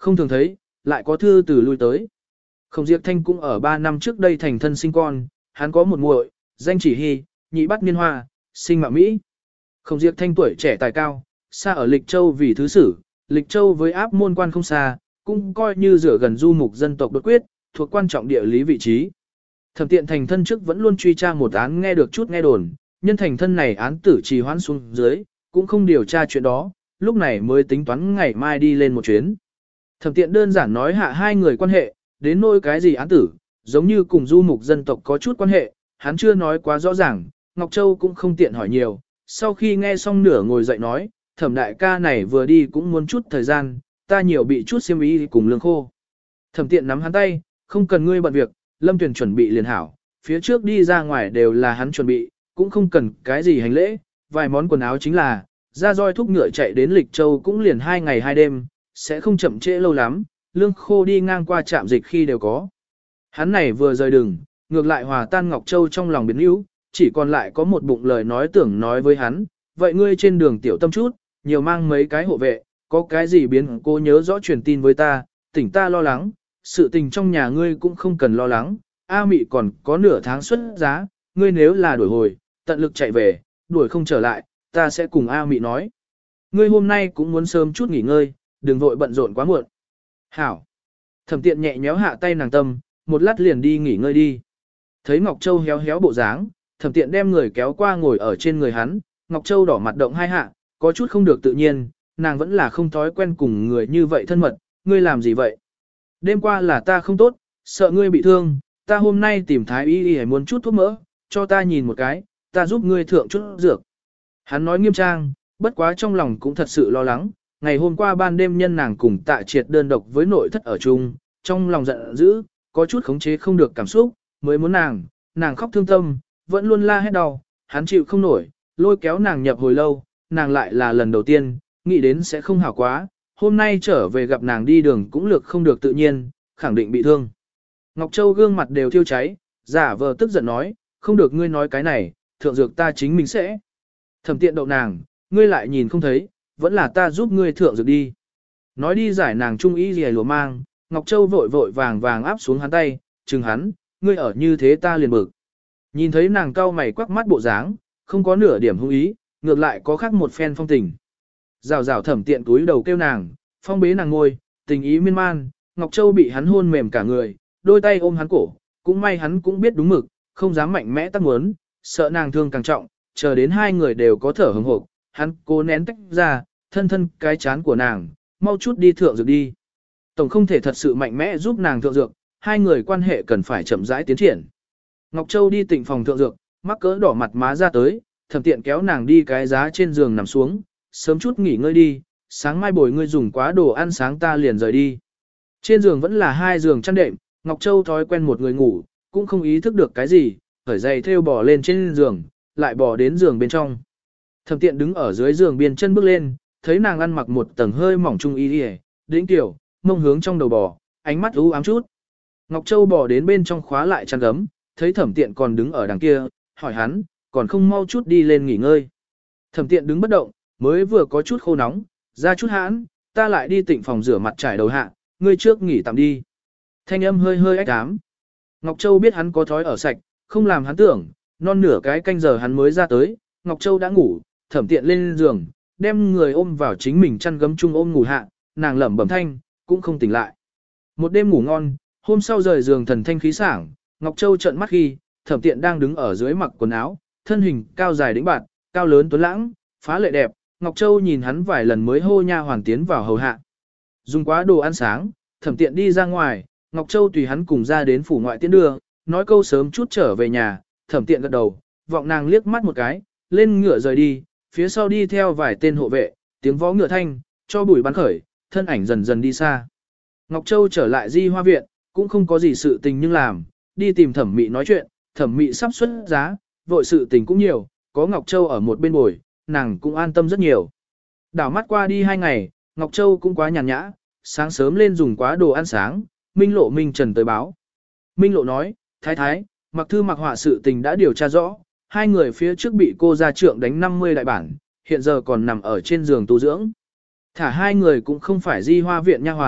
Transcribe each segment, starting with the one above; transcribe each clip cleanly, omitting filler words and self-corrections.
không thường thấy, lại có thư từ lui tới. Khổng Diệp Thanh cũng ở 3 năm trước đây thành thân sinh con, hắn có một muội, danh chỉ hy, nhị bắt niên hoa, sinh mạo Mỹ. Khổng Diệp Thanh tuổi trẻ tài cao, xa ở Lịch Châu vì thứ sử, Lịch Châu với áp môn quan không xa, cũng coi như rửa gần du mục dân tộc đột quyết, thuộc quan trọng địa lý vị trí. Thẩm Tiện thành thân trước vẫn luôn truy tra một án nghe được chút nghe đồn, nhân thành thân này án tử trì hoãn xuống dưới, cũng không điều tra chuyện đó, lúc này mới tính toán ngày mai đi lên một chuyến. Thẩm Tiện đơn giản nói hạ hai người quan hệ, đến nỗi cái gì án tử, giống như cùng du mục dân tộc có chút quan hệ, hắn chưa nói quá rõ ràng, Ngọc Châu cũng không tiện hỏi nhiều, sau khi nghe xong nửa ngồi dậy nói, Thẩm đại ca này vừa đi cũng muốn chút thời gian, ta nhiều bị chút xiêm y cùng lương khô. Thẩm Tiện nắm hắn tay, không cần ngươi bận việc, Lâm Tuyền chuẩn bị liền hảo, phía trước đi ra ngoài đều là hắn chuẩn bị, cũng không cần cái gì hành lễ, vài món quần áo chính là, ra roi thúc ngựa chạy đến Lịch Châu cũng liền 2 ngày 2 đêm, sẽ không chậm trễ lâu lắm, lương khô đi ngang qua trạm dịch khi đều có. Hắn này vừa rời đường, ngược lại hòa tan Ngọc Châu trong lòng biến yếu, chỉ còn lại có một bụng lời nói tưởng nói với hắn, vậy ngươi trên đường tiểu tâm chút, nhiều mang mấy cái hộ vệ, có cái gì biến cô nhớ rõ truyền tin với ta, tỉnh ta lo lắng, sự tình trong nhà ngươi cũng không cần lo lắng, A Mị còn có nửa tháng xuất giá, ngươi nếu là đuổi hồi, tận lực chạy về, đuổi không trở lại, ta sẽ cùng A Mị nói. Ngươi hôm nay cũng muốn sớm chút nghỉ ngơi, đừng vội bận rộn quá muộn. Hảo. Thẩm Tiện nhẹ nhéo hạ tay nàng tâm, một lát liền đi nghỉ ngơi đi. Thấy Ngọc Châu héo héo bộ dáng, Thẩm Tiện đem người kéo qua ngồi ở trên người hắn, Ngọc Châu đỏ mặt động hai hạ, có chút không được tự nhiên, nàng vẫn là không thói quen cùng người như vậy thân mật, ngươi làm gì vậy? Đêm qua là ta không tốt, sợ ngươi bị thương, ta hôm nay tìm thái y muốn chút thuốc mỡ, cho ta nhìn một cái, ta giúp ngươi thượng chút dược. Hắn nói nghiêm trang, bất quá trong lòng cũng thật sự lo lắng, ngày hôm qua ban đêm nhân nàng cùng Tạ Triệt đơn độc với nội thất ở chung, trong lòng giận dữ, có chút khống chế không được cảm xúc, mới muốn nàng khóc thương tâm, vẫn luôn la hét đau, hắn chịu không nổi, lôi kéo nàng nhập hồi lâu, nàng lại là lần đầu tiên, nghĩ đến sẽ không hảo quá, hôm nay trở về gặp nàng đi đường cũng lược không được tự nhiên, khẳng định bị thương. Ngọc Châu gương mặt đều thiêu cháy, giả vờ tức giận nói, không được ngươi nói cái này, thượng dược ta chính mình sẽ. Thẩm Tiện đậu nàng, ngươi lại nhìn không thấy, vẫn là ta giúp ngươi thượng dược đi. Nói đi giải nàng trung y gì lùa mang, Ngọc Châu vội vội vàng vàng áp xuống hắn tay, chừng hắn, ngươi ở như thế ta liền bực. Nhìn thấy nàng cau mày quắc mắt bộ dáng, không có nửa điểm hung ý, ngược lại có khác một phen phong tình. Rào rào Thẩm Tiện túi đầu kêu nàng, phong bế nàng ngôi, tình ý miên man, Ngọc Châu bị hắn hôn mềm cả người, đôi tay ôm hắn cổ, cũng may hắn cũng biết đúng mực, không dám mạnh mẽ tác muốn, sợ nàng thương càng trọng, chờ đến hai người đều có thở hừng hộp, hắn cố nén tách ra, thân thân cái chán của nàng, mau chút đi thượng dược đi. Tổng không thể thật sự mạnh mẽ giúp nàng thượng dược, hai người quan hệ cần phải chậm rãi tiến triển. Ngọc Châu đi tịnh phòng thượng dược, mắc cỡ đỏ mặt má ra tới, Thẩm Tiện kéo nàng đi cái giá trên giường nằm xuống, sớm chút nghỉ ngơi đi, sáng mai bồi ngươi dùng quá đồ ăn sáng ta liền rời đi. Trên giường vẫn là 2 giường chăn đệm, Ngọc Châu thói quen một người ngủ, cũng không ý thức được cái gì, khởi giày thêu bò lên trên giường, lại bò đến giường bên trong. Thẩm Tiện đứng ở dưới giường biên chân bước lên, thấy nàng ăn mặc một tầng hơi mỏng trung y đi, đĩnh tiểu, mông hướng trong đầu bò, ánh mắt u ám chút. Ngọc Châu bò đến bên trong khóa lại chăn gấm, thấy Thẩm Tiện còn đứng ở đằng kia, hỏi hắn, còn không mau chút đi lên nghỉ ngơi. Thẩm Tiện đứng bất động, mới vừa có chút khô nóng, ra chút hãn, ta lại đi tịnh phòng rửa mặt trải đầu hạ, ngươi trước nghỉ tạm đi. Thanh âm hơi hơi ách ám. Ngọc Châu biết hắn có thói ở sạch, không làm hắn tưởng, non nửa cái canh giờ hắn mới ra tới, Ngọc Châu đã ngủ, Thẩm Tiện lên giường, đem người ôm vào chính mình chăn gấm chung ôm ngủ hạ, nàng lẩm bẩm thanh, cũng không tỉnh lại. Một đêm ngủ ngon, hôm sau rời giường thần thanh khí sảng, Ngọc Châu trợn mắt khi, Thẩm Tiện đang đứng ở dưới mặc quần áo, thân hình cao dài đĩnh bạt, cao lớn tuấn lãng, phá lệ đẹp, Ngọc Châu nhìn hắn vài lần mới hô nha hoàn tiến vào hầu hạ. Dùng quá đồ ăn sáng, Thẩm Tiện đi ra ngoài, Ngọc Châu tùy hắn cùng ra đến phủ ngoại tiến đưa, nói câu sớm chút trở về nhà, Thẩm Tiện gật đầu, vọng nàng liếc mắt một cái, lên ngựa rời đi, phía sau đi theo vài tên hộ vệ, tiếng vó ngựa thanh, cho bụi bắn khởi, thân ảnh dần dần đi xa. Ngọc Châu trở lại Di Hoa viện, cũng không có gì sự tình nhưng làm, đi tìm Thẩm Mị nói chuyện, Thẩm Mị sắp xuất giá, vội sự tình cũng nhiều, có Ngọc Châu ở một bên bồi, nàng cũng an tâm rất nhiều. Đảo mắt qua đi 2 ngày, Ngọc Châu cũng quá nhàn nhã, sáng sớm lên dùng quá đồ ăn sáng, Minh Lộ Minh Trần tới báo. Minh Lộ nói, thái thái, Mặc Thư Mặc Họa sự tình đã điều tra rõ, 2 người phía trước bị cô gia trưởng đánh 50 đại bản, hiện giờ còn nằm ở trên giường tu dưỡng. Thả 2 người cũng không phải Di Hoa viện nha hoàn,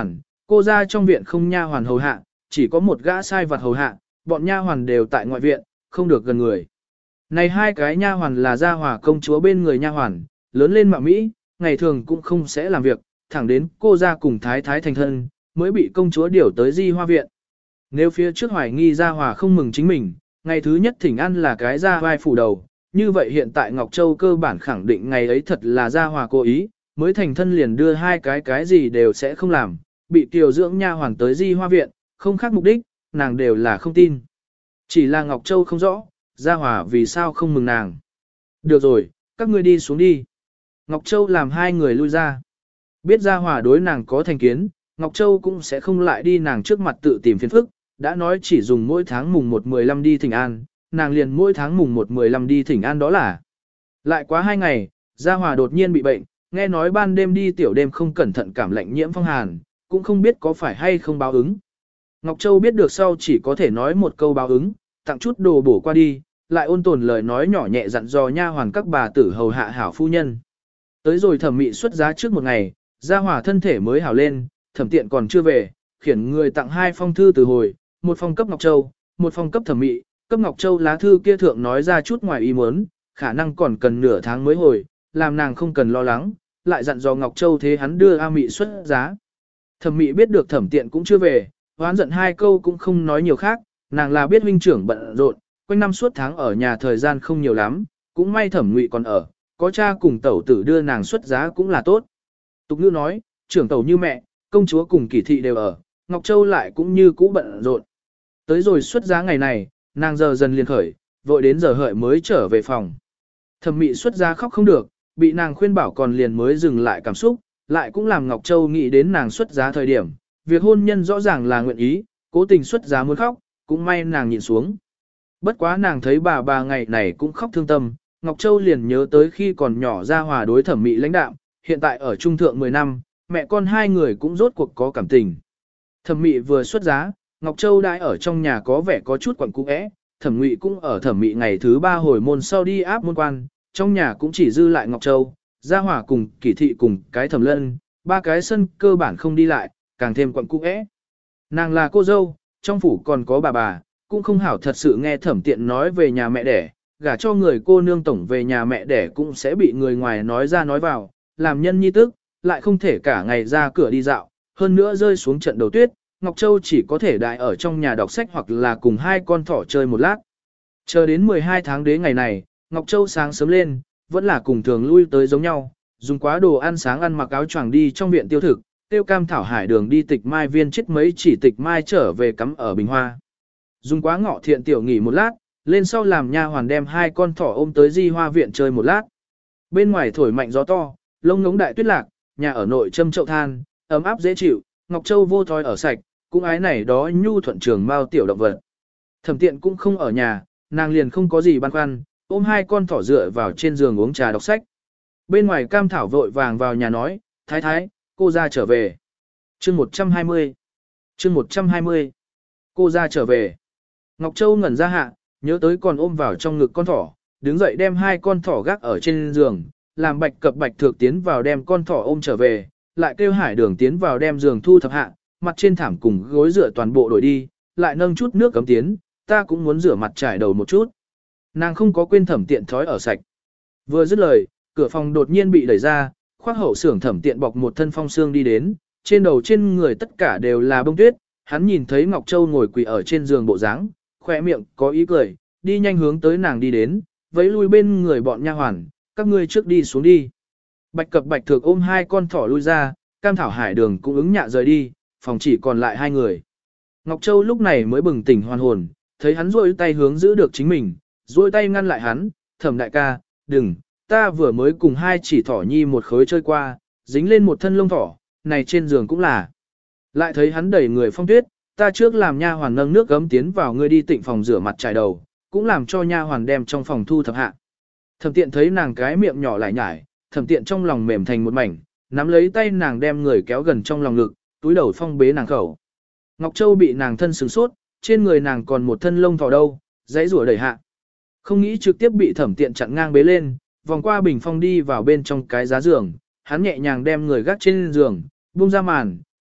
Cô ra trong viện không nha hoàn hầu hạ, chỉ có một gã sai vặt hầu hạ, bọn nha hoàn đều tại ngoại viện, không được gần người. Này hai cái nha hoàn là Gia Hòa công chúa bên người nha hoàn, lớn lên mạo Mỹ, ngày thường cũng không sẽ làm việc, thẳng đến cô ra cùng thái thái thành thân, mới bị công chúa điều tới Di Hoa viện. Nếu phía trước hoài nghi Gia Hòa không mừng chính mình, ngày thứ nhất thỉnh ăn là cái Gia vai phủ đầu, như vậy hiện tại Ngọc Châu cơ bản khẳng định ngày ấy thật là Gia Hòa cố ý, mới thành thân liền đưa hai cái gì đều sẽ không làm, bị tiểu dưỡng nha hoàn tới Di Hoa viện, không khác mục đích, nàng đều là không tin. Chỉ là Ngọc Châu không rõ, Gia Hòa vì sao không mừng nàng. Được rồi, các ngươi đi xuống đi. Ngọc Châu làm hai người lui ra. Biết Gia Hòa đối nàng có thành kiến, Ngọc Châu cũng sẽ không lại đi nàng trước mặt tự tìm phiền phức, đã nói chỉ dùng mỗi tháng mùng 1-15 đi thỉnh an, nàng liền mỗi tháng mùng 1-15 đi thỉnh an đó là. Lại quá 2 ngày, Gia Hòa đột nhiên bị bệnh, nghe nói ban đêm đi tiểu đêm không cẩn thận cảm lạnh nhiễm phong hàn, cũng không biết có phải hay không báo ứng. Ngọc Châu biết được sau chỉ có thể nói một câu báo ứng, tặng chút đồ bổ qua đi, lại ôn tồn lời nói nhỏ nhẹ dặn dò nha hoàn các bà tử hầu hạ hảo phu nhân. Tới rồi thẩm mị xuất giá trước một ngày, Gia Hòa thân thể mới hảo lên, thẩm tiện còn chưa về, khiển người tặng 2 phong thư từ hồi, một phong cấp Ngọc Châu, một phong cấp thẩm mị, cấp Ngọc Châu lá thư kia thượng nói ra chút ngoài ý muốn, khả năng còn cần nửa tháng mới hồi, làm nàng không cần lo lắng, lại dặn dò Ngọc Châu thế hắn đưa A Mị xuất giá. Thẩm mị biết được thẩm tiện cũng chưa về, hoán giận 2 câu cũng không nói nhiều khác, nàng là biết huynh trưởng bận rộn, quanh năm suốt tháng ở nhà thời gian không nhiều lắm, cũng may thẩm ngụy còn ở, có cha cùng tẩu tử đưa nàng xuất giá cũng là tốt. Tục ngữ nói, trưởng tẩu như mẹ, công chúa cùng kỳ thị đều ở, Ngọc Châu lại cũng như cũ bận rộn. Tới rồi xuất giá ngày này, nàng giờ dần liền khởi, vội đến giờ hợi mới trở về phòng. Thẩm mị xuất giá khóc không được, bị nàng khuyên bảo còn liền mới dừng lại cảm xúc, lại cũng làm Ngọc Châu nghĩ đến nàng xuất giá thời điểm, việc hôn nhân rõ ràng là nguyện ý, cố tình xuất giá muốn khóc, cũng may nàng nhịn xuống. Bất quá nàng thấy bà ngày này cũng khóc thương tâm, Ngọc Châu liền nhớ tới khi còn nhỏ Gia Hòa đối thẩm mị lãnh đạm, hiện tại ở trung thượng 10 năm, mẹ con hai người cũng rốt cuộc có cảm tình. Thẩm mị vừa xuất giá, Ngọc Châu đãi ở trong nhà có vẻ có chút quẩn cung ẽ, thẩm ngụy cũng ở thẩm mị ngày thứ 3 hồi môn sau đi áp môn quan, trong nhà cũng chỉ dư lại Ngọc Châu, Gia Hòa cùng Kỷ thị cùng cái thẩm lân, 3 cái sân cơ bản không đi lại, càng thêm quẩn cung ẽ. Nàng là cô dâu, trong phủ còn có bà, cũng không hảo thật sự nghe thẩm tiện nói về nhà mẹ đẻ, gả cho người cô nương tổng về nhà mẹ đẻ cũng sẽ bị người ngoài nói ra nói vào, làm nhân nhi tức, lại không thể cả ngày ra cửa đi dạo, hơn nữa rơi xuống trận đầu tuyết, Ngọc Châu chỉ có thể đại ở trong nhà đọc sách hoặc là cùng 2 con thỏ chơi một lát. Chờ đến 12 tháng đế ngày này, Ngọc Châu sáng sớm lên, vẫn là cùng thường lui tới giống nhau, dùng quá đồ ăn sáng ăn mặc áo choàng đi trong viện tiêu thực, tiêu cam thảo hải đường đi tịch mai viên chết mấy chỉ tịch mai trở về cắm ở bình hoa. Dùng quá ngọ thiện tiểu nghỉ một lát, lên sau làm nha hoàn đem 2 con thỏ ôm tới Di Hoa viện chơi một lát. Bên ngoài thổi mạnh gió to, lông ngống đại tuyết lạc, nhà ở nội châm chậu than, ấm áp dễ chịu, Ngọc Châu vô thói ở sạch, cũng ái này đó nhu thuận trường mao tiểu động vật. Thẩm tiện cũng không ở nhà, nàng liền không có gì băn khoăn, ôm 2 con thỏ dựa vào trên giường uống trà đọc sách. Bên ngoài cam thảo vội vàng vào nhà nói, thái thái, cô ra trở về. Chương 120 Chương 120 Cô ra trở về. Ngọc Châu ngẩn ra hạ, nhớ tới còn ôm vào trong ngực con thỏ, đứng dậy đem 2 con thỏ gác ở trên giường, làm bạch cập bạch thược tiến vào đem con thỏ ôm trở về, lại kêu hải đường tiến vào đem giường thu thập hạ, mặt trên thảm cùng gối rửa toàn bộ đổi đi, lại nâng chút nước cấm tiến, ta cũng muốn rửa mặt trải đầu một chút. Nàng không có quên thẩm tiện thói ở sạch. Vừa dứt lời, cửa phòng đột nhiên bị đẩy ra, khoác hậu xưởng thẩm tiện bọc một thân phong xương đi đến, trên đầu trên người tất cả đều là bông tuyết, hắn nhìn thấy Ngọc Châu ngồi quỳ ở trên giường bộ dáng, khỏe miệng có ý cười, đi nhanh hướng tới nàng đi đến, vẫy lui bên người bọn nha hoàn, các ngươi trước đi xuống đi. Bạch cập bạch thược ôm 2 con thỏ lui ra, cam thảo hải đường cũng ứng nhạ rời đi, phòng chỉ còn lại 2 người. Ngọc Châu lúc này mới bừng tỉnh hoàn hồn, thấy hắn rôi tay hướng giữ được chính mình, rôi tay ngăn lại hắn, thẩm đại ca, đừng, ta vừa mới cùng 2 chỉ thỏ nhi một khối chơi qua, dính lên một thân lông thỏ, này trên giường cũng là. Lại thấy hắn đẩy người phong tuyết, ta trước làm nha hoàn nâng nước gấm tiến vào ngươi đi tịnh phòng rửa mặt trải đầu, cũng làm cho nha hoàn đem trong phòng thu thập hạ. Thẩm tiện thấy nàng cái miệng nhỏ lại nhải, thẩm tiện trong lòng mềm thành một mảnh, nắm lấy tay nàng đem người kéo gần trong lòng ngực, túi đầu phong bế nàng khẩu. Ngọc Châu bị nàng thân sửng sốt, trên người nàng còn một thân lông thỏ đâu, dãy rủa đẩy hạ. Không nghĩ trực tiếp bị thẩm tiện chặn ngang bế lên, vòng qua bình phong đi vào bên trong cái giá giường, hắn nhẹ nhàng đem người gác trên giường, buông ra màn,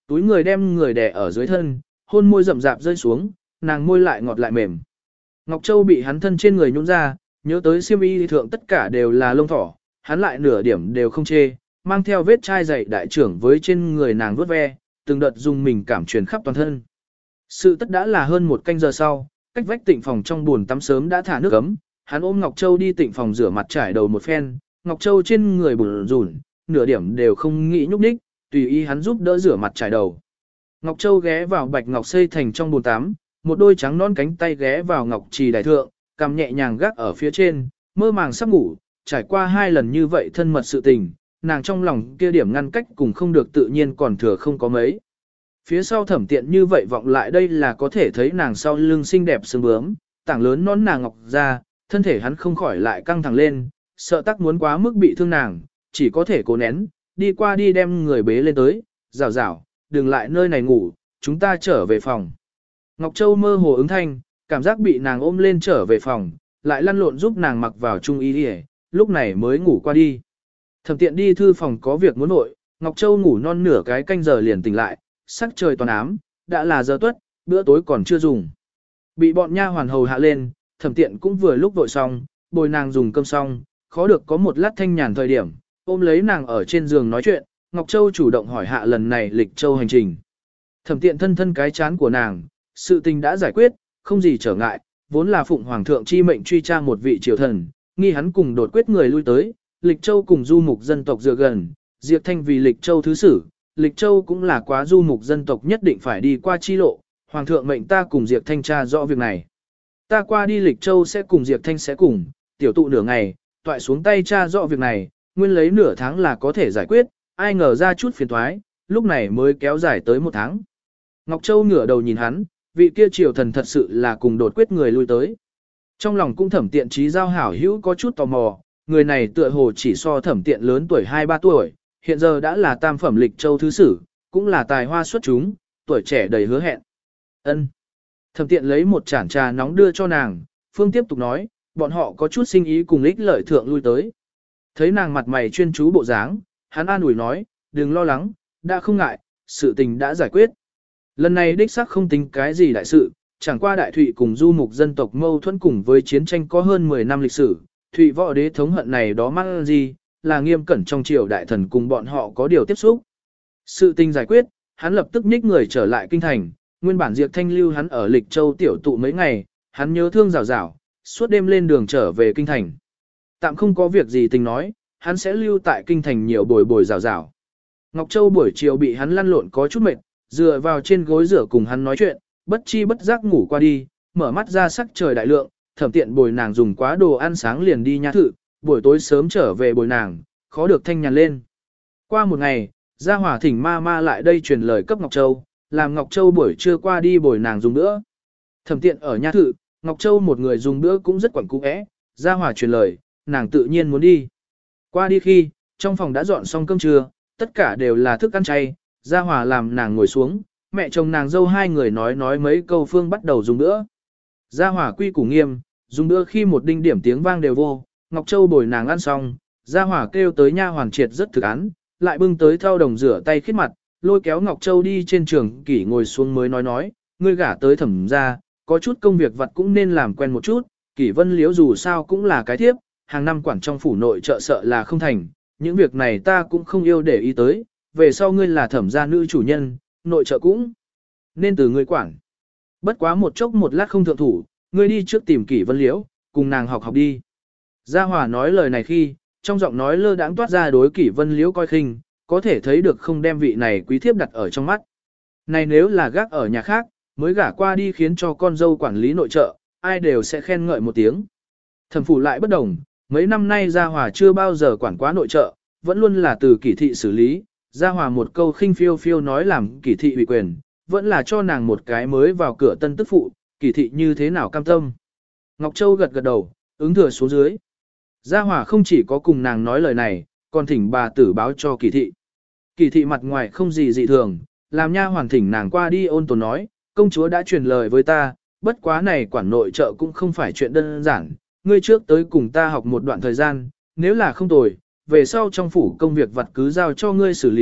túi người đem người đè ở dưới thân, hôn môi rậm rạp rơi xuống, nàng môi lại ngọt lại mềm. Ngọc Châu bị hắn thân trên người nhũn ra, nhớ tới xiêm y thượng tất cả đều là lông thỏ, hắn lại nửa điểm đều không chê, mang theo vết chai dày đại trưởng với trên người nàng vuốt ve, từng đợt dùng mình cảm truyền khắp toàn thân. Sự tất đã là hơn một canh giờ sau, cách vách tịnh phòng trong buồn tắm sớm đã thả nước ấm, hắn ôm Ngọc Châu đi tịnh phòng rửa mặt trải đầu một phen, Ngọc Châu trên người bùn rủn, nửa điểm đều không nghĩ nhúc nhích, tùy ý hắn giúp đỡ rửa mặt trải đầu. Ngọc Châu ghé vào bạch ngọc xây thành trong bồn tắm, một đôi trắng non cánh tay ghé vào ngọc trì đại thượng, cầm nhẹ nhàng gác ở phía trên, mơ màng sắp ngủ, trải qua 2 lần như vậy thân mật sự tình, nàng trong lòng kia điểm ngăn cách cùng không được tự nhiên còn thừa không có mấy. Phía sau Thẩm Tiện như vậy vọng lại đây là có thể thấy nàng sau lưng xinh đẹp sương bướm, tảng lớn nón nàng ngọc ra, thân thể hắn không khỏi lại căng thẳng lên, sợ tắc muốn quá mức bị thương nàng, chỉ có thể cố nén, đi qua đi đem người bế lên tới, rảo rảo, đừng lại nơi này ngủ, chúng ta trở về phòng. Ngọc Châu mơ hồ ứng thanh, cảm giác bị nàng ôm lên trở về phòng, lại lăn lộn giúp nàng mặc vào trung y đi, lúc này mới ngủ qua đi. Thẩm Tiện đi thư phòng có việc muốn nội, Ngọc Châu ngủ non nửa cái canh giờ liền tỉnh lại, sắc trời toàn ám, đã là giờ tuất, bữa tối còn chưa dùng. Bị bọn nha hoàn hầu hạ lên, Thẩm Tiện cũng vừa lúc vội xong, bồi nàng dùng cơm xong, khó được có một lát thanh nhàn thời điểm, ôm lấy nàng ở trên giường nói chuyện, Ngọc Châu chủ động hỏi hạ lần này lịch châu hành trình. Thẩm Tiện thân thân cái chán của nàng, sự tình đã giải quyết, không gì trở ngại, vốn là phụng hoàng thượng chi mệnh truy tra một vị triều thần, nghi hắn cùng đột quyết người lui tới, lịch châu cùng du mục dân tộc dựa gần, Diệp Thanh vì lịch châu thứ sử, lịch châu cũng là quá du mục dân tộc nhất định phải đi qua chi lộ, hoàng thượng mệnh ta cùng Diệp Thanh tra rõ việc này. Ta qua đi lịch châu sẽ cùng Diệp Thanh sẽ cùng, tiểu tụ nửa ngày, toại xuống tay tra rõ việc này, nguyên lấy nửa tháng là có thể giải quyết, ai ngờ ra chút phiền toái, lúc này mới kéo dài tới 1 tháng. Ngọc Châu ngửa đầu nhìn hắn, vị kia triều thần thật sự là cùng đột quyết người lui tới. Trong lòng cũng Thẩm Tiện trí giao hảo hữu có chút tò mò, người này tựa hồ chỉ so Thẩm Tiện lớn tuổi 2-3 tuổi, hiện giờ đã là tam phẩm lịch châu thứ sử, cũng là tài hoa xuất chúng, tuổi trẻ đầy hứa hẹn. Ân. Thẩm Tiện lấy một chản trà nóng đưa cho nàng, Phương tiếp tục nói, bọn họ có chút sinh ý cùng ích lợi thượng lui tới. Thấy nàng mặt mày chuyên chú bộ dáng, hắn an ủi nói, đừng lo lắng, đã không ngại, sự tình đã giải quyết. Lần này đích xác không tính cái gì đại sự, chẳng qua Đại Thụy cùng du mục dân tộc mâu thuẫn cùng với chiến tranh có hơn 10 năm lịch sử, Thụy võ đế thống hận này đó mang gì, là nghiêm cẩn trong triều đại thần cùng bọn họ có điều tiếp xúc. Sự tình giải quyết, hắn lập tức nhích người trở lại kinh thành, nguyên bản Diệp Thanh lưu hắn ở Lịch Châu tiểu tụ mấy ngày, hắn nhớ thương rào rào, suốt đêm lên đường trở về kinh thành. Tạm không có việc gì tình nói, hắn sẽ lưu tại kinh thành nhiều bồi bồi rào rào. Ngọc Châu buổi chiều bị hắn lăn lộn có chút mệt, dựa vào trên gối rửa cùng hắn nói chuyện, bất chi bất giác ngủ qua đi, mở mắt ra sắc trời đại lượng, Thẩm Tiện bồi nàng dùng quá đồ ăn sáng liền đi nha thự, buổi tối sớm trở về bồi nàng, khó được thanh nhàn lên. Qua một ngày, Gia Hỏa thỉnh ma ma lại đây truyền lời cấp Ngọc Châu, làm Ngọc Châu buổi trưa qua đi bồi nàng dùng bữa. Thẩm Tiện ở nha thự, Ngọc Châu một người dùng bữa cũng rất quẩn cũ é, Gia Hỏa truyền lời, nàng tự nhiên muốn đi. Qua đi khi, trong phòng đã dọn xong cơm trưa, tất cả đều là thức ăn chay, Gia Hỏa làm nàng ngồi xuống, mẹ chồng nàng dâu hai người nói mấy câu phương bắt đầu dùng bữa. Gia Hỏa quy củ nghiêm, dùng bữa khi một đinh điểm tiếng vang đều vô, Ngọc Châu bồi nàng ăn xong, Gia Hỏa kêu tới nha hoàn triệt rất thực án, lại bưng tới thau đồng rửa tay khít mặt, lôi kéo Ngọc Châu đi trên trường kỷ ngồi xuống mới nói, ngươi gả tới Thẩm gia, có chút công việc vặt cũng nên làm quen một chút, Kỷ Vân Liễu dù sao cũng là cái thiếp, hàng năm quản trong phủ nội trợ sợ là không thành, những việc này ta cũng không yêu để ý tới, về sau ngươi là Thẩm gia nữ chủ nhân, nội trợ cũng nên từ ngươi quản. Bất quá một chốc một lát không thượng thủ, ngươi đi trước tìm Kỷ Vân Liễu, cùng nàng học đi. Gia Hòa nói lời này khi, trong giọng nói lơ đãng toát ra đối Kỷ Vân Liễu coi khinh, có thể thấy được không đem vị này quý thiếp đặt ở trong mắt. Này nếu là gác ở nhà khác, mới gả qua đi khiến cho con dâu quản lý nội trợ, ai đều sẽ khen ngợi một tiếng. Thẩm phủ lại bất đồng, mấy năm nay Gia Hòa chưa bao giờ quản quá nội trợ, vẫn luôn là từ Kỷ thị xử lý. Gia Hòa một câu khinh phiêu phiêu nói làm Kỷ thị ủy quyền, vẫn là cho nàng một cái mới vào cửa tân tức phụ, Kỷ thị như thế nào cam tâm. Ngọc Châu gật gật đầu, ứng thừa xuống dưới. Gia Hòa không chỉ có cùng nàng nói lời này, còn thỉnh bà tử báo cho Kỷ thị. Kỷ thị mặt ngoài không gì dị thường, làm nha hoàn thỉnh nàng qua đi ôn tồn nói, công chúa đã truyền lời với ta, bất quá này quản nội trợ cũng không phải chuyện đơn giản, ngươi trước tới cùng ta học một đoạn thời gian, nếu là không tồi, về sau trong phủ công việc vặt cứ giao cho ngươi xử lý,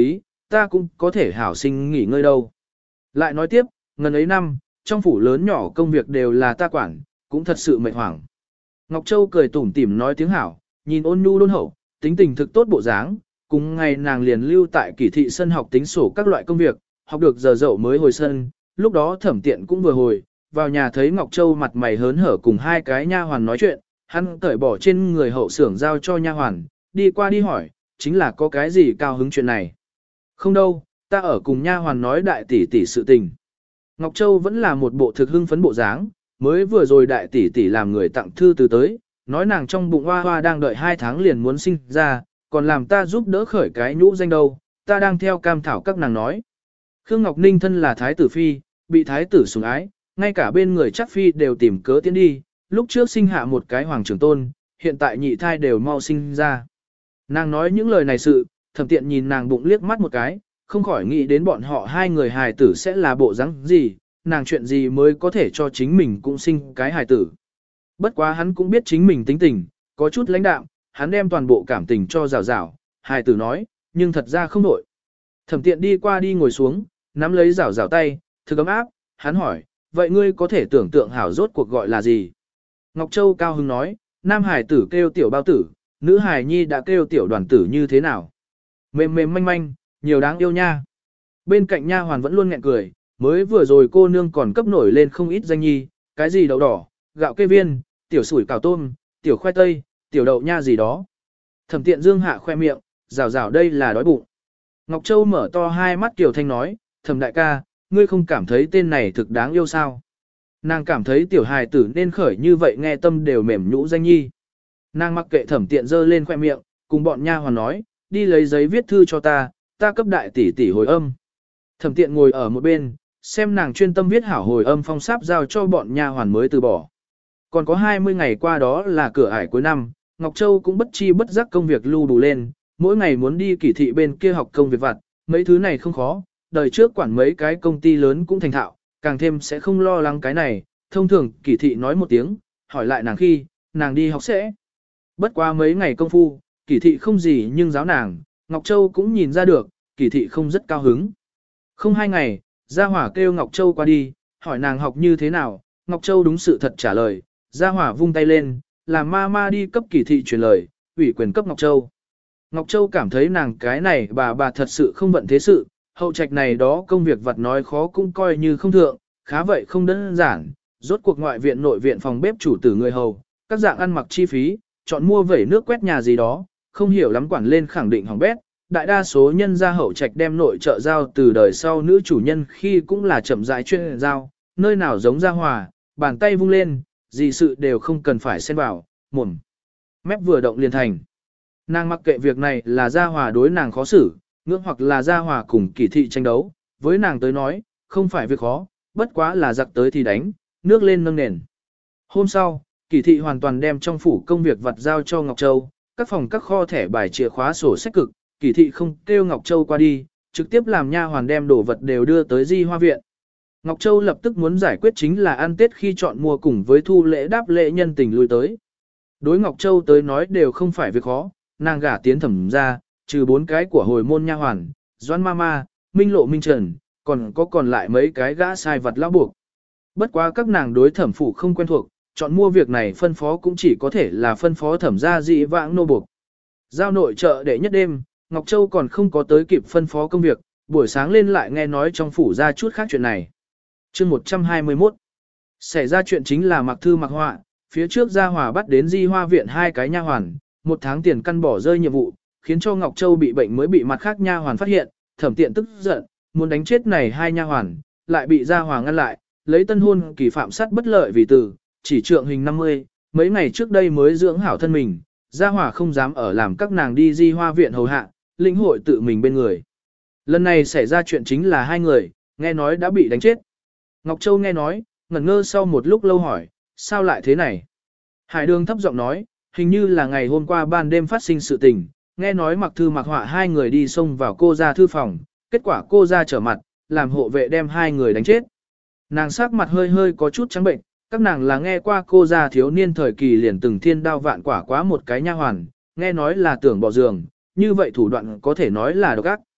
ta cũng có thể hảo sinh nghỉ ngơi đâu. Lại nói tiếp, ngần ấy năm, trong phủ lớn nhỏ công việc đều là ta quản, cũng thật sự mệt hoảng. Ngọc Châu cười tủm tỉm nói tiếng hảo, nhìn ôn nhu đôn hậu, tính tình thực tốt bộ dáng, cùng ngày nàng liền lưu tại Kỷ thị sân học tính sổ các loại công việc, học được giờ dậu mới hồi sân, lúc đó Thẩm Tiện cũng vừa hồi, vào nhà thấy Ngọc Châu mặt mày hớn hở cùng hai cái nha hoàn nói chuyện, hắn cởi bỏ trên người hậu xưởng giao cho nha hoàn, đi qua đi hỏi, chính là có cái gì cao hứng chuyện này. Không đâu, ta ở cùng nha hoàn nói đại tỷ tỷ sự tình. Ngọc Châu vẫn là một bộ thực hưng phấn bộ dáng, mới vừa rồi đại tỷ tỷ làm người tặng thư từ tới, nói nàng trong bụng hoa hoa đang đợi 2 tháng liền muốn sinh ra, còn làm ta giúp đỡ khởi cái nhũ danh đâu, ta đang theo cam thảo các nàng nói. Khương Ngọc Ninh thân là thái tử phi, bị thái tử sủng ái, ngay cả bên người chắc phi đều tìm cớ tiến đi, lúc trước sinh hạ một cái hoàng trưởng tôn, hiện tại nhị thai đều mau sinh ra. Nàng nói những lời này sự, Thẩm Tiện nhìn nàng bụng liếc mắt một cái, không khỏi nghĩ đến bọn họ hai người hài tử sẽ là bộ dáng gì, nàng chuyện gì mới có thể cho chính mình cũng sinh cái hài tử. Bất quá hắn cũng biết chính mình tính tình, có chút lãnh đạm, hắn đem toàn bộ cảm tình cho rào rào, hài tử nói, nhưng thật ra không nổi. Thẩm Tiện đi qua đi ngồi xuống, nắm lấy rào rào tay, thực ấm áp, hắn hỏi, vậy ngươi có thể tưởng tượng hảo rốt cuộc gọi là gì? Ngọc Châu cao hứng nói, nam hài tử kêu tiểu bao tử, nữ hài nhi đã kêu tiểu đoàn tử như thế nào? Mềm mềm manh manh, nhiều đáng yêu nha. Bên cạnh nha hoàn vẫn luôn nghẹn cười, mới vừa rồi cô nương còn cấp nổi lên không ít danh nhi, cái gì đậu đỏ, gạo kê viên, tiểu sủi cảo tôm, tiểu khoai tây, tiểu đậu nha gì đó. Thẩm Tiện dương hạ khoe miệng, rào rào đây là đói bụng. Ngọc Châu mở to hai mắt Kiều Thanh nói, Thẩm đại ca, ngươi không cảm thấy tên này thực đáng yêu sao? Nàng cảm thấy tiểu hài tử nên khởi như vậy nghe tâm đều mềm nhũ danh nhi. Nàng mặc kệ Thẩm Tiện giơ lên khoe miệng, cùng bọn nha hoàn nói, đi lấy giấy viết thư cho ta, ta cấp đại tỷ tỷ hồi âm. Thẩm Tiện ngồi ở một bên, xem nàng chuyên tâm viết hảo hồi âm phong sáp giao cho bọn nha hoàn mới từ bỏ. Còn có 20 ngày qua đó là cửa ải cuối năm, Ngọc Châu cũng bất chi bất giác công việc lưu đủ lên, mỗi ngày muốn đi Kỷ thị bên kia học công việc vặt, mấy thứ này không khó, đời trước quản mấy cái công ty lớn cũng thành thạo, càng thêm sẽ không lo lắng cái này, thông thường Kỷ thị nói một tiếng, hỏi lại nàng khi, nàng đi học sẽ. Bất qua mấy ngày công phu, Kỷ thị không gì nhưng giáo nàng, Ngọc Châu cũng nhìn ra được, Kỷ thị không rất cao hứng. Không 2 ngày, Gia Hỏa kêu Ngọc Châu qua đi, hỏi nàng học như thế nào, Ngọc Châu đúng sự thật trả lời, Gia Hỏa vung tay lên, làm ma ma đi cấp Kỷ thị truyền lời, ủy quyền cấp Ngọc Châu. Ngọc Châu cảm thấy nàng cái này bà thật sự không vận thế sự, hậu trạch này đó công việc vặt nói khó cũng coi như không thượng, khá vậy không đơn giản, rốt cuộc ngoại viện nội viện phòng bếp chủ tử người hầu, các dạng ăn mặc chi phí, chọn mua vẩy nước quét nhà gì đó, không hiểu lắm quản lên khẳng định hỏng bét. Đại đa số nhân gia hậu trạch đem nội trợ giao từ đời sau nữ chủ nhân khi cũng là chậm rãi chuyên giao, nơi nào giống Gia Hòa, bàn tay vung lên, gì sự đều không cần phải xen vào, mồm mép vừa động liền thành. Nàng mặc kệ việc này là Gia Hòa đối nàng khó xử, ngưỡng hoặc là Gia Hòa cùng Kỷ thị tranh đấu, với nàng tới nói, không phải việc khó, bất quá là giặc tới thì đánh, nước lên nâng nền. Hôm sau, Kỷ thị hoàn toàn đem trong phủ công việc vặt giao cho Ngọc Châu, các phòng các kho thẻ bài chìa khóa sổ sách cực, Kỷ thị không kêu Ngọc Châu qua đi, trực tiếp làm nha hoàn đem đồ vật đều đưa tới Di Hoa viện. Ngọc Châu lập tức muốn giải quyết chính là ăn Tết khi chọn mua cùng với thu lễ đáp lễ nhân tình lui tới. Đối Ngọc Châu tới nói đều không phải việc khó, nàng gả tiến Thẩm ra, trừ 4 cái của hồi môn nha hoàn, Doãn Mama, Minh Lộ Minh Trần, còn lại mấy cái gã sai vật lão buộc. Bất quá các nàng đối Thẩm phủ không quen thuộc, chọn mua việc này phân phó cũng chỉ có thể là phân phó Thẩm gia dị vãng nô buộc. Giao nội trợ đệ nhất đêm, Ngọc Châu còn không có tới kịp phân phó công việc, buổi sáng lên lại nghe nói trong phủ ra chút khác chuyện này. Chương 121 xảy ra chuyện chính là mặc thư mặc họa, phía trước Gia Hòa bắt đến Di Hoa viện 2 cái nha hoàn, 1 tháng tiền căn bỏ rơi nhiệm vụ, khiến cho Ngọc Châu bị bệnh mới bị mặt khác nha hoàn phát hiện, Thẩm Tiện tức giận, muốn đánh chết này 2 nha hoàn, lại bị Gia Hòa ngăn lại, lấy tân hôn kỳ phạm sát bất lợi vì từ, chỉ trượng hình 50, mấy ngày trước đây mới dưỡng hảo thân mình, Gia Hòa không dám ở làm các nàng đi Di Hoa viện hầu hạ, lĩnh hội tự mình bên người. Lần này xảy ra chuyện chính là 2 người, nghe nói đã bị đánh chết. Ngọc Châu nghe nói, ngẩn ngơ sau một lúc lâu hỏi, sao lại thế này? Hải Đường thấp giọng nói, hình như là ngày hôm qua ban đêm phát sinh sự tình, nghe nói mặc thư mặc họa 2 người đi xông vào cô ra thư phòng, kết quả cô ra trở mặt, làm hộ vệ đem 2 người đánh chết. Nàng sắc mặt hơi hơi có chút trắng bệnh, các nàng là nghe qua cô ra thiếu niên thời kỳ liền từng thiên đao vạn quả quá một cái nha hoàn, nghe nói là tưởng bỏ giường, như vậy thủ đoạn có thể nói là độc ác.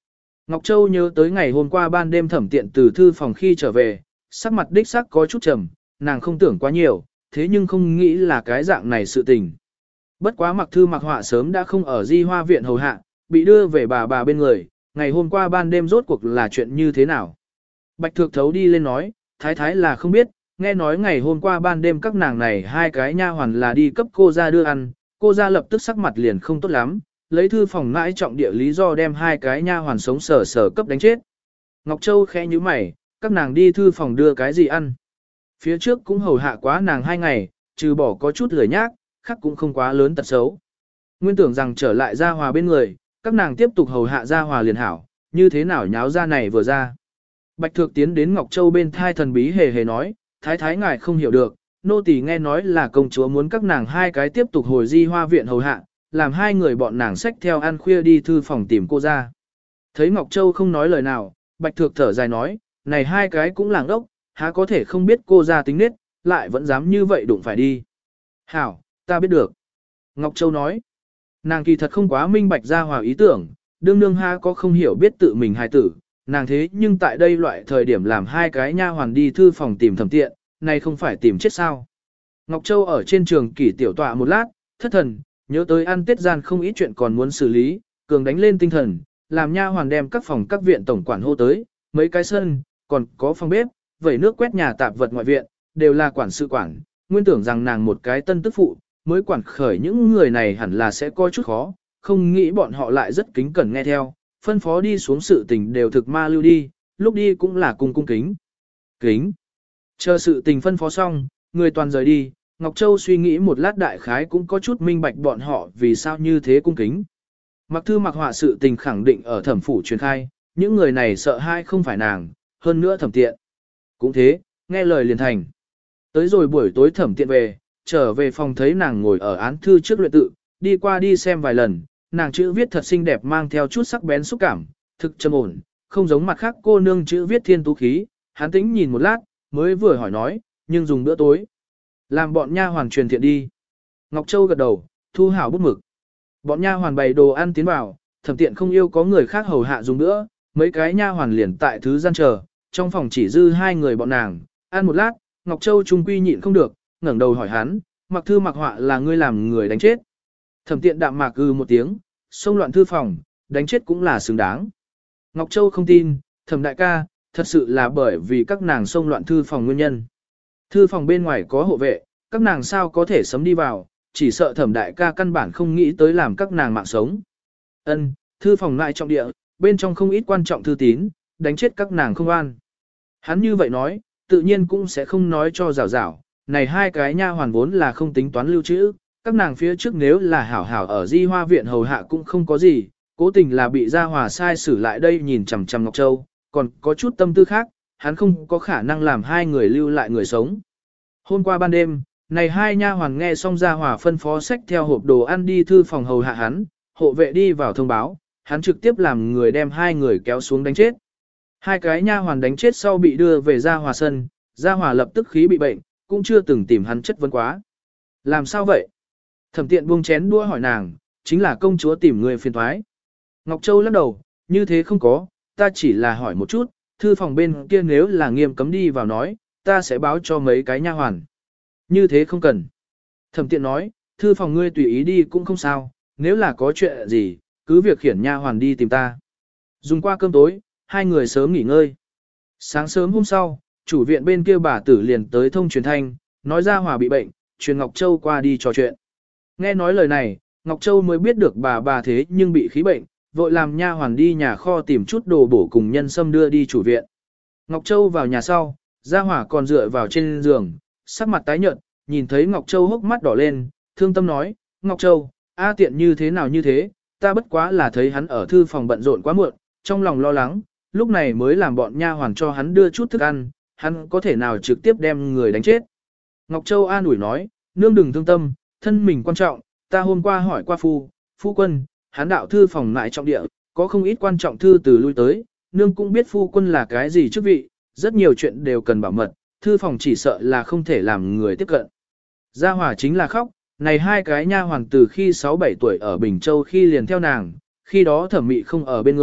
Ngọc Châu nhớ tới ngày hôm qua ban đêm Thẩm Tiện từ thư phòng khi trở về, sắc mặt đích sắc có chút trầm, nàng không tưởng quá nhiều, thế nhưng không nghĩ là cái dạng này sự tình. Bất quá Mặc Thư Mặc Họa sớm đã không ở Di Hoa viện hầu hạ, bị đưa về bà bên người, ngày hôm qua ban đêm rốt cuộc là chuyện như thế nào. Bạch Thược Thấu đi lên nói, thái thái là không biết, nghe nói ngày hôm qua ban đêm các nàng này hai cái nha hoàn là đi cấp cô ra đưa ăn, cô ra lập tức sắc mặt liền không tốt lắm, lấy thư phòng mãi trọng địa lý do đem hai cái nha hoàn sống sờ sờ cấp đánh chết. Ngọc Châu khẽ như mày, các nàng đi thư phòng đưa cái gì ăn. Phía trước cũng hầu hạ quá nàng 2 ngày, trừ bỏ có chút lười nhác, khác cũng không quá lớn tật xấu. Nguyên tưởng rằng trở lại Gia Hòa bên người, các nàng tiếp tục hầu hạ Gia Hòa liền hảo, như thế nào nháo ra này vừa ra. Bạch Thược tiến đến Ngọc Châu bên thai thần bí hề hề nói, thái thái ngài không hiểu được, nô tỳ nghe nói là công chúa muốn các nàng hai cái tiếp tục hồi Di Hoa viện hầu hạ, làm hai người bọn nàng xách theo ăn khuya đi thư phòng tìm cô ra. Thấy Ngọc Châu không nói lời nào, Bạch Thược thở dài nói, này hai cái cũng làng ốc, há có thể không biết cô ra tính nết, lại vẫn dám như vậy đụng phải đi. Hảo, ta biết được. Ngọc Châu nói, nàng kỳ thật không quá minh bạch Gia Hòa ý tưởng, đương nương ha có không hiểu biết tự mình hài tử, nàng thế nhưng tại đây loại thời điểm làm hai cái nha hoàn đi thư phòng tìm Thẩm Tiện, này không phải tìm chết sao. Ngọc Châu ở trên trường kỷ tiểu tọa một lát, thất thần, nhớ tới ăn tết gian không ít chuyện còn muốn xử lý, cường đánh lên tinh thần, làm nha hoàn đem các phòng các viện tổng quản hô tới, mấy cái sân, còn có phòng bếp, vẩy nước quét nhà tạp vật ngoại viện, đều là quản sự quản, nguyên tưởng rằng nàng một cái tân tức phụ, mới quản khởi những người này hẳn là sẽ coi chút khó, không nghĩ bọn họ lại rất kính cẩn nghe theo, phân phó đi xuống sự tình đều thực ma lưu đi, lúc đi cũng là cung kính. Kính. Chờ sự tình phân phó xong, người toàn rời đi, Ngọc Châu suy nghĩ một lát đại khái cũng có chút minh bạch bọn họ vì sao như thế cung kính. Mặc Thư Mặc Họa sự tình khẳng định ở Thẩm phủ truyền khai, những người này sợ hai không phải nàng, hơn nữa Thẩm Tiện. Cũng thế, nghe lời liền thành. Tới rồi buổi tối Thẩm Tiện về, trở về phòng thấy nàng ngồi ở án thư trước luyện tự, đi qua đi xem vài lần, nàng chữ viết thật xinh đẹp mang theo chút sắc bén xúc cảm, thực trầm ổn, không giống mặt khác cô nương chữ viết thiên tú khí, hắn tĩnh nhìn một lát, mới vừa hỏi nói, nhưng dùng bữa tối. Làm bọn nha hoàn truyền thiện đi. Ngọc Châu gật đầu, thu hảo bút mực. Bọn nha hoàn bày đồ ăn tiến vào, Thẩm Tiện không yêu có người khác hầu hạ dùng nữa, mấy cái nha hoàn liền tại thứ gian chờ, trong phòng chỉ dư hai người bọn nàng, ăn một lát, Ngọc Châu trung quy nhịn không được, ngẩng đầu hỏi hắn, Mặc Thư Mặc Họa là ngươi làm người đánh chết. Thẩm Tiện đạm mạc một tiếng, xông loạn thư phòng, đánh chết cũng là xứng đáng. Ngọc Châu không tin, Thẩm đại ca, thật sự là bởi vì các nàng xông loạn thư phòng nguyên nhân. Thư phòng bên ngoài có hộ vệ, các nàng sao có thể sấm đi vào, chỉ sợ Thẩm đại ca căn bản không nghĩ tới làm các nàng mạng sống. Ân, thư phòng lại trọng địa, bên trong không ít quan trọng thư tín, đánh chết các nàng không an. Hắn như vậy nói, tự nhiên cũng sẽ không nói cho rào rào, này hai cái nha hoàn vốn là không tính toán lưu trữ, các nàng phía trước nếu là hảo hảo ở Di Hoa viện hầu hạ cũng không có gì, cố tình là bị Gia Hòa sai xử lại đây nhìn chằm chằm Ngọc Châu, còn có chút tâm tư khác, hắn không có khả năng làm hai người lưu lại người sống. Hôm qua ban đêm, này hai nha hoàn nghe xong Gia Hòa phân phó xách theo hộp đồ ăn đi thư phòng hầu hạ hắn, hộ vệ đi vào thông báo, hắn trực tiếp làm người đem hai người kéo xuống đánh chết. Hai cái nha hoàn đánh chết sau bị đưa về Gia Hòa sân, Gia Hòa lập tức khí bị bệnh, cũng chưa từng tìm hắn chất vấn quá. Làm sao vậy? Thẩm Tiện buông chén đua hỏi nàng, chính là công chúa tìm người phiền thoái. Ngọc Châu lắc đầu, như thế không có, ta chỉ là hỏi một chút, thư phòng bên kia nếu là nghiêm cấm đi vào nói, ta sẽ báo cho mấy cái nha hoàn. Như thế không cần. Thẩm Tiện nói, thư phòng ngươi tùy ý đi cũng không sao, nếu là có chuyện gì, cứ việc khiển nha hoàn đi tìm ta. Dùng qua cơm tối, hai người sớm nghỉ ngơi. Sáng sớm hôm sau, chủ viện bên kia bà tử liền tới thông truyền thanh, nói Gia Hòa bị bệnh, truyền Ngọc Châu qua đi trò chuyện. Nghe nói lời này, Ngọc Châu mới biết được bà thế nhưng bị khí bệnh, vội làm nha hoàn đi nhà kho tìm chút đồ bổ cùng nhân sâm đưa đi chủ viện. Ngọc Châu vào nhà sau, Gia Hòa còn dựa vào trên giường, sắc mặt tái nhợt, nhìn thấy Ngọc Châu hốc mắt đỏ lên, thương tâm nói, Ngọc Châu, A Tiện như thế nào như thế, ta bất quá là thấy hắn ở thư phòng bận rộn quá muộn, trong lòng lo lắng, lúc này mới làm bọn nha hoàn cho hắn đưa chút thức ăn, hắn có thể nào trực tiếp đem người đánh chết. Ngọc Châu an ủi nói, nương đừng thương tâm, thân mình quan trọng, ta hôm qua hỏi qua phu quân, hắn đạo thư phòng lại trọng địa, có không ít quan trọng thư từ lui tới, nương cũng biết phu quân là cái gì chức vị, rất nhiều chuyện đều cần bảo mật, thư phòng chỉ sợ là không thể làm người tiếp cận. Gia Hòa chính là khóc, này hai cái nha hoàn từ khi 6-7 tuổi ở Bình Châu khi liền theo nàng, khi đó Thẩm Mị không ở bên người,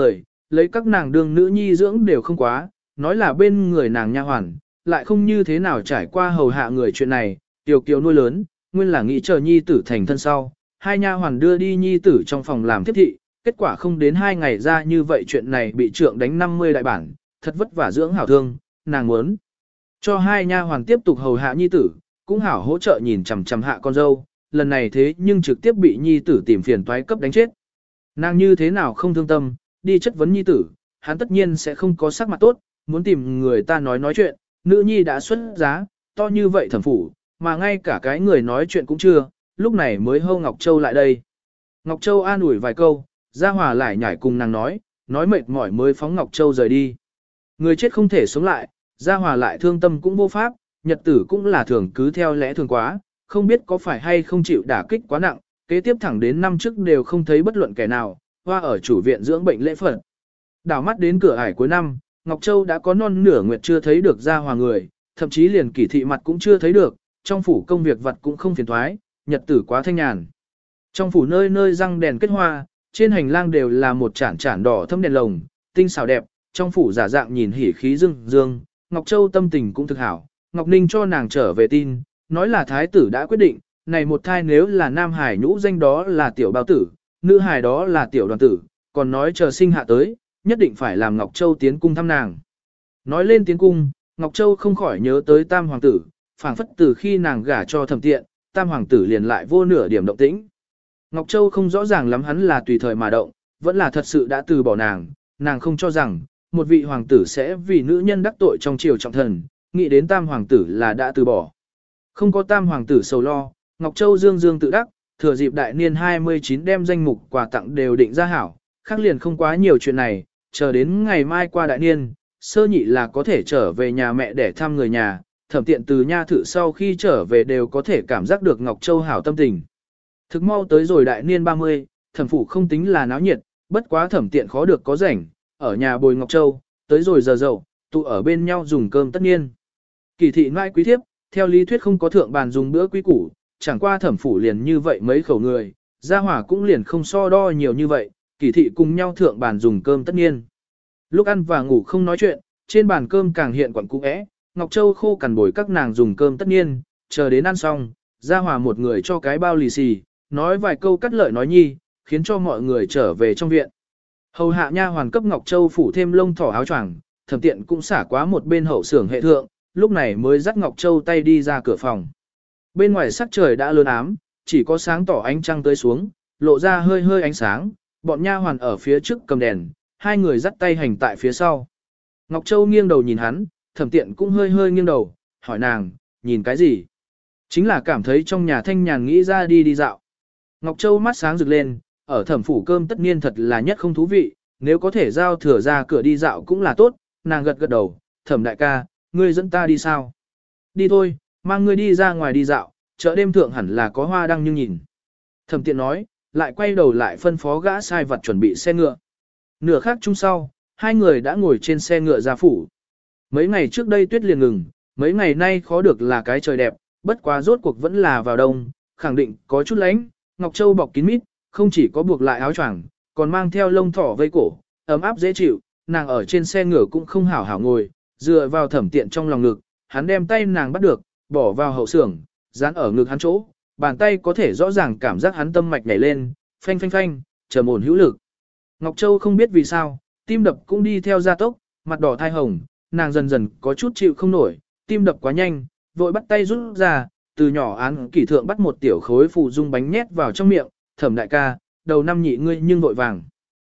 lấy các nàng đương nữ nhi dưỡng đều không quá, nói là bên người nàng nha hoàn, lại không như thế nào trải qua hầu hạ người chuyện này, tiểu kiều nuôi lớn, nguyên là nghĩ chờ nhi tử thành thân sau, hai nha hoàn đưa đi nhi tử trong phòng làm tiếp thị, kết quả không đến 2 ngày ra như vậy chuyện này bị trượng đánh 50 đại bản, thật vất vả dưỡng hảo thương, nàng muốn cho hai nha hoàn tiếp tục hầu hạ nhi tử, cũng hảo hỗ trợ nhìn chằm chằm hạ con dâu, lần này thế nhưng trực tiếp bị nhi tử tìm phiền toái cấp đánh chết. Nàng như thế nào không thương tâm, đi chất vấn nhi tử, hắn tất nhiên sẽ không có sắc mặt tốt, muốn tìm người ta nói chuyện, nữ nhi đã xuất giá, to như vậy thẩm phủ, mà ngay cả cái người nói chuyện cũng chưa, lúc này mới hô Ngọc Châu lại đây. Ngọc Châu an ủi vài câu, Gia Hòa lại nhảy cùng nàng nói mệt mỏi mới phóng Ngọc Châu rời đi. Người chết không thể sống lại, Gia Hòa lại thương tâm cũng vô pháp, nhật tử cũng là thường cứ theo lẽ thường quá, không biết có phải hay không chịu đả kích quá nặng, kế tiếp thẳng đến năm trước đều không thấy bất luận kẻ nào, hoa ở chủ viện dưỡng bệnh lễ Phật. Đảo mắt đến cửa ải cuối năm, Ngọc Châu đã có non nửa nguyệt chưa thấy được Gia Hòa người, thậm chí liền kỳ thị mặt cũng chưa thấy được, trong phủ công việc vật cũng không phiền thoái, nhật tử quá thanh nhàn. Trong phủ nơi nơi răng đèn kết hoa, trên hành lang đều là một chản chản đỏ thâm đèn lồng, tinh xảo đẹp, trong phủ giả dạng nhìn hỉ khí dương dương, Ngọc Châu tâm tình cũng thực hảo. Ngọc Ninh cho nàng trở về tin, nói là thái tử đã quyết định, này một thai nếu là nam hải nhũ danh đó là tiểu bao tử, nữ hải đó là tiểu đoàn tử, còn nói chờ sinh hạ tới, nhất định phải làm Ngọc Châu tiến cung thăm nàng. Nói lên tiến cung, Ngọc Châu không khỏi nhớ tới tam hoàng tử, phảng phất từ khi nàng gả cho Thẩm Tiện, tam hoàng tử liền lại vô nửa điểm động tĩnh. Ngọc Châu không rõ ràng lắm hắn là tùy thời mà động, vẫn là thật sự đã từ bỏ nàng không cho rằng, một vị hoàng tử sẽ vì nữ nhân đắc tội trong triều trọng thần, nghĩ đến tam hoàng tử là đã từ bỏ. Không có tam hoàng tử sầu lo, Ngọc Châu dương dương tự đắc, thừa dịp đại niên 29 đem danh mục quà tặng đều định ra hảo, khác liền không quá nhiều chuyện này, chờ đến ngày mai qua đại niên, sơ nhị là có thể trở về nhà mẹ để thăm người nhà, Thẩm Tiện từ nha thự sau khi trở về đều có thể cảm giác được Ngọc Châu hảo tâm tình. Thực mau tới rồi đại niên 30, thẩm phủ không tính là náo nhiệt, bất quá Thẩm Tiện khó được có rảnh, ở nhà bồi Ngọc Châu, tới rồi giờ dậu, tụ ở bên nhau dùng cơm tất niên. Kỳ thị ngoại quý thiếp, theo lý thuyết không có thượng bàn dùng bữa quý củ, chẳng qua thẩm phủ liền như vậy mấy khẩu người, Gia Hòa cũng liền không so đo nhiều như vậy, kỳ thị cùng nhau thượng bàn dùng cơm tất niên. Lúc ăn và ngủ không nói chuyện, trên bàn cơm càng hiện quẩn cũ é, Ngọc Châu khô cằn bồi các nàng dùng cơm tất niên, chờ đến ăn xong, Gia Hòa một người cho cái bao lì xì, nói vài câu cắt lợi nói nhi, khiến cho mọi người trở về trong viện. Hầu hạ nha hoàn cấp Ngọc Châu phủ thêm lông thỏ áo choàng, Thẩm Tiện cũng xả quá một bên hậu xưởng hệ thượng, lúc này mới dắt Ngọc Châu tay đi ra cửa phòng. Bên ngoài sắc trời đã lớn ám, chỉ có sáng tỏ ánh trăng tới xuống, lộ ra hơi hơi ánh sáng, bọn nha hoàn ở phía trước cầm đèn, hai người dắt tay hành tại phía sau. Ngọc Châu nghiêng đầu nhìn hắn, Thẩm Tiện cũng hơi hơi nghiêng đầu, hỏi nàng, nhìn cái gì? Chính là cảm thấy trong nhà thanh nhàn nghĩ ra đi dạo. Ngọc Châu mắt sáng rực lên, ở thẩm phủ cơm tất niên thật là nhất không thú vị, nếu có thể giao thừa ra cửa đi dạo cũng là tốt, nàng gật gật đầu, Thẩm đại ca, ngươi dẫn ta đi sao? Đi thôi, mang ngươi đi ra ngoài đi dạo, chợ đêm thượng hẳn là có hoa đăng nhưng nhìn. Thẩm Tiện nói, lại quay đầu lại phân phó gã sai vặt chuẩn bị xe ngựa. Nửa khắc chung sau, hai người đã ngồi trên xe ngựa ra phủ. Mấy ngày trước đây tuyết liền ngừng, mấy ngày nay khó được là cái trời đẹp, bất quá rốt cuộc vẫn là vào đông, khẳng định có chút lạnh. Ngọc Châu bọc kín mít, không chỉ có buộc lại áo choàng, còn mang theo lông thỏ vây cổ, ấm áp dễ chịu, nàng ở trên xe ngựa cũng không hảo hảo ngồi, dựa vào Thẩm Tiện trong lòng ngực, hắn đem tay nàng bắt được, bỏ vào hậu xưởng, dán ở ngực hắn chỗ, bàn tay có thể rõ ràng cảm giác hắn tâm mạch nhảy lên, phanh phanh phanh, trầm ổn hữu lực. Ngọc Châu không biết vì sao, tim đập cũng đi theo gia tốc, mặt đỏ thai hồng, nàng dần dần có chút chịu không nổi, tim đập quá nhanh, vội bắt tay rút ra, từ nhỏ án kỷ thượng bắt một tiểu khối phụ dung bánh nhét vào trong miệng, Thẩm đại ca, đầu năm nhị ngươi nhưng vội vàng.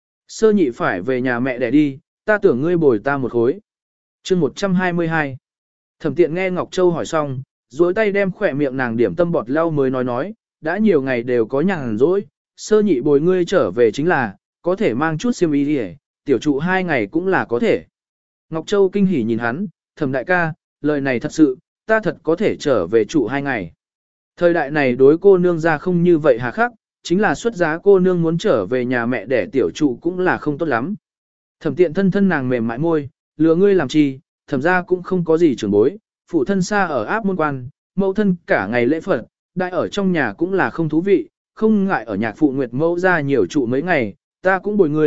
Sơ nhị phải về nhà mẹ để đi, ta tưởng ngươi bồi ta một khối. Chương 122. Thẩm Tiện nghe Ngọc Châu hỏi xong, duỗi tay đem khỏe miệng nàng điểm tâm bọt lau mới nói, đã nhiều ngày đều có nhàn rỗi, sơ nhị bồi ngươi trở về chính là, có thể mang chút xiêm y đi, tiểu trụ 2 ngày cũng là có thể. Ngọc Châu kinh hỉ nhìn hắn, Thẩm đại ca, lời này thật sự, ta thật có thể trở về trụ 2 ngày. Thời đại này đối cô nương ra không như vậy hà khắc, chính là xuất giá cô nương muốn trở về nhà mẹ để tiểu trụ cũng là không tốt lắm. Thẩm Tiện thân nàng mềm mại môi, lừa ngươi làm chi, thẩm ra cũng không có gì trưởng bối, phụ thân xa ở áp môn quan, mẫu thân cả ngày lễ Phật, đại ở trong nhà cũng là không thú vị, không ngại ở nhạc phụ Nguyệt mẫu ra nhiều trụ mấy ngày, ta cũng bồi ngươi,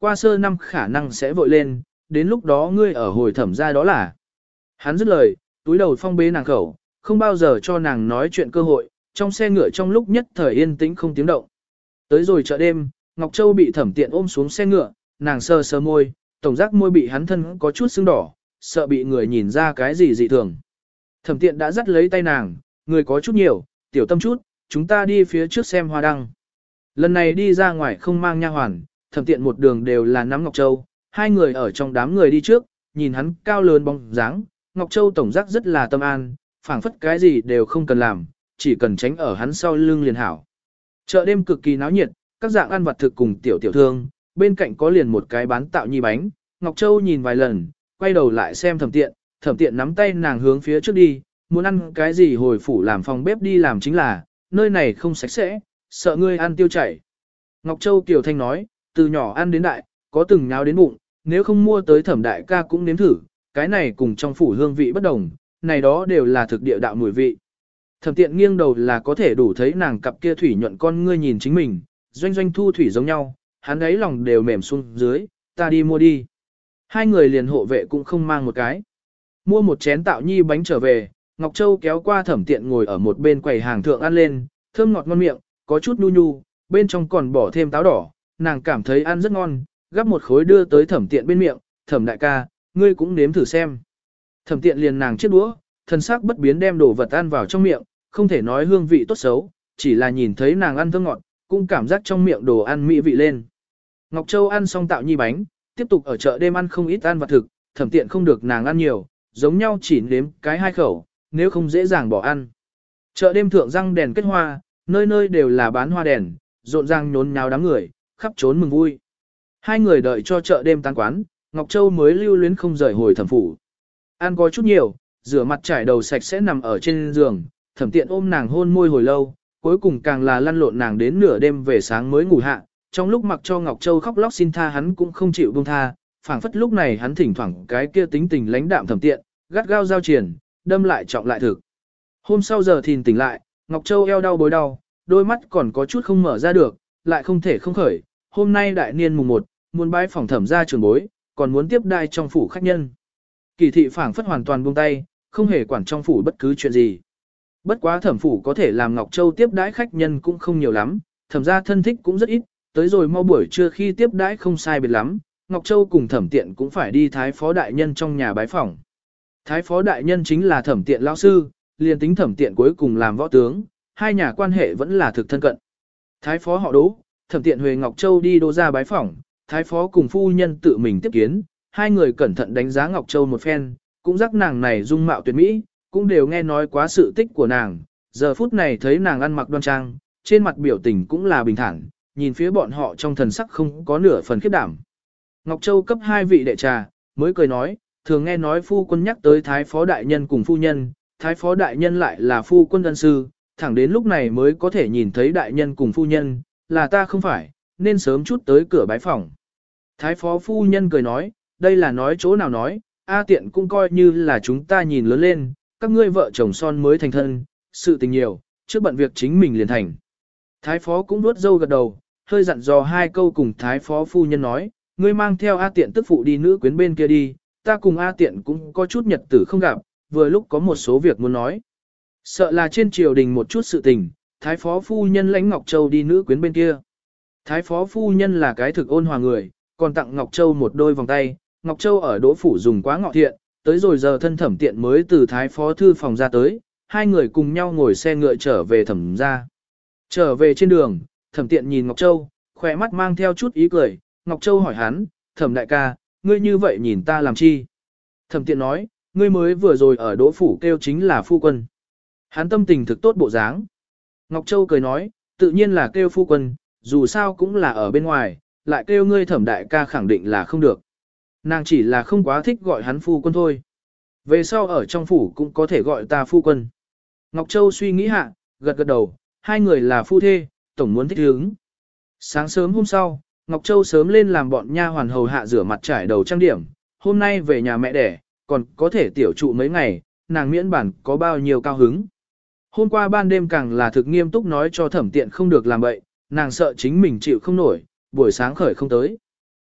qua sơ năm khả năng sẽ vội lên, đến lúc đó ngươi ở hồi thẩm ra đó là. Hắn dứt lời, túi đầu phong bế nàng khẩu, không bao giờ cho nàng nói chuyện cơ hội, trong xe ngựa trong lúc nhất thời yên tĩnh không tiếng động. Tới rồi chợ đêm, Ngọc Châu bị Thẩm Tiện ôm xuống xe ngựa, nàng sờ sờ môi, tổng giác môi bị hắn thân có chút sưng đỏ, sợ bị người nhìn ra cái gì dị thường. Thẩm Tiện đã dắt lấy tay nàng, người có chút nhiều, tiểu tâm chút, chúng ta đi phía trước xem hoa đăng. Lần này đi ra ngoài không mang nha hoàn, Thẩm Tiện một đường đều là nắm Ngọc Châu, hai người ở trong đám người đi trước, nhìn hắn cao lớn bóng dáng, Ngọc Châu tổng giác rất là tâm an, phảng phất cái gì đều không cần làm, chỉ cần tránh ở hắn sau lưng liền hảo. Chợ đêm cực kỳ náo nhiệt, các dạng ăn vặt thực cùng tiểu tiểu thương, bên cạnh có liền một cái bán tạo nhi bánh, Ngọc Châu nhìn vài lần, quay đầu lại xem Thẩm Tiện nắm tay nàng hướng phía trước đi, muốn ăn cái gì hồi phủ làm phòng bếp đi làm chính là, nơi này không sạch sẽ, sợ ngươi ăn tiêu chảy. Ngọc Châu Kiều Thanh nói, từ nhỏ ăn đến đại, có từng nháo đến bụng, nếu không mua tới Thẩm đại ca cũng nếm thử, cái này cùng trong phủ hương vị bất đồng, này đó đều là thực địa đạo mùi vị. Thẩm Tiện nghiêng đầu là có thể đủ thấy nàng cặp kia thủy nhuận con ngươi nhìn chính mình, doanh doanh thu thủy giống nhau, hắn ấy lòng đều mềm xuống dưới, ta đi mua đi. Hai người liền hộ vệ cũng không mang một cái. Mua một chén tạo nhi bánh trở về, Ngọc Châu kéo qua Thẩm Tiện ngồi ở một bên quầy hàng thượng ăn lên, thơm ngọt ngon miệng, có chút nhu nhu, bên trong còn bỏ thêm táo đỏ, nàng cảm thấy ăn rất ngon, gắp một khối đưa tới Thẩm Tiện bên miệng, Thẩm đại ca, ngươi cũng nếm thử xem. Thẩm Tiện liền nàng chiếc đũa, thân xác bất biến đem đồ vật ăn vào trong miệng, không thể nói hương vị tốt xấu, chỉ là nhìn thấy nàng ăn thơm ngọt, cũng cảm giác trong miệng đồ ăn mỹ vị lên. Ngọc Châu ăn xong tạo nhi bánh, tiếp tục ở chợ đêm ăn không ít ăn vặt thực, Thẩm Tiện không được nàng ăn nhiều, giống nhau chỉ nếm cái hai khẩu, nếu không dễ dàng bỏ ăn. Chợ đêm thượng răng đèn kết hoa, nơi nơi đều là bán hoa đèn, rộn ràng nhốn nháo đám người, khắp trốn mừng vui. Hai người đợi cho chợ đêm tan quán, Ngọc Châu mới lưu luyến không rời hồi thẩm phủ. Ăn có chút nhiều, rửa mặt trải đầu sạch sẽ nằm ở trên giường, Thẩm Tiện ôm nàng hôn môi hồi lâu, cuối cùng càng là lăn lộn nàng đến nửa đêm về sáng mới ngủ hạ. Trong lúc mặc cho Ngọc Châu khóc lóc xin tha hắn cũng không chịu buông tha, phảng phất lúc này hắn thỉnh thoảng cái kia tính tình lãnh đạm Thẩm Tiện, gắt gao giao triển, đâm lại trọng lại thực. Hôm sau giờ thìn tỉnh lại, Ngọc Châu eo đau bối đau, đôi mắt còn có chút không mở ra được, lại không thể không khởi. Hôm nay đại niên mùng 1, muốn bái phòng Thẩm gia trường bối, còn muốn tiếp đai trong phủ khách nhân. Kỳ thị phảng phất hoàn toàn buông tay, không hề quản trong phủ bất cứ chuyện gì. Bất quá Thẩm phủ có thể làm Ngọc Châu tiếp đãi khách nhân cũng không nhiều lắm, Thẩm gia thân thích cũng rất ít, tới rồi mau buổi trưa khi tiếp đãi không sai biệt lắm, Ngọc Châu cùng Thẩm Tiện cũng phải đi thái phó đại nhân trong nhà bái phỏng. Thái phó đại nhân chính là Thẩm Tiện lão sư, liền tính Thẩm Tiện cuối cùng làm võ tướng, hai nhà quan hệ vẫn là thực thân cận. Thái phó họ Đỗ, Thẩm Tiện Huệ Ngọc Châu đi Đỗ gia bái phỏng, thái phó cùng phu nhân tự mình tiếp kiến, hai người cẩn thận đánh giá Ngọc Châu một phen, cũng giác nàng này dung mạo tuyệt mỹ, cũng đều nghe nói quá sự tích của nàng, giờ phút này thấy nàng ăn mặc đoan trang, trên mặt biểu tình cũng là bình thản, nhìn phía bọn họ trong thần sắc không có nửa phần khiếp đảm. Ngọc Châu cấp hai vị đệ trà, mới cười nói, thường nghe nói phu quân nhắc tới thái phó đại nhân cùng phu nhân, thái phó đại nhân lại là phu quân ân sư, thẳng đến lúc này mới có thể nhìn thấy đại nhân cùng phu nhân, là ta không phải, nên sớm chút tới cửa bái phòng. Thái phó phu nhân cười nói, đây là nói chỗ nào nói, A Tiện cũng coi như là chúng ta nhìn lớn lên, các ngươi vợ chồng son mới thành thân, sự tình nhiều, trước bận việc chính mình liền thành. Thái phó cũng nuốt dâu gật đầu, hơi dặn dò hai câu cùng thái phó phu nhân nói, ngươi mang theo A Tiện tức phụ đi nữ quyến bên kia đi, ta cùng A Tiện cũng có chút nhật tử không gặp, vừa lúc có một số việc muốn nói. Sợ là trên triều đình một chút sự tình, thái phó phu nhân lãnh Ngọc Châu đi nữ quyến bên kia. Thái phó phu nhân là cái thực ôn hòa người, còn tặng Ngọc Châu một đôi vòng tay, Ngọc Châu ở Đỗ phủ dùng quá ngọ thiện, tới rồi giờ thân Thẩm Tiện mới từ thái phó thư phòng ra tới, hai người cùng nhau ngồi xe ngựa trở về Thẩm gia. Trở về trên đường, Thẩm Tiện nhìn Ngọc Châu, khỏe mắt mang theo chút ý cười, Ngọc Châu hỏi hắn, Thẩm đại ca, ngươi như vậy nhìn ta làm chi? Thẩm Tiện nói, ngươi mới vừa rồi ở Đỗ phủ kêu chính là phu quân. Hắn tâm tình thực tốt bộ dáng. Ngọc Châu cười nói, tự nhiên là kêu phu quân, dù sao cũng là ở bên ngoài, lại kêu ngươi Thẩm đại ca khẳng định là không được. Nàng chỉ là không quá thích gọi hắn phu quân thôi. Về sau ở trong phủ cũng có thể gọi ta phu quân. Ngọc Châu suy nghĩ hạ, gật gật đầu, hai người là phu thê, tổng muốn thích ứng. Sáng sớm hôm sau, Ngọc Châu sớm lên làm bọn nha hoàn hầu hạ rửa mặt trải đầu trang điểm, hôm nay về nhà mẹ đẻ, còn có thể tiểu trụ mấy ngày, nàng miễn bản có bao nhiêu cao hứng. Hôm qua ban đêm càng là thực nghiêm túc nói cho Thẩm Tiện không được làm vậy, nàng sợ chính mình chịu không nổi, buổi sáng khởi không tới.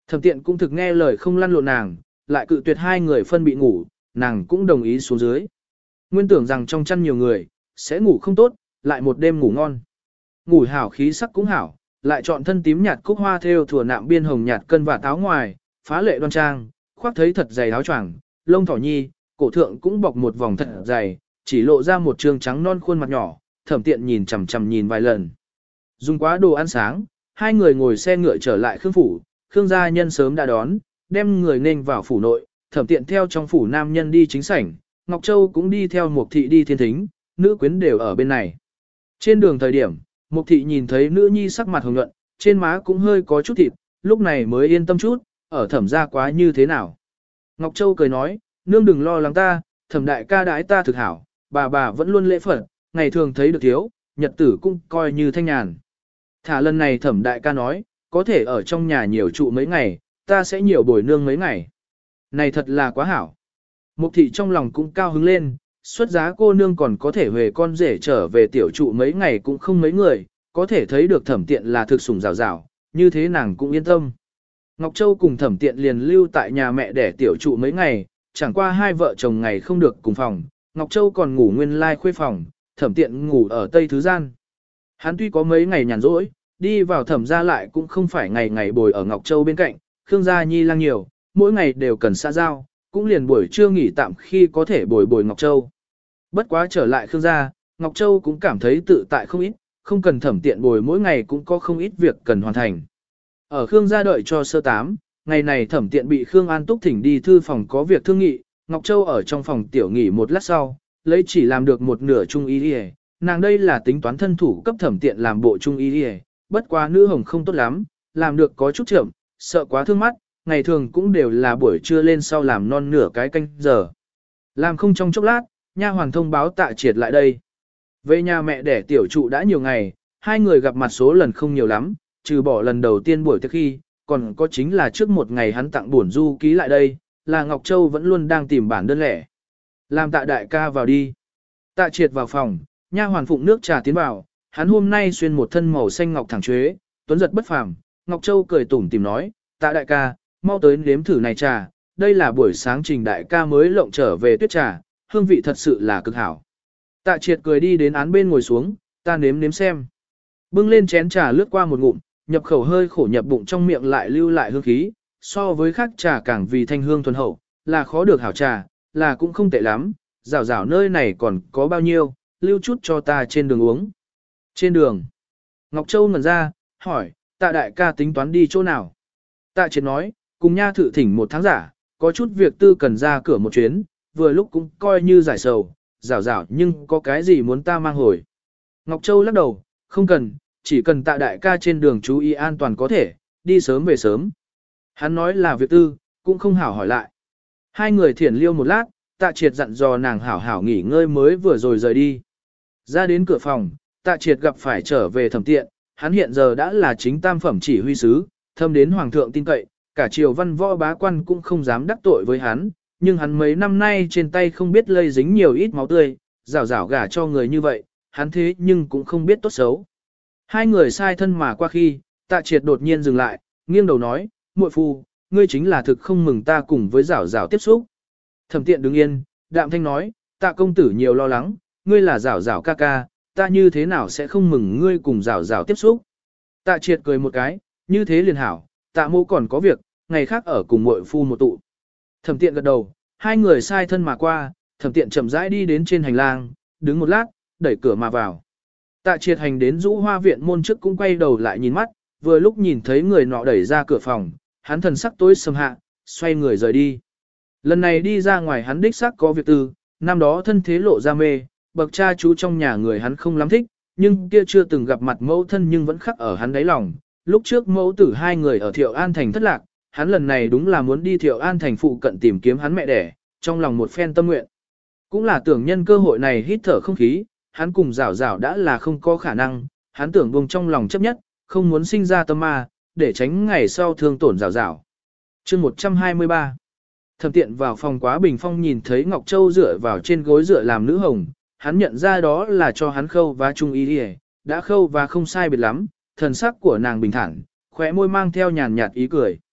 Thẩm Tiện cũng thực nghe lời không lăn lộn nàng, lại cự tuyệt hai người phân bị ngủ, nàng cũng đồng ý xuống dưới. Nguyên tưởng rằng trong chăn nhiều người, sẽ ngủ không tốt, lại một đêm ngủ ngon. Ngủ hảo khí sắc cũng hảo, lại chọn thân tím nhạt cúc hoa thêu thủa nạm biên hồng nhạt cân và áo ngoài, phá lệ đoan trang, khoác thấy thật dày áo choàng, lông thỏ nhi, cổ thượng cũng bọc một vòng thật dày, chỉ lộ ra một trương trắng non khuôn mặt nhỏ, Thẩm Tiện nhìn chằm chằm nhìn vài lần. Dùng quá đồ ăn sáng, hai người ngồi xe ngựa trở lại Khương phủ, Khương gia nhân sớm đã đón, đem người nên vào phủ nội, Thẩm Tiện theo trong phủ nam nhân đi chính sảnh, Ngọc Châu cũng đi theo Mục thị đi thiên thính, nữ quyến đều ở bên này. Trên đường thời điểm, Mục thị nhìn thấy nữ nhi sắc mặt hồng nhuận, trên má cũng hơi có chút thịt, lúc này mới yên tâm chút, ở Thẩm gia quá như thế nào. Ngọc Châu cười nói, nương đừng lo lắng ta, Thẩm đại ca đãi ta thực hảo, bà vẫn luôn lễ phật, ngày thường thấy được thiếu, nhật tử cũng coi như thanh nhàn. Thả lần này Thẩm đại ca nói, có thể ở trong nhà nhiều trụ mấy ngày, ta sẽ nhiều bồi nương mấy ngày. Này thật là quá hảo. Mục thị trong lòng cũng cao hứng lên, xuất giá cô nương còn có thể về con rể trở về tiểu trụ mấy ngày cũng không mấy người, có thể thấy được Thẩm Tiện là thực sủng rào rào, như thế nàng cũng yên tâm. Ngọc Châu cùng Thẩm Tiện liền lưu tại nhà mẹ để tiểu trụ mấy ngày, chẳng qua hai vợ chồng ngày không được cùng phòng, Ngọc Châu còn ngủ nguyên lai khuê phòng, Thẩm Tiện ngủ ở tây thứ gian. Hắn tuy có mấy ngày nhàn rỗi, đi vào Thẩm gia lại cũng không phải ngày ngày bồi ở Ngọc Châu bên cạnh, Khương gia nhi lang nhiều, mỗi ngày đều cần xã giao, cũng liền buổi trưa nghỉ tạm khi có thể bồi Ngọc Châu. Bất quá trở lại Khương gia, Ngọc Châu cũng cảm thấy tự tại không ít, không cần Thẩm Tiện bồi mỗi ngày cũng có không ít việc cần hoàn thành. Ở Khương gia đợi cho sơ tám, ngày này Thẩm Tiện bị Khương An Túc thỉnh đi thư phòng có việc thương nghị, Ngọc Châu ở trong phòng tiểu nghỉ một lát sau, lấy chỉ làm được một nửa trung y đi, nàng đây là tính toán thân thủ cấp Thẩm Tiện làm bộ trung y đi, bất quá nữ hồng không tốt lắm, làm được có chút chậm, sợ quá thương mắt, ngày thường cũng đều là buổi trưa lên sau làm non nửa cái canh giờ. Làm không trong chốc lát, nha hoàn thông báo Tạ Triệt lại đây. Về nhà mẹ đẻ tiểu trụ đã nhiều ngày, hai người gặp mặt số lần không nhiều lắm, trừ bỏ lần đầu tiên buổi tiệc khi, còn có chính là trước một ngày hắn tặng bổn du ký lại đây, là Ngọc Châu vẫn luôn đang tìm bản đơn lẻ. Làm Tạ đại ca vào đi. Tạ Triệt vào phòng, nha hoàn phụng nước trà tiến vào, hắn hôm nay xuyên một thân màu xanh ngọc thẳng chuế, tuấn giật bất phàm. Ngọc Châu cười tủm tỉm nói, Tạ đại ca, mau tới nếm thử này trà, đây là buổi sáng Trình đại ca mới lộng trở về tuyết trà, hương vị thật sự là cực hảo. Tạ Triệt cười đi đến án bên ngồi xuống, ta nếm xem. Bưng lên chén trà lướt qua một ngụm, nhập khẩu hơi khổ nhập bụng trong miệng lại lưu lại hương khí, so với khác trà càng vì thanh hương thuần hậu, là khó được hảo trà, là cũng không tệ lắm, rảo rảo nơi này còn có bao nhiêu, lưu chút cho ta trên đường uống. Trên đường, Ngọc Châu ngẩn ra, hỏi, Tạ đại ca tính toán đi chỗ nào? Tạ Triệt nói, cùng nha thự thỉnh một tháng giả, có chút việc tư cần ra cửa một chuyến, vừa lúc cũng coi như giải sầu, rảo rảo nhưng có cái gì muốn ta mang hồi. Ngọc Châu lắc đầu, không cần, chỉ cần Tạ đại ca trên đường chú ý an toàn có thể, đi sớm về sớm. Hắn nói là việc tư, cũng không hảo hỏi lại. Hai người thiển liêu một lát, Tạ Triệt dặn dò nàng hảo hảo nghỉ ngơi mới vừa rồi rời đi. Ra đến cửa phòng, Tạ Triệt gặp phải trở về Thẩm Tiện, hắn hiện giờ đã là chính tam phẩm chỉ huy sứ, thâm đến hoàng thượng tin cậy, cả triều văn võ bá quan cũng không dám đắc tội với hắn, nhưng hắn mấy năm nay trên tay không biết lây dính nhiều ít máu tươi, rảo rảo gả cho người như vậy, hắn thế nhưng cũng không biết tốt xấu. Hai người sai thân mà qua khi, Tạ Triệt đột nhiên dừng lại, nghiêng đầu nói, muội phu, ngươi chính là thực không mừng ta cùng với rảo rảo tiếp xúc. Thẩm Tiện đứng yên, đạm thanh nói, Tạ công tử nhiều lo lắng, ngươi là rảo rảo ca ca, ta như thế nào sẽ không mừng ngươi cùng rảo rảo tiếp xúc. Tạ Triệt cười một cái, như thế liền hảo, Tạ mô còn có việc, ngày khác ở cùng muội phu một tụ. Thẩm Tiện gật đầu, hai người sai thân mà qua, Thẩm Tiện chậm rãi đi đến trên hành lang, đứng một lát, đẩy cửa mà vào. Tạ Triệt hành đến Dũ Hoa viện môn trước cũng quay đầu lại nhìn mắt, vừa lúc nhìn thấy người nọ đẩy ra cửa phòng, hắn thần sắc tối sầm hạ, xoay người rời đi. Lần này đi ra ngoài hắn đích xác có việc tư, năm đó thân thế lộ ra mê, bậc cha chú trong nhà người hắn không lắm thích, nhưng kia chưa từng gặp mặt mẫu thân nhưng vẫn khắc ở hắn đáy lòng. Lúc trước mẫu tử hai người ở Thiệu An Thành thất lạc, hắn lần này đúng là muốn đi Thiệu An Thành phụ cận tìm kiếm hắn mẹ đẻ, trong lòng một phen tâm nguyện. Cũng là tưởng nhân cơ hội này hít thở không khí, hắn cùng rảo rảo đã là không có khả năng, hắn tưởng buông trong lòng chấp nhất, không muốn sinh ra tâm ma, để tránh ngày sau thương tổn rảo rảo. Chương 123. Thẩm Tiện vào phòng Quá Bình Phong nhìn thấy Ngọc Châu dựa vào trên gối dựa làm nữ hồng, hắn nhận ra đó là cho hắn khâu và trung y đi, đã khâu và không sai biệt lắm, thần sắc của nàng bình thản, khóe môi mang theo nhàn nhạt ý cười.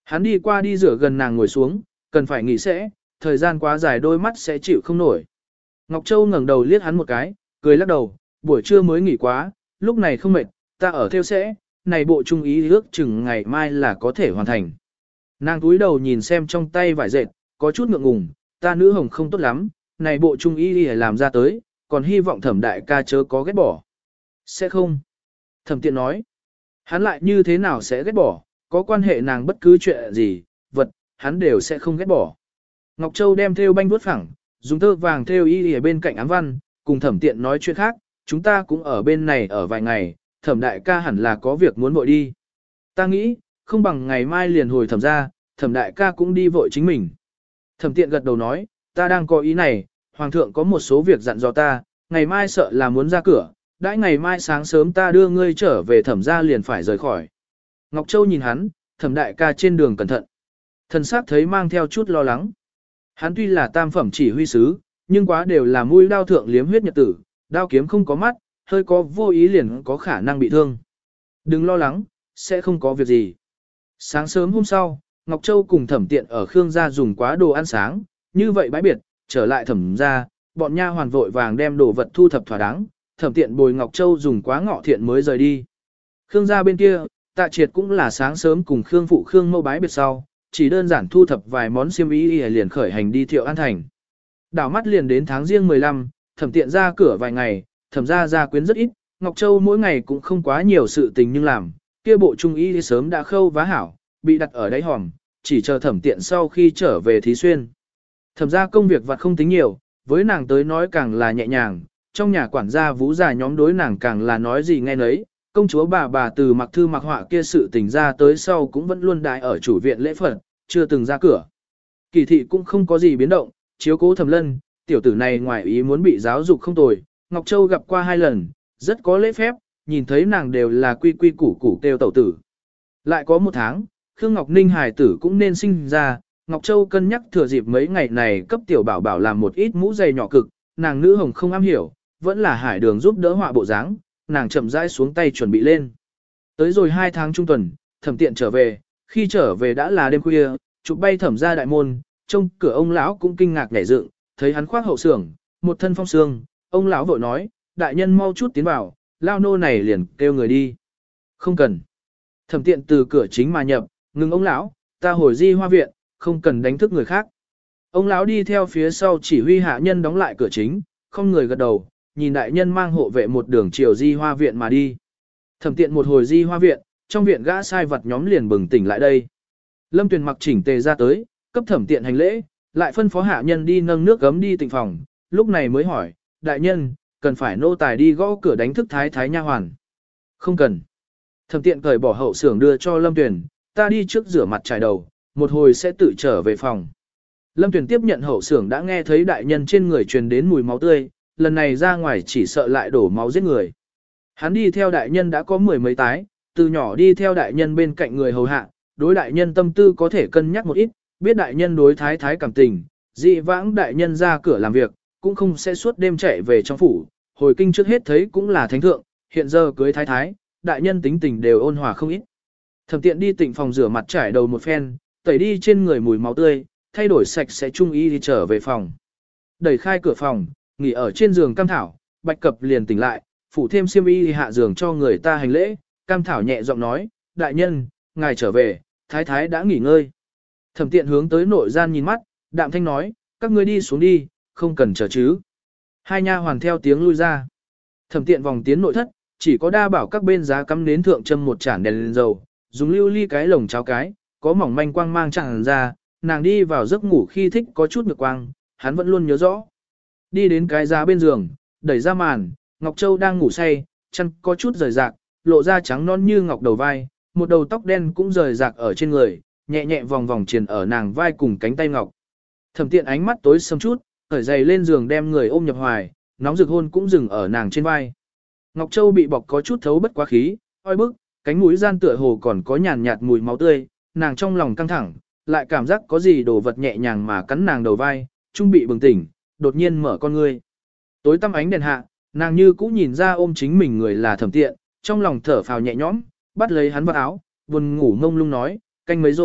Hắn đi qua đi rửa gần nàng ngồi xuống, cần phải nghỉ sẽ, thời gian quá dài đôi mắt sẽ chịu không nổi. Ngọc Châu ngẩng đầu liếc hắn một cái, cười lắc đầu, buổi trưa mới nghỉ quá, lúc này không mệt, ta ở theo sẽ, này bộ trung ý ước chừng ngày mai là có thể hoàn thành. Nàng túi đầu nhìn xem trong tay vải dệt, có chút ngượng ngùng, ta nữ hồng không tốt lắm, này bộ trung ý làm ra tới, còn hy vọng Thẩm đại ca chớ có ghét bỏ. Sẽ không. Thẩm Tiện nói, hắn lại như thế nào sẽ ghét bỏ, có quan hệ nàng bất cứ chuyện gì, vật, hắn đều sẽ không ghét bỏ. Ngọc Châu đem theo banh vuốt phẳng, dùng tơ vàng theo y ở bên cạnh ám văn, cùng Thẩm Tiện nói chuyện khác, chúng ta cũng ở bên này ở vài ngày, Thẩm đại ca hẳn là có việc muốn vội đi. Ta nghĩ, không bằng ngày mai liền hồi Thẩm ra, Thẩm đại ca cũng đi vội chính mình. Thẩm Tiện gật đầu nói, ta đang có ý này, Hoàng thượng có một số việc dặn dò ta, ngày mai sợ là muốn ra cửa, đãi ngày mai sáng sớm ta đưa ngươi trở về Thẩm ra liền phải rời khỏi. Ngọc Châu nhìn hắn, Thẩm đại ca trên đường cẩn thận. Thần sắc thấy mang theo chút lo lắng. Hắn tuy là tam phẩm chỉ huy sứ, nhưng quá đều là mũi đao thượng liếm huyết nhật tử, đao kiếm không có mắt, hơi có vô ý liền có khả năng bị thương. Đừng lo lắng, sẽ không có việc gì. Sáng sớm hôm sau, Ngọc Châu cùng Thẩm Tiện ở Khương gia dùng quá đồ ăn sáng, như vậy bãi biệt, trở lại Thẩm gia, bọn nha hoàn vội vàng đem đồ vật thu thập thỏa đáng, Thẩm Tiện bồi Ngọc Châu dùng quá ngọ thiện mới rời đi. Khương gia bên kia, Tạ Triệt cũng là sáng sớm cùng Khương phụ Khương mâu bái biệt sau, chỉ đơn giản thu thập vài món xiêm y liền khởi hành đi Thiệu An Thành. Đảo mắt liền đến tháng riêng 15, Thẩm Tiện ra cửa vài ngày, Thẩm gia quyến rất ít, Ngọc Châu mỗi ngày cũng không quá nhiều sự tình nhưng làm, kia bộ trung y sớm đã khâu vá hảo, bị đặt ở đáy hòm, chỉ chờ Thẩm Tiện sau khi trở về Thí Xuyên. Thẩm gia công việc vặt không tính nhiều, với nàng tới nói càng là nhẹ nhàng, trong nhà quản gia vũ già nhóm đối nàng càng là nói gì nghe nấy, công chúa bà từ mặc thư mặc họa kia sự tình ra tới sau cũng vẫn luôn đại ở chủ viện lễ Phật, chưa từng ra cửa. Kỳ thị cũng không có gì biến động, chiếu cố Thẩm Lân, tiểu tử này ngoài ý muốn bị giáo dục không tồi, Ngọc Châu gặp qua 2 lần, rất có lễ phép, nhìn thấy nàng đều là quy quy củ củ kêu tẩu tử. Lại có 1 tháng, Khương Ngọc Ninh hài tử cũng nên sinh ra, Ngọc Châu cân nhắc thừa dịp mấy ngày này cấp tiểu bảo bảo làm một ít mũ giày nhỏ cực, nàng nữ hồng không am hiểu, vẫn là Hải Đường giúp đỡ họa bộ dáng, nàng chậm rãi xuống tay chuẩn bị lên. Tới rồi 2 tháng trung tuần, Thẩm Tiện trở về, khi trở về đã là đêm khuya, chụp bay Thẩm ra đại môn, trông cửa ông lão cũng kinh ngạc nhảy dựng, thấy hắn khoác hậu sưởng, một thân phong sương, ông lão vội nói, đại nhân mau chút tiến vào, lao nô này liền kêu người đi. Không cần. Thẩm Tiện từ cửa chính mà nhập, ngừng ông lão, ta hồi Di Hoa viện, không cần đánh thức người khác. Ông lão đi theo phía sau chỉ huy hạ nhân đóng lại cửa chính, không người gật đầu, nhìn đại nhân mang hộ vệ một đường chiều Di Hoa viện mà đi. Thẩm Tiện một hồi Di Hoa viện, trong viện gã sai vật nhóm liền bừng tỉnh lại đây. Lâm Tuyền mặc chỉnh tề ra tới, cấp Thẩm Tiện hành lễ, lại phân phó hạ nhân đi nâng nước gấm đi tịnh phòng, lúc này mới hỏi, đại nhân, cần phải nô tài đi gõ cửa đánh thức thái nha hoàn. Không cần. Thẩm Tiện cởi bỏ hậu xưởng đưa cho Lâm Tuyền, ta đi trước rửa mặt trải đầu, một hồi sẽ tự trở về phòng. Lâm Tuyền tiếp nhận hậu xưởng đã nghe thấy đại nhân trên người truyền đến mùi máu tươi, lần này ra ngoài chỉ sợ lại đổ máu giết người. Hắn đi theo đại nhân đã có 10 mấy tái, từ nhỏ đi theo đại nhân bên cạnh người hầu hạ, đối đại nhân tâm tư có thể cân nhắc một ít, biết đại nhân đối thái cảm tình, dị vãng đại nhân ra cửa làm việc, cũng không sẽ suốt đêm chạy về trong phủ, hồi kinh trước hết thấy cũng là thánh thượng, hiện giờ cưới thái, đại nhân tính tình đều ôn hòa không ít. Thẩm Tiện đi tịnh phòng rửa mặt trải đầu một phen, tẩy đi trên người mùi máu tươi, thay đổi sạch sẽ trung y đi trở về phòng. Đẩy khai cửa phòng, nghỉ ở trên giường Cam Thảo, Bạch Cập liền tỉnh lại, phủ thêm xiêm y hạ giường cho người ta hành lễ, Cam Thảo nhẹ giọng nói, đại nhân, ngài trở về, thái đã nghỉ ngơi. Thẩm Tiện hướng tới nội gian nhìn mắt, đạm thanh nói, các ngươi đi xuống đi, không cần chờ chứ. Hai nha hoàn theo tiếng lui ra. Thẩm Tiện vòng tiến nội thất, chỉ có đa bảo các bên giá cắm nến thượng châm một chản đèn lên dầu, dùng lưu ly cái lồng cháo cái, có mỏng manh quang mang tràn ra, nàng đi vào giấc ngủ khi thích có chút nhược quang, hắn vẫn luôn nhớ rõ. Đi đến cái giá bên giường, đẩy ra màn, Ngọc Châu đang ngủ say, chân có chút rời rạc, lộ ra trắng non như ngọc đầu vai, một đầu tóc đen cũng rời rạc ở trên người, nhẹ nhẹ vòng vòng triền ở nàng vai cùng cánh tay ngọc. Thẩm Tiện ánh mắt tối sầm chút, khởi giày lên giường đem người ôm nhập hoài, nóng rực hôn cũng dừng ở nàng trên vai. Ngọc Châu bị bọc có chút thấu bất quá khí, oi bức, cánh mũi gian tựa hồ còn có nhàn nhạt mùi máu tươi, nàng trong lòng căng thẳng, lại cảm giác có gì đồ vật nhẹ nhàng mà cắn nàng đầu vai, trung bị bừng tỉnh, đột nhiên mở con ngươi. Tối tăm ánh đèn hạ, nàng như cũ nhìn ra ôm chính mình người là Thẩm Tiện, trong lòng thở phào nhẹ nhõm, bắt lấy hắn vào áo, buồn ngủ ngông lung nói, canh mấy rồi,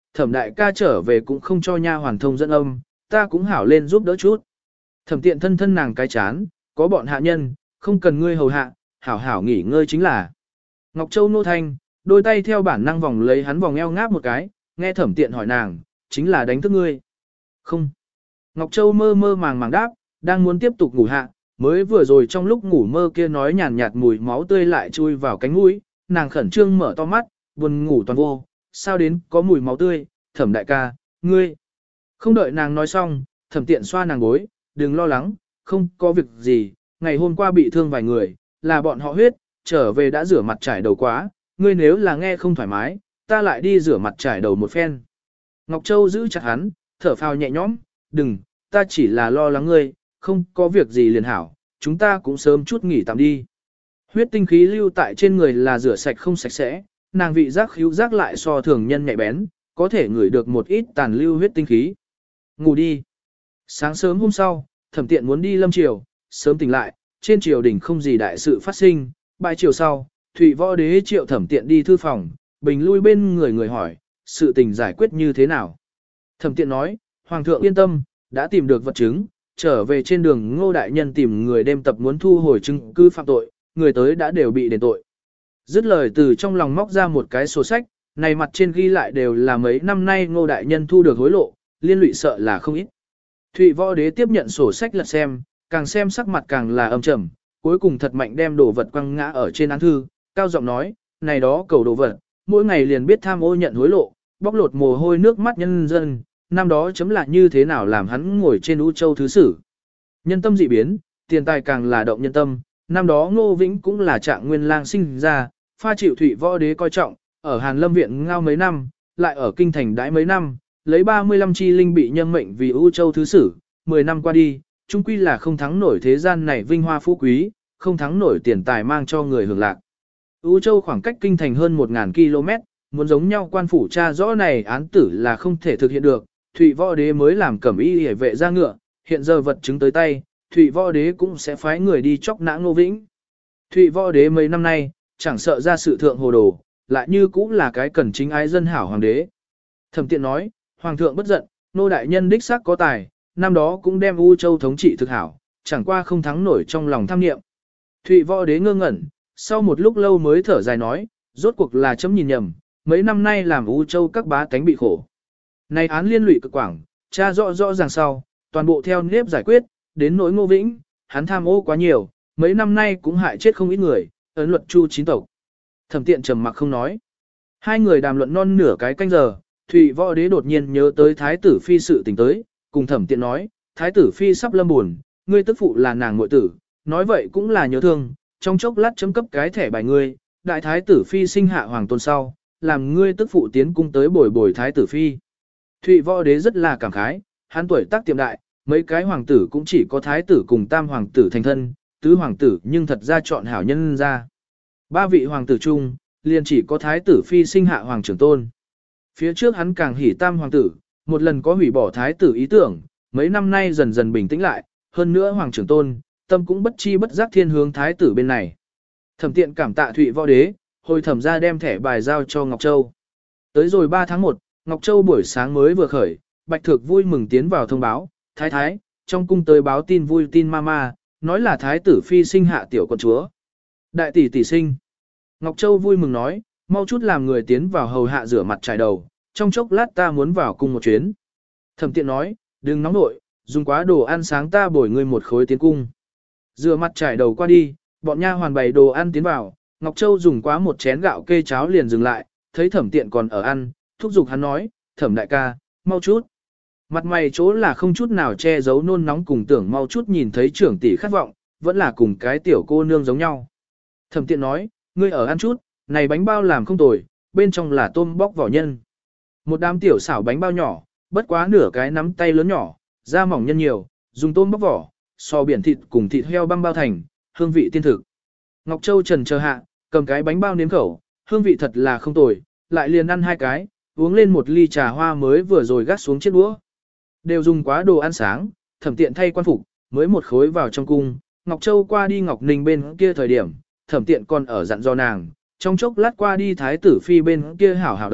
Thẩm đại ca trở về cũng không cho nha hoàn thông dẫn âm, ta cũng hảo lên giúp đỡ chút. Thẩm tiện thân thân nàng cái chán, có bọn hạ nhân, không cần ngươi hầu hạ, hảo hảo nghỉ ngơi chính là. Ngọc Châu nô thanh, đôi tay theo bản năng vòng lấy hắn vòng eo ngáp một cái, nghe thẩm tiện hỏi nàng, chính là đánh thức ngươi. Không. Ngọc Châu mơ mơ màng màng đáp, đang muốn tiếp tục ngủ hạ, mới vừa rồi trong lúc ngủ mơ kia nói nhàn nhạt mùi máu tươi lại chui vào cánh mũi, nàng khẩn trương mở to mắt, buồn ngủ toàn vô, sao đến có mùi máu tươi, thẩm đại ca, ngươi. Không đợi nàng nói xong, thẩm tiện xoa nàng gối, đừng lo lắng, không có việc gì, ngày hôm qua bị thương vài người, là bọn họ huyết, trở về đã rửa mặt trải đầu quá, ngươi nếu là nghe không thoải mái, ta lại đi rửa mặt trải đầu một phen. Ngọc Châu giữ chặt hắn, thở phào nhẹ nhõm, đừng, ta chỉ là lo lắng ngươi, không có việc gì liền hảo, chúng ta cũng sớm chút nghỉ tạm đi. Huyết tinh khí lưu tại trên người là rửa sạch không sạch sẽ, nàng vị giác khíu giác lại so thường nhân nhạy bén, có thể ngửi được một ít tàn lưu huyết tinh khí. Ngủ đi. Sáng sớm hôm sau, thẩm tiện muốn đi lâm triều, sớm tỉnh lại, trên triều đình không gì đại sự phát sinh, bãi chiều sau, Thụy Võ Đế triệu thẩm tiện đi thư phòng, bình lui bên người hỏi, sự tình giải quyết như thế nào. Thẩm tiện nói, Hoàng thượng yên tâm, đã tìm được vật chứng, trở về trên đường Ngô Đại Nhân tìm người đêm tập muốn thu hồi chứng cứ phạm tội, người tới đã đều bị đền tội. Dứt lời từ trong lòng móc ra một cái sổ sách, này mặt trên ghi lại đều là mấy năm nay Ngô Đại Nhân thu được hối lộ, liên lụy sợ là không ít. Thụy Võ Đế tiếp nhận sổ sách lật xem, càng xem sắc mặt càng là âm trầm, cuối cùng thật mạnh đem đồ vật quăng ngã ở trên án thư, cao giọng nói, này đó cầu đồ vật, mỗi ngày liền biết tham ô nhận hối lộ, bóc lột mồ hôi nước mắt nhân dân, năm đó chấm lại như thế nào làm hắn ngồi trên U Châu thứ sử. Nhân tâm dị biến, tiền tài càng là động nhân tâm, năm đó Ngô Vĩnh cũng là trạng nguyên lang sinh ra, pha chịu Thụy Võ Đế coi trọng, ở Hàn Lâm Viện ngao mấy năm, lại ở Kinh Thành đãi mấy năm, lấy 35 chi linh bị nhâm mệnh vì U Châu thứ sử, 10 năm qua đi, chung quy là không thắng nổi thế gian này vinh hoa phú quý, không thắng nổi tiền tài mang cho người hưởng lạc. U Châu khoảng cách Kinh Thành hơn 1.000 km, muốn giống nhau quan phủ tra rõ này án tử là không thể thực hiện được, Thụy Võ Đế mới làm cẩm y hề vệ ra ngựa, hiện giờ vật chứng tới tay, Thụy Võ Đế cũng sẽ phái người đi chóc nã Ngô Vĩnh. Thụy Võ Đế mấy năm nay, chẳng sợ ra sự thượng hồ đồ, lại như cũng là cái cần chính ái dân hảo hoàng đế. Thẩm tiện nói, Hoàng thượng bất giận, Nô Đại Nhân đích xác có tài, năm đó cũng đem U Châu thống trị thực hảo, chẳng qua không thắng nổi trong lòng tham niệm. Thụy Võ Đế ngơ ngẩn, sau một lúc lâu mới thở dài nói, rốt cuộc là chấm nhìn nhầm, mấy năm nay làm U Châu các bá tánh bị khổ. Này án liên lụy cực quảng, tra rõ rõ ràng sau, toàn bộ theo nếp giải quyết, đến nỗi Ngô Vĩnh, hắn tham ô quá nhiều, mấy năm nay cũng hại chết không ít người, ấn luật chu chín tộc. Thẩm tiện trầm mặc không nói. Hai người đàm luận non nửa cái canh giờ, Thụy Võ Đế đột nhiên nhớ tới Thái tử Phi sự tình tới, cùng thẩm tiện nói, Thái tử Phi sắp lâm buồn, ngươi tức phụ là nàng muội tử, nói vậy cũng là nhớ thương, trong chốc lát chấm cấp cái thẻ bài ngươi, đại Thái tử Phi sinh hạ hoàng tôn sau, làm ngươi tức phụ tiến cung tới bồi bồi Thái tử Phi. Thụy Võ Đế rất là cảm khái, hắn tuổi tác tiệm đại, mấy cái hoàng tử cũng chỉ có Thái tử cùng tam hoàng tử thành thân, tứ hoàng tử nhưng thật ra chọn hảo nhân ra. Ba vị hoàng tử chung, liền chỉ có Thái tử Phi sinh hạ hoàng trưởng tôn. Phía trước hắn càng hỉ tam hoàng tử, một lần có hủy bỏ Thái tử ý tưởng, mấy năm nay dần dần bình tĩnh lại, hơn nữa hoàng trưởng tôn, tâm cũng bất chi bất giác thiên hướng Thái tử bên này. Thẩm tiện cảm tạ Thụy Võ Đế, hồi thẩm ra đem thẻ bài giao cho Ngọc Châu. Tới rồi 3 tháng 1, Ngọc Châu buổi sáng mới vừa khởi, Bạch Thược vui mừng tiến vào thông báo, Thái Thái, trong cung tới báo tin vui tin mama, nói là Thái tử Phi sinh hạ tiểu con chúa. Đại tỷ tỷ sinh. Ngọc Châu vui mừng nói, mau chút làm người tiến vào hầu hạ rửa mặt trải đầu, trong chốc lát ta muốn vào cung một chuyến. Thẩm tiện nói, đừng nóng nội, dùng quá đồ ăn sáng ta bồi ngươi một khối tiến cung. Rửa mặt trải đầu qua đi, bọn nha hoàn bày đồ ăn tiến vào, Ngọc Châu dùng quá một chén gạo kê cháo liền dừng lại, thấy thẩm tiện còn ở ăn, thúc giục hắn nói, thẩm đại ca, mau chút. Mặt mày chỗ là không chút nào che giấu nôn nóng cùng tưởng mau chút nhìn thấy trưởng tỷ khát vọng, vẫn là cùng cái tiểu cô nương giống nhau. Thẩm tiện nói, ngươi ở ăn chút, này bánh bao làm không tồi, bên trong là tôm bóc vỏ nhân. Một đám tiểu xảo bánh bao nhỏ, bất quá nửa cái nắm tay lớn nhỏ, da mỏng nhân nhiều, dùng tôm bóc vỏ, so biển thịt cùng thịt heo băm bao thành, hương vị tiên thực. Ngọc Châu trần chờ hạ, cầm cái bánh bao nếm khẩu, hương vị thật là không tồi, lại liền ăn 2 cái, uống lên một ly trà hoa mới vừa rồi gắt xuống chiếc đũa. Đều dùng quá đồ ăn sáng, thẩm tiện thay quan phục, mới một khối vào trong cung, Ngọc Châu qua đi Ngọc Ninh bên kia thời điểm, thẩm tiện còn ở dặn do nàng, trong chốc lát qua đi Thái tử Phi bên kia hảo hảo đợi,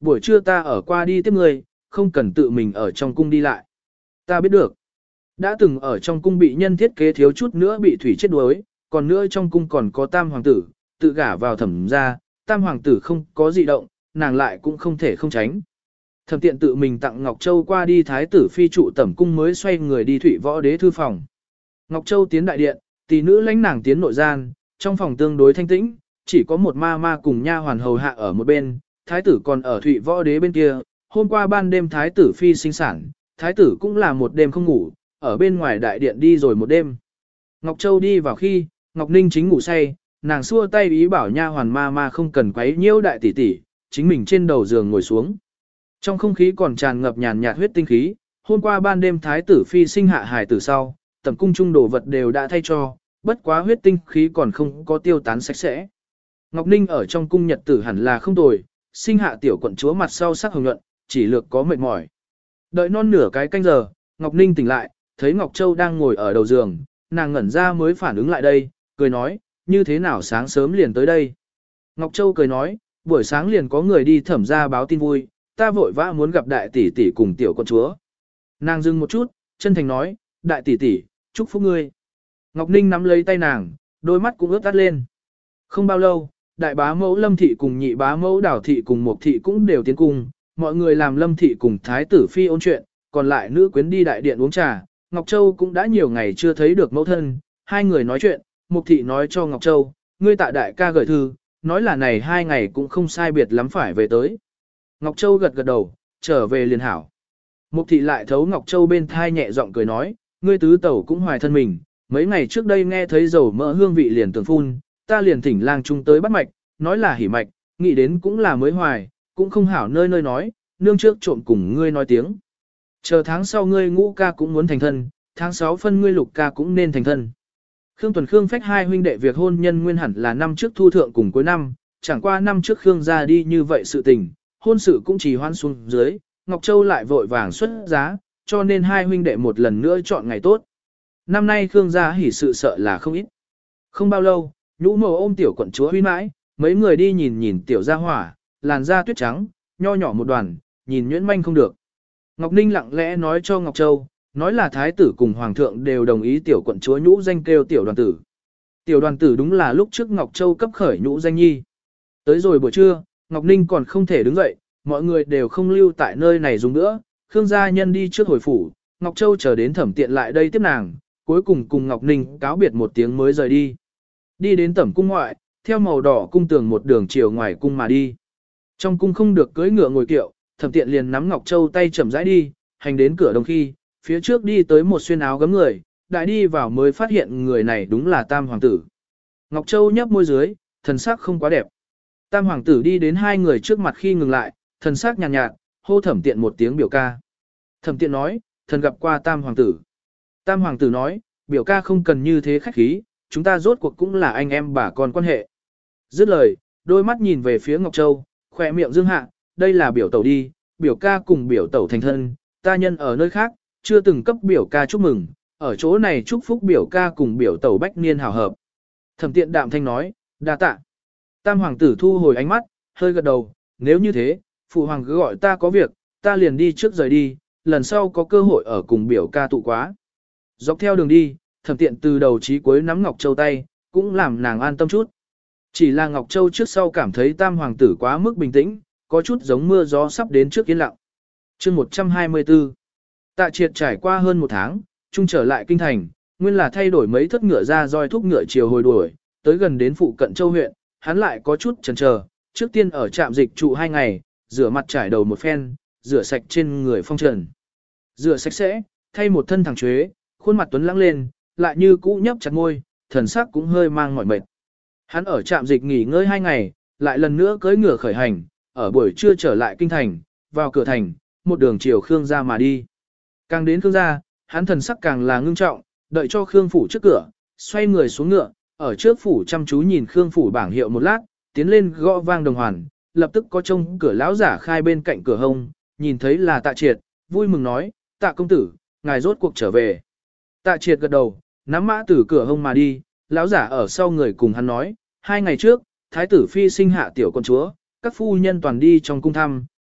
buổi trưa ta ở qua đi tiếp ngươi, không cần tự mình ở trong cung đi lại. Ta biết được. Đã từng ở trong cung bị nhân thiết kế thiếu chút nữa bị thủy chết đuối, còn nữa trong cung còn có tam hoàng tử, tự gả vào thẩm gia, tam hoàng tử không có dị động, nàng lại cũng không thể không tránh. Thẩm Tiện tự mình tặng Ngọc Châu qua đi thái tử phi trụ tẩm cung mới xoay người đi thủy võ đế thư phòng. Ngọc Châu tiến đại điện, tỷ nữ lãnh nàng tiến nội gian, trong phòng tương đối thanh tĩnh, chỉ có một ma ma cùng nha hoàn hầu hạ ở một bên, thái tử còn ở thủy võ đế bên kia. Hôm qua ban đêm thái tử phi sinh sản, thái tử cũng là một đêm không ngủ, ở bên ngoài đại điện đi rồi một đêm. Ngọc Châu đi vào khi, Ngọc Ninh chính ngủ say, nàng xua tay ý bảo nha hoàn ma ma không cần quấy nhiễu đại tỷ tỷ, chính mình trên đầu giường ngồi xuống. Trong không khí còn tràn ngập nhàn nhạt huyết tinh khí, hôm qua ban đêm thái tử phi sinh hạ hài tử sau, tẩm cung trung đồ vật đều đã thay cho, bất quá huyết tinh khí còn không có tiêu tán sạch sẽ. Ngọc Ninh ở trong cung nhật tử hẳn là không tồi, sinh hạ tiểu quận chúa mặt sau sắc hồng nhuận, chỉ lược có mệt mỏi. Đợi non nửa cái canh giờ, Ngọc Ninh tỉnh lại, thấy Ngọc Châu đang ngồi ở đầu giường, nàng ngẩn ra mới phản ứng lại đây, cười nói, như thế nào sáng sớm liền tới đây. Ngọc Châu cười nói, buổi sáng liền có người đi thẩm ra báo tin vui, ta vội vã muốn gặp đại tỷ tỷ cùng tiểu con chúa. Nàng dừng một chút, chân thành nói, đại tỷ tỷ, chúc phúc ngươi. Ngọc Ninh nắm lấy tay nàng, đôi mắt cũng ướt át lên. Không bao lâu, đại bá mẫu Lâm thị cùng nhị bá mẫu Đào thị cùng Mục thị cũng đều tiến cung, mọi người làm Lâm thị cùng thái tử phi ôn chuyện, còn lại nữ quyến đi đại điện uống trà. Ngọc Châu cũng đã nhiều ngày chưa thấy được mẫu thân, hai người nói chuyện, Mục thị nói cho Ngọc Châu, ngươi tạ đại ca gửi thư, nói là này 2 ngày cũng không sai biệt lắm phải về tới. Ngọc Châu gật gật đầu, trở về liền hảo. Mục thị lại thấu Ngọc Châu bên thai nhẹ giọng cười nói, ngươi tứ tẩu cũng hoài thân mình, mấy ngày trước đây nghe thấy dầu mỡ hương vị liền tưởng phun, ta liền thỉnh lang trung tới bắt mạch, nói là hỉ mạch, nghĩ đến cũng là mới hoài, cũng không hảo nơi nơi nói, nương trước trộm cùng ngươi nói tiếng. Chờ tháng sau ngươi ngũ ca cũng muốn thành thân, tháng 6 phân ngươi lục ca cũng nên thành thân. Khương Tuần Khương Phách hai huynh đệ việc hôn nhân nguyên hẳn là năm trước thu thượng cùng cuối năm, chẳng qua năm trước Khương ra đi như vậy sự tình, hôn sự cũng chỉ hoan xuống dưới, Ngọc Châu lại vội vàng xuất giá, cho nên hai huynh đệ một lần nữa chọn ngày tốt. Năm nay Khương gia hỉ sự sợ là không ít. Không bao lâu, nhũ mồ ôm tiểu quận chúa huy mãi, mấy người đi nhìn nhìn tiểu gia hỏa, làn da tuyết trắng, nho nhỏ một đoàn, nhìn nhuyễn manh không được. Ngọc Ninh lặng lẽ nói cho Ngọc Châu, nói là thái tử cùng hoàng thượng đều đồng ý tiểu quận chúa nhũ danh kêu tiểu đoàn tử. Tiểu đoàn tử đúng là lúc trước Ngọc Châu cấp khởi nhũ danh nhi. Tới rồi buổi trưa, Ngọc Ninh còn không thể đứng dậy, mọi người đều không lưu tại nơi này dùng nữa. Khương gia nhân đi trước hồi phủ, Ngọc Châu chờ đến Thẩm Tiện lại đây tiếp nàng, cuối cùng cùng Ngọc Ninh cáo biệt một tiếng mới rời đi. Đi đến tẩm cung ngoại, theo màu đỏ cung tường một đường chiều ngoài cung mà đi. Trong cung không được cưỡi ngựa ngồi kiệu, Thẩm Tiện liền nắm Ngọc Châu tay chậm rãi đi, hành đến cửa đông khi, phía trước đi tới một xuyên áo gấm người, đại đi vào mới phát hiện người này đúng là Tam hoàng tử. Ngọc Châu nhấp môi dưới, thần sắc không quá đẹp. Tam hoàng tử đi đến hai người trước mặt khi ngừng lại, thần sắc nhàn nhạt, hô Thẩm Tiện một tiếng biểu ca. Thẩm Tiện nói, thần gặp qua Tam hoàng tử. Tam hoàng tử nói, biểu ca không cần như thế khách khí, chúng ta rốt cuộc cũng là anh em bà con quan hệ. Dứt lời, đôi mắt nhìn về phía Ngọc Châu, khỏe miệng dương hạ, đây là biểu tẩu đi, biểu ca cùng biểu tẩu thành thân, ta nhân ở nơi khác, chưa từng cấp biểu ca chúc mừng, ở chỗ này chúc phúc biểu ca cùng biểu tẩu bách niên hảo hợp. Thẩm Tiện đạm thanh nói, đa tạ. Tam hoàng tử thu hồi ánh mắt, hơi gật đầu, nếu như thế, phụ hoàng cứ gọi ta có việc, ta liền đi trước rời đi, lần sau có cơ hội ở cùng biểu ca tụ quá. Dọc theo đường đi, Thẩm Tiện từ đầu chí cuối nắm Ngọc Châu tay, cũng làm nàng an tâm chút. Chỉ là Ngọc Châu trước sau cảm thấy Tam hoàng tử quá mức bình tĩnh, có chút giống mưa gió sắp đến trước yên lặng. Chương 124. Tạ Triệt trải qua hơn một tháng, trung trở lại kinh thành, nguyên là thay đổi mấy thất ngựa ra roi thúc ngựa chiều hồi đuổi, tới gần đến phụ cận Châu huyện, hắn lại có chút chần chờ, trước tiên ở trạm dịch trụ 2 ngày, rửa mặt trải đầu một phen, rửa sạch trên người phong trần. Rửa sạch sẽ, thay một thân thẳng chuế, khuôn mặt tuấn lãng lên, lại như cũ nhấp chặt môi, thần sắc cũng hơi mang mỏi mệt. Hắn ở trạm dịch nghỉ ngơi 2 ngày, lại lần nữa cưỡi ngựa khởi hành, ở buổi trưa trở lại kinh thành, vào cửa thành, một đường chiều Khương gia mà đi. Càng đến Khương gia, hắn thần sắc càng là ngưng trọng, đợi cho Khương phủ trước cửa, xoay người xuống ngựa, ở trước phủ chăm chú nhìn Khương phủ bảng hiệu một lát, tiến lên gõ vang đồng hoàn, lập tức có trông cửa lão giả khai bên cạnh cửa hông, nhìn thấy là Tạ Triệt, vui mừng nói, Tạ công tử, ngài rốt cuộc trở về. Tạ Triệt gật đầu, nắm mã từ cửa hông mà đi, lão giả ở sau người cùng hắn nói, 2 ngày trước, thái tử phi sinh hạ tiểu con chúa, các phu nhân toàn đi trong cung thăm,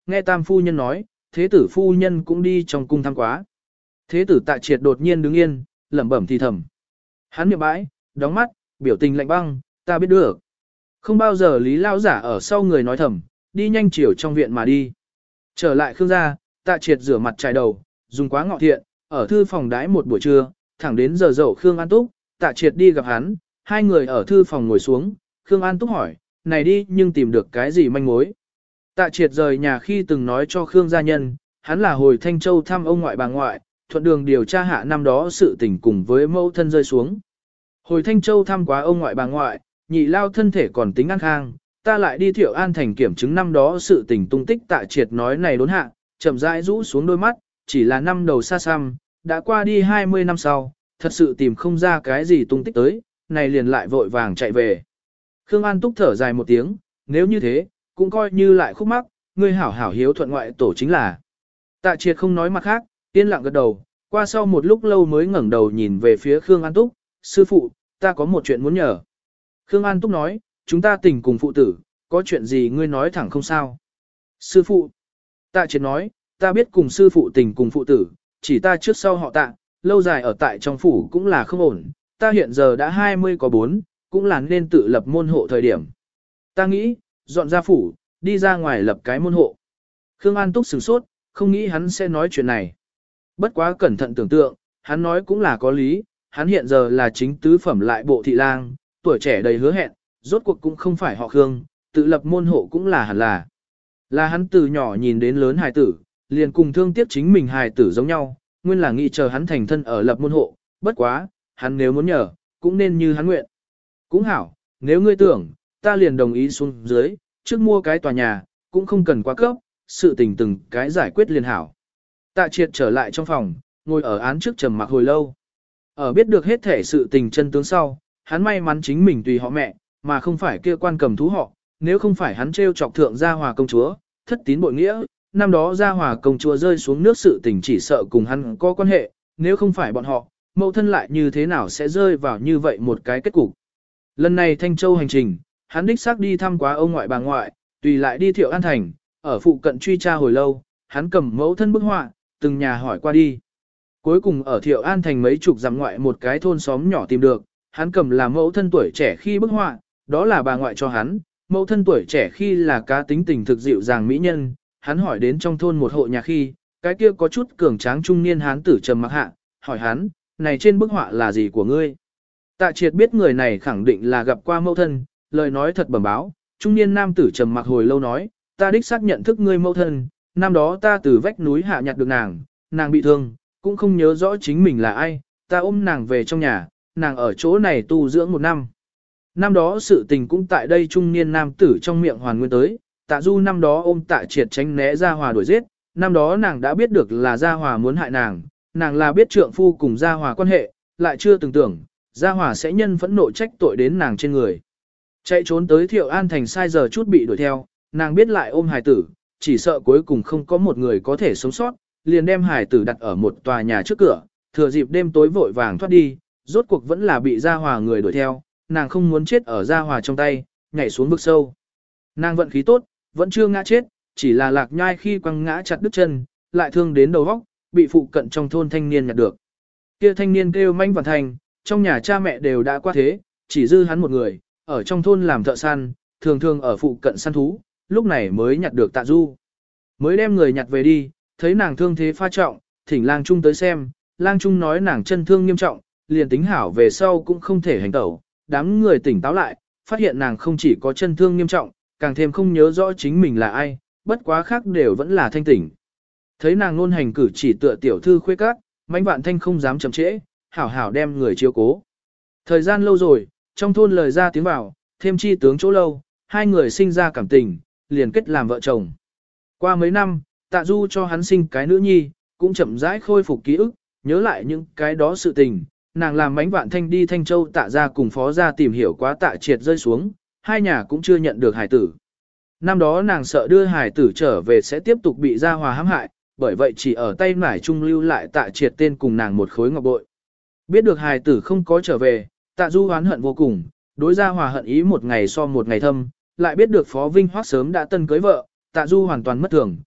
nghe tam phu nhân nói, thế tử phu nhân cũng đi trong cung thăm quá. Thế tử Tạ Triệt đột nhiên đứng yên, lẩm bẩm thì thầm. Hắn miệng bãi, đóng mắt, biểu tình lạnh băng, ta biết được. Không bao giờ Lý Lao giả ở sau người nói thầm, đi nhanh chiều trong viện mà đi. Trở lại Khương gia, Tạ Triệt rửa mặt trải đầu, dùng quá ngọ thiện, ở thư phòng đãi một buổi trưa, thẳng đến giờ dậu Khương An Túc, Tạ Triệt đi gặp hắn, hai người ở thư phòng ngồi xuống, Khương An Túc hỏi, này đi nhưng tìm được cái gì manh mối. Tạ Triệt rời nhà khi từng nói cho Khương gia nhân, hắn là hồi Thanh Châu thăm ông ngoại bà ngoại, thuận đường điều tra hạ năm đó sự tình cùng với mẫu thân rơi xuống. Hồi Thanh Châu thăm quá ông ngoại bà ngoại, nhị lao thân thể còn tính an khang, ta lại đi Thiệu An thành kiểm chứng năm đó sự tình tung tích. Tạ Triệt nói này đốn hạ, chậm rãi rũ xuống đôi mắt, chỉ là năm đầu xa xăm, đã qua đi 20 năm sau, thật sự tìm không ra cái gì tung tích tới, này liền lại vội vàng chạy về. Khương An Túc thở dài một tiếng, nếu như thế, cũng coi như lại khúc mắc, ngươi hảo hảo hiếu thuận ngoại tổ chính là. Tạ Triệt không nói mặt khác, yên lặng gật đầu, qua sau một lúc lâu mới ngẩng đầu nhìn về phía Khương An Túc, sư phụ, ta có một chuyện muốn nhờ. Khương An Túc nói, chúng ta tình cùng phụ tử, có chuyện gì ngươi nói thẳng không sao. Sư phụ, Tạ Triệt nói, ta biết cùng sư phụ tình cùng phụ tử, chỉ ta trước sau họ Tạ, lâu dài ở tại trong phủ cũng là không ổn, ta hiện giờ đã 20 có 4, cũng là nên tự lập môn hộ thời điểm. Ta nghĩ, dọn ra phủ, đi ra ngoài lập cái môn hộ. Khương An Túc sửng sốt, không nghĩ hắn sẽ nói chuyện này. Bất quá cẩn thận tưởng tượng, hắn nói cũng là có lý, hắn hiện giờ là chính tứ phẩm lại bộ thị lang, tuổi trẻ đầy hứa hẹn, rốt cuộc cũng không phải họ Khương, tự lập môn hộ cũng là hẳn là. Là hắn từ nhỏ nhìn đến lớn hài tử, liền cùng thương tiếc chính mình hài tử giống nhau, nguyên là nghĩ chờ hắn thành thân ở lập môn hộ, bất quá, hắn nếu muốn nhờ, cũng nên như hắn nguyện. Cũng hảo, nếu ngươi tưởng, ta liền đồng ý xuống dưới, trước mua cái tòa nhà, cũng không cần quá cấp, sự tình từng cái giải quyết liền hảo. Tạ Triệt trở lại trong phòng, ngồi ở án trước trầm mặc hồi lâu. Ở biết được hết thể sự tình chân tướng sau, hắn may mắn chính mình tùy họ mẹ, mà không phải kia quan cầm thú họ, nếu không phải hắn trêu chọc thượng Gia Hòa công chúa, thất tín bội nghĩa, năm đó Gia Hòa công chúa rơi xuống nước sự tình chỉ sợ cùng hắn có quan hệ, nếu không phải bọn họ, mẫu thân lại như thế nào sẽ rơi vào như vậy một cái kết cục. Lần này Thanh Châu hành trình, hắn đích xác đi thăm quá ông ngoại bà ngoại, tùy lại đi Thiệu An thành, ở phụ cận truy tra hồi lâu, hắn cầm mẫu thân bức họa, từng nhà hỏi qua đi. Cuối cùng ở Thiệu An thành mấy chục dặm ngoại một cái thôn xóm nhỏ tìm được, hắn cầm là mẫu thân tuổi trẻ khi bức họa, đó là bà ngoại cho hắn, mẫu thân tuổi trẻ khi là cá tính tình thực dịu dàng mỹ nhân, hắn hỏi đến trong thôn một hộ nhà khi, cái kia có chút cường tráng trung niên hán tử trầm mặc hạ, hỏi hắn, này trên bức họa là gì của ngươi? Tạ Triệt biết người này khẳng định là gặp qua mẫu thân, lời nói thật bẩm báo, trung niên nam tử trầm mặc hồi lâu nói, ta đích xác nhận thức ngươi mẫu thân, năm đó ta từ vách núi hạ nhặt được nàng, nàng bị thương, cũng không nhớ rõ chính mình là ai, ta ôm nàng về trong nhà, nàng ở chỗ này tu dưỡng 1 năm. Năm đó sự tình cũng tại đây trung niên nam tử trong miệng hoàn nguyên tới, Tạ Du năm đó ôm Tạ Triệt tránh né Gia Hòa đuổi giết, năm đó nàng đã biết được là Gia Hòa muốn hại nàng, nàng là biết trượng phu cùng Gia Hòa quan hệ, lại chưa từng tưởng, Gia Hòa sẽ nhân phẫn nộ trách tội đến nàng trên người. Chạy trốn tới Thiệu An thành sai giờ chút bị đuổi theo, nàng biết lại ôm hài tử, chỉ sợ cuối cùng không có một người có thể sống sót, liền đem hài tử đặt ở một tòa nhà trước cửa, thừa dịp đêm tối vội vàng thoát đi, rốt cuộc vẫn là bị Gia Hòa người đuổi theo, nàng không muốn chết ở Gia Hòa trong tay, nhảy xuống vực sâu. Nàng vận khí tốt, vẫn chưa ngã chết, chỉ là lạc nhai khi quăng ngã chặt đứt chân, lại thương đến đầu óc, bị phụ cận trong thôn thanh niên nhặt được. Kia thanh niên kêu Manh Vạn Thành, trong nhà cha mẹ đều đã qua thế, chỉ dư hắn một người, ở trong thôn làm thợ săn, thường thường ở phụ cận săn thú, lúc này mới nhặt được Tạ Du. Mới đem người nhặt về đi, thấy nàng thương thế pha trọng, thỉnh lang trung tới xem, lang trung nói nàng chân thương nghiêm trọng, liền tính hảo về sau cũng không thể hành tẩu, đám người tỉnh táo lại, phát hiện nàng không chỉ có chân thương nghiêm trọng, càng thêm không nhớ rõ chính mình là ai, bất quá khác đều vẫn là thanh tỉnh. Thấy nàng luôn hành cử chỉ tựa tiểu thư khuê các, Mãnh Vạn Thanh không dám chậm trễ, hảo hảo đem người chiếu cố. Thời gian lâu rồi, trong thôn lời ra tiếng vào, thêm chi tướng chỗ lâu, hai người sinh ra cảm tình, liền kết làm vợ chồng. Qua mấy năm, Tạ Du cho hắn sinh cái nữ nhi, cũng chậm rãi khôi phục ký ức, nhớ lại những cái đó sự tình. Nàng làm Mãnh Vạn Thanh đi Thanh Châu Tạ gia cùng Phó gia tìm hiểu quá Tạ Triệt rơi xuống, hai nhà cũng chưa nhận được hải tử. Năm đó nàng sợ đưa hải tử trở về sẽ tiếp tục bị Gia Hòa hãm hại, bởi vậy chỉ ở tay nải trung lưu lại Tạ Triệt tên cùng nàng một khối ngọc bội. Biết được hải tử không có trở về, Tạ Du oán hận vô cùng, đối Gia Hòa hận ý một ngày so một ngày thâm, lại biết được Phó Vinh Hoắc sớm đã tân cưới vợ, Tạ Du hoàn toàn mất thường,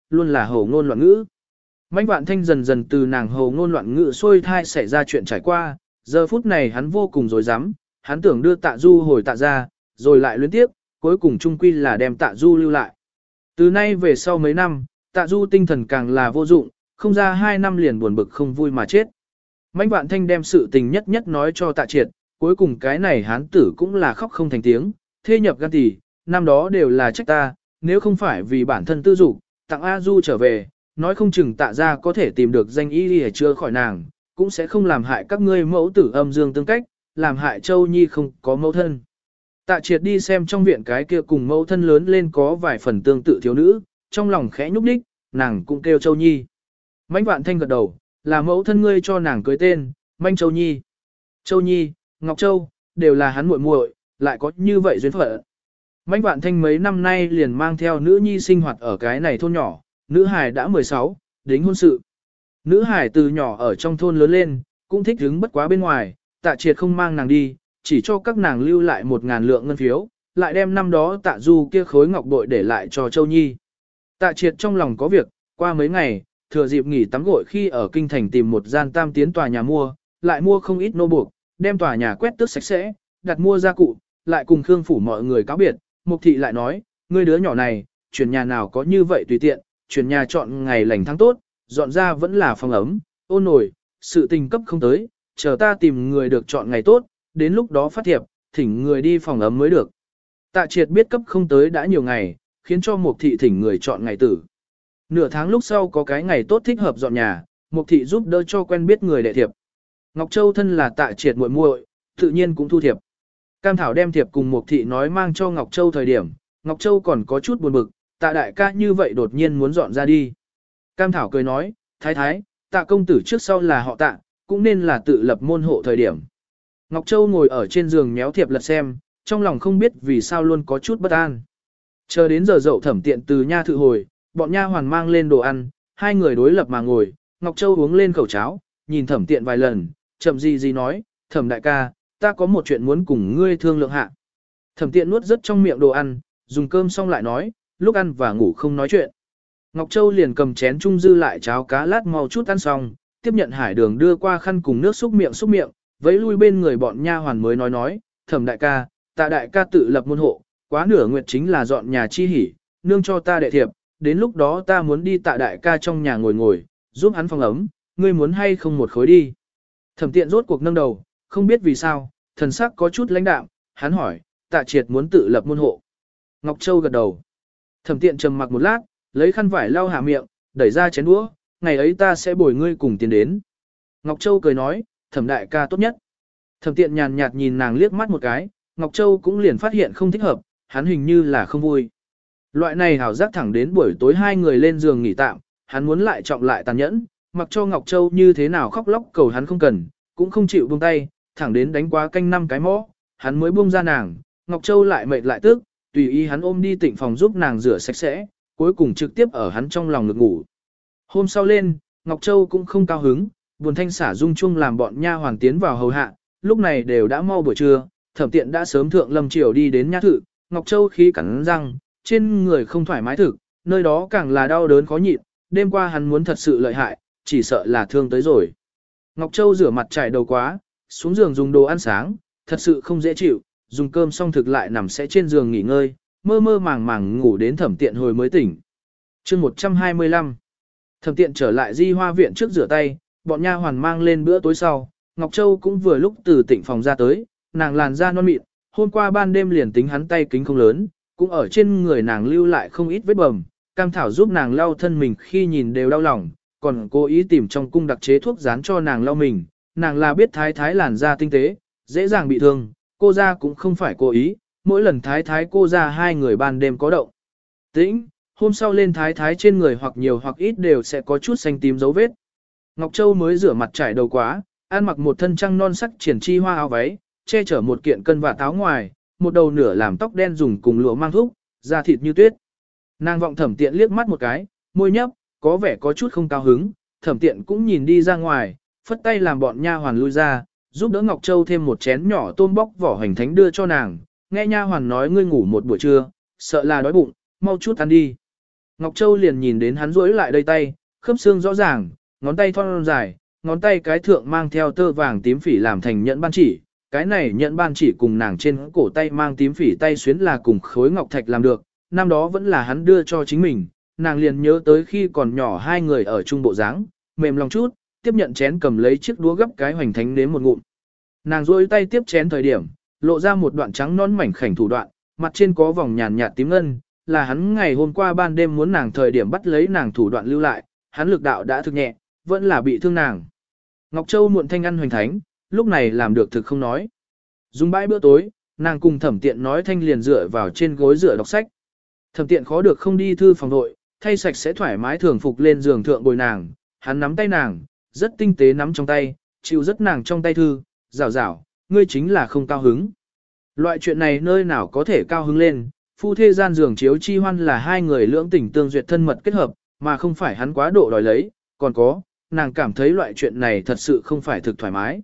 luôn là hồ ngôn loạn ngữ. Mạnh Vạn Thanh dần dần từ nàng hồ ngôn loạn ngữ xuôi thai xảy ra chuyện trải qua, giờ phút này hắn vô cùng rối rắm, hắn tưởng đưa Tạ Du hồi Tạ ra, rồi lại luyến tiếp, cuối cùng chung quy là đem Tạ Du lưu lại. Từ nay về sau mấy năm, Tạ Du tinh thần càng là vô dụng, không ra 2 năm liền buồn bực không vui mà chết. Mạnh Vạn Thanh đem sự tình nhất nhất nói cho Tạ Triệt, cuối cùng cái này hán tử cũng là khóc không thành tiếng, thê nhập gan tỳ, năm đó đều là trách ta, nếu không phải vì bản thân tư dục, tặng A Du trở về, nói không chừng Tạ ra có thể tìm được danh y để chữa khỏi nàng, cũng sẽ không làm hại các ngươi mẫu tử âm dương tương cách, làm hại Châu Nhi không có mẫu thân. Tạ Triệt đi xem trong viện cái kia cùng mẫu thân lớn lên có vài phần tương tự thiếu nữ, trong lòng khẽ nhúc đích, nàng cũng kêu Châu Nhi. Mạnh Vạn Thanh gật đầu, là mẫu thân ngươi cho nàng cưới tên, Mạnh Châu Nhi. Châu Nhi, Ngọc Châu, đều là hắn muội muội, lại có như vậy duyên phận. Mạnh Vạn Thanh mấy năm nay liền mang theo nữ nhi sinh hoạt ở cái này thôn nhỏ, nữ hài đã 16, đính hôn sự. Nữ hài từ nhỏ ở trong thôn lớn lên, cũng thích hứng bất quá bên ngoài, Tạ Triệt không mang nàng đi, chỉ cho các nàng lưu lại 1.000 lượng ngân phiếu, lại đem năm đó Tạ Du kia khối ngọc bội để lại cho Châu Nhi. Tạ Triệt trong lòng có việc, qua mấy ngày, thừa dịp nghỉ tắm gội khi ở kinh thành tìm một gian tam tiến tòa nhà mua, lại mua không ít nô buộc, đem tòa nhà quét tước sạch sẽ, đặt mua gia cụ, lại cùng Khương phủ mọi người cáo biệt. Mục thị lại nói, ngươi đứa nhỏ này, chuyển nhà nào có như vậy tùy tiện, chuyển nhà chọn ngày lành tháng tốt, dọn ra vẫn là phòng ấm, ôn nổi, sự tình cấp không tới, chờ ta tìm người được chọn ngày tốt, đến lúc đó phát thiệp, thỉnh người đi phòng ấm mới được. Tạ Triệt biết cấp không tới đã nhiều ngày, khiến cho Mục thị thỉnh người chọn ngày tử. Nửa tháng lúc sau có cái ngày tốt thích hợp dọn nhà, Mục thị giúp đỡ cho quen biết người đệ thiệp. Ngọc Châu thân là Tạ Triệt muội muội, tự nhiên cũng thu thiệp. Cam Thảo đem thiệp cùng Mục thị nói mang cho Ngọc Châu thời điểm, Ngọc Châu còn có chút buồn bực, Tạ đại ca như vậy đột nhiên muốn dọn ra đi. Cam Thảo cười nói, thái thái, Tạ công tử trước sau là họ Tạ, cũng nên là tự lập môn hộ thời điểm. Ngọc Châu ngồi ở trên giường méo thiệp lật xem, trong lòng không biết vì sao luôn có chút bất an. Chờ đến giờ dậu Thẩm Tiện từ nha thự hồi, bọn nha hoàn mang lên đồ ăn, hai người đối lập mà ngồi, Ngọc Châu uống lên khẩu cháo, nhìn Thẩm Tiện vài lần, chậm gì nói, Thẩm đại ca, ta có một chuyện muốn cùng ngươi thương lượng hạ. Thẩm Tiện nuốt rất trong miệng đồ ăn, dùng cơm xong lại nói, lúc ăn và ngủ không nói chuyện. Ngọc Châu liền cầm chén trung dư lại cháo cá lát mau chút ăn xong, tiếp nhận hải đường đưa qua khăn cùng nước xúc miệng, vẫy lui bên người bọn nha hoàn mới nói, Thẩm đại ca, Tạ đại ca tự lập môn hộ, quá nửa nguyệt chính là dọn nhà chi hỉ, nương cho ta đệ thiệp, đến lúc đó ta muốn đi Tạ đại ca trong nhà ngồi, giúp hắn phòng ấm, ngươi muốn hay không một khối đi. Thẩm Tiện rốt cuộc nâng đầu, không biết vì sao, thần sắc có chút lãnh đạm, hắn hỏi, Tạ Triệt muốn tự lập môn hộ. Ngọc Châu gật đầu. Thẩm Tiện trầm mặc một lát, lấy khăn vải lau hạ miệng, đẩy ra chén đũa, ngày ấy ta sẽ bồi ngươi cùng tiến đến. Ngọc Châu cười nói, Thẩm đại ca tốt nhất. Thẩm Tiện nhàn nhạt nhìn nàng liếc mắt một cái, Ngọc Châu cũng liền phát hiện không thích hợp, hắn hình như là không vui. Loại này hảo giác thẳng đến buổi tối hai người lên giường nghỉ tạm, hắn muốn lại trọng lại tàn nhẫn, mặc cho Ngọc Châu như thế nào khóc lóc cầu hắn không cần, cũng không chịu buông tay, thẳng đến đánh quá canh 5 cái mõ, hắn mới buông ra nàng, Ngọc Châu lại mệt lại tức, tùy ý hắn ôm đi tịnh phòng giúp nàng rửa sạch sẽ, cuối cùng trực tiếp ở hắn trong lòng ngực ngủ. Hôm sau lên, Ngọc Châu cũng không cao hứng, buồn thanh xả dung chung làm bọn nha hoàn tiến vào hầu hạ, lúc này đều đã mau buổi trưa, Thẩm Tiện đã sớm thượng lâm chiều đi đến nha thự, Ngọc Châu khí cắn răng, trên người không thoải mái thực, nơi đó càng là đau đớn khó nhịn, đêm qua hắn muốn thật sự lợi hại, chỉ sợ là thương tới rồi. Ngọc Châu rửa mặt trải đầu quá, xuống giường dùng đồ ăn sáng, thật sự không dễ chịu, dùng cơm xong thực lại nằm sẽ trên giường nghỉ ngơi, mơ mơ màng màng ngủ đến Thẩm Tiện hồi mới tỉnh. Chương 125. Thẩm Tiện trở lại Di Hoa viện trước rửa tay, bọn nha hoàn mang lên bữa tối sau, Ngọc Châu cũng vừa lúc từ tịnh phòng ra tới, nàng làn da non mịn, hôm qua ban đêm liền tính hắn tay kính không lớn, cũng ở trên người nàng lưu lại không ít vết bầm, Cam Thảo giúp nàng lau thân mình khi nhìn đều đau lòng, còn cố ý tìm trong cung đặc chế thuốc dán cho nàng lau mình, nàng là biết thái thái làn da tinh tế, dễ dàng bị thương, cô ra cũng không phải cố ý, mỗi lần thái thái cô ra hai người ban đêm có động tĩnh, hôm sau lên thái thái trên người hoặc nhiều hoặc ít đều sẽ có chút xanh tím dấu vết. Ngọc Châu mới rửa mặt trải đầu quá, ăn mặc một thân trăng non sắc triển chi hoa áo váy, che chở một kiện cân và táo ngoài, một đầu nửa làm tóc đen dùng cùng lụa mang thúc, da thịt như tuyết. Nàng vọng Thẩm Tiện liếc mắt một cái, môi nhấp, có vẻ có chút không cao hứng, Thẩm Tiện cũng nhìn đi ra ngoài, phất tay làm bọn nha hoàn lui ra, giúp đỡ Ngọc Châu thêm một chén nhỏ tôm bóc vỏ hành thánh đưa cho nàng, nghe nha hoàn nói ngươi ngủ một buổi trưa, sợ là đói bụng, mau chút ăn đi. Ngọc Châu liền nhìn đến hắn duỗi lại đây tay, khớp xương rõ ràng, ngón tay thon dài, ngón tay cái thượng mang theo tơ vàng tím phỉ làm thành nhẫn ban chỉ. Cái này nhẫn ban chỉ cùng nàng trên cổ tay mang tím phỉ tay xuyến là cùng khối ngọc thạch làm được, năm đó vẫn là hắn đưa cho chính mình, nàng liền nhớ tới khi còn nhỏ hai người ở trung bộ dáng, mềm lòng chút, tiếp nhận chén cầm lấy chiếc đũa gấp cái hoành thánh nếm một ngụm. Nàng duỗi tay tiếp chén thời điểm, lộ ra một đoạn trắng non mảnh khảnh thủ đoạn, mặt trên có vòng nhàn nhạt tím ngân, là hắn ngày hôm qua ban đêm muốn nàng thời điểm bắt lấy nàng thủ đoạn lưu lại, hắn lực đạo đã thực nhẹ, vẫn là bị thương nàng. Ngọc Châu muộn thanh ăn hoành thánh, lúc này làm được thực không nói. Dùng bãi bữa tối, nàng cùng Thẩm Tiện nói thanh liền dựa vào trên gối dựa đọc sách. Thẩm Tiện khó được không đi thư phòng đội, thay sạch sẽ thoải mái thường phục lên giường thượng bồi nàng, hắn nắm tay nàng, rất tinh tế nắm trong tay, chịu rất nàng trong tay thư, rảo rảo, ngươi chính là không cao hứng. Loại chuyện này nơi nào có thể cao hứng lên, phu thê gian giường chiếu chi hoan là hai người lưỡng tình tương duyệt thân mật kết hợp, mà không phải hắn quá độ đòi lấy, còn có, nàng cảm thấy loại chuyện này thật sự không phải thực thoải mái.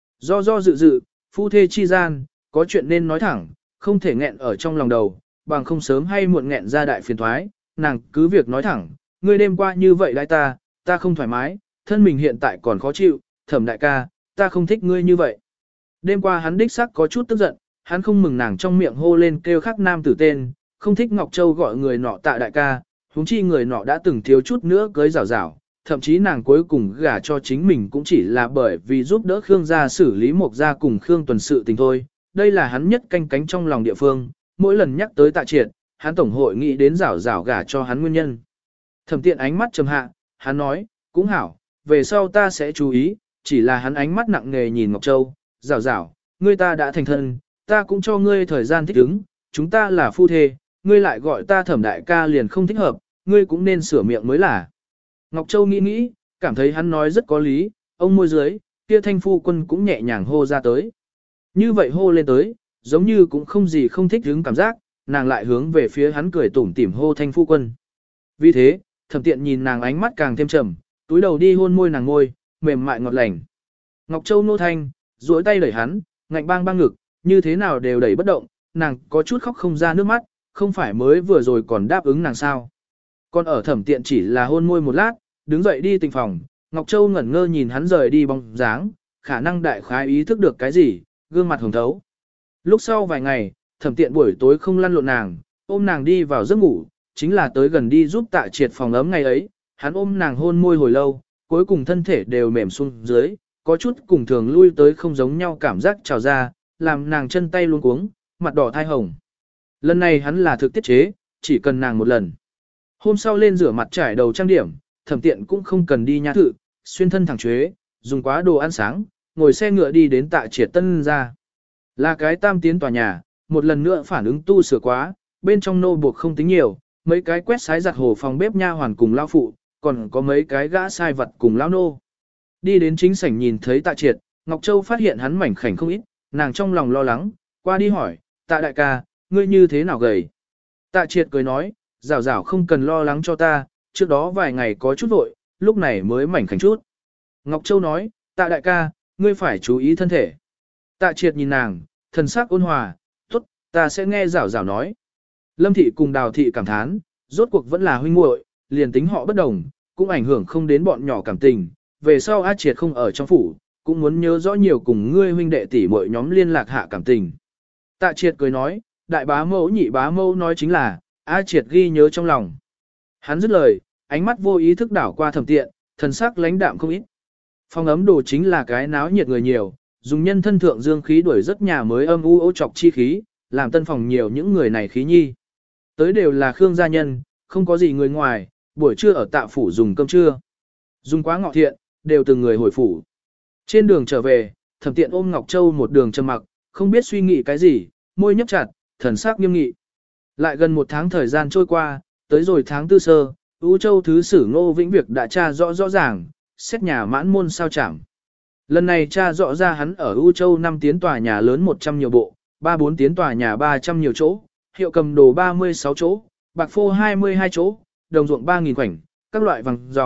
Do dự, phu thê chi gian, có chuyện nên nói thẳng, không thể nghẹn ở trong lòng đầu, bằng không sớm hay muộn nghẹn ra đại phiền thoái, nàng cứ việc nói thẳng, ngươi đêm qua như vậy đãi ta không thoải mái, thân mình hiện tại còn khó chịu, Thẩm đại ca, ta không thích ngươi như vậy. Đêm qua hắn đích xác có chút tức giận, hắn không mừng nàng trong miệng hô lên kêu khắc nam tử tên, không thích Ngọc Châu gọi người nọ Tạ đại ca, huống chi người nọ đã từng thiếu chút nữa cưới rào rào, thậm chí nàng cuối cùng gả cho chính mình cũng chỉ là bởi vì giúp đỡ Khương gia xử lý Mộc gia cùng Khương Tuần sự tình thôi. Đây là hắn nhất canh cánh trong lòng địa phương, mỗi lần nhắc tới Tạ Triệt, hắn tổng hội nghĩ đến rảo rảo gả cho hắn nguyên nhân. Thẩm Tiện ánh mắt trầm hạ, hắn nói, cũng hảo, về sau ta sẽ chú ý, chỉ là hắn ánh mắt nặng nề nhìn Ngọc Châu, rảo rảo, ngươi ta đã thành thân, ta cũng cho ngươi thời gian thích ứng, chúng ta là phu thê, ngươi lại gọi ta Thẩm đại ca liền không thích hợp, ngươi cũng nên sửa miệng mới là. Ngọc Châu nghĩ, cảm thấy hắn nói rất có lý, ông môi dưới, kia thanh phu quân cũng nhẹ nhàng hô ra tới. Như vậy hô lên tới, giống như cũng không gì không thích hứng cảm giác, nàng lại hướng về phía hắn cười tủm tỉm hô thanh phu quân. Vì thế, Thẩm Tiện nhìn nàng ánh mắt càng thêm trầm, túi đầu đi hôn môi nàng môi, mềm mại ngọt lành. Ngọc Châu nô thanh, duỗi tay đẩy hắn, ngạnh bang bang ngực, như thế nào đều đẩy bất động, nàng có chút khóc không ra nước mắt, không phải mới vừa rồi còn đáp ứng nàng sao. Còn ở Thẩm Tiện chỉ là hôn môi một lát, đứng dậy đi tình phòng, Ngọc Châu ngẩn ngơ nhìn hắn rời đi bóng dáng, khả năng đại khái ý thức được cái gì, gương mặt hồng thấu. Lúc sau vài ngày, Thẩm Tiện buổi tối không lăn lộn nàng, ôm nàng đi vào giấc ngủ, chính là tới gần đi giúp Tạ Triệt phòng ấm ngày ấy, hắn ôm nàng hôn môi hồi lâu, cuối cùng thân thể đều mềm xuống dưới, có chút cùng thường lui tới không giống nhau cảm giác trào ra, làm nàng chân tay luống cuống, mặt đỏ thai hồng. Lần này hắn là thực tiết chế, chỉ cần nàng một lần. Hôm sau lên rửa mặt trải đầu trang điểm, Thẩm Tiện cũng không cần đi nha thự, xuyên thân thẳng chuế, dùng quá đồ ăn sáng, ngồi xe ngựa đi đến Tạ Triệt tân ra. Là cái tam tiến tòa nhà, một lần nữa phản ứng tu sửa quá, bên trong nô buộc không tính nhiều, mấy cái quét sái giặt hồ phòng bếp nha hoàn cùng lao phụ, còn có mấy cái gã sai vật cùng lao nô. Đi đến chính sảnh nhìn thấy Tạ Triệt, Ngọc Châu phát hiện hắn mảnh khảnh không ít, nàng trong lòng lo lắng, qua đi hỏi, Tạ đại ca, ngươi như thế nào gầy? Tạ Triệt cười nói, rảo rảo không cần lo lắng cho ta, trước đó vài ngày có chút vội, lúc này mới mảnh khảnh chút. Ngọc Châu nói, Tạ đại ca, ngươi phải chú ý thân thể. Tạ Triệt nhìn nàng, thần sắc ôn hòa, tốt, ta sẽ nghe rảo rảo nói. Lâm thị cùng Đào thị cảm thán, rốt cuộc vẫn là huynh muội, liền tính họ bất đồng, cũng ảnh hưởng không đến bọn nhỏ cảm tình. Về sau A Triệt không ở trong phủ, cũng muốn nhớ rõ nhiều cùng ngươi huynh đệ tỷ muội nhóm liên lạc hạ cảm tình. Tạ Triệt cười nói, đại bá mẫu nhị bá mẫu nói chính là, A Triệt ghi nhớ trong lòng. Hắn dứt lời, ánh mắt vô ý thức đảo qua Thẩm Tiện, thần sắc lãnh đạm không ít. Phòng ấm đồ chính là cái náo nhiệt người nhiều, dùng nhân thân thượng dương khí đuổi rất nhà mới âm u ô trọc chi khí, làm tân phòng nhiều những người này khí nhi. Tới đều là Khương gia nhân, không có gì người ngoài, buổi trưa ở Tạ phủ dùng cơm trưa. Dùng quá ngọ thiện, đều từng người hồi phủ. Trên đường trở về, Thẩm Tiện ôm Ngọc Châu một đường trầm mặc, không biết suy nghĩ cái gì, môi nhấp chặt, thần sắc nghiêm nghị. Lại gần một tháng thời gian trôi qua, tới rồi tháng tư sơ, U Châu thứ sử Ngô Vĩnh Việc đã tra rõ ràng, xét nhà mãn môn sao chảm. Lần này tra rõ ra hắn ở U Châu 5 tiến tòa nhà lớn 100 nhiều bộ, 3-4 tiến tòa nhà 300 nhiều chỗ, hiệu cầm đồ 36 chỗ, bạc phô 22 chỗ, đồng ruộng 3.000 khoảnh, các loại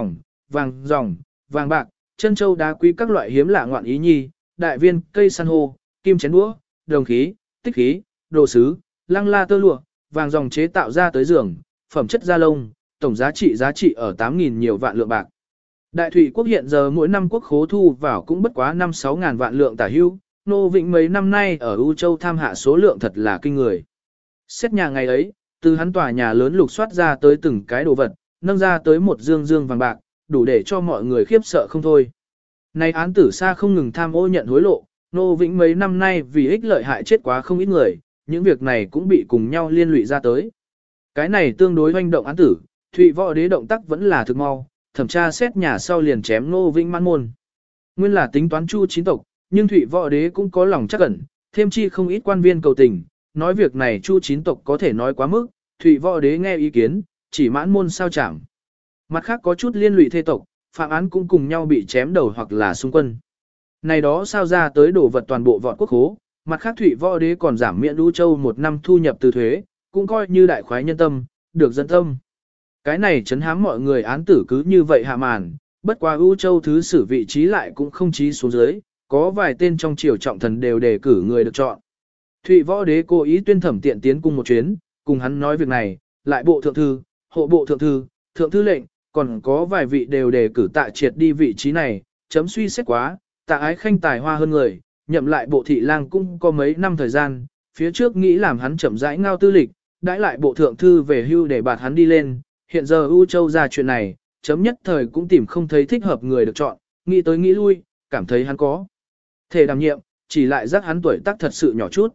vàng bạc, chân châu đá quý các loại hiếm lạ ngoạn ý nhi, đại viên, cây san hô, kim chén đũa, đồng khí, tích khí, đồ sứ, lăng la tơ lụa, vàng dòng chế tạo ra tới giường, phẩm chất da lông, tổng giá trị ở 8.000 nhiều vạn lượng bạc. Đại Thụy quốc hiện giờ mỗi năm quốc khố thu vào cũng bất quá 5-6 ngàn vạn lượng tả hưu, Nô Vĩnh mấy năm nay ở U Châu tham hạ số lượng thật là kinh người. Xét nhà ngày ấy, từ hắn tòa nhà lớn lục soát ra tới từng cái đồ vật, nâng ra tới một dương dương vàng bạc, đủ để cho mọi người khiếp sợ không thôi. Này án tử xa không ngừng tham ô nhận hối lộ, Nô Vĩnh mấy năm nay vì ích lợi hại chết quá không ít người, những việc này cũng bị cùng nhau liên lụy ra tới. Cái này tương đối hoành động án tử, Thụy Võ Đế động tác vẫn là thực mau, thẩm tra xét nhà sau liền chém Nô Vĩnh mãn môn. Nguyên là tính toán Chu chín tộc, nhưng Thụy Võ Đế cũng có lòng chắc ẩn, thêm chi không ít quan viên cầu tình, nói việc này Chu chín tộc có thể nói quá mức, Thụy Võ Đế nghe ý kiến, chỉ mãn môn sao chẳng. Mặt khác có chút liên lụy thê tộc, phạm án cũng cùng nhau bị chém đầu hoặc là xung quân. Này đó sao ra tới đổ vật toàn bộ vọt quốc khố, mặt khác Thụy Võ Đế còn giảm miễn Lũ Châu một năm thu nhập từ thuế, cũng coi như đại khoái nhân tâm, được dân tâm. Cái này chấn hám mọi người án tử cứ như vậy hạ màn, bất quá U Châu thứ sử vị trí lại cũng không trí xuống dưới, có vài tên trong triều trọng thần đều đề cử người được chọn. Thụy Võ Đế cố ý tuyên thẩm tiện tiến cung một chuyến, cùng hắn nói việc này, lại bộ thượng thư, hộ bộ thượng thư lệnh, còn có vài vị đều đề cử Tạ Triệt đi vị trí này, chấm suy xét quá, Tạ Ái Khanh tài hoa hơn người, nhậm lại bộ thị lang cũng có mấy năm thời gian, phía trước nghĩ làm hắn chậm rãi ngao tư lịch, đãi lại bộ thượng thư về hưu để bạt hắn đi lên, hiện giờ U Châu ra chuyện này, chấm nhất thời cũng tìm không thấy thích hợp người được chọn, nghĩ tới nghĩ lui, cảm thấy hắn có thể đảm nhiệm, chỉ lại giác hắn tuổi tác thật sự nhỏ chút.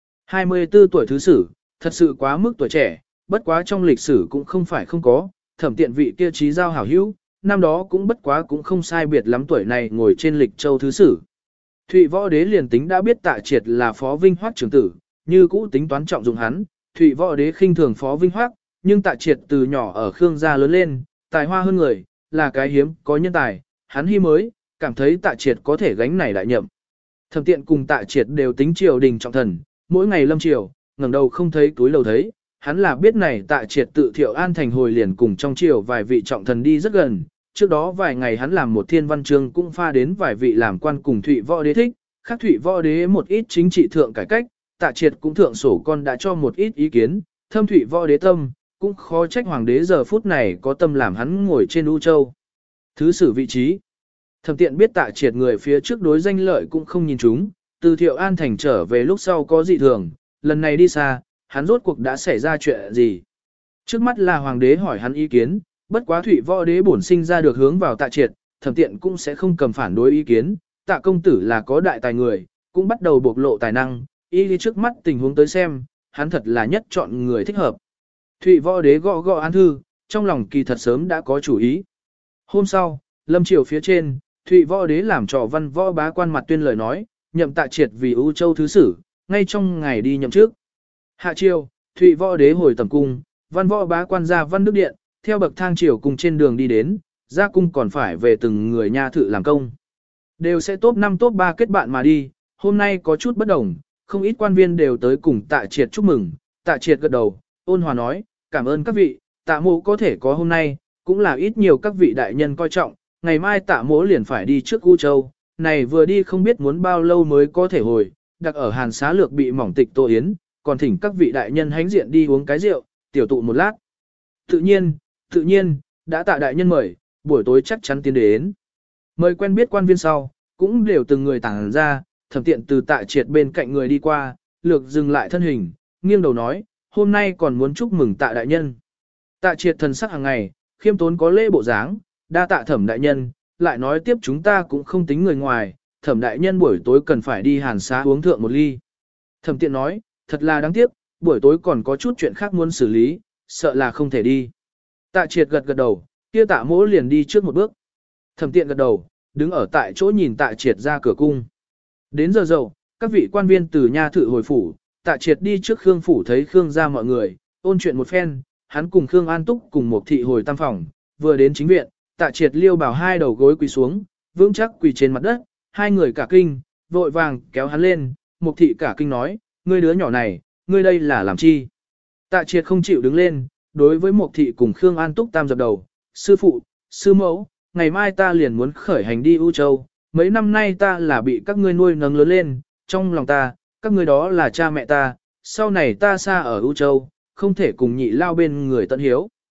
24 tuổi thứ sử, thật sự quá mức tuổi trẻ, bất quá trong lịch sử cũng không phải không có, thẩm tiện vị kia trí giao hảo hữu, năm đó cũng bất quá cũng không sai biệt lắm tuổi này ngồi trên lịch châu thứ sử. Thụy Võ Đế liền tính đã biết Tạ Triệt là Phó Vinh Hoắc trưởng tử, như cũ tính toán trọng dụng hắn, Thụy Võ Đế khinh thường Phó Vinh Hoắc, nhưng Tạ Triệt từ nhỏ ở Khương gia lớn lên, tài hoa hơn người, là cái hiếm có nhân tài, hắn hy mới, cảm thấy Tạ Triệt có thể gánh này đại nhậm. Thẩm tiện cùng Tạ Triệt đều tính triều đình trọng thần, mỗi ngày lâm triều, ngẩng đầu không thấy túi lầu thấy, hắn là biết này Tạ Triệt tự Thiệu An thành hồi liền cùng trong triều vài vị trọng thần đi rất gần, trước đó vài ngày hắn làm một thiên văn chương cũng pha đến vài vị làm quan cùng Thụy Võ Đế thích, khác Thụy Võ Đế một ít chính trị thượng cải cách, Tạ Triệt cũng thượng sổ con đã cho một ít ý kiến, thâm Thụy Võ Đế tâm, cũng khó trách hoàng đế giờ phút này có tâm làm hắn ngồi trên U Châu. Thứ sử vị trí. Thẩm tiện biết Tạ Triệt người phía trước đối danh lợi cũng không nhìn chúng, từ Thiệu An thành trở về lúc sau có dị thường, lần này đi xa, hắn rốt cuộc đã xảy ra chuyện gì. Trước mắt là hoàng đế hỏi hắn ý kiến, bất quá Thụy Võ Đế bổn sinh ra được hướng vào Tạ Triệt, thẩm tiện cũng sẽ không cầm phản đối ý kiến, Tạ công tử là có đại tài người, cũng bắt đầu bộc lộ tài năng, ý đi trước mắt tình huống tới xem, hắn thật là nhất chọn người thích hợp. Thụy Võ Đế gõ gõ án thư, trong lòng kỳ thật sớm đã có chủ ý. Hôm sau, lâm triều phía trên, Thụy Võ Đế làm trò văn võ bá quan mặt tuyên lời nói, nhậm Tạ Triệt vì U Châu thứ sử, ngay trong ngày đi nhậm trước. Hạ triều, Thụy Võ Đế hồi tầm cung, văn võ bá quan ra văn đức điện, theo bậc thang triều cùng trên đường đi đến, ra cung còn phải về từng người nha thự làm công. Đều sẽ top 5 top 3 kết bạn mà đi, hôm nay có chút bất đồng, không ít quan viên đều tới cùng Tạ Triệt chúc mừng, Tạ Triệt gật đầu, ôn hòa nói, cảm ơn các vị, Tạ mộ có thể có hôm nay, cũng là ít nhiều các vị đại nhân coi trọng, ngày mai Tạ mộ liền phải đi trước U Châu, này vừa đi không biết muốn bao lâu mới có thể hồi, đặc ở Hàn Xá Lược bị mỏng tịch Tô Yến, còn thỉnh các vị đại nhân hãnh diện đi uống cái rượu, tiểu tụ một lát. Tự nhiên, đã Tạ đại nhân mời, buổi tối chắc chắn tiến đến. Mời quen biết quan viên sau, cũng đều từng người tản ra, thẩm tiện từ Tạ Triệt bên cạnh người đi qua, lược dừng lại thân hình, nghiêng đầu nói, hôm nay còn muốn chúc mừng Tạ đại nhân. Tạ Triệt thần sắc hàng ngày, khiêm tốn có lễ bộ dáng, đa tạ thẩm đại nhân, lại nói tiếp chúng ta cũng không tính người ngoài, thẩm đại nhân buổi tối cần phải đi Hàn Xá uống thượng một ly. Thẩm tiện nói, thật là đáng tiếc, buổi tối còn có chút chuyện khác muốn xử lý, sợ là không thể đi. Tạ Triệt gật gật đầu, kia Tạ mỗ liền đi trước một bước. Thẩm tiện gật đầu, đứng ở tại chỗ nhìn Tạ Triệt ra cửa cung. Đến giờ dậu, các vị quan viên từ nha thự hồi phủ, Tạ Triệt đi trước Khương phủ thấy Khương gia mọi người, ôn chuyện một phen, hắn cùng Khương An Túc cùng một thị hồi tam phòng, vừa đến chính viện, Tạ Triệt liêu bảo hai đầu gối quỳ xuống, vững chắc quỳ trên mặt đất, hai người cả kinh, vội vàng kéo hắn lên, một thị cả kinh nói, ngươi đứa nhỏ này, ngươi đây là làm chi? Tạ Triệt không chịu đứng lên, đối với một thị cùng Khương An Túc tam dập đầu, sư phụ, sư mẫu, ngày mai ta liền muốn khởi hành đi U Châu, mấy năm nay ta là bị các ngươi nuôi nấng lớn lên, trong lòng ta, các ngươi đó là cha mẹ ta, sau này ta xa ở U Châu, không thể cùng nhị lao bên người tận hiếu.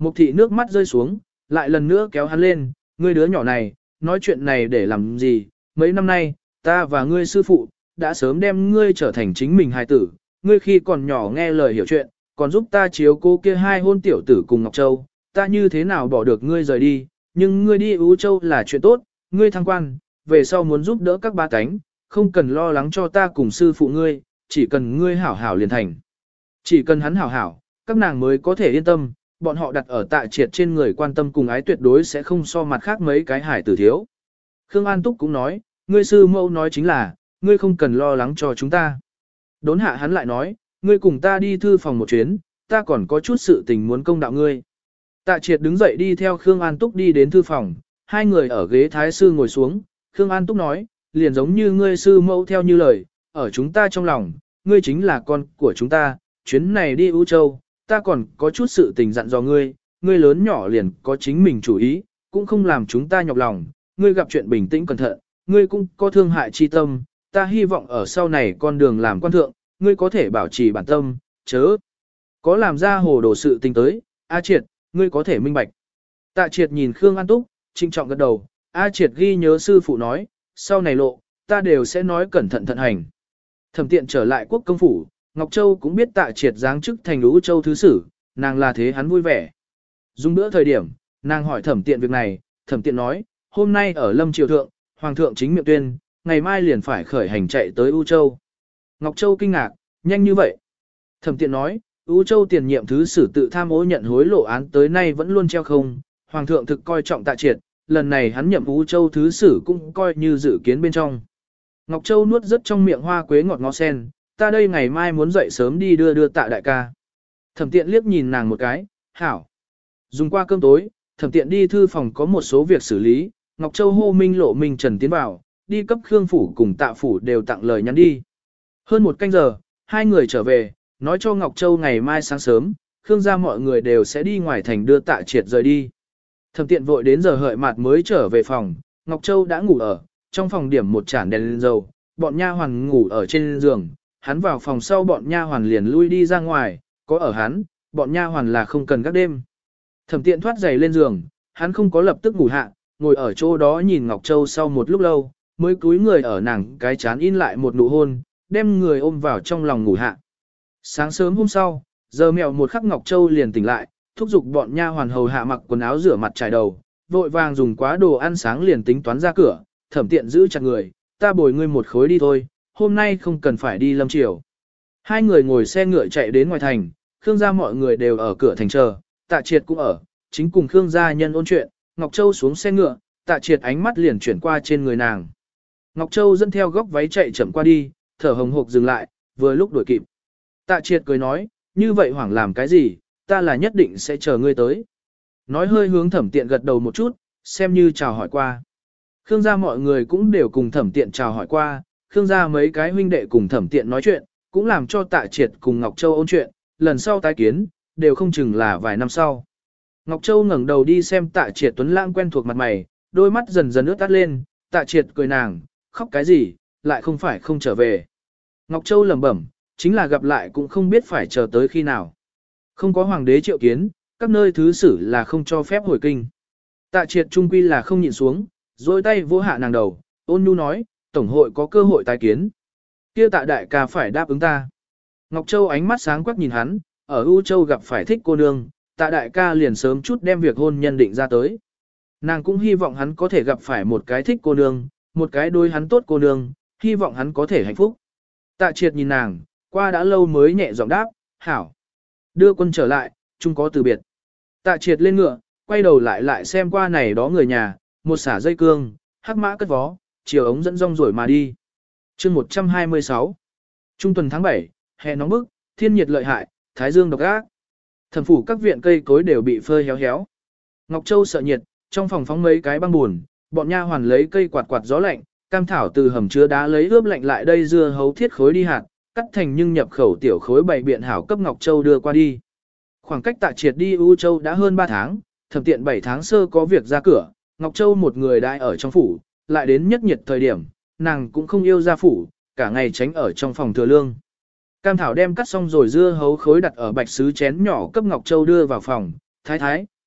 Mục thị nước mắt rơi xuống, lại lần nữa kéo hắn lên, ngươi đứa nhỏ này, nói chuyện này để làm gì, mấy năm nay, ta và ngươi sư phụ, đã sớm đem ngươi trở thành chính mình hài tử, ngươi khi còn nhỏ nghe lời hiểu chuyện, còn giúp ta chiếu cô kia hai hôn tiểu tử cùng Ngọc Châu, ta như thế nào bỏ được ngươi rời đi, nhưng ngươi đi Ú Châu là chuyện tốt, ngươi thăng quan, về sau muốn giúp đỡ các ba cánh, không cần lo lắng cho ta cùng sư phụ ngươi, chỉ cần ngươi hảo hảo liền thành. Chỉ cần hắn hảo hảo, các nàng mới có thể yên tâm, bọn họ đặt ở Tạ Triệt trên người quan tâm cùng ái tuyệt đối sẽ không so mặt khác mấy cái hải tử thiếu. Khương An Túc cũng nói, ngươi sư mẫu nói chính là, ngươi không cần lo lắng cho chúng ta. Đốn hạ hắn lại nói, ngươi cùng ta đi thư phòng một chuyến, ta còn có chút sự tình muốn công đạo ngươi. Tạ Triệt đứng dậy đi theo Khương An Túc đi đến thư phòng, hai người ở ghế thái sư ngồi xuống, Khương An Túc nói, liền giống như ngươi sư mẫu theo như lời, ở chúng ta trong lòng, ngươi chính là con của chúng ta, chuyến này đi U Châu, ta còn có chút sự tình dặn dò ngươi, ngươi lớn nhỏ liền có chính mình chủ ý, cũng không làm chúng ta nhọc lòng, ngươi gặp chuyện bình tĩnh cẩn thận, ngươi cũng có thương hại chi tâm, ta hy vọng ở sau này con đường làm quan thượng, ngươi có thể bảo trì bản tâm, chớ có làm ra hồ đồ sự tình tới, A Triệt, ngươi có thể minh bạch. Tạ Triệt nhìn Khương An Túc, trinh trọng gật đầu, A Triệt ghi nhớ sư phụ nói, sau này lộ, ta đều sẽ nói cẩn thận thận hành. Thẩm Tiện trở lại quốc công phủ, Ngọc Châu cũng biết Tạ Triệt giáng chức thành Lũ Châu thứ sử, nàng là thế hắn vui vẻ. Dùng bữa thời điểm, nàng hỏi Thẩm Tiện việc này, Thẩm Tiện nói, hôm nay ở Lâm Triều Thượng, Hoàng thượng chính miệng tuyên, ngày mai liền phải khởi hành chạy tới U Châu. Ngọc Châu kinh ngạc, nhanh như vậy. Thẩm Tiện nói, U Châu tiền nhiệm thứ sử tự tham ô nhận hối lộ án tới nay vẫn luôn treo không, Hoàng thượng thực coi trọng Tạ Triệt, lần này hắn nhậm U Châu thứ sử cũng coi như dự kiến bên trong. Ngọc Châu nuốt rất trong miệng hoa quế ngọt ngào sen, ta đây ngày mai muốn dậy sớm đi đưa Tạ đại ca. Thẩm Tiện liếc nhìn nàng một cái, hảo. Dùng qua cơm tối, Thẩm Tiện đi thư phòng có một số việc xử lý, Ngọc Châu hô Minh Lộ Minh Trần tiến vào, đi cấp Khương phủ cùng Tạ phủ đều tặng lời nhắn đi. Hơn một canh giờ, hai người trở về, nói cho Ngọc Châu ngày mai sáng sớm, Khương gia mọi người đều sẽ đi ngoài thành đưa Tạ Triệt rời đi. Thẩm Tiện vội đến giờ hợi mạt mới trở về phòng, Ngọc Châu đã ngủ ở, trong phòng điểm một chản đèn lên dầu, bọn nha hoàn ngủ ở trên giường, hắn vào phòng sau bọn nha hoàn liền lui đi ra ngoài, có ở hắn, bọn nha hoàn là không cần gác đêm. Thẩm Tiện thoát giày lên giường, hắn không có lập tức ngủ hạ, ngồi ở chỗ đó nhìn Ngọc Châu sau một lúc lâu, mới cúi người ở nàng cái chán in lại một nụ hôn, đem người ôm vào trong lòng ngủ hạ. Sáng sớm hôm sau, giờ mèo một khắc Ngọc Châu liền tỉnh lại, thúc giục bọn nha hoàn hầu hạ mặc quần áo rửa mặt trải đầu, vội vàng dùng quá đồ ăn sáng liền tính toán ra cửa, Thẩm Tiện giữ chặt người, ta bồi ngươi một khối đi thôi, hôm nay không cần phải đi Lâm Triều. Hai người ngồi xe ngựa chạy đến ngoài thành, Khương gia mọi người đều ở cửa thành chờ, Tạ Triệt cũng ở, chính cùng Khương gia nhân ôn chuyện, Ngọc Châu xuống xe ngựa, Tạ Triệt ánh mắt liền chuyển qua trên người nàng. Ngọc Châu dẫn theo góc váy chạy chậm qua đi, thở hồng hộc dừng lại, vừa lúc đuổi kịp. Tạ Triệt cười nói, như vậy hoảng làm cái gì, ta là nhất định sẽ chờ ngươi tới. Nói hơi hướng Thẩm Tiện gật đầu một chút, xem như chào hỏi qua. Khương gia mọi người cũng đều cùng Thẩm Tiện chào hỏi qua, Khương gia mấy cái huynh đệ cùng Thẩm Tiện nói chuyện, cũng làm cho Tạ Triệt cùng Ngọc Châu ôn chuyện, lần sau tái kiến, đều không chừng là vài năm sau. Ngọc Châu ngẩng đầu đi xem Tạ Triệt tuấn lãng quen thuộc mặt mày, đôi mắt dần dần ướt át lên, Tạ Triệt cười nàng, khóc cái gì, lại không phải không trở về. Ngọc Châu lẩm bẩm, chính là gặp lại cũng không biết phải chờ tới khi nào. Không có hoàng đế triệu kiến, các nơi thứ sử là không cho phép hồi kinh. Tạ Triệt trung quy là không nhịn xuống, rồi tay vỗ hạ nàng đầu, ôn nhu nói, tổng hội có cơ hội tái kiến. Kia Tạ đại ca phải đáp ứng ta. Ngọc Châu ánh mắt sáng quắc nhìn hắn, ở U Châu gặp phải thích cô nương, Tạ đại ca liền sớm chút đem việc hôn nhân định ra tới. Nàng cũng hy vọng hắn có thể gặp phải một cái thích cô nương, một cái đối hắn tốt cô nương, hy vọng hắn có thể hạnh phúc. Tạ Triệt nhìn nàng, qua đã lâu mới nhẹ giọng đáp, hảo. Đưa quân trở lại, chung có từ biệt. Tạ Triệt lên ngựa, quay đầu lại xem qua này đó người nhà, một xả dây cương, hắc mã cất vó, chiều ống dẫn rong rồi mà đi. Chương 126 Trung tuần tháng 7, hè nóng bức, thiên nhiệt lợi hại, thái dương độc ác. Thẩm phủ các viện cây cối đều bị phơi héo héo. Ngọc Châu sợ nhiệt, trong phòng phóng mấy cái băng buồn, bọn nha hoàn lấy cây quạt quạt gió lạnh, cam thảo từ hầm chứa đá lấy ướp lạnh lại đây dưa hấu thiết khối đi hạt, cắt thành nhưng nhập khẩu tiểu khối bày biện hảo cấp Ngọc Châu đưa qua đi. Khoảng cách Tạ Triệt đi U Châu đã hơn 3 tháng, Thẩm Tiện 7 tháng sơ có việc ra cửa, Ngọc Châu một người đại ở trong phủ, lại đến nhất nhiệt thời điểm, nàng cũng không yêu ra phủ, cả ngày tránh ở trong phòng thừa lương. Cam thảo đem cắt xong rồi dưa hấu khối đặt ở bạch sứ chén nhỏ cấp Ngọc Châu đưa vào phòng, thái thái,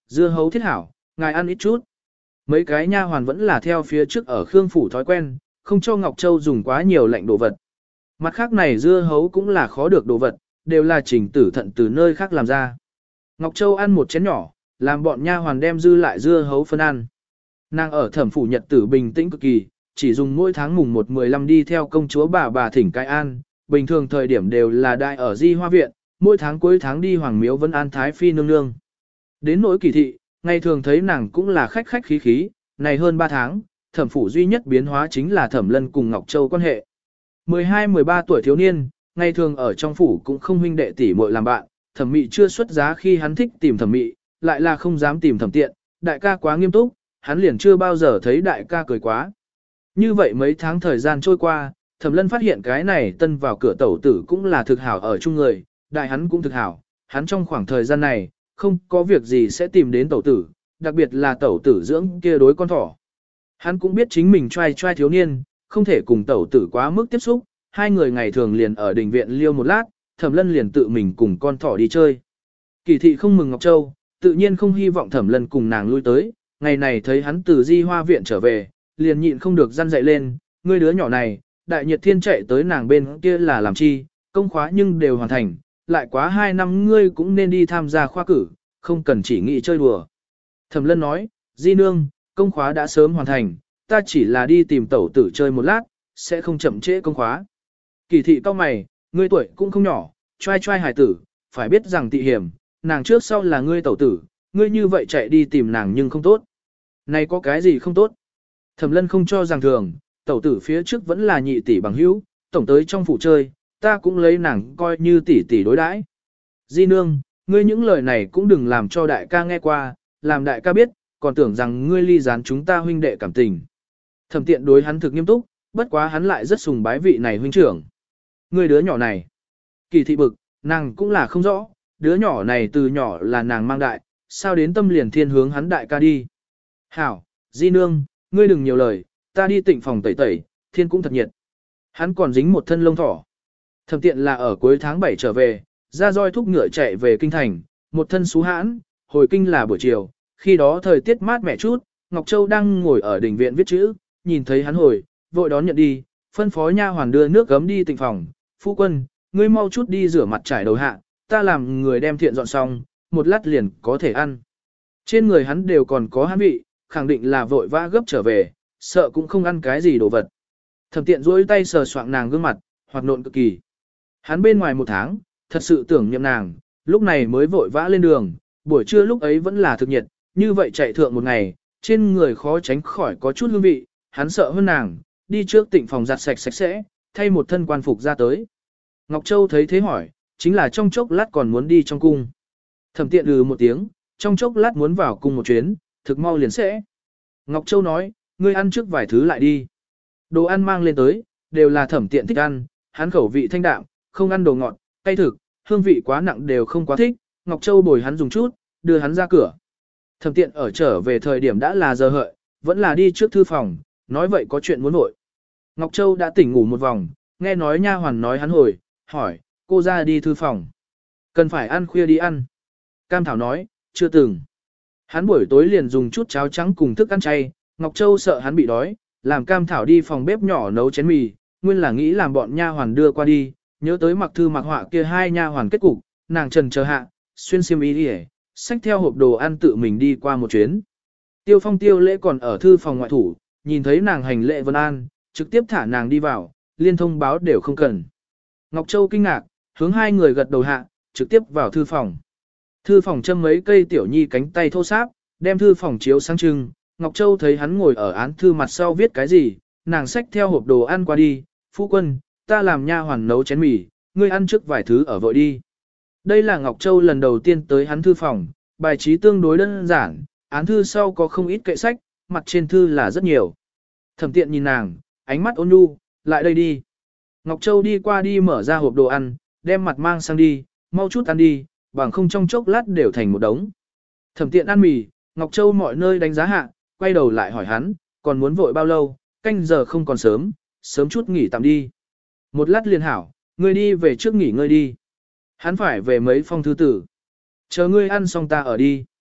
dưa hấu thiết hảo, ngài ăn ít chút. Mấy cái nha hoàn vẫn là theo phía trước ở Khương phủ thói quen, không cho Ngọc Châu dùng quá nhiều lạnh đồ vật. Mặt khác này dưa hấu cũng là khó được đồ vật, đều là Trình Tử Thận từ nơi khác làm ra. Ngọc Châu ăn một chén nhỏ, làm bọn nha hoàn đem dư lại dưa hấu phân ăn. Nàng ở Thẩm phủ nhật tử bình tĩnh cực kỳ, chỉ dùng mỗi tháng mùng 1-15 đi theo công chúa bà thỉnh cai an, bình thường thời điểm đều là đại ở Di Hoa viện, mỗi tháng cuối tháng đi Hoàng Miếu Vân An Thái phi nương nương. Đến nỗi Kỳ thị, ngày thường thấy nàng cũng là khách khách khí khí, này hơn 3 tháng, Thẩm phủ duy nhất biến hóa chính là Thẩm Lân cùng Ngọc Châu quan hệ. 12-13 tuổi thiếu niên, ngày thường ở trong phủ cũng không huynh đệ tỷ muội làm bạn, Thẩm Mị chưa xuất giá khi hắn thích tìm Thẩm Mị, lại là không dám tìm Thẩm Tiện, đại ca quá nghiêm túc, hắn liền chưa bao giờ thấy đại ca cười quá. Như vậy mấy tháng thời gian trôi qua, Thẩm Lân phát hiện cái này tân vào cửa tẩu tử cũng là thực hảo ở chung người, đại hắn cũng thực hảo, hắn trong khoảng thời gian này, không có việc gì sẽ tìm đến tẩu tử, đặc biệt là tẩu tử dưỡng kia đối con thỏ. Hắn cũng biết chính mình trai thiếu niên, không thể cùng tẩu tử quá mức tiếp xúc, hai người ngày thường liền ở đình viện liêu một lát, Thẩm Lân liền tự mình cùng con thỏ đi chơi. Kỳ thị không mừng Ngọc Châu, tự nhiên không hy vọng Thẩm Lân cùng nàng lui tới, ngày này thấy hắn từ Di Hoa viện trở về, liền nhịn không được răn dậy lên, ngươi đứa nhỏ này, đại nhiệt thiên chạy tới nàng bên kia là làm chi, công khóa nhưng đều hoàn thành, lại quá 2 năm ngươi cũng nên đi tham gia khoa cử, không cần chỉ nghĩ chơi đùa. Thẩm Lân nói, Di nương, công khóa đã sớm hoàn thành, ta chỉ là đi tìm tẩu tử chơi một lát, sẽ không chậm trễ công khóa. Kỳ thị cao mày, ngươi tuổi cũng không nhỏ, trai hài tử, phải biết rằng tị hiểm, nàng trước sau là ngươi tẩu tử, ngươi như vậy chạy đi tìm nàng nhưng không tốt. Này có cái gì không tốt? Thẩm Lân không cho rằng thường, tẩu tử phía trước vẫn là nhị tỷ bằng hữu, tổng tới trong phủ chơi, ta cũng lấy nàng coi như tỷ tỷ đối đãi. Di nương, ngươi những lời này cũng đừng làm cho đại ca nghe qua, làm đại ca biết, còn tưởng rằng ngươi ly gián chúng ta huynh đệ cảm tình. Thẩm Tiện đối hắn thực nghiêm túc, bất quá hắn lại rất sùng bái vị này huynh trưởng. Ngươi đứa nhỏ này, Kỳ thị bực, nàng cũng là không rõ, đứa nhỏ này từ nhỏ là nàng mang đại, sao đến tâm liền thiên hướng hắn đại ca đi. Hảo, Di nương, ngươi đừng nhiều lời, ta đi tịnh phòng tẩy tẩy, thiên cũng thật nhiệt. Hắn còn dính một thân lông thỏ. Thẩm Tiện là ở cuối tháng 7 trở về, ra roi thúc ngựa chạy về kinh thành, một thân xú hãn, hồi kinh là buổi chiều, khi đó thời tiết mát mẻ chút, Ngọc Châu đang ngồi ở đỉnh viện viết chữ, nhìn thấy hắn hồi, vội đón nhận đi, phân phó nha hoàn đưa nước gấm đi tịnh phòng, phu quân, ngươi mau chút đi rửa mặt trải đầu hạ, ta làm người đem thiện dọn xong, một lát liền có thể ăn. Trên người hắn đều còn có hắn vị, khẳng định là vội vã gấp trở về, sợ cũng không ăn cái gì đồ vật. Thẩm Tiện duỗi tay sờ soạng nàng gương mặt, hoạt nộn cực kỳ. Hắn bên ngoài 1 tháng, thật sự tưởng nhậm nàng, lúc này mới vội vã lên đường, buổi trưa lúc ấy vẫn là thực nhiệt, như vậy chạy thượng một ngày, trên người khó tránh khỏi có chút hương vị, hắn sợ hơn nàng, đi trước tịnh phòng giặt sạch sẽ, thay một thân quan phục ra tới. Ngọc Châu thấy thế hỏi, chính là trong chốc lát còn muốn đi trong cung. Thẩm Tiện một tiếng, trong chốc lát muốn vào cung một chuyến, thực mau liền sẽ. Ngọc Châu nói, ngươi ăn trước vài thứ lại đi. Đồ ăn mang lên tới, đều là Thẩm Tiện thích ăn, hắn khẩu vị thanh đạm, không ăn đồ ngọt, cay thực, hương vị quá nặng đều không quá thích. Ngọc Châu bồi hắn dùng chút, đưa hắn ra cửa. Thẩm Tiện ở trở về thời điểm đã là giờ hợi, vẫn là đi trước thư phòng, nói vậy có chuyện muốn nội. Ngọc Châu đã tỉnh ngủ một vòng, nghe nói nha hoàn nói hắn hồi, hỏi, cô ra đi thư phòng. Cần phải ăn khuya đi ăn. Cam Thảo nói, chưa từng. Hắn buổi tối liền dùng chút cháo trắng cùng thức ăn chay, Ngọc Châu sợ hắn bị đói, làm Cam Thảo đi phòng bếp nhỏ nấu chén mì, nguyên là nghĩ làm bọn nha hoàn đưa qua đi, nhớ tới Mặc Thư Mặc Họa kia 2 nha hoàn kết cục, nàng trần chờ hạ, xuyên xiêm y đi, xách theo hộp đồ ăn tự mình đi qua một chuyến. Tiêu Phong Tiêu Lễ còn ở thư phòng ngoại thủ, nhìn thấy nàng hành lễ vân an, trực tiếp thả nàng đi vào, liên thông báo đều không cần. Ngọc Châu kinh ngạc, hướng 2 người gật đầu hạ, trực tiếp vào thư phòng. Thư phòng châm mấy cây tiểu nhi cánh tay thô sáp, đem thư phòng chiếu sáng trưng. Ngọc Châu thấy hắn ngồi ở án thư mặt sau viết cái gì, nàng xách theo hộp đồ ăn qua đi, phu quân, ta làm nha hoàn nấu chén mì, ngươi ăn trước vài thứ ở vội đi. Đây là Ngọc Châu lần đầu tiên tới hắn thư phòng, bài trí tương đối đơn giản, án thư sau có không ít kệ sách, mặt trên thư là rất nhiều. Thẩm Tiện nhìn nàng, ánh mắt ôn nhu, lại đây đi. Ngọc Châu đi qua đi mở ra hộp đồ ăn, đem mặt mang sang đi, mau chút ăn đi, bằng không trong chốc lát đều thành một đống. Thẩm Tiện ăn mì, Ngọc Châu mọi nơi đánh giá hạ, quay đầu lại hỏi hắn, còn muốn vội bao lâu, canh giờ không còn sớm, sớm chút nghỉ tạm đi. Một lát liền hảo, ngươi đi về trước nghỉ ngơi đi. Hắn phải về mấy phong thư tử. Chờ ngươi ăn xong ta ở đi.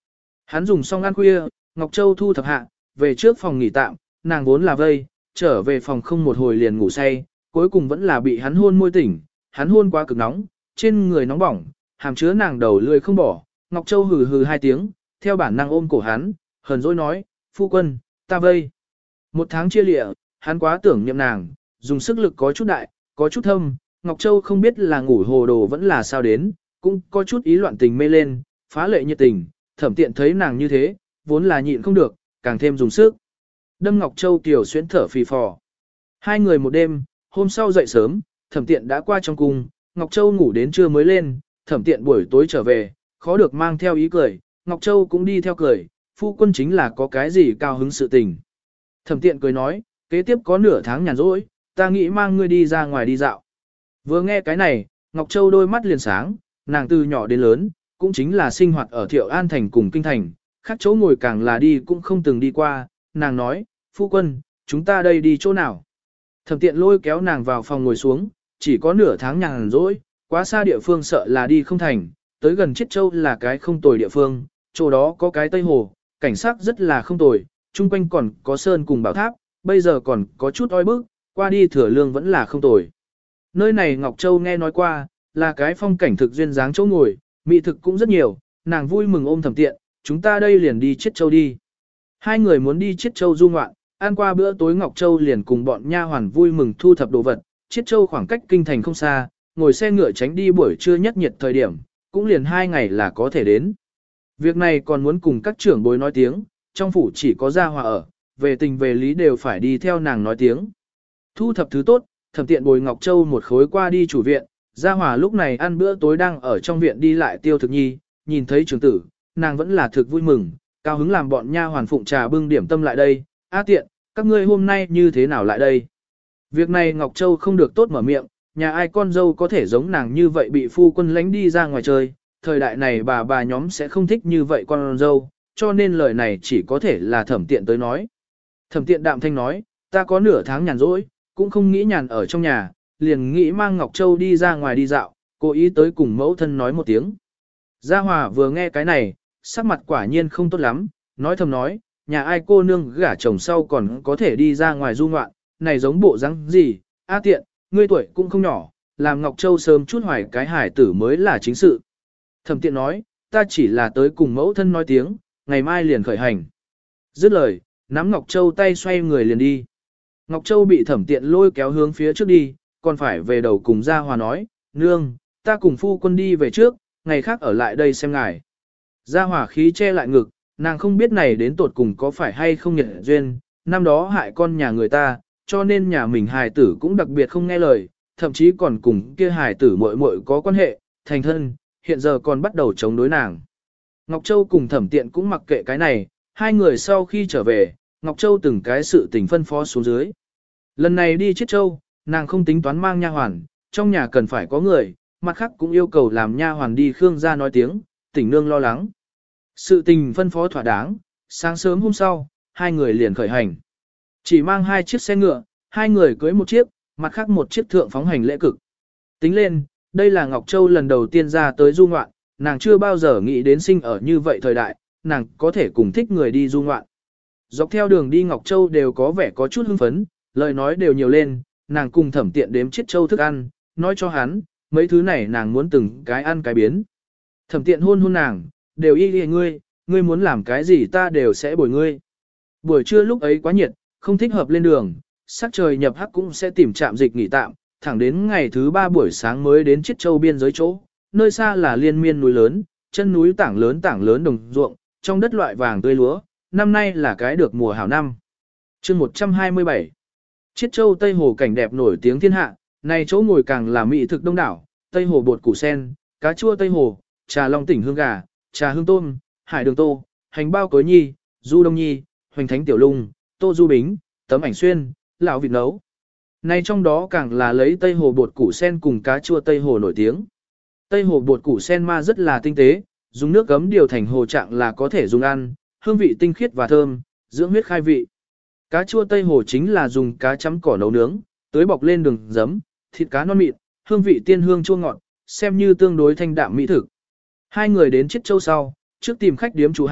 Hắn dùng xong ăn khuya, Ngọc Châu thu thập hạ, về trước phòng nghỉ tạm, nàng vốn là vây, trở về phòng không một hồi liền ngủ say, cuối cùng vẫn là bị hắn hôn môi tỉnh, hắn hôn quá cực nóng, trên người nóng bỏng, hàm chứa nàng đầu lười không bỏ, Ngọc Châu hừ hừ hai tiếng, theo bản năng ôm cổ hắn, hờn dỗi nói, phu quân, ta vây. Một tháng chia lịa, hắn quá tưởng niệm nàng, dùng sức lực có chút đại, có chút thâm, Ngọc Châu không biết là ngủ hồ đồ vẫn là sao đến, cũng có chút ý loạn tình mê lên, phá lệ nhiệt tình, Thẩm Tiện thấy nàng như thế, vốn là nhịn không được, càng thêm dùng sức. Đâm Ngọc Châu tiểu xuyến thở phì phò. Hai người một đêm, hôm sau dậy sớm, Thẩm Tiện đã qua trong cung, Ngọc Châu ngủ đến trưa mới lên, Thẩm Tiện buổi tối trở về, khó được mang theo ý cười, Ngọc Châu cũng đi theo cười, phu quân chính là có cái gì cao hứng sự tình. Thẩm Tiện cười nói, kế tiếp có nửa tháng nhàn rỗi, ta nghĩ mang ngươi đi ra ngoài đi dạo. Vừa nghe cái này, Ngọc Châu đôi mắt liền sáng, nàng từ nhỏ đến lớn, cũng chính là sinh hoạt ở Thiệu An Thành cùng Kinh Thành, khác chỗ ngồi càng là đi cũng không từng đi qua, nàng nói, phu quân, chúng ta đây đi chỗ nào. Thẩm Tiện lôi kéo nàng vào phòng ngồi xuống, chỉ có nửa tháng nhàn rỗi, quá xa địa phương sợ là đi không thành, tới gần Chiết Châu là cái không tồi địa phương, chỗ đó có cái Tây Hồ, cảnh sắc rất là không tồi, chung quanh còn có sơn cùng bảo tháp, bây giờ còn có chút oi bức, qua đi Thừa Lương vẫn là không tồi. Nơi này Ngọc Châu nghe nói qua, là cái phong cảnh thực duyên dáng chỗ ngồi, mỹ thực cũng rất nhiều, nàng vui mừng ôm Thẩm Tiện, chúng ta đây liền đi Chiết Châu đi. Hai người muốn đi Chiết Châu du ngoạn, ăn qua bữa tối Ngọc Châu liền cùng bọn nha hoàn vui mừng thu thập đồ vật, Chiết Châu khoảng cách kinh thành không xa, ngồi xe ngựa tránh đi buổi trưa nhất nhiệt thời điểm, cũng liền 2 ngày là có thể đến. Việc này còn muốn cùng các trưởng bối nói tiếng, trong phủ chỉ có Gia Hòa ở, về tình về lý đều phải đi theo nàng nói tiếng. Thu thập thứ tốt, Thẩm Tiện bồi Ngọc Châu một khối qua đi chủ viện, Gia Hòa lúc này ăn bữa tối đang ở trong viện đi lại Tiêu Thực Nhi, nhìn thấy trưởng tử, nàng vẫn là thực vui mừng, cao hứng làm bọn nha hoàn phụng trà bưng điểm tâm lại đây, "A Tiện, các ngươi hôm nay như thế nào lại đây?" Việc này Ngọc Châu không được tốt mở miệng, nhà ai con dâu có thể giống nàng như vậy bị phu quân lánh đi ra ngoài chơi, thời đại này bà nhóm sẽ không thích như vậy con dâu, cho nên lời này chỉ có thể là Thẩm Tiện tới nói. Thẩm Tiện đạm thanh nói, ta có nửa tháng nhàn rỗi, cũng không nghĩ nhàn ở trong nhà, liền nghĩ mang Ngọc Châu đi ra ngoài đi dạo, cố ý tới cùng mẫu thân nói một tiếng. Gia Hòa vừa nghe cái này, sắc mặt quả nhiên không tốt lắm, nói thầm nói, nhà ai cô nương gả chồng sau còn có thể đi ra ngoài du ngoạn, này giống bộ rắn gì, A Tiện, ngươi tuổi cũng không nhỏ, làm Ngọc Châu sớm chút hoài cái hải tử mới là chính sự. Thẩm Tiện nói, ta chỉ là tới cùng mẫu thân nói tiếng, ngày mai liền khởi hành. Dứt lời, nắm Ngọc Châu tay xoay người liền đi. Ngọc Châu bị Thẩm Tiện lôi kéo hướng phía trước đi, còn phải về đầu cùng Gia Hòa nói, nương, ta cùng phu quân đi về trước, ngày khác ở lại đây xem ngài. Gia Hòa khí che lại ngực, nàng không biết này đến tột cùng có phải hay không nhận duyên, năm đó hại con nhà người ta, cho nên nhà mình hài tử cũng đặc biệt không nghe lời, thậm chí còn cùng kia hài tử muội muội có quan hệ, thành thân, hiện giờ còn bắt đầu chống đối nàng. Ngọc Châu cùng Thẩm Tiện cũng mặc kệ cái này, hai người sau khi trở về, Ngọc Châu từng cái sự tình phân phó xuống dưới. Lần này đi Chiết Châu, nàng không tính toán mang nha hoàn, trong nhà cần phải có người, mặt khác cũng yêu cầu làm nha hoàn đi Khương gia nói tiếng, tỉnh nương lo lắng. Sự tình phân phó thỏa đáng, sáng sớm hôm sau, hai người liền khởi hành. Chỉ mang 2 chiếc xe ngựa, hai người cưới một chiếc, mặt khác một chiếc thượng phóng hành lễ cực. Tính lên, đây là Ngọc Châu lần đầu tiên ra tới du ngoạn, nàng chưa bao giờ nghĩ đến sinh ở như vậy thời đại, nàng có thể cùng thích người đi du ngoạn. Dọc theo đường đi Ngọc Châu đều có vẻ có chút hưng phấn, lời nói đều nhiều lên, nàng cùng Thẩm Tiện đếm Chiết Châu thức ăn, nói cho hắn, mấy thứ này nàng muốn từng cái ăn cái biến. Thẩm Tiện hôn nàng, đều y ngươi muốn làm cái gì ta đều sẽ bồi ngươi. Buổi trưa lúc ấy quá nhiệt, không thích hợp lên đường, sắc trời nhập hắc cũng sẽ tìm trạm dịch nghỉ tạm, thẳng đến ngày thứ 3 buổi sáng mới đến Chiết Châu biên giới chỗ, nơi xa là liên miên núi lớn, chân núi tảng lớn đồng ruộng, trong đất loại vàng tươi lúa, năm nay là cái được mùa hảo năm. Chương 127 Chiết Châu Tây Hồ cảnh đẹp nổi tiếng thiên hạ, này chỗ ngồi càng là mỹ thực đông đảo, Tây Hồ bột củ sen, cá chua Tây Hồ, trà long tỉnh hương gà, trà hương tôm, hải đường tô, hành bao cối nhi, du đông nhi, hoành thánh tiểu lung, tô du bính, tấm ảnh xuyên, lão vịt nấu. Này trong đó càng là lấy Tây Hồ bột củ sen cùng cá chua Tây Hồ nổi tiếng. Tây Hồ bột củ sen ma rất là tinh tế, dùng nước gấm điều thành hồ trạng là có thể dùng ăn, hương vị tinh khiết và thơm, dưỡng huyết khai vị. Cá chua Tây Hồ chính là dùng cá chấm cỏ nấu nướng, tưới bọc lên đường giấm, thịt cá non mịn, hương vị tiên hương chua ngọt, xem như tương đối thanh đạm mỹ thực. Hai người đến Chiết Châu sau, trước tìm khách điếm chủ hạ,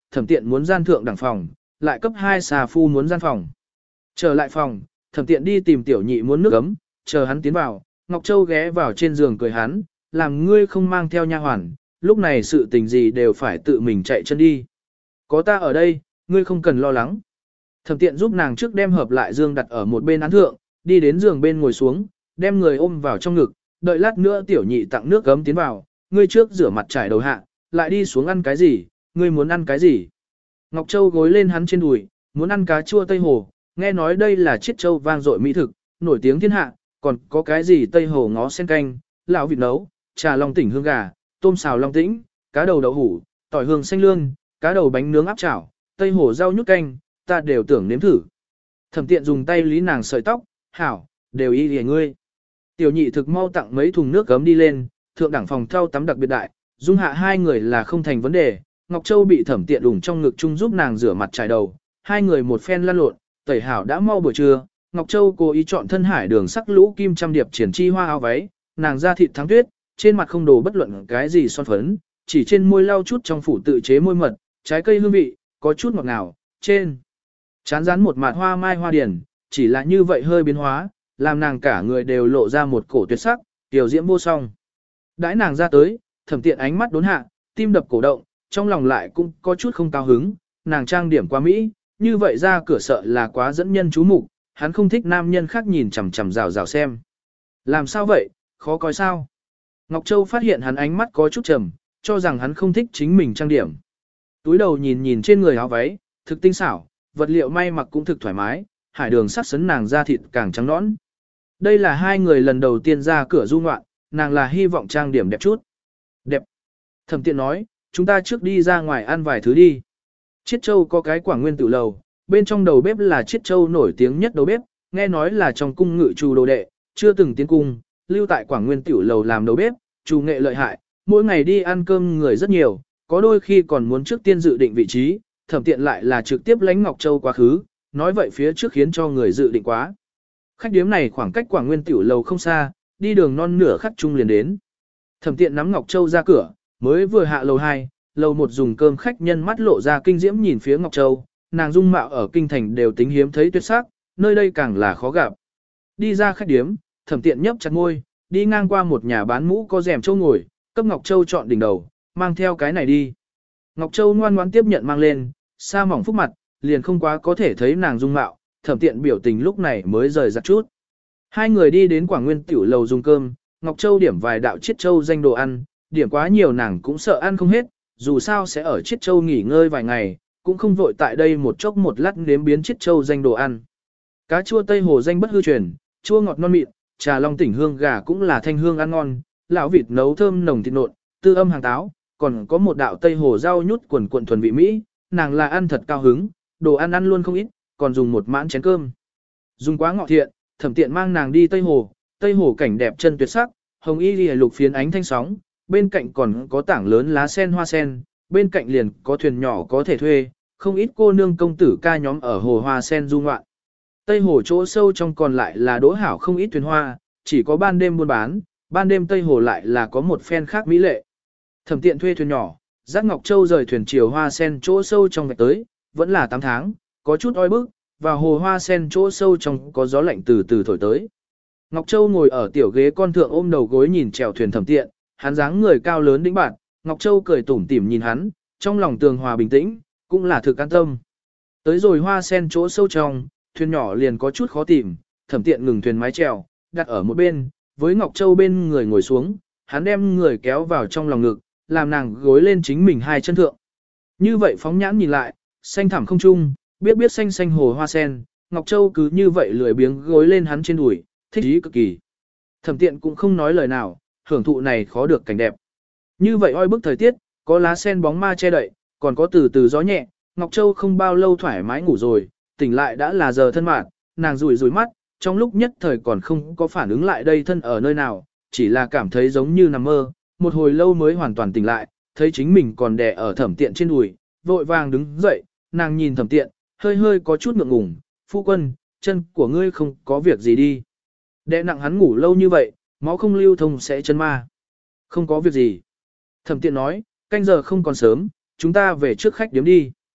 thẩm tiện muốn gian thượng đẳng phòng, lại cấp 2 xà phu muốn gian phòng. Trở lại phòng, thẩm tiện đi tìm tiểu nhị muốn nước ấm, chờ hắn tiến vào, Ngọc Châu ghé vào trên giường cười hắn, làm ngươi không mang theo nha hoàn, lúc này sự tình gì đều phải tự mình chạy chân đi. Có ta ở đây, ngươi không cần lo lắng. Thẩm tiện giúp nàng trước đem hợp lại dương đặt ở một bên án thượng, đi đến giường bên ngồi xuống, đem người ôm vào trong ngực, đợi lát nữa tiểu nhị tặng nước gấm tiến vào, ngươi trước rửa mặt trải đầu hạ, lại đi xuống ăn cái gì, ngươi muốn ăn cái gì. Ngọc Châu gối lên hắn trên đùi, muốn ăn cá chua Tây Hồ, nghe nói đây là chiết châu vang dội mỹ thực, nổi tiếng thiên hạ, còn có cái gì Tây Hồ ngó sen canh, lão vịt nấu, trà long tỉnh hương gà, tôm xào long tĩnh, cá đầu đậu hủ, tỏi hương xanh lương, cá đầu bánh nướng áp chảo, Tây Hồ rau nhút canh, ta đều tưởng nếm thử. Thẩm tiện dùng tay lý nàng sợi tóc, hảo, đều y lìa ngươi. Tiểu nhị thực mau tặng mấy thùng nước gấm đi lên, thượng đẳng phòng thau tắm đặc biệt đại, dung hạ hai người là không thành vấn đề. Ngọc Châu bị thẩm tiện đủng trong ngực chung giúp nàng rửa mặt trải đầu, hai người một phen lăn lộn, tẩy hảo đã mau buổi trưa. Ngọc Châu cố ý chọn thân hải đường sắc lũ kim trăm điệp triển chi hoa áo váy, nàng da thịt thắng tuyết, trên mặt không đồ bất luận cái gì son phấn, chỉ trên môi lau chút trong phủ tự chế môi mật, trái cây hương vị, có chút ngọt ngào, trên chán rán một mạt hoa mai hoa điển, chỉ là như vậy hơi biến hóa, làm nàng cả người đều lộ ra một cổ tuyệt sắc, tiểu diễm vô song. Đãi nàng ra tới, thẩm tiện ánh mắt đốn hạ, tim đập cổ động, trong lòng lại cũng có chút không cao hứng, nàng trang điểm quá mỹ, như vậy ra cửa sợ là quá dẫn nhân chú mục, hắn không thích nam nhân khác nhìn chằm chằm rào rào xem. Làm sao vậy, khó coi sao? Ngọc Châu phát hiện hắn ánh mắt có chút trầm, cho rằng hắn không thích chính mình trang điểm. Túi đầu nhìn nhìn trên người áo váy, thực tinh xảo, vật liệu may mặc cũng thực thoải mái, hải đường sắc sấn nàng da thịt càng trắng nõn. Đây là hai người lần đầu tiên ra cửa du ngoạn, nàng là hy vọng trang điểm đẹp chút. Đẹp. Thẩm tiện nói, chúng ta trước đi ra ngoài ăn vài thứ đi. Chiết Châu có cái Quảng Nguyên Tử lầu, bên trong đầu bếp là Chiết Châu nổi tiếng nhất đầu bếp, nghe nói là trong cung ngự trù đồ đệ, chưa từng tiến cung, lưu tại Quảng Nguyên Tử lầu làm đầu bếp, trù nghệ lợi hại, mỗi ngày đi ăn cơm người rất nhiều, có đôi khi còn muốn trước tiên dự định vị trí, thẩm tiện lại là trực tiếp lãnh Ngọc Châu quá khứ, nói vậy phía trước khiến cho người dự định quá. Khách điếm này khoảng cách Quảng Nguyên Tiểu lầu không xa, đi đường non nửa khắc chung liền đến. Thẩm tiện nắm Ngọc Châu ra cửa, mới vừa hạ lầu 2, lầu 1 dùng cơm khách nhân mắt lộ ra kinh diễm nhìn phía Ngọc Châu, nàng dung mạo ở kinh thành đều tính hiếm thấy tuyệt sắc, nơi đây càng là khó gặp. Đi ra khách điếm, thẩm tiện nhấp chặt môi, đi ngang qua một nhà bán mũ có rèm châu ngồi, cấp Ngọc Châu chọn đỉnh đầu, mang theo cái này đi. Ngọc Châu ngoan ngoãn tiếp nhận mang lên, sa mỏng phúc mặt, liền không quá có thể thấy nàng dung mạo, thẩm tiện biểu tình lúc này mới rời giặt chút. Hai người đi đến Quảng Nguyên Tiểu lầu dùng cơm, Ngọc Châu điểm vài đạo Chiết Châu danh đồ ăn, điểm quá nhiều nàng cũng sợ ăn không hết, dù sao sẽ ở Chiết Châu nghỉ ngơi vài ngày, cũng không vội tại đây một chốc một lát nếm biến Chiết Châu danh đồ ăn. Cá chua Tây Hồ danh bất hư truyền, chua ngọt non mịn, trà long tỉnh hương gà cũng là thanh hương ăn ngon, lão vịt nấu thơm nồng thịt nộn, tư âm hàng táo, còn có một đạo Tây Hồ rau nhút quần cuộn thuần vị Mỹ, nàng là ăn thật cao hứng, đồ ăn ăn luôn không ít, còn dùng một mãn chén cơm. Dùng quá ngọ thiện, thẩm tiện mang nàng đi Tây Hồ cảnh đẹp chân tuyệt sắc, hồng y lìa lục phiến ánh thanh sóng, bên cạnh còn có tảng lớn lá sen hoa sen, bên cạnh liền có thuyền nhỏ có thể thuê, không ít cô nương công tử ca nhóm ở hồ hoa sen du ngoạn. Tây Hồ chỗ sâu trong còn lại là đỗ hảo không ít thuyền hoa, chỉ có ban đêm buôn bán, ban đêm Tây Hồ lại là có một phen khác mỹ lệ. Thẩm tiện thuê thuyền nhỏ, dắt Ngọc Châu rời thuyền chiều hoa sen chỗ sâu trong vạch tới, vẫn là 8 tháng, có chút oi bức, và hồ hoa sen chỗ sâu trong có gió lạnh từ từ thổi tới. Ngọc Châu ngồi ở tiểu ghế con thượng ôm đầu gối nhìn chèo thuyền thẩm tiện, hắn dáng người cao lớn đĩnh bạn, Ngọc Châu cười tủm tỉm nhìn hắn, trong lòng tường hòa bình tĩnh, cũng là thực an tâm. Tới rồi hoa sen chỗ sâu trong, thuyền nhỏ liền có chút khó tìm, thẩm tiện ngừng thuyền mái chèo, đặt ở một bên, với Ngọc Châu bên người ngồi xuống, hắn đem người kéo vào trong lòng ngực, làm nàng gối lên chính mình hai chân thượng. Như vậy phóng nhãn nhìn lại, xanh thẳm không trung, biết biết xanh xanh hồ hoa sen, Ngọc Châu cứ như vậy lười biếng gối lên hắn trên đùi, thích ý cực kỳ. Thẩm tiện cũng không nói lời nào, hưởng thụ này khó được cảnh đẹp. Như vậy oi bức thời tiết, có lá sen bóng ma che đậy, còn có từ từ gió nhẹ, Ngọc Châu không bao lâu thoải mái ngủ rồi, tỉnh lại đã là giờ thân mạng, nàng rủi rủi mắt, trong lúc nhất thời còn không có phản ứng lại đây thân ở nơi nào, chỉ là cảm thấy giống như nằm mơ, một hồi lâu mới hoàn toàn tỉnh lại, thấy chính mình còn đè ở thẩm tiện trên đùi, vội vàng đứng dậy, nàng nhìn thẩm tiện, hơi hơi có chút ngượng ngùng, phu quân, chân của ngươi không có việc gì đi. Đè nặng hắn ngủ lâu như vậy, máu không lưu thông sẽ chân ma. Không có việc gì. Thẩm tiện nói, canh giờ không còn sớm, chúng ta về trước khách điếm đi.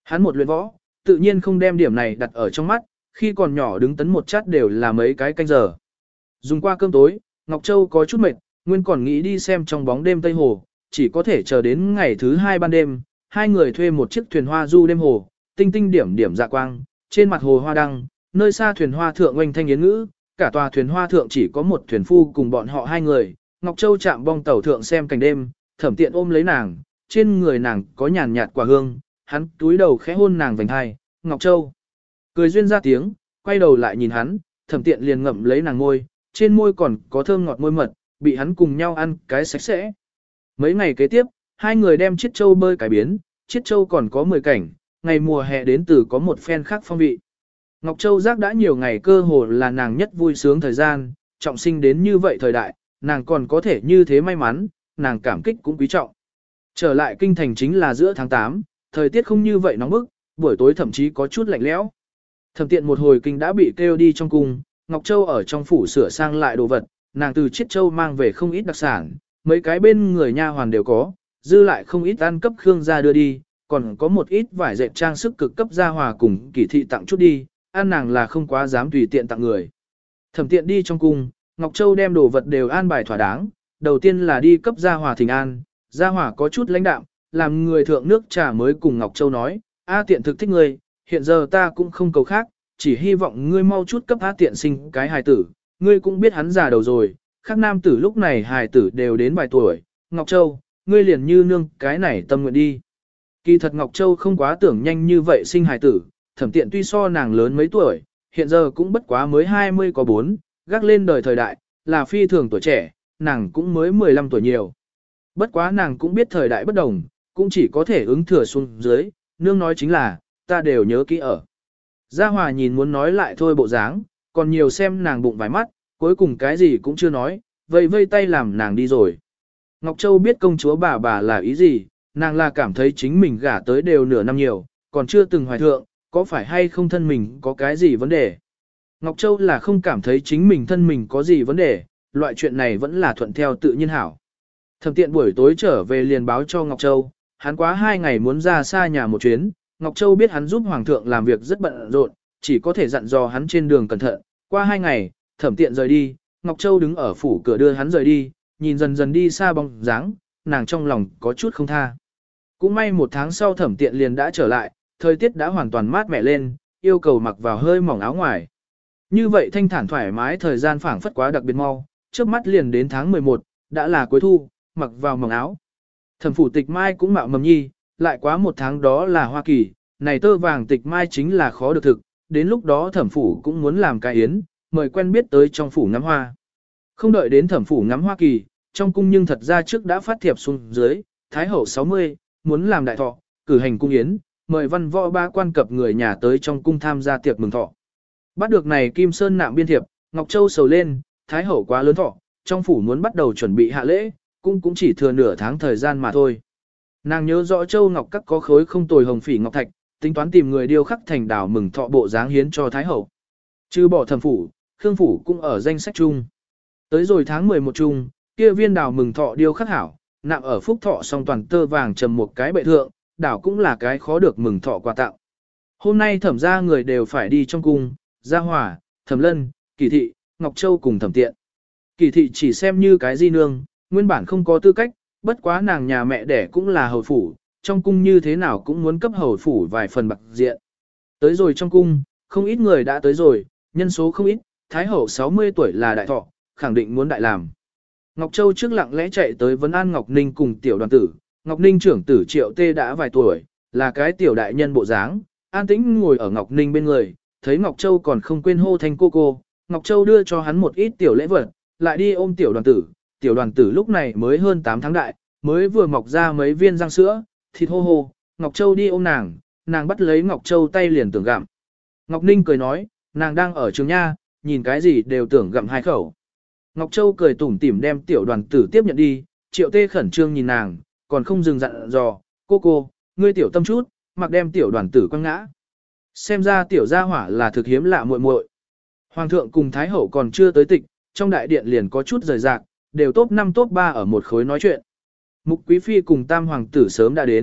Hắn một luyện võ, tự nhiên không đem điểm này đặt ở trong mắt, khi còn nhỏ đứng tấn một chát đều là mấy cái canh giờ. Dùng qua cơm tối, Ngọc Châu có chút mệt, nguyên còn nghĩ đi xem trong bóng đêm Tây Hồ, chỉ có thể chờ đến ngày thứ 2 ban đêm, hai người thuê một chiếc thuyền hoa du đêm hồ, tinh tinh điểm điểm dạ quang, trên mặt hồ hoa đăng, nơi xa thuyền hoa thượng oanh thanh yến ngữ, cả tòa thuyền hoa thượng chỉ có một thuyền phu cùng bọn họ hai người. Ngọc Châu chạm bong tàu thượng xem cảnh đêm, Thẩm Tiện ôm lấy nàng, trên người nàng có nhàn nhạt quả hương, hắn túi đầu khẽ hôn nàng vành hai, Ngọc Châu cười duyên ra tiếng, quay đầu lại nhìn hắn, Thẩm Tiện liền ngậm lấy nàng môi, trên môi còn có thơm ngọt môi mật, bị hắn cùng nhau ăn cái sạch sẽ. Mấy ngày kế tiếp, hai người đem Chiết Châu bơi cải biến, Chiết Châu còn có 10 cảnh, ngày mùa hè đến từ có một phen khác phong vị. Ngọc Châu giác đã nhiều ngày cơ hồ là nàng nhất vui sướng thời gian, trọng sinh đến như vậy thời đại, nàng còn có thể như thế may mắn, nàng cảm kích cũng quý trọng. Trở lại kinh thành chính là giữa tháng 8, thời tiết không như vậy nóng bức, buổi tối thậm chí có chút lạnh lẽo. Thẩm Tiện một hồi kinh đã bị kêu đi trong cung, Ngọc Châu ở trong phủ sửa sang lại đồ vật, nàng từ Chiết Châu mang về không ít đặc sản, mấy cái bên người nha hoàn đều có, dư lại không ít ăn cấp Khương gia đưa đi, còn có một ít vải dệt trang sức cực cấp gia hòa cùng Kỳ thị tặng chút đi, ăn nàng là không quá dám tùy tiện tặng người. Thẩm Tiện đi trong cung, Ngọc Châu đem đồ vật đều an bài thỏa đáng, đầu tiên là đi cấp gia hòa thỉnh an, gia hòa có chút lãnh đạm, làm người thượng nước trà mới cùng Ngọc Châu nói, A Tiện thực thích ngươi, hiện giờ ta cũng không cầu khác, chỉ hy vọng ngươi mau chút cấp A Tiện sinh cái hài tử, ngươi cũng biết hắn già đầu rồi, khác nam tử lúc này hài tử đều đến vài tuổi, Ngọc Châu, ngươi liền như nương cái này tâm nguyện đi. Kỳ thật Ngọc Châu không quá tưởng nhanh như vậy sinh hài tử, Thẩm Tiện tuy so nàng lớn mấy tuổi, hiện giờ cũng bất quá mới 20 có 4, gác lên đời thời đại, là phi thường tuổi trẻ, nàng cũng mới 15 tuổi nhiều. Bất quá nàng cũng biết thời đại bất đồng, cũng chỉ có thể ứng thừa xuống dưới, nương nói chính là, ta đều nhớ kỹ ở. Gia Hòa nhìn muốn nói lại thôi bộ dáng, còn nhiều xem nàng bụng vài mắt, cuối cùng cái gì cũng chưa nói, vây vây tay làm nàng đi rồi. Ngọc Châu biết công chúa bà là ý gì, nàng là cảm thấy chính mình gả tới đều nửa năm nhiều, còn chưa từng hoài thượng, có phải hay không thân mình có cái gì vấn đề. Ngọc Châu là không cảm thấy chính mình thân mình có gì vấn đề, loại chuyện này vẫn là thuận theo tự nhiên hảo. Thẩm Tiện buổi tối trở về liền báo cho Ngọc Châu, hắn quá 2 ngày muốn ra xa nhà một chuyến, Ngọc Châu biết hắn giúp Hoàng thượng làm việc rất bận rộn, chỉ có thể dặn dò hắn trên đường cẩn thận. Qua 2 ngày, Thẩm Tiện rời đi, Ngọc Châu đứng ở phủ cửa đưa hắn rời đi, nhìn dần dần đi xa bóng dáng, nàng trong lòng có chút không tha. Cũng may 1 tháng sau Thẩm Tiện liền đã trở lại, thời tiết đã hoàn toàn mát mẻ lên, yêu cầu mặc vào hơi mỏng áo ngoài. Như vậy thanh thản thoải mái thời gian phảng phất quá đặc biệt mau, trước mắt liền đến tháng 11, đã là cuối thu, mặc vào mỏng áo. Thẩm phủ tịch mai cũng mạo mầm nhi, lại quá 1 tháng đó là Hoa Kỳ, này tơ vàng tịch mai chính là khó được thực, đến lúc đó thẩm phủ cũng muốn làm cái yến, mời quen biết tới trong phủ ngắm hoa. Không đợi đến thẩm phủ ngắm Hoa Kỳ, trong cung nhưng thật ra trước đã phát thiệp xuống dưới, Thái hậu 60, muốn làm đại thọ, cử hành cung yến, mời văn võ ba quan cập người nhà tới trong cung tham gia tiệc mừng thọ. Bắt được này Kim Sơn nạm biên thiệp, Ngọc Châu sầu lên, Thái hậu quá lớn thọ, trong phủ muốn bắt đầu chuẩn bị hạ lễ, cũng chỉ thừa nửa tháng thời gian mà thôi. Nàng nhớ rõ Châu Ngọc Các có khối không tồi hồng phỉ ngọc thạch, tính toán tìm người điêu khắc thành đảo mừng thọ bộ dáng hiến cho Thái hậu. Trừ bỏ thẩm phủ, Khương phủ cũng ở danh sách chung. Tới rồi tháng 11 chung, kia viên đảo mừng thọ điêu khắc hảo, nặng ở phúc thọ song toàn tơ vàng trầm một cái bệ thượng, đảo cũng là cái khó được mừng thọ quà tặng. Hôm nay thẩm ra người đều phải đi trong cung, Gia Hòa, Thẩm Lân, Kỳ thị, Ngọc Châu cùng Thẩm Tiện. Kỳ thị chỉ xem như cái di nương, nguyên bản không có tư cách, bất quá nàng nhà mẹ đẻ cũng là hầu phủ, trong cung như thế nào cũng muốn cấp hầu phủ vài phần bạc diện. Tới rồi trong cung, không ít người đã tới rồi, nhân số không ít, Thái hậu 60 tuổi là đại thọ, khẳng định muốn đại làm. Ngọc Châu trước lặng lẽ chạy tới vấn an Ngọc Ninh cùng tiểu đoàn tử, Ngọc Ninh trưởng tử Triệu Tê đã vài tuổi, là cái tiểu đại nhân bộ dáng, an tĩnh ngồi ở Ngọc Ninh bên người, thấy Ngọc Châu còn không quên hô thanh cô, Ngọc Châu đưa cho hắn một ít tiểu lễ vật, lại đi ôm tiểu đoàn tử lúc này mới hơn 8 tháng đại, mới vừa mọc ra mấy viên răng sữa, thịt hô hô, Ngọc Châu đi ôm nàng bắt lấy Ngọc Châu tay liền tưởng gặm. Ngọc Ninh cười nói, nàng đang ở trường nha, nhìn cái gì đều tưởng gặm 2 khẩu. Ngọc Châu cười tủm tỉm đem tiểu đoàn tử tiếp nhận đi, Triệu Tê khẩn trương nhìn nàng, còn không dừng dặn dò, cô, ngươi tiểu tâm chút, mặc đem tiểu đoàn tử quăng ngã. Xem ra tiểu gia hỏa là thực hiếm lạ muội muội. Hoàng thượng cùng Thái hậu còn chưa tới tịch, trong đại điện liền có chút rời rạc, đều top 5 top 3 ở một khối nói chuyện. Mục Quý Phi cùng Tam Hoàng tử sớm đã đến,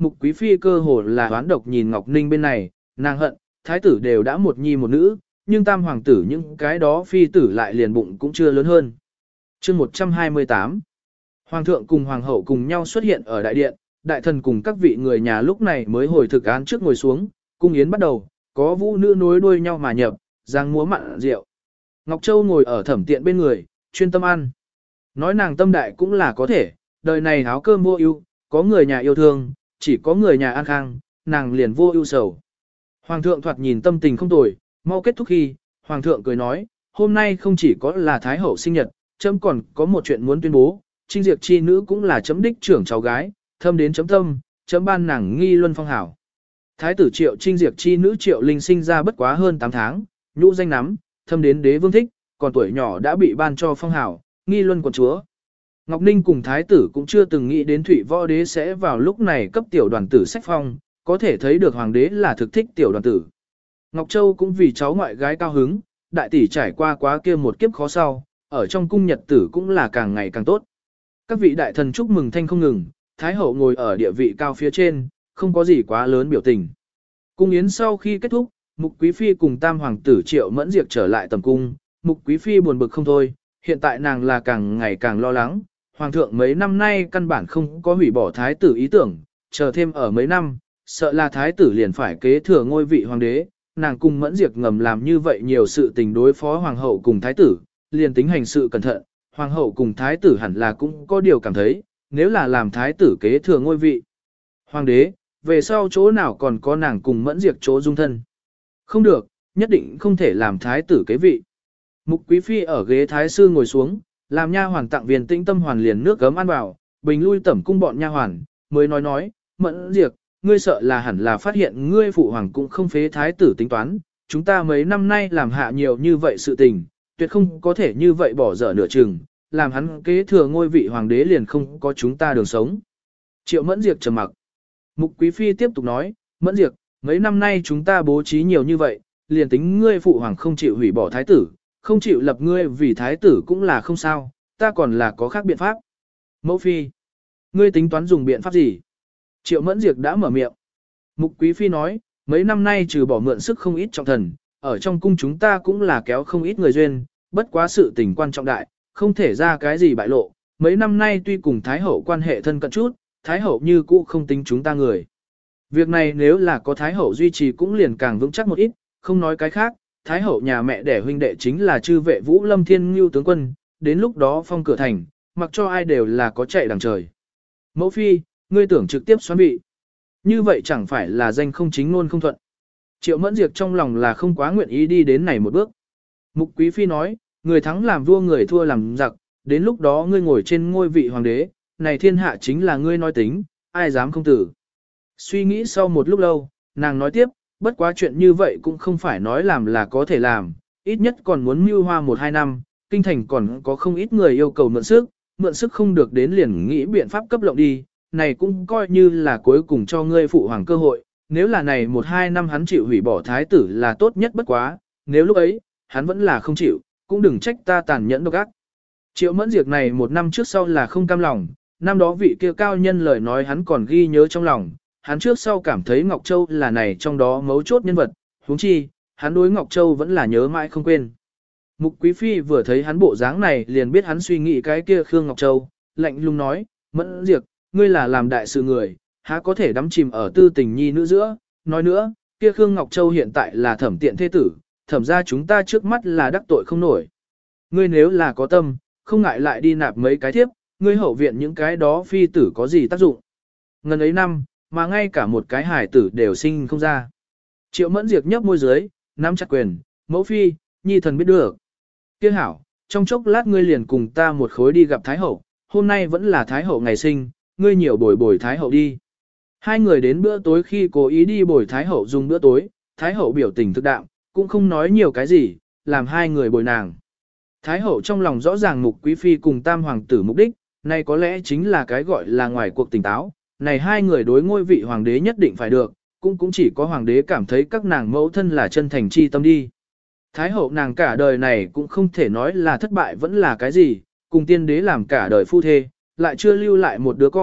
Mục Quý Phi cơ hồ là oán độc nhìn Ngọc Ninh bên này, nàng hận, thái tử đều đã một nhi một nữ, nhưng tam hoàng tử những cái đó phi tử lại liền bụng cũng chưa lớn hơn. Chương 128 Hoàng thượng cùng hoàng hậu cùng nhau xuất hiện ở đại điện, đại thần cùng các vị người nhà lúc này mới hồi thực án trước ngồi xuống, cung yến bắt đầu, có vũ nữ nối đuôi nhau mà nhập, giang múa mặn rượu. Ngọc Châu ngồi ở thẩm tiện bên người, chuyên tâm ăn. Nói nàng tâm đại cũng là có thể, đời này áo cơm vô ưu, có người nhà yêu thương, chỉ có người nhà an khang, nàng liền vô ưu sầu. Hoàng thượng thoạt nhìn tâm tình không tồi, mau kết thúc khi, hoàng thượng cười nói, hôm nay không chỉ có là thái hậu sinh nhật, chấm còn có một chuyện muốn tuyên bố, Trinh Diệp chi nữ cũng là chấm đích trưởng cháu gái, thâm đến chấm tâm, chấm ban nàng nghi luân phong hảo. Thái tử Triệu Trinh Diệp chi nữ Triệu Linh sinh ra bất quá hơn 8 tháng, nhũ danh nắm, thâm đến đế vương thích, còn tuổi nhỏ đã bị ban cho phong hảo, nghi luân quận chúa. Ngọc Ninh cùng thái tử cũng chưa từng nghĩ đến Thụy Võ đế sẽ vào lúc này cấp tiểu đoàn tử sách phong, có thể thấy được hoàng đế là thực thích tiểu đoàn tử. Ngọc Châu cũng vì cháu ngoại gái cao hứng, đại tỷ trải qua quá kia một kiếp khó sau, ở trong cung nhật tử cũng là càng ngày càng tốt. Các vị đại thần chúc mừng thanh không ngừng, thái hậu ngồi ở địa vị cao phía trên, không có gì quá lớn biểu tình. Cung yến sau khi kết thúc, Mục Quý Phi cùng tam hoàng tử Triệu Mẫn Diệp trở lại tầm cung, Mục Quý Phi buồn bực không thôi, hiện tại nàng là càng ngày càng lo lắng, hoàng thượng mấy năm nay căn bản không có hủy bỏ thái tử ý tưởng, chờ thêm ở mấy năm, sợ là thái tử liền phải kế thừa ngôi vị hoàng đế, nàng cùng Mẫn Diệp ngầm làm như vậy nhiều sự tình đối phó hoàng hậu cùng thái tử, liền tính hành sự cẩn thận, hoàng hậu cùng thái tử hẳn là cũng có điều cảm thấy, nếu là làm thái tử kế thừa ngôi vị hoàng đế, về sau chỗ nào còn có nàng cùng Mẫn Diệp chỗ dung thân. Không được, nhất định không thể làm thái tử kế vị. Mục Quý Phi ở ghế thái sư ngồi xuống, làm nha hoàn tặng viên tĩnh tâm hoàn liền nước gấm ăn vào, bình lui tẩm cung bọn nha hoàn, mới nói, Mẫn Diệp, ngươi sợ là hẳn là phát hiện ngươi phụ hoàng cũng không phế thái tử tính toán, chúng ta mấy năm nay làm hạ nhiều như vậy sự tình, tuyệt không có thể như vậy bỏ dở nửa chừng, làm hắn kế thừa ngôi vị hoàng đế liền không có chúng ta đường sống. Triệu Mẫn Diệp trầm mặc. Mục Quý Phi tiếp tục nói, Mẫn Diệp, mấy năm nay chúng ta bố trí nhiều như vậy, liền tính ngươi phụ hoàng không chịu hủy bỏ thái tử, không chịu lập ngươi vì thái tử cũng là không sao, ta còn là có khác biện pháp. Mẫu Phi, ngươi tính toán dùng biện pháp gì? Triệu Mẫn Diệp đã mở miệng. Mục Quý Phi nói, mấy năm nay trừ bỏ mượn sức không ít trọng thần, ở trong cung chúng ta cũng là kéo không ít người duyên, bất quá sự tình quan trọng đại, không thể ra cái gì bại lộ. Mấy năm nay tuy cùng Thái Hậu quan hệ thân cận chút, Thái Hậu như cũ không tính chúng ta người. Việc này nếu là có Thái Hậu duy trì cũng liền càng vững chắc một ít, không nói cái khác, Thái Hậu nhà mẹ đẻ huynh đệ chính là chư vệ Vũ Lâm Thiên Ngưu tướng quân, đến lúc đó phong cửa thành, mặc cho ai đều là có chạy đằng trời. Mẫu Phi, ngươi tưởng trực tiếp xoán bị. Như vậy chẳng phải là danh không chính luôn không thuận. Triệu Mẫn Diệp trong lòng là không quá nguyện ý đi đến này một bước. Mục Quý Phi nói, người thắng làm vua người thua làm giặc, đến lúc đó ngươi ngồi trên ngôi vị hoàng đế, này thiên hạ chính là ngươi nói tính, ai dám không tử. Suy nghĩ sau một lúc lâu, nàng nói tiếp, bất quá chuyện như vậy cũng không phải nói làm là có thể làm, ít nhất còn muốn mưu hoa 1-2 năm, kinh thành còn có không ít người yêu cầu mượn sức không được đến liền nghĩ biện pháp cấp lộng đi, này cũng coi như là cuối cùng cho ngươi phụ hoàng cơ hội, nếu là này 1-2 năm hắn chịu hủy bỏ thái tử là tốt nhất bất quá, nếu lúc ấy, hắn vẫn là không chịu, cũng đừng trách ta tàn nhẫn độc ác. Triệu Mẫn Diệp này 1 năm trước sau là không cam lòng, năm đó vị kia cao nhân lời nói hắn còn ghi nhớ trong lòng, hắn trước sau cảm thấy Ngọc Châu là này trong đó mấu chốt nhân vật, huống chi, hắn đối Ngọc Châu vẫn là nhớ mãi không quên. Mục Quý Phi vừa thấy hắn bộ dáng này liền biết hắn suy nghĩ cái kia Khương Ngọc Châu, lạnh lùng nói, Mẫn Diệp, ngươi là làm đại sự người, há có thể đắm chìm ở tư tình nhi nữ giữa, nói nữa, kia Khương Ngọc Châu hiện tại là thẩm tiện thế tử, thẩm ra chúng ta trước mắt là đắc tội không nổi. Ngươi nếu là có tâm, không ngại lại đi nạp mấy cái thiếp, ngươi hậu viện những cái đó phi tử có gì tác dụng. Ngần ấy năm, mà ngay cả một cái hài tử đều sinh không ra. Triệu Mẫn Diệp nhấp môi dưới, nắm chặt quyền, mẫu phi, nhi thần biết được. Kia hảo, trong chốc lát ngươi liền cùng ta một khối đi gặp Thái Hậu, hôm nay vẫn là Thái Hậu ngày sinh, ngươi nhiều bồi Thái Hậu đi. Hai người đến bữa tối khi cố ý đi bồi Thái Hậu dùng bữa tối, Thái Hậu biểu tình thực đạm, cũng không nói nhiều cái gì, làm hai người bồi nàng. Thái Hậu trong lòng rõ ràng Mục Quý Phi cùng Tam Hoàng tử mục đích, này có lẽ chính là cái gọi là ngoài cuộc tỉnh táo, này hai người đối ngôi vị Hoàng đế nhất định phải được, cũng chỉ có Hoàng đế cảm thấy các nàng mẫu thân là chân thành chi tâm đi. Thái Hậu nàng cả đời này cũng không thể nói là thất bại vẫn là cái gì, cùng tiên đế làm cả đời phu thê, lại chưa lưu lại một đứa con,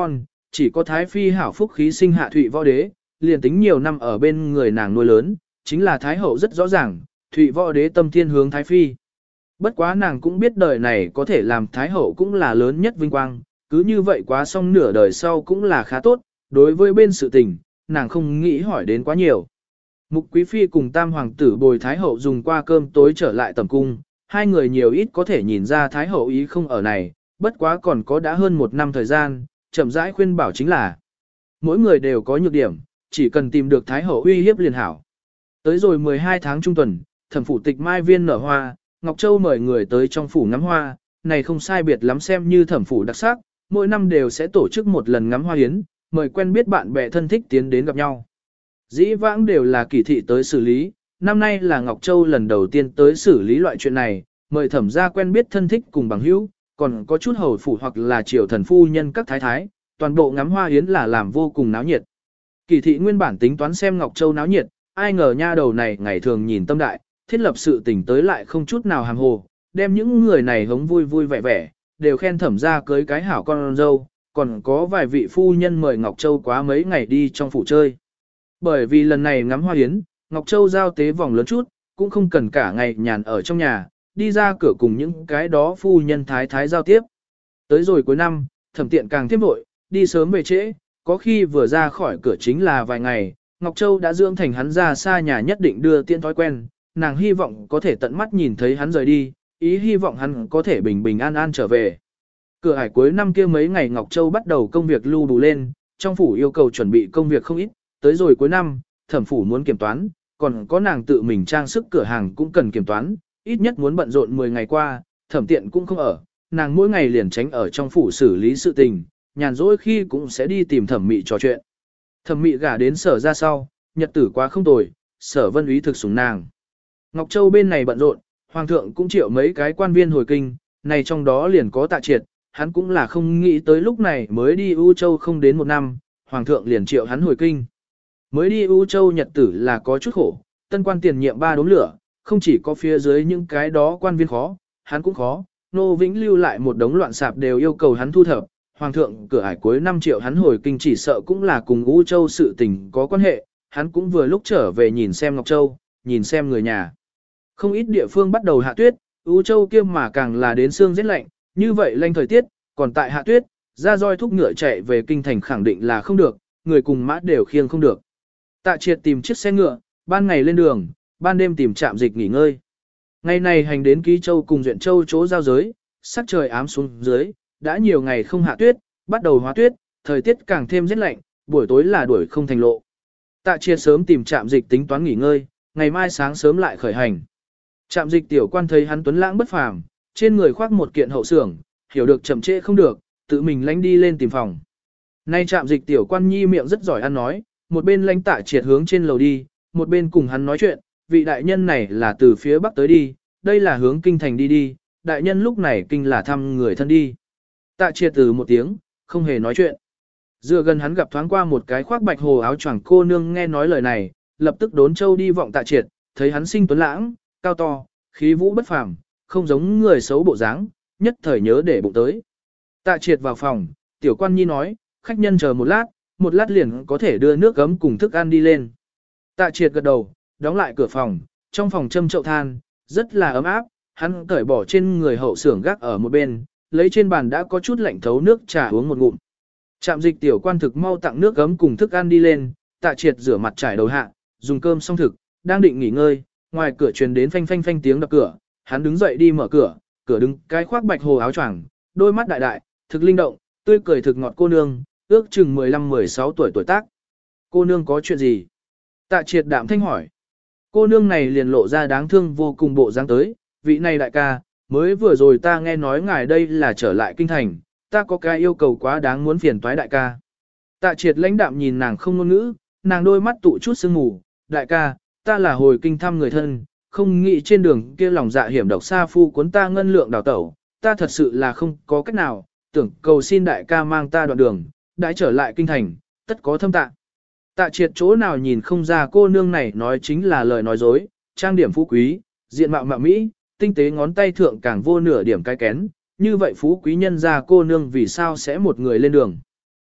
chỉ có Thái Phi hảo phúc khí sinh hạ Thụy Võ Đế, liền tính nhiều năm ở bên người nàng nuôi lớn, chính là Thái Hậu rất rõ ràng, Thụy Võ Đế tâm thiên hướng Thái Phi. Bất quá nàng cũng biết đời này có thể làm Thái Hậu cũng là lớn nhất vinh quang, cứ như vậy quá xong nửa đời sau cũng là khá tốt, đối với bên sự tình, nàng không nghĩ hỏi đến quá nhiều. Mục Quý Phi cùng Tam Hoàng tử bồi Thái Hậu dùng qua cơm tối trở lại tầm cung, hai người nhiều ít có thể nhìn ra Thái Hậu ý không ở này, bất quá còn có đã hơn một năm thời gian, chậm rãi khuyên bảo chính là mỗi người đều có nhược điểm, chỉ cần tìm được Thái Hậu uy hiếp liền hảo. Tới rồi 12 tháng trung tuần, thẩm phủ tịch mai viên nở hoa, Ngọc Châu mời người tới trong phủ ngắm hoa, này không sai biệt lắm xem như thẩm phủ đặc sắc, mỗi năm đều sẽ tổ chức một lần ngắm hoa yến, mời quen biết bạn bè thân thích tiến đến gặp nhau. Dĩ vãng đều là kỳ thị tới xử lý, năm nay là Ngọc Châu lần đầu tiên tới xử lý loại chuyện này, mời thẩm gia quen biết thân thích cùng bằng hữu, còn có chút hầu phủ hoặc là triều thần phu nhân các thái thái, toàn bộ ngắm hoa yến là làm vô cùng náo nhiệt. Kỳ thị nguyên bản tính toán xem Ngọc Châu náo nhiệt, ai ngờ nha đầu này ngày thường nhìn tâm đại, thiết lập sự tình tới lại không chút nào hàm hồ, đem những người này hống vui vui vẻ vẻ, đều khen thẩm gia cưới cái hảo con dâu, còn có vài vị phu nhân mời Ngọc Châu quá mấy ngày đi trong phủ chơi. Bởi vì lần này ngắm hoa yến, Ngọc Châu giao tế vòng lớn chút, cũng không cần cả ngày nhàn ở trong nhà, đi ra cửa cùng những cái đó phu nhân thái thái giao tiếp. Tới rồi cuối năm, thẩm tiện càng thêm vội, đi sớm về trễ, có khi vừa ra khỏi cửa chính là vài ngày, Ngọc Châu đã dưỡng thành hắn ra xa nhà nhất định đưa tiện thói quen, nàng hy vọng có thể tận mắt nhìn thấy hắn rời đi, ý hy vọng hắn có thể bình bình an an trở về. Cửa hải cuối năm kia mấy ngày Ngọc Châu bắt đầu công việc lưu đủ lên, trong phủ yêu cầu chuẩn bị công việc không ít, tới rồi cuối năm, thẩm phủ muốn kiểm toán, còn có nàng tự mình trang sức cửa hàng cũng cần kiểm toán, ít nhất muốn bận rộn 10 ngày qua, thẩm tiện cũng không ở, nàng mỗi ngày liền tránh ở trong phủ xử lý sự tình, nhàn rỗi khi cũng sẽ đi tìm thẩm mị trò chuyện. Thẩm mị gả đến sở ra sau, nhật tử quá không tồi, sở vân úy thực sủng nàng. Ngọc Châu bên này bận rộn, hoàng thượng cũng triệu mấy cái quan viên hồi kinh, này trong đó liền có Tạ Triệt, hắn cũng là không nghĩ tới lúc này mới đi U Châu không đến một năm, hoàng thượng liền triệu hắn hồi kinh. Mới đi U Châu nhật tử là có chút khổ, tân quan tiền nhiệm 3 đốm lửa, không chỉ có phía dưới những cái đó quan viên khó, hắn cũng khó, Nô Vĩnh lưu lại một đống loạn sạp đều yêu cầu hắn thu thập, hoàng thượng cửa ải cuối 5 triệu hắn hồi kinh chỉ sợ cũng là cùng U Châu sự tình có quan hệ, hắn cũng vừa lúc trở về nhìn xem Ngọc Châu, nhìn xem người nhà. Không ít địa phương bắt đầu hạ tuyết, U Châu kia mà càng là đến xương rét lạnh, như vậy lanh thời tiết, còn tại hạ tuyết, ra roi thúc ngựa chạy về kinh thành khẳng định là không được, người cùng mã đều khiêng không được. Tạ Triệt tìm chiếc xe ngựa, ban ngày lên đường, ban đêm tìm trạm dịch nghỉ ngơi. Ngày này hành đến Ký Châu cùng Duyện Châu chỗ giao giới, sắc trời ám xuống dưới, đã nhiều ngày không hạ tuyết, bắt đầu hóa tuyết, thời tiết càng thêm rét lạnh, buổi tối là đuổi không thành lộ. Tạ Triệt sớm tìm trạm dịch tính toán nghỉ ngơi, ngày mai sáng sớm lại khởi hành. Trạm dịch tiểu quan thấy hắn tuấn lãng bất phàm, trên người khoác một kiện hậu xưởng, hiểu được chậm trễ không được, tự mình lánh đi lên tìm phòng. Nay trạm dịch tiểu quan nhi miệng rất giỏi ăn nói, một bên lánh Tạ Triệt hướng trên lầu đi, một bên cùng hắn nói chuyện, vị đại nhân này là từ phía bắc tới đi, đây là hướng kinh thành đi đi, đại nhân lúc này kinh là thăm người thân đi. Tạ Triệt từ một tiếng, không hề nói chuyện. Dựa gần hắn gặp thoáng qua một cái khoác bạch hồ áo choàng cô nương nghe nói lời này, lập tức đốn châu đi vọng Tạ Triệt, thấy hắn sinh tuấn lãng, cao to, khí vũ bất phàm, không giống người xấu bộ dáng, nhất thời nhớ để bụng tới. Tạ Triệt vào phòng, tiểu quan nhi nói, khách nhân chờ một lát liền có thể đưa nước gấm cùng thức ăn đi lên. Tạ Triệt gật đầu, đóng lại cửa phòng, trong phòng châm chậu than, rất là ấm áp, hắn cởi bỏ trên người hậu xưởng gác ở một bên, lấy trên bàn đã có chút lạnh thấu nước trà uống một ngụm. Trạm dịch tiểu quan thực mau tặng nước gấm cùng thức ăn đi lên, Tạ Triệt rửa mặt trải đầu hạ, dùng cơm xong thực, đang định nghỉ ngơi, ngoài cửa truyền đến phanh phanh phanh tiếng đập cửa, hắn đứng dậy đi mở cửa, cửa đứng cái khoác bạch hồ áo choàng, đôi mắt đại đại, thực linh động, tươi cười thực ngọt cô nương, ước chừng 15-16 tuổi tuổi tác. Cô nương có chuyện gì? Tạ Triệt đạm thanh hỏi. Cô nương này liền lộ ra đáng thương vô cùng bộ dáng tới, vị này đại ca, mới vừa rồi ta nghe nói ngài đây là trở lại kinh thành, ta có cái yêu cầu quá đáng muốn phiền toái đại ca. Tạ Triệt lãnh đạm nhìn nàng không ngôn ngữ, nàng đôi mắt tụ chút sương mù, đại ca, ta là hồi kinh thăm người thân, không nghĩ trên đường kia lòng dạ hiểm độc xa phu cuốn ta ngân lượng đào tẩu, ta thật sự là không có cách nào, tưởng cầu xin đại ca mang ta đoạn đường, đãi trở lại kinh thành, tất có thâm tạ. Tạ Triệt chỗ nào nhìn không ra cô nương này nói chính là lời nói dối, trang điểm phú quý, diện mạo mạo mỹ, tinh tế ngón tay thượng càng vô nửa điểm cái kén, như vậy phú quý nhân ra cô nương vì sao sẽ một người lên đường.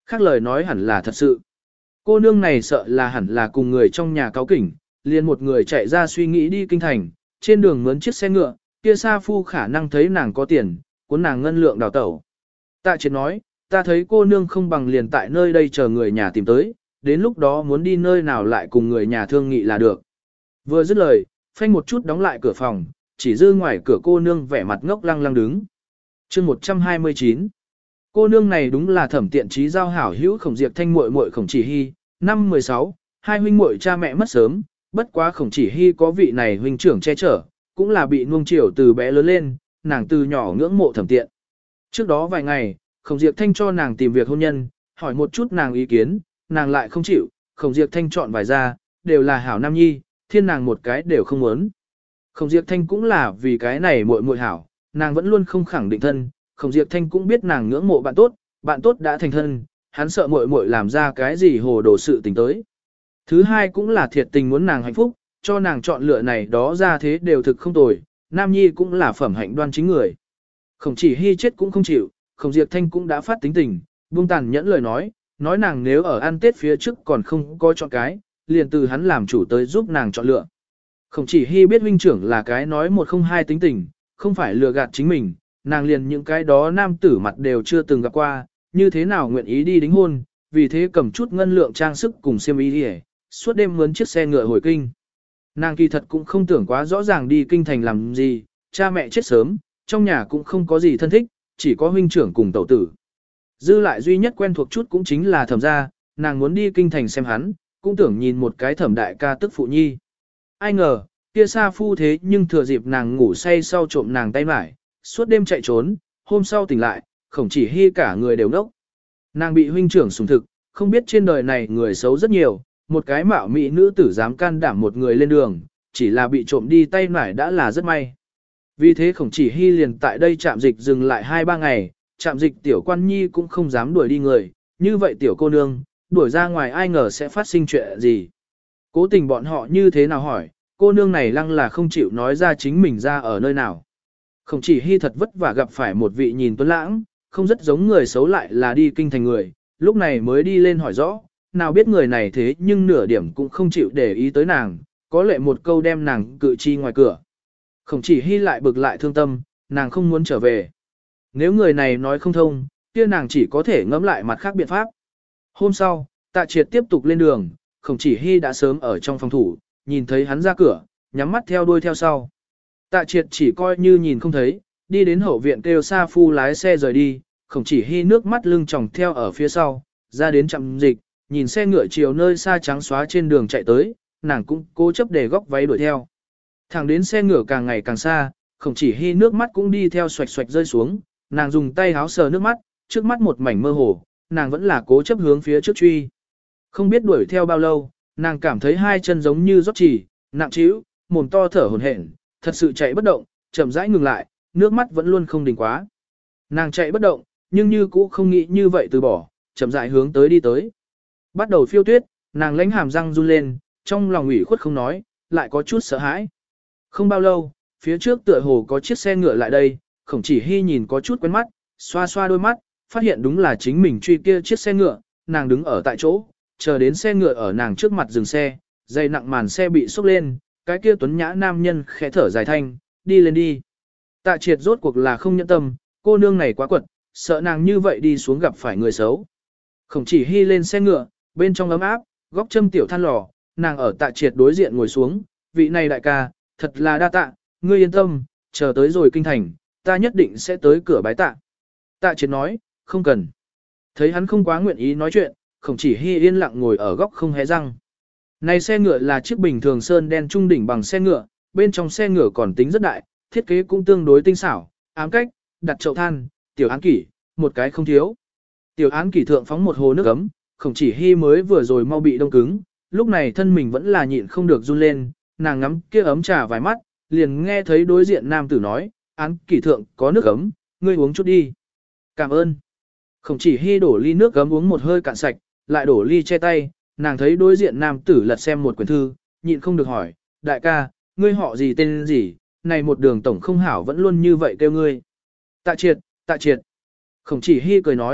Khác lời nói hẳn là thật sự. Cô nương này sợ là hẳn là cùng người trong nhà cáo kỉnh, liền một người chạy ra suy nghĩ đi kinh thành, trên đường mướn chiếc xe ngựa, kia sa phu khả năng thấy nàng có tiền, cuốn nàng ngân lượng đào tẩu. Tạ Triệt nói, ta thấy cô nương không bằng liền tại nơi đây chờ người nhà tìm tới, đến lúc đó muốn đi nơi nào lại cùng người nhà thương nghị là được. Vừa dứt lời, phanh một chút đóng lại cửa phòng, chỉ dư ngoài cửa cô nương vẻ mặt ngốc lăng lăng đứng. Chương 129. Cô nương này đúng là Thẩm Tiện Trí giao hảo hữu Khổng Diệp Thanh muội muội Khổng Chỉ Hi, năm 16, hai huynh muội cha mẹ mất sớm, bất quá Khổng Chỉ Hi có vị này huynh trưởng che chở, cũng là bị nuông chiều từ bé lớn lên, nàng từ nhỏ ngưỡng mộ Thẩm Tiện. Trước đó vài ngày, Khổng Diệp Thanh cho nàng tìm việc hôn nhân, hỏi một chút nàng ý kiến, nàng lại không chịu, Khổng Diệp Thanh chọn vài ra, đều là hảo nam nhi, thiên nàng một cái đều không muốn. Khổng Diệp Thanh cũng là vì cái này muội muội hảo, nàng vẫn luôn không khẳng định thân, Khổng Diệp Thanh cũng biết nàng ngưỡng mộ bạn tốt đã thành thân, hắn sợ muội muội làm ra cái gì hồ đồ sự tình tới. Thứ hai cũng là thiệt tình muốn nàng hạnh phúc, cho nàng chọn lựa này đó ra thế đều thực không tồi, nam nhi cũng là phẩm hạnh đoan chính người. Khổng Chỉ Hi chết cũng không chịu, Khổng Diệp Thanh cũng đã phát tính tình, buông tàn nhẫn lời nói nàng nếu ở ăn Tết phía trước còn không có chọn cái, liền từ hắn làm chủ tới giúp nàng chọn lựa. Khổng Chỉ Hi biết huynh trưởng là cái nói một không hai tính tình, không phải lừa gạt chính mình, nàng liền những cái đó nam tử mặt đều chưa từng gặp qua, như thế nào nguyện ý đi đính hôn, vì thế cầm chút ngân lượng trang sức cùng xiêm y đi, suốt đêm mướn chiếc xe ngựa hồi kinh. Nàng kỳ thật cũng không tưởng quá rõ ràng đi kinh thành làm gì, cha mẹ chết sớm, trong nhà cũng không có gì thân thích, chỉ có huynh trưởng cùng tẩu tử. Dư lại duy nhất quen thuộc chút cũng chính là Thẩm gia, nàng muốn đi kinh thành xem hắn, cũng tưởng nhìn một cái Thẩm đại ca tức phụ nhi. Ai ngờ, kia sa phu thế nhưng thừa dịp nàng ngủ say sau trộm nàng tay mải, suốt đêm chạy trốn, hôm sau tỉnh lại, Khổng Chỉ Hi cả người đều ngốc. Nàng bị huynh trưởng sủng thực, không biết trên đời này người xấu rất nhiều, một cái mạo mỹ nữ tử dám can đảm một người lên đường, chỉ là bị trộm đi tay mải đã là rất may. Vì thế Khổng Chỉ Hi liền tại đây trạm dịch dừng lại 2-3 ngày, trạm dịch tiểu quan nhi cũng không dám đuổi đi người, như vậy tiểu cô nương, đuổi ra ngoài ai ngờ sẽ phát sinh chuyện gì. Cố tình bọn họ như thế nào hỏi, cô nương này lăng là không chịu nói ra chính mình ra ở nơi nào. Khổng Chỉ Hi thật vất vả gặp phải một vị nhìn tuấn lãng, không rất giống người xấu lại là đi kinh thành người, lúc này mới đi lên hỏi rõ, nào biết người này thế nhưng nửa điểm cũng không chịu để ý tới nàng, có lệ một câu đem nàng cự chi ngoài cửa. Khổng Chỉ Hi lại bực lại thương tâm, nàng không muốn trở về. Nếu người này nói không thông, kia nàng chỉ có thể ngẫm lại mặt khác biện pháp. Hôm sau, Tạ Triệt tiếp tục lên đường, Khổng Chỉ Hi đã sớm ở trong phòng thủ, nhìn thấy hắn ra cửa, nhắm mắt theo đuôi theo sau. Tạ Triệt chỉ coi như nhìn không thấy, đi đến hậu viện kêu sa phu lái xe rời đi, Khổng Chỉ Hi nước mắt lưng tròng theo ở phía sau, ra đến trạm dịch, nhìn xe ngựa chiều nơi xa trắng xóa trên đường chạy tới, nàng cũng cố chấp để góc váy đuổi theo. Thẳng đến xe ngựa càng ngày càng xa, Khổng Chỉ Hi nước mắt cũng đi theo xoạch xoạch rơi xuống, nàng dùng tay háo sờ nước mắt, trước mắt một mảnh mơ hồ, nàng vẫn là cố chấp hướng phía trước truy. Không biết đuổi theo bao lâu, nàng cảm thấy hai chân giống như rót chỉ, nặng trĩu, mồm to thở hổn hển, thật sự chạy bất động, chậm rãi ngừng lại, nước mắt vẫn luôn không đình quá. Nàng chạy bất động, nhưng như cũ không nghĩ như vậy từ bỏ, chậm rãi hướng tới đi tới. Bắt đầu phiêu tuyết, nàng lãnh hàm răng run lên, trong lòng ủy khuất không nói, lại có chút sợ hãi. Không bao lâu, phía trước tựa hồ có chiếc xe ngựa lại đây, Khổng Chỉ Hi nhìn có chút quen mắt, xoa xoa đôi mắt, phát hiện đúng là chính mình truy kia chiếc xe ngựa, nàng đứng ở tại chỗ, chờ đến xe ngựa ở nàng trước mặt dừng xe, dây nặng màn xe bị xốc lên, cái kia tuấn nhã nam nhân khẽ thở dài thanh, đi lên đi. Tạ Triệt rốt cuộc là không nhẫn tâm, cô nương này quá quật, sợ nàng như vậy đi xuống gặp phải người xấu. Khổng Chỉ Hi lên xe ngựa, bên trong ấm áp, góc châm tiểu than lò, nàng ở Tạ Triệt đối diện ngồi xuống, vị này đại ca, thật là đa tạ, ngươi yên tâm, chờ tới rồi kinh thành, ta nhất định sẽ tới cửa bái tạ. Tạ Triệt nói, không cần. Thấy hắn không quá nguyện ý nói chuyện, Khổng Chỉ Hi yên lặng ngồi ở góc không hé răng. Này xe ngựa là chiếc bình thường sơn đen trung đỉnh bằng xe ngựa, bên trong xe ngựa còn tính rất đại, thiết kế cũng tương đối tinh xảo, ám cách, đặt chậu than, tiểu án kỷ, một cái không thiếu. Tiểu án kỷ thượng phóng một hồ nước ấm, Khổng Chỉ Hi mới vừa rồi mau bị đông cứng, lúc này thân mình vẫn là nhịn không được run lên, nàng ngắm kia ấm trà vài mắt, liền nghe thấy đối diện nam tử nói, án kỷ thượng có nước ấm, ngươi uống chút đi. Cảm ơn. Khổng Chỉ Hi đổ ly nước ấm uống một hơi cạn sạch, lại đổ ly che tay, nàng thấy đối diện nam tử lật xem một quyển thư, nhịn không được hỏi, đại ca, ngươi họ gì tên gì, này một đường tổng không hảo vẫn luôn như vậy kêu ngươi. Tạ Triệt, Tạ Triệt. Khổng Chỉ Hi cười nói,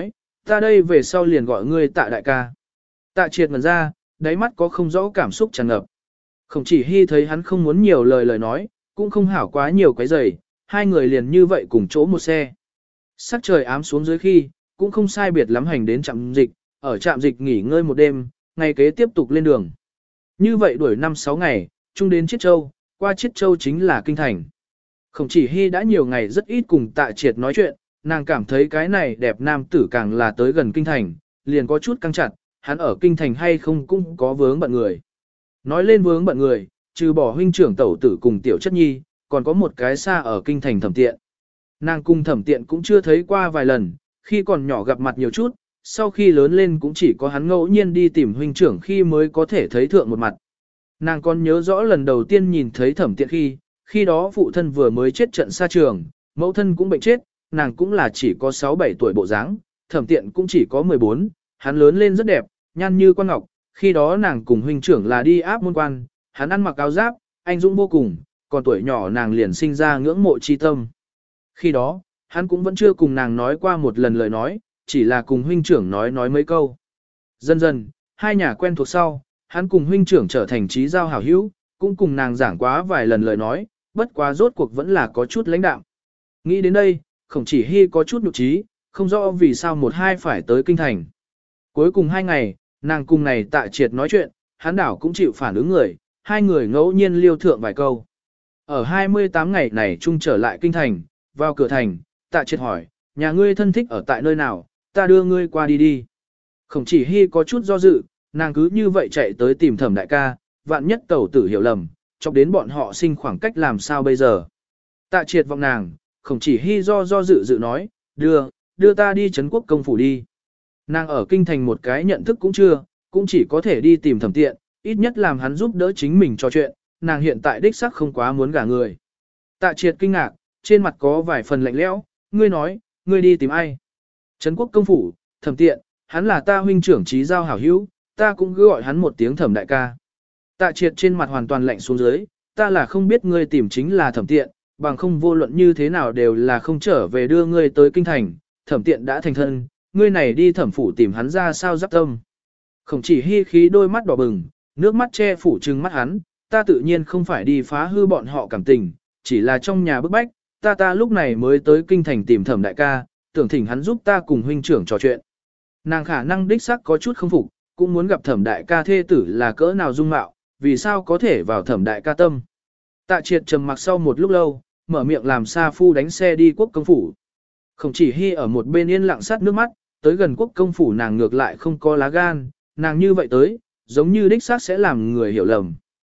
Ta đây về sau liền gọi ngươi Tạ đại ca. Tạ Triệt ngẩn ra, đáy mắt có không rõ cảm xúc tràn ngập. Khổng Chỉ Hi thấy hắn không muốn nhiều lời nói, cũng không hảo quá nhiều quấy rầy, hai người liền như vậy cùng chỗ một xe. Sắc trời ám xuống dưới khi, cũng không sai biệt lắm hành đến trạm dịch, ở trạm dịch nghỉ ngơi một đêm, ngày kế tiếp tục lên đường. Như vậy đuổi 5-6 ngày, chung đến Chiết Châu, qua Chiết Châu chính là kinh thành. Khổng Chỉ Hi đã nhiều ngày rất ít cùng Tạ Triệt nói chuyện, nàng cảm thấy cái này đẹp nam tử càng là tới gần kinh thành, liền có chút căng chặt, hắn ở kinh thành hay không cũng có vướng bận người. Nói lên vướng bận người, trừ bỏ huynh trưởng tẩu tử cùng tiểu chất nhi, còn có một cái xa ở kinh thành Thẩm Tiện. Nàng cùng Thẩm Tiện cũng chưa thấy qua vài lần, khi còn nhỏ gặp mặt nhiều chút, sau khi lớn lên cũng chỉ có hắn ngẫu nhiên đi tìm huynh trưởng khi mới có thể thấy thượng một mặt. Nàng còn nhớ rõ lần đầu tiên nhìn thấy Thẩm Tiện khi đó phụ thân vừa mới chết trận xa trường, mẫu thân cũng bệnh chết, nàng cũng là chỉ có 6-7 tuổi bộ dáng, Thẩm Tiện cũng chỉ có 14, hắn lớn lên rất đẹp, nhan như quan ngọc, khi đó nàng cùng huynh trưởng là đi áp môn quan, hắn ăn mặc áo giáp, anh dũng vô cùng, còn tuổi nhỏ nàng liền sinh ra ngưỡng mộ chi tâm. Khi đó, hắn cũng vẫn chưa cùng nàng nói qua một lần lời nói, chỉ là cùng huynh trưởng nói mấy câu. Dần dần, hai nhà quen thuộc sau, hắn cùng huynh trưởng trở thành trí giao hảo hữu, cũng cùng nàng giảng quá vài lần lời nói, bất quá rốt cuộc vẫn là có chút lãnh đạm. Nghĩ đến đây, Khổng Chỉ Hi có chút nhục trí, không rõ vì sao một hai phải tới kinh thành. Cuối cùng 2 ngày, nàng cùng này Tạ Triệt nói chuyện, hắn đảo cũng chịu phản ứng người, hai người ngẫu nhiên liêu thượng vài câu. Ở 28 ngày này chung trở lại kinh thành, vào cửa thành, Tạ Triệt hỏi, nhà ngươi thân thích ở tại nơi nào, ta đưa ngươi qua đi đi. Khổng Chỉ Hi có chút do dự, nàng cứ như vậy chạy tới tìm Thẩm đại ca, vạn nhất tẩu tử hiểu lầm, chọc đến bọn họ sinh khoảng cách làm sao bây giờ. Tạ Triệt vọng nàng, Khổng Chỉ Hi do dự nói, đưa ta đi Trấn Quốc công phủ đi. Nàng ở kinh thành một cái nhận thức cũng chưa, cũng chỉ có thể đi tìm Thẩm Tiện, ít nhất làm hắn giúp đỡ chính mình trò chuyện, nàng hiện tại đích xác không quá muốn gả người. Tạ Triệt kinh ngạc, trên mặt có vài phần lạnh lẽo, ngươi nói, ngươi đi tìm ai? Trấn Quốc công phủ, Thẩm Tiện, hắn là ta huynh trưởng trí giao hảo hữu, ta cũng cứ gọi hắn một tiếng Thẩm đại ca. Tạ Triệt trên mặt hoàn toàn lạnh xuống dưới, ta là không biết ngươi tìm chính là Thẩm Tiện, bằng không vô luận như thế nào đều là không trở về đưa ngươi tới kinh thành, Thẩm Tiện đã thành thân, ngươi này đi thẩm phủ tìm hắn ra sao giáp tâm. Khổng Chỉ Hi khí đôi mắt đỏ bừng, nước mắt che phủ trừng mắt hắn, ta tự nhiên không phải đi phá hư bọn họ cảm tình, chỉ là trong nhà bức bách, ta lúc này mới tới kinh thành tìm Thẩm đại ca, tưởng thỉnh hắn giúp ta cùng huynh trưởng trò chuyện. Nàng khả năng đích xác có chút không phục, cũng muốn gặp Thẩm đại ca thê tử là cỡ nào dung mạo, vì sao có thể vào Thẩm đại ca tâm. Tạ Triệt trầm mặc sau một lúc lâu, mở miệng làm sa phu đánh xe đi quốc công phủ. Khổng Chỉ Hi ở một bên yên lặng sát nước mắt, tới gần quốc công phủ nàng ngược lại không có lá gan, nàng như vậy tới, giống như đích xác sẽ làm người hiểu lầm.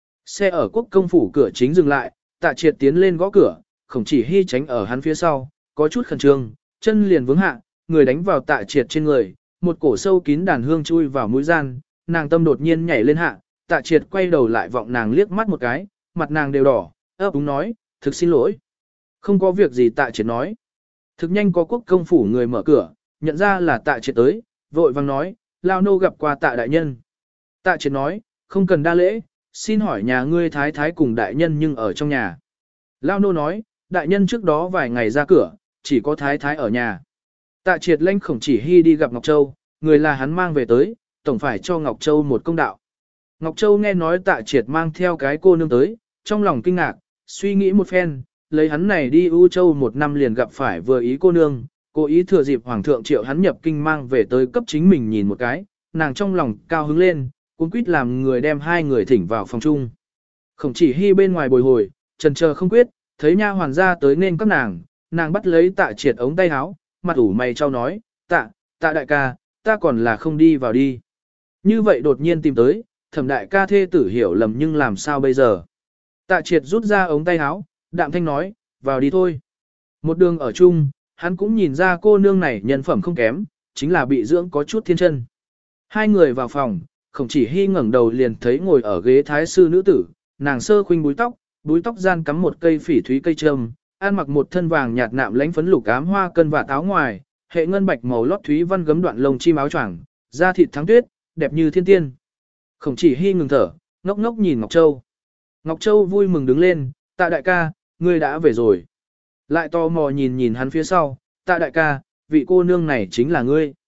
Xe ở quốc công phủ cửa chính dừng lại, Tạ Triệt tiến lên gõ cửa, Khổng Chỉ Hi tránh ở hắn phía sau, có chút khẩn trương, chân liền vướng hạ, người đánh vào Tạ Triệt trên người, một cổ sâu kín đàn hương chui vào mũi gian, nàng tâm đột nhiên nhảy lên hạ, Tạ Triệt quay đầu lại vọng nàng liếc mắt một cái, mặt nàng đều đỏ, ấp úng nói, thực xin lỗi. Không có việc gì Tạ Triệt nói. Thực nhanh có quốc công phủ người mở cửa, nhận ra là Tạ Triệt tới, vội vang nói, lao nô gặp qua Tạ đại nhân. Tạ Triệt nói, không cần đa lễ, xin hỏi nhà ngươi thái thái cùng đại nhân nhưng ở trong nhà. Lao nô nói, đại nhân trước đó vài ngày ra cửa, chỉ có thái thái ở nhà. Tạ Triệt lệnh Khổng Chỉ Hi đi gặp Ngọc Châu, người là hắn mang về tới, tổng phải cho Ngọc Châu một công đạo. Ngọc Châu nghe nói Tạ Triệt mang theo cái cô nương tới, trong lòng kinh ngạc, suy nghĩ một phen, lấy hắn này đi U Châu một năm liền gặp phải vừa ý cô nương, cố ý thừa dịp Hoàng thượng triệu hắn nhập kinh mang về tới cấp chính mình nhìn một cái, nàng trong lòng cao hứng lên, cuống quýt làm người đem hai người thỉnh vào phòng chung. Khổng Chỉ Hi bên ngoài bồi hồi, chần chờ không quyết, thấy nha hoàn ra tới nên các nàng bắt lấy Tạ Triệt ống tay áo, mặt ủ mày trao nói, tạ đại ca, ta còn là không đi vào đi. Như vậy đột nhiên tìm tới, Thẩm đại ca thê tử hiểu lầm nhưng làm sao bây giờ. Tạ Triệt rút ra ống tay áo, đạm thanh nói, vào đi thôi. Một đường ở chung, hắn cũng nhìn ra cô nương này nhân phẩm không kém, chính là bị dưỡng có chút thiên chân. Hai người vào phòng, Khổng Chỉ Hi ngẩng đầu liền thấy ngồi ở ghế thái sư nữ tử, nàng sơ khuynh búi tóc gian cắm một cây phỉ thúy cây trâm, ăn mặc một thân vàng nhạt nạm lánh phấn lục ám hoa cân và áo ngoài, hệ ngân bạch màu lót thúy văn gấm đoạn lông chim áo choàng, da thịt thắng tuyết, đẹp như thiên tiên. Khổng Chỉ Hi ngừng thở, ngốc ngốc nhìn Ngọc Châu. Ngọc Châu vui mừng đứng lên, Tạ đại ca, ngươi đã về rồi. Lại tò mò nhìn hắn phía sau, Tạ đại ca, vị cô nương này chính là ngươi.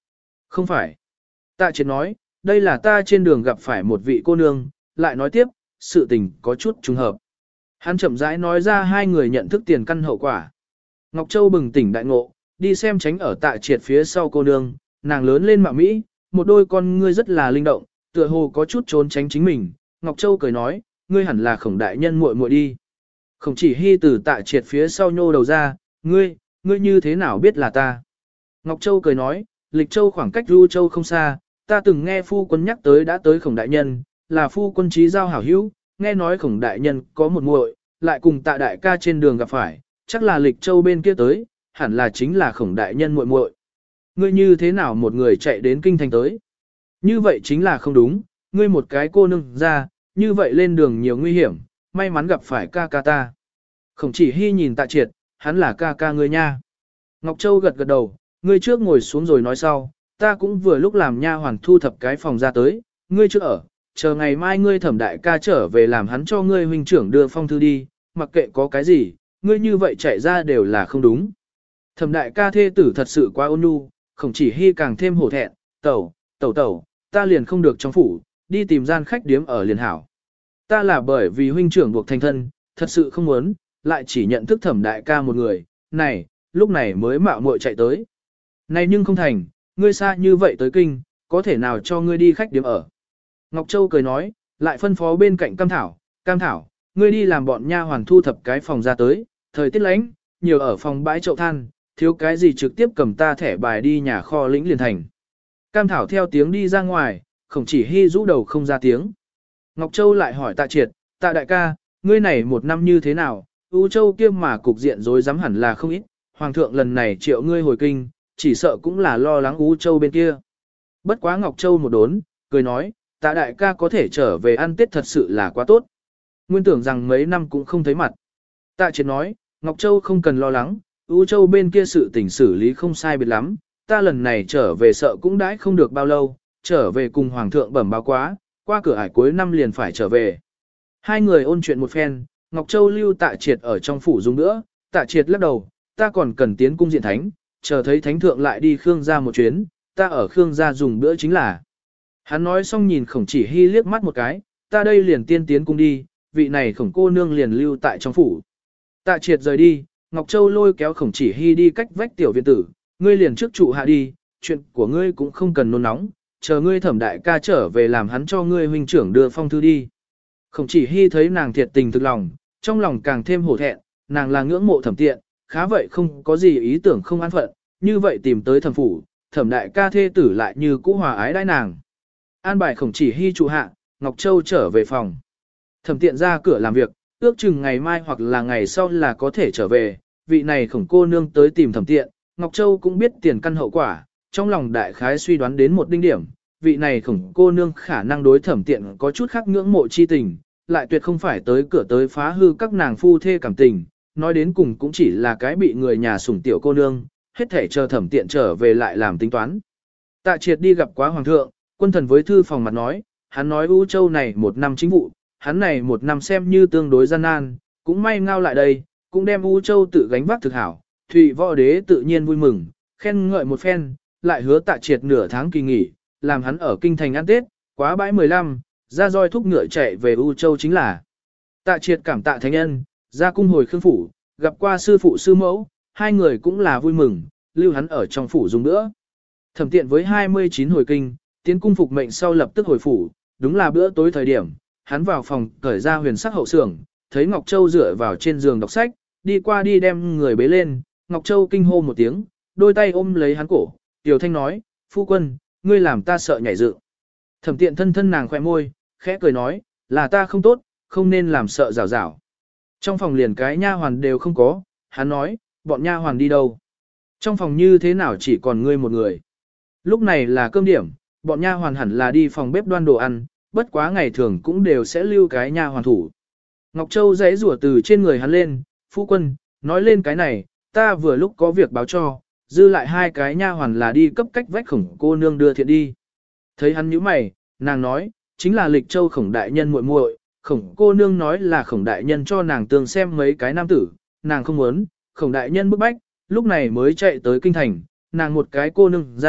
Không phải. Tạ triệt nói, đây là ta trên đường gặp phải một vị cô nương, lại nói tiếp, sự tình có chút trùng hợp. Hắn chậm rãi nói ra hai người nhận thức tiền căn hậu quả. Ngọc Châu bừng tỉnh đại ngộ, đi xem tránh ở Tạ triệt phía sau cô nương, nàng lớn lên mạo mỹ, một đôi con ngươi rất là linh động, tựa hồ có chút trốn tránh chính mình. Ngọc Châu cười nói, ngươi hẳn là Khổng đại nhân muội muội đi. Khổng Chỉ Hi từ Tạ triệt phía sau nhô đầu ra, ngươi như thế nào biết là ta? Ngọc Châu cười nói, Lịch Châu khoảng cách Du Châu không xa, ta từng nghe phu quân nhắc tới đã tới Khổng đại nhân, là phu quân trí giao hảo hữu, nghe nói Khổng đại nhân có một muội, lại cùng Tạ đại ca trên đường gặp phải, chắc là Lịch Châu bên kia tới, hẳn là chính là Khổng đại nhân muội muội. Ngươi như thế nào một người chạy đến kinh thành tới? Như vậy chính là không đúng, ngươi một cái cô nương ra, như vậy lên đường nhiều nguy hiểm, may mắn gặp phải ca ca ta. Khổng Chỉ Hi nhìn Tạ triệt, hắn là ca ca ngươi nha. Ngọc Châu gật gật đầu, ngươi trước ngồi xuống rồi nói sau, ta cũng vừa lúc làm nha hoàn thu thập cái phòng ra tới, ngươi trước ở, chờ ngày mai ngươi Thẩm đại ca trở về làm hắn cho ngươi huynh trưởng đưa phong thư đi, mặc kệ có cái gì, ngươi như vậy chạy ra đều là không đúng. Thẩm đại ca thê tử thật sự quá ôn nhu, Khổng Chỉ Hi càng thêm hổ thẹn, tẩu, ta liền không được trong phủ, đi tìm gian khách điếm ở liền hảo. Ta là bởi vì huynh trưởng buộc thành thân, thật sự không muốn, lại chỉ nhận thức Thẩm đại ca một người, này, lúc này mới mạo muội chạy tới. Này nhưng không thành, ngươi xa như vậy tới kinh, có thể nào cho ngươi đi khách điếm ở. Ngọc Châu cười nói, lại phân phó bên cạnh Cam Thảo, ngươi đi làm bọn nha hoàn thu thập cái phòng ra tới, thời tiết lạnh, nhiều ở phòng bãi chậu than, thiếu cái gì trực tiếp cầm ta thẻ bài đi nhà kho lĩnh liền thành. Cam Thảo theo tiếng đi ra ngoài, Khổng Chỉ Hi rũ đầu không ra tiếng. Ngọc Châu lại hỏi Tạ triệt, Tạ đại ca, ngươi này một năm như thế nào, U Châu kia mà cục diện rối rắm hẳn là không ít, Hoàng thượng lần này triệu ngươi hồi kinh, chỉ sợ cũng là lo lắng U Châu bên kia. Bất quá Ngọc Châu một đốn, cười nói, Tạ đại ca có thể trở về ăn Tết thật sự là quá tốt. Nguyên tưởng rằng mấy năm cũng không thấy mặt. Tạ triệt nói, Ngọc Châu không cần lo lắng, U Châu bên kia sự tình xử lý không sai biệt lắm, ta lần này trở về sợ cũng đãi không được bao lâu, trở về cùng Hoàng thượng bẩm báo quá, qua cửa ải cuối năm liền phải trở về. Hai người ôn chuyện một phen, Ngọc Châu lưu Tạ triệt ở trong phủ dùng nữa, Tạ triệt lắc đầu, ta còn cần tiến cung diện thánh, chờ thấy thánh thượng lại đi Khương gia một chuyến, ta ở Khương gia dùng bữa chính là. Hắn nói xong nhìn Khổng Chỉ Hi liếc mắt một cái, ta đây liền tiên tiến cung đi, vị này Khổng cô nương liền lưu tại trong phủ. Tạ triệt rời đi, Ngọc Châu lôi kéo Khổng Chỉ Hi đi cách vách tiểu viện tử, ngươi liền trước trụ hạ đi, chuyện của ngươi cũng không cần nôn nóng, chờ ngươi Thẩm đại ca trở về làm hắn cho ngươi huynh trưởng đưa phong thư đi. Khổng Chỉ Hi thấy nàng thiệt tình thực lòng, trong lòng càng thêm hổ thẹn, nàng là ngưỡng mộ Thẩm tiện, khá vậy không có gì ý tưởng không an phận, như vậy tìm tới Thẩm phủ, Thẩm đại ca thê tử lại như cũ hòa ái đãi nàng. An bài Khổng Chỉ Hi trụ hạ, Ngọc Châu trở về phòng. Thẩm tiện ra cửa làm việc, ước chừng ngày mai hoặc là ngày sau là có thể trở về, vị này Khổng cô nương tới tìm Thẩm tiện, Ngọc Châu cũng biết tiền căn hậu quả, trong lòng đại khái suy đoán đến một đinh điểm, vị này Khổng cô nương khả năng đối Thẩm tiện có chút khác ngưỡng mộ chi tình, lại tuyệt không phải tới cửa tới phá hư các nàng phu thê cảm tình, nói đến cùng cũng chỉ là cái bị người nhà sủng tiểu cô nương, hết thể chờ Thẩm tiện trở về lại làm tính toán. Tạ triệt đi gặp quá Hoàng thượng, quân thần với thư phòng mặt nói, hắn nói U Châu này một năm chính vụ, hắn này một năm xem như tương đối gian nan, cũng may ngao lại đây, cũng đem U Châu tự gánh vác thực hảo, Thụy Võ Đế tự nhiên vui mừng, khen ngợi một phen, lại hứa Tạ triệt nửa tháng kỳ nghỉ, làm hắn ở kinh thành ăn Tết, quá bãi 15, ra roi thúc ngựa chạy về U Châu chính là. Tạ triệt cảm tạ thánh nhân, ra cung hồi Khương phủ, gặp qua sư phụ sư mẫu, hai người cũng là vui mừng, lưu hắn ở trong phủ dùng nữa. Thẩm tiện với 29 hồi kinh, tiến cung phục mệnh sau lập tức hồi phủ, đúng là bữa tối thời điểm, hắn vào phòng cởi ra huyền sắc hậu xưởng, thấy Ngọc Châu dựa vào trên giường đọc sách, đi qua đi đem người bế lên, Ngọc Châu kinh hô một tiếng, đôi tay ôm lấy hắn cổ, Tiểu Thanh nói, phu quân, ngươi làm ta sợ nhảy dựng. Thẩm tiện thân thân nàng khoe môi, khẽ cười nói, là ta không tốt, không nên làm sợ rào rào. Trong phòng liền cái nha hoàn đều không có, hắn nói, bọn nha hoàn đi đâu? Trong phòng như thế nào chỉ còn ngươi một người? Lúc này là cơm điểm, bọn nha hoàn hẳn là đi phòng bếp đoan đồ ăn, bất quá ngày thường cũng đều sẽ lưu cái nha hoàn thủ. Ngọc Châu giãy rủa từ trên người hắn lên, phu quân, nói lên cái này, ta vừa lúc có việc báo cho, dư lại hai cái nha hoàn là đi cấp cách vách Khổng cô nương đưa thiện đi. Thấy hắn nhíu mày, nàng nói, chính là Lịch Châu Khổng đại nhân muội muội, Khổng cô nương nói là Khổng đại nhân cho nàng tương xem mấy cái nam tử, nàng không muốn, Khổng đại nhân bức bách, lúc này mới chạy tới kinh thành, nàng một cái cô nương ra,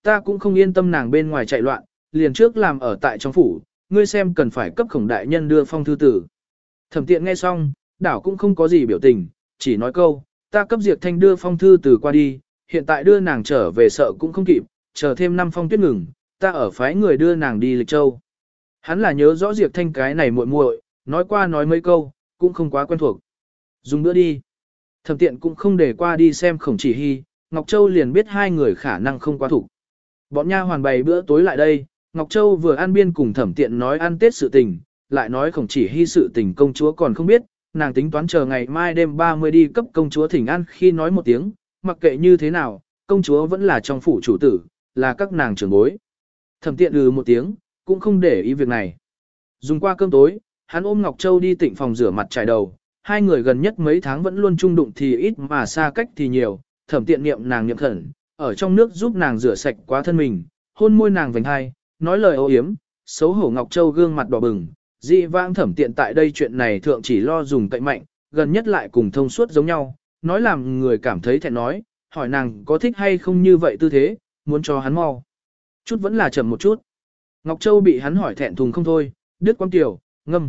ta cũng không yên tâm nàng bên ngoài chạy loạn, liền trước làm ở tại trong phủ, ngươi xem cần phải cấp Khổng đại nhân đưa phong thư tử. Thẩm Tiện nghe xong, đảo cũng không có gì biểu tình, chỉ nói câu, ta cấp Diệp Thanh đưa phong thư tử qua đi, hiện tại đưa nàng trở về sợ cũng không kịp, chờ thêm 5 phong tuyết ngừng, ta ở phái người đưa nàng đi Lịch Châu. Hắn là nhớ rõ Diệp Thanh cái này muội muội, nói qua nói mấy câu, cũng không quá quen thuộc. Dùng bữa đi. Thẩm Tiện cũng không để qua đi xem Khổng Chỉ Hy, Ngọc Châu liền biết hai người khả năng không quá thủ. Bọn nha hoàn bày bữa tối lại đây, Ngọc Châu vừa ăn biên cùng Thẩm Tiện nói ăn Tết sự tình, lại nói Khổng Chỉ Hy sự tình công chúa còn không biết, nàng tính toán chờ ngày mai đêm 30 đi cấp công chúa thỉnh ăn khi nói một tiếng, mặc kệ như thế nào, công chúa vẫn là trong phủ chủ tử, là các nàng trưởng bối. Thẩm Tiện một tiếng, cũng không để ý việc này. Dùng qua cơm tối, hắn ôm Ngọc Châu đi tịnh phòng rửa mặt trải đầu, hai người gần nhất mấy tháng vẫn luôn chung đụng thì ít mà xa cách thì nhiều, Thẩm Tiện niệm nàng niệm khẩn, ở trong nước giúp nàng rửa sạch quá thân mình, hôn môi nàng vành hai, nói lời âu yếm, xấu hổ Ngọc Châu gương mặt đỏ bừng, dị vãng Thẩm Tiện tại đây chuyện này thượng chỉ lo dùng cậy mạnh, gần nhất lại cùng thông suốt giống nhau, nói làm người cảm thấy thẹn nói, hỏi nàng có thích hay không như vậy tư thế, muốn cho hắn mau. Chút vẫn là chậm một chút. Ngọc Châu bị hắn hỏi thẹn thùng không thôi, đứt quang tiểu, ngâm.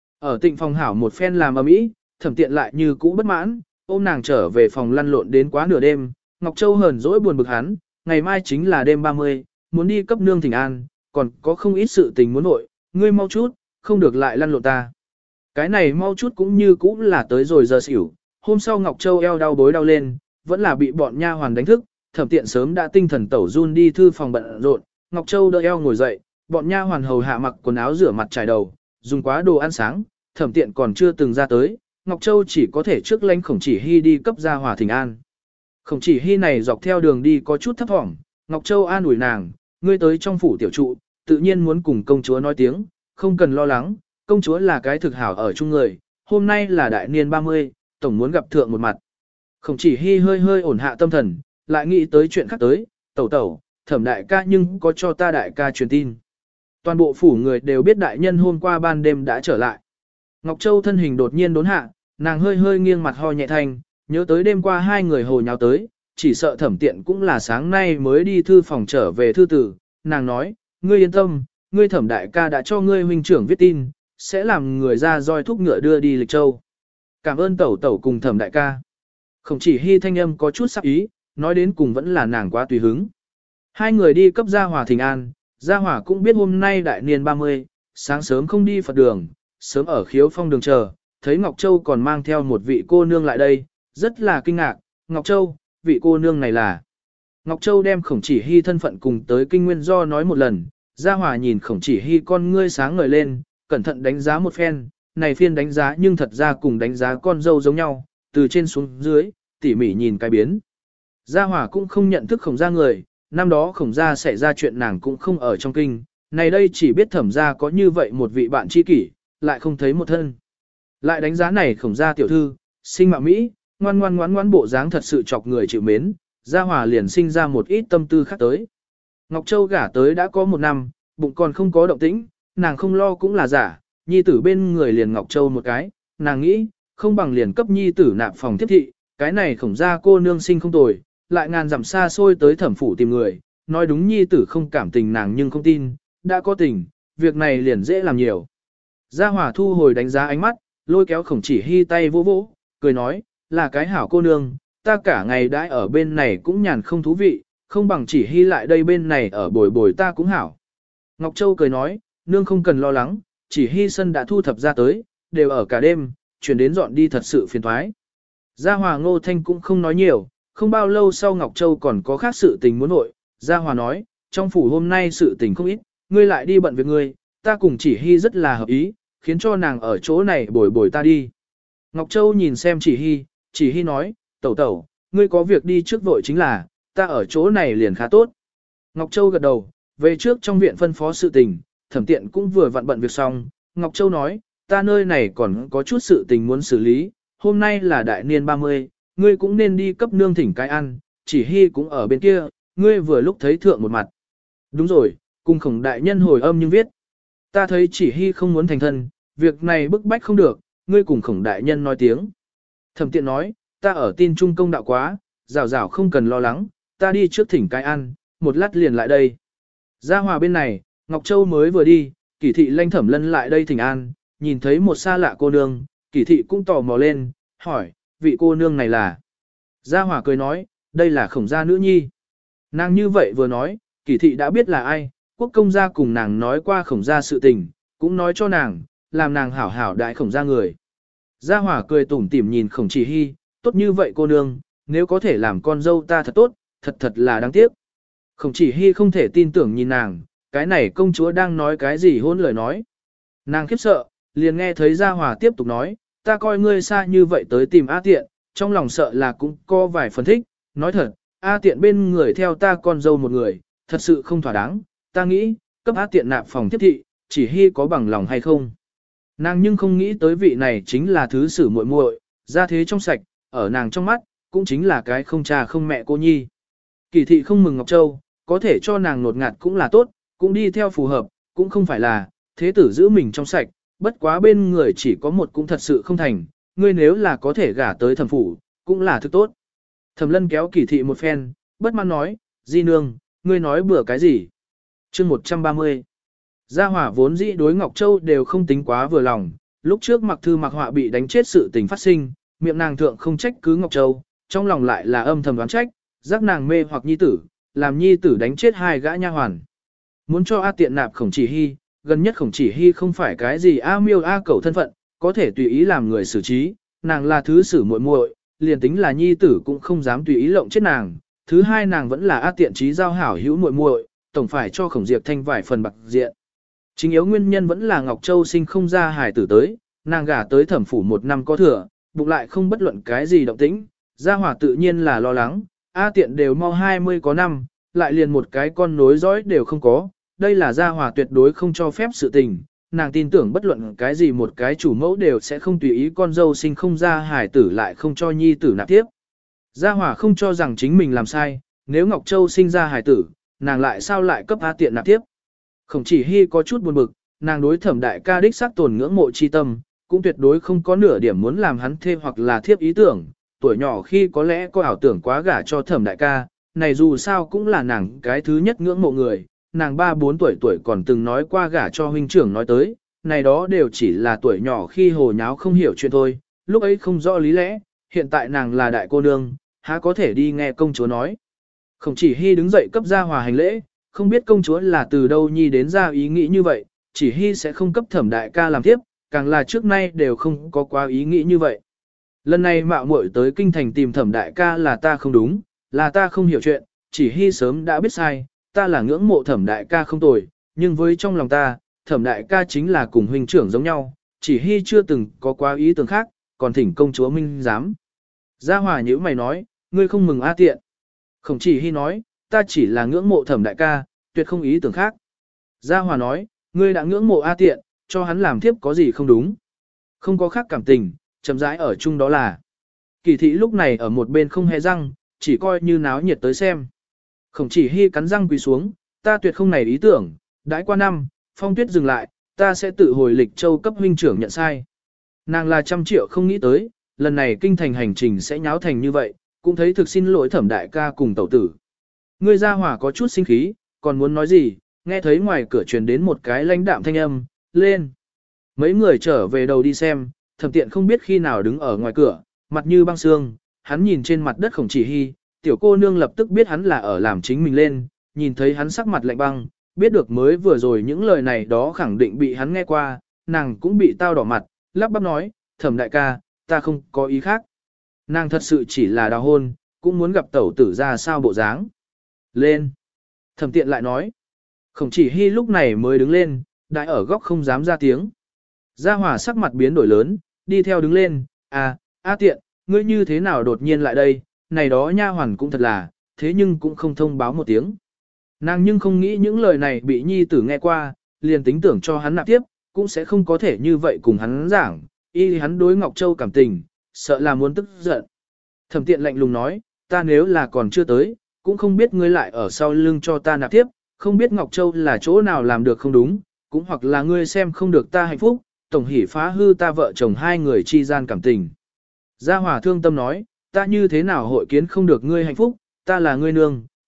Ở tịnh phòng hảo một phen làm ầm ĩ, Thẩm Tiện lại như cũ bất mãn, ôm nàng trở về phòng lăn lộn đến quá nửa đêm, Ngọc Châu hờn dỗi buồn bực hắn, ngày mai chính là đêm 30, muốn đi cấp nương thỉnh an, còn có không ít sự tình muốn nội, ngươi mau chút, không được lại lăn lộn ta. Cái này mau chút cũng như cũ là tới rồi giờ xỉu, hôm sau Ngọc Châu eo đau bối đau lên, vẫn là bị bọn nha hoàn đánh thức, Thẩm Tiện sớm đã tinh thần tẩu run đi thư phòng bận rộn, Ngọc Châu đỡ eo ngồi dậy, bọn nha hoàn hầu hạ mặc quần áo rửa mặt trải đầu, dùng quá đồ ăn sáng, Thẩm Tiện còn chưa từng ra tới, Ngọc Châu chỉ có thể trước lánh Khổng Chỉ Hy đi cấp gia hòa thỉnh an. Khổng Chỉ Hy này dọc theo đường đi có chút thấp thỏm, Ngọc Châu an ủi nàng, ngươi tới trong phủ tiểu trụ, tự nhiên muốn cùng công chúa nói tiếng, không cần lo lắng, công chúa là cái thực hảo ở chung người, hôm nay là đại niên 30, tổng muốn gặp thượng một mặt. Khổng Chỉ Hy hơi hơi ổn hạ tâm thần, lại nghĩ tới chuyện khác tới, tẩu tẩu, Thẩm đại ca nhưng có cho ta đại ca truyền tin. Toàn bộ phủ người đều biết đại nhân hôm qua ban đêm đã trở lại. Ngọc Châu thân hình đột nhiên đốn hạ, nàng hơi hơi nghiêng mặt ho nhẹ thanh, nhớ tới đêm qua hai người hồ nháo tới, chỉ sợ Thẩm Tiện cũng là sáng nay mới đi thư phòng trở về thư tử. Nàng nói, ngươi yên tâm, ngươi Thẩm đại ca đã cho ngươi huynh trưởng viết tin, sẽ làm người ra roi thúc ngựa đưa đi Lịch Châu. Cảm ơn tẩu tẩu cùng Thẩm đại ca. Khổng Chỉ Hy thanh âm có chút sắc ý, nói đến cùng vẫn là nàng quá tùy hứng. Hai người đi cấp gia hòa thỉnh an, gia hòa cũng biết hôm nay đại niên 30, sáng sớm không đi Phật đường, sớm ở khiếu phong đường chờ, thấy Ngọc Châu còn mang theo một vị cô nương lại đây, rất là kinh ngạc, Ngọc Châu, vị cô nương này là. Ngọc Châu đem Khổng Chỉ Hy thân phận cùng tới kinh nguyên do nói một lần, gia hòa nhìn Khổng Chỉ Hy con ngươi sáng ngời lên, cẩn thận đánh giá một phen, này phiên đánh giá nhưng thật ra cùng đánh giá con dâu giống nhau, từ trên xuống dưới, tỉ mỉ nhìn cái biến. Gia hòa cũng không nhận thức Khổng gia người, năm đó Khổng gia xảy ra chuyện nàng cũng không ở trong kinh, này đây chỉ biết Thẩm gia có như vậy một vị bạn tri kỷ, lại không thấy một thân. Lại đánh giá này Khổng gia tiểu thư, sinh mạo Mỹ, ngoan ngoan ngoan ngoan bộ dáng thật sự chọc người chịu mến, Gia hòa liền sinh ra một ít tâm tư khác tới. Ngọc Châu gả tới đã có 1 năm, bụng còn không có động tĩnh, nàng không lo cũng là giả, nhi tử bên người liền Ngọc Châu một cái, nàng nghĩ, không bằng liền cấp nhi tử nạp phòng tiếp thị, cái này Khổng gia cô nương sinh không tồi, lại ngàn dặm xa xôi tới Thẩm phủ tìm người, nói đúng nhi tử không cảm tình nàng nhưng không tin, đã có tình, việc này liền dễ làm nhiều. Gia hòa thu hồi đánh giá ánh mắt, lôi kéo Khổng Chỉ Hy tay vỗ vỗ, cười nói, là cái hảo cô nương, ta cả ngày đãi ở bên này cũng nhàn không thú vị, không bằng Chỉ Hy lại đây bên này ở bồi bồi ta cũng hảo. Ngọc Châu cười nói, nương không cần lo lắng, Chỉ Hy sân đã thu thập ra tới, đều ở cả đêm, chuyển đến dọn đi thật sự phiền thoái. Gia hòa Ngô Thanh cũng không nói nhiều, không bao lâu sau Ngọc Châu còn có khác sự tình muốn nội, Gia hòa nói, trong phủ hôm nay sự tình không ít, ngươi lại đi bận việc ngươi, ta cùng Chỉ Hy rất là hợp ý, khiến cho nàng ở chỗ này bồi bồi ta đi. Ngọc Châu nhìn xem Chỉ Hy nói, tẩu tẩu, ngươi có việc đi trước vội chính là, ta ở chỗ này liền khá tốt. Ngọc Châu gật đầu, về trước trong viện phân phó sự tình, Thẩm Tiện cũng vừa vặn bận việc xong, Ngọc Châu nói, ta nơi này còn có chút sự tình muốn xử lý, hôm nay là đại niên 30, ngươi cũng nên đi cấp nương thỉnh cái ăn, Chỉ Hy cũng ở bên kia, ngươi vừa lúc thấy thượng một mặt. Đúng rồi, cùng Khổng đại nhân hồi âm nhưng viết. Ta thấy Chỉ Hy không muốn thành thân, việc này bức bách không được, ngươi cùng Khổng đại nhân nói tiếng. Thẩm Tiện nói, ta ở tin trung công đạo quá, rào rào không cần lo lắng, ta đi trước thỉnh cái ăn, một lát liền lại đây. Gia Hòa bên này, Ngọc Châu mới vừa đi, Kỷ thị lanh Thẩm Lân lại đây thỉnh an, nhìn thấy một xa lạ cô nương, Kỷ thị cũng tò mò lên, hỏi, vị cô nương này là? Gia Hòa cười nói, đây là Khổng gia nữ nhi. Nàng như vậy vừa nói, Kỷ thị đã biết là ai, Quốc công gia cùng nàng nói qua Khổng gia sự tình, cũng nói cho nàng, làm nàng hảo hảo đại Khổng gia người. Gia Hòa cười tủm tỉm nhìn Khổng Chỉ Hi, tốt như vậy cô nương, nếu có thể làm con dâu ta thật tốt, thật là đáng tiếc. Khổng Chỉ Hi không thể tin tưởng nhìn nàng, cái này công chúa đang nói cái gì hôn lời nói. Nàng khiếp sợ, liền nghe thấy Gia Hòa tiếp tục nói, ta coi ngươi xa như vậy tới tìm A Tiện, trong lòng sợ là cũng có vài phần thích, nói thật, A Tiện bên người theo ta con dâu một người, thật sự không thỏa đáng, ta nghĩ, cấp A Tiện nạp phòng tiếp thị, Chỉ Hi có bằng lòng hay không. Nàng nhưng không nghĩ tới vị này chính là thứ sử muội muội, ra thế trong sạch, ở nàng trong mắt, cũng chính là cái không cha không mẹ cô nhi. Kỳ thị không mừng Ngọc Châu, có thể cho nàng nột ngạt cũng là tốt, cũng đi theo phù hợp, cũng không phải là, thế tử giữ mình trong sạch, bất quá bên người chỉ có một cũng thật sự không thành, ngươi nếu là có thể gả tới thẩm phủ, cũng là thứ tốt. Thẩm Lân kéo Kỳ thị một phen, bất mãn nói, di nương, ngươi nói bừa cái gì? Chương 130. Gia Hòa vốn dĩ đối Ngọc Châu đều không tính quá vừa lòng, lúc trước mặc thư mặc họa bị đánh chết sự tình phát sinh, miệng nàng thượng không trách cứ Ngọc Châu, trong lòng lại là âm thầm đoán trách, giác nàng mê hoặc nhi tử, làm nhi tử đánh chết hai gã nha hoàn. Muốn cho A Tiện nạp Khổng Chỉ Hi, gần nhất Khổng Chỉ Hi không phải cái gì A Miêu A Cẩu thân phận, có thể tùy ý làm người xử trí, nàng là thứ sử muội muội, liền tính là nhi tử cũng không dám tùy ý lộng chết nàng. Thứ hai nàng vẫn là A Tiện trí giao hảo hữu muội muội, tổng phải cho Khổng Diệp Thanh vài phần bạc diện. Chính yếu nguyên nhân vẫn là Ngọc Châu sinh không ra hài tử tới, nàng gả tới thẩm phủ một năm có thừa, bụng lại không bất luận cái gì động tĩnh, Gia Hòa tự nhiên là lo lắng, A Tiện đều mau 20 có năm, lại liền một cái con nối dõi đều không có, đây là Gia Hòa tuyệt đối không cho phép sự tình, nàng tin tưởng bất luận cái gì một cái chủ mẫu đều sẽ không tùy ý con dâu sinh không ra hài tử lại không cho nhi tử nạp tiếp. Gia Hòa không cho rằng chính mình làm sai, nếu Ngọc Châu sinh ra hài tử, nàng lại sao lại cấp A Tiện nạp tiếp. Khổng Chỉ Hi có chút buồn bực, nàng đối Thẩm đại ca đích xác tồn ngưỡng mộ chi tâm, cũng tuyệt đối không có nửa điểm muốn làm hắn thê hoặc là thiếp ý tưởng, tuổi nhỏ khi có lẽ có ảo tưởng quá gả cho Thẩm đại ca, này dù sao cũng là nàng cái thứ nhất ngưỡng mộ người, nàng 3-4 tuổi còn từng nói qua gả cho huynh trưởng nói tới, này đó đều chỉ là tuổi nhỏ khi hồ nháo không hiểu chuyện thôi, lúc ấy không rõ lý lẽ, hiện tại nàng là đại cô nương, há có thể đi nghe công chúa nói. Khổng Chỉ Hi đứng dậy cấp Gia Hòa hành lễ, không biết công chúa là từ đâu nhi đến ra ý nghĩ như vậy, Chỉ Hi sẽ không cấp Thẩm đại ca làm tiếp, càng là trước nay đều không có quá ý nghĩ như vậy. Lần này mạo muội tới kinh thành tìm Thẩm đại ca là ta không đúng, là ta không hiểu chuyện, Chỉ Hi sớm đã biết sai, ta là ngưỡng mộ Thẩm đại ca không tồi, nhưng với trong lòng ta, Thẩm đại ca chính là cùng huynh trưởng giống nhau, Chỉ Hi chưa từng có quá ý tưởng khác, còn thỉnh công chúa minh giám. Gia Hòa nhíu mày nói, ngươi không mừng A Tiện. Khổng Chỉ Hi nói, ta chỉ là ngưỡng mộ Thẩm đại ca, tuyệt không ý tưởng khác. Gia Hòa nói, ngươi đã ngưỡng mộ A Tiện, cho hắn làm thiếp có gì không đúng. Không có khác cảm tình, chậm rãi ở chung đó là. Kỳ thị lúc này ở một bên không hề răng, chỉ coi như náo nhiệt tới xem. Khổng Chỉ Hi cắn răng quỳ xuống, ta tuyệt không này ý tưởng, đãi qua năm, phong tuyết dừng lại, ta sẽ tự hồi lịch châu cấp huynh trưởng nhận sai. Nàng là 100 triệu không nghĩ tới, lần này kinh thành hành trình sẽ nháo thành như vậy, cũng thấy thực xin lỗi Thẩm đại ca cùng tẩu tử. Ngươi Gia Hòa có chút sinh khí, còn muốn nói gì, nghe thấy ngoài cửa truyền đến một cái lãnh đạm thanh âm, lên. Mấy người trở về đầu đi xem, Thẩm Tiện không biết khi nào đứng ở ngoài cửa, mặt như băng xương, hắn nhìn trên mặt đất Khổng Chỉ Hi, tiểu cô nương lập tức biết hắn là ở làm chính mình lên, nhìn thấy hắn sắc mặt lạnh băng, biết được mới vừa rồi những lời này đó khẳng định bị hắn nghe qua, nàng cũng bị tao đỏ mặt, lắp bắp nói, Thẩm đại ca, ta không có ý khác. Nàng thật sự chỉ là đào hôn, cũng muốn gặp tẩu tử ra sao bộ dáng. Lên. Thẩm Tiện lại nói. Khổng Chỉ Hi lúc này mới đứng lên, đại ở góc không dám ra tiếng. Gia Hòa sắc mặt biến đổi lớn, đi theo đứng lên, A Tiện, ngươi như thế nào đột nhiên lại đây, này đó nha hoàn cũng thật là, thế nhưng cũng không thông báo một tiếng. Nàng nhưng không nghĩ những lời này bị nhi tử nghe qua, liền tính tưởng cho hắn nạp tiếp, cũng sẽ không có thể như vậy cùng hắn giảng, y hắn đối Ngọc Châu cảm tình, sợ là muốn tức giận. Thẩm Tiện lạnh lùng nói, ta nếu là còn chưa tới, cũng không biết ngươi lại ở sau lưng cho ta nạp tiếp, không biết Ngọc Châu là chỗ nào làm được không đúng, cũng hoặc là ngươi xem không được ta hạnh phúc, tổng hỉ phá hư ta vợ chồng hai người chi gian cảm tình. Gia Hòa thương tâm nói, ta như thế nào hội kiến không được ngươi hạnh phúc, ta là ngươi nương,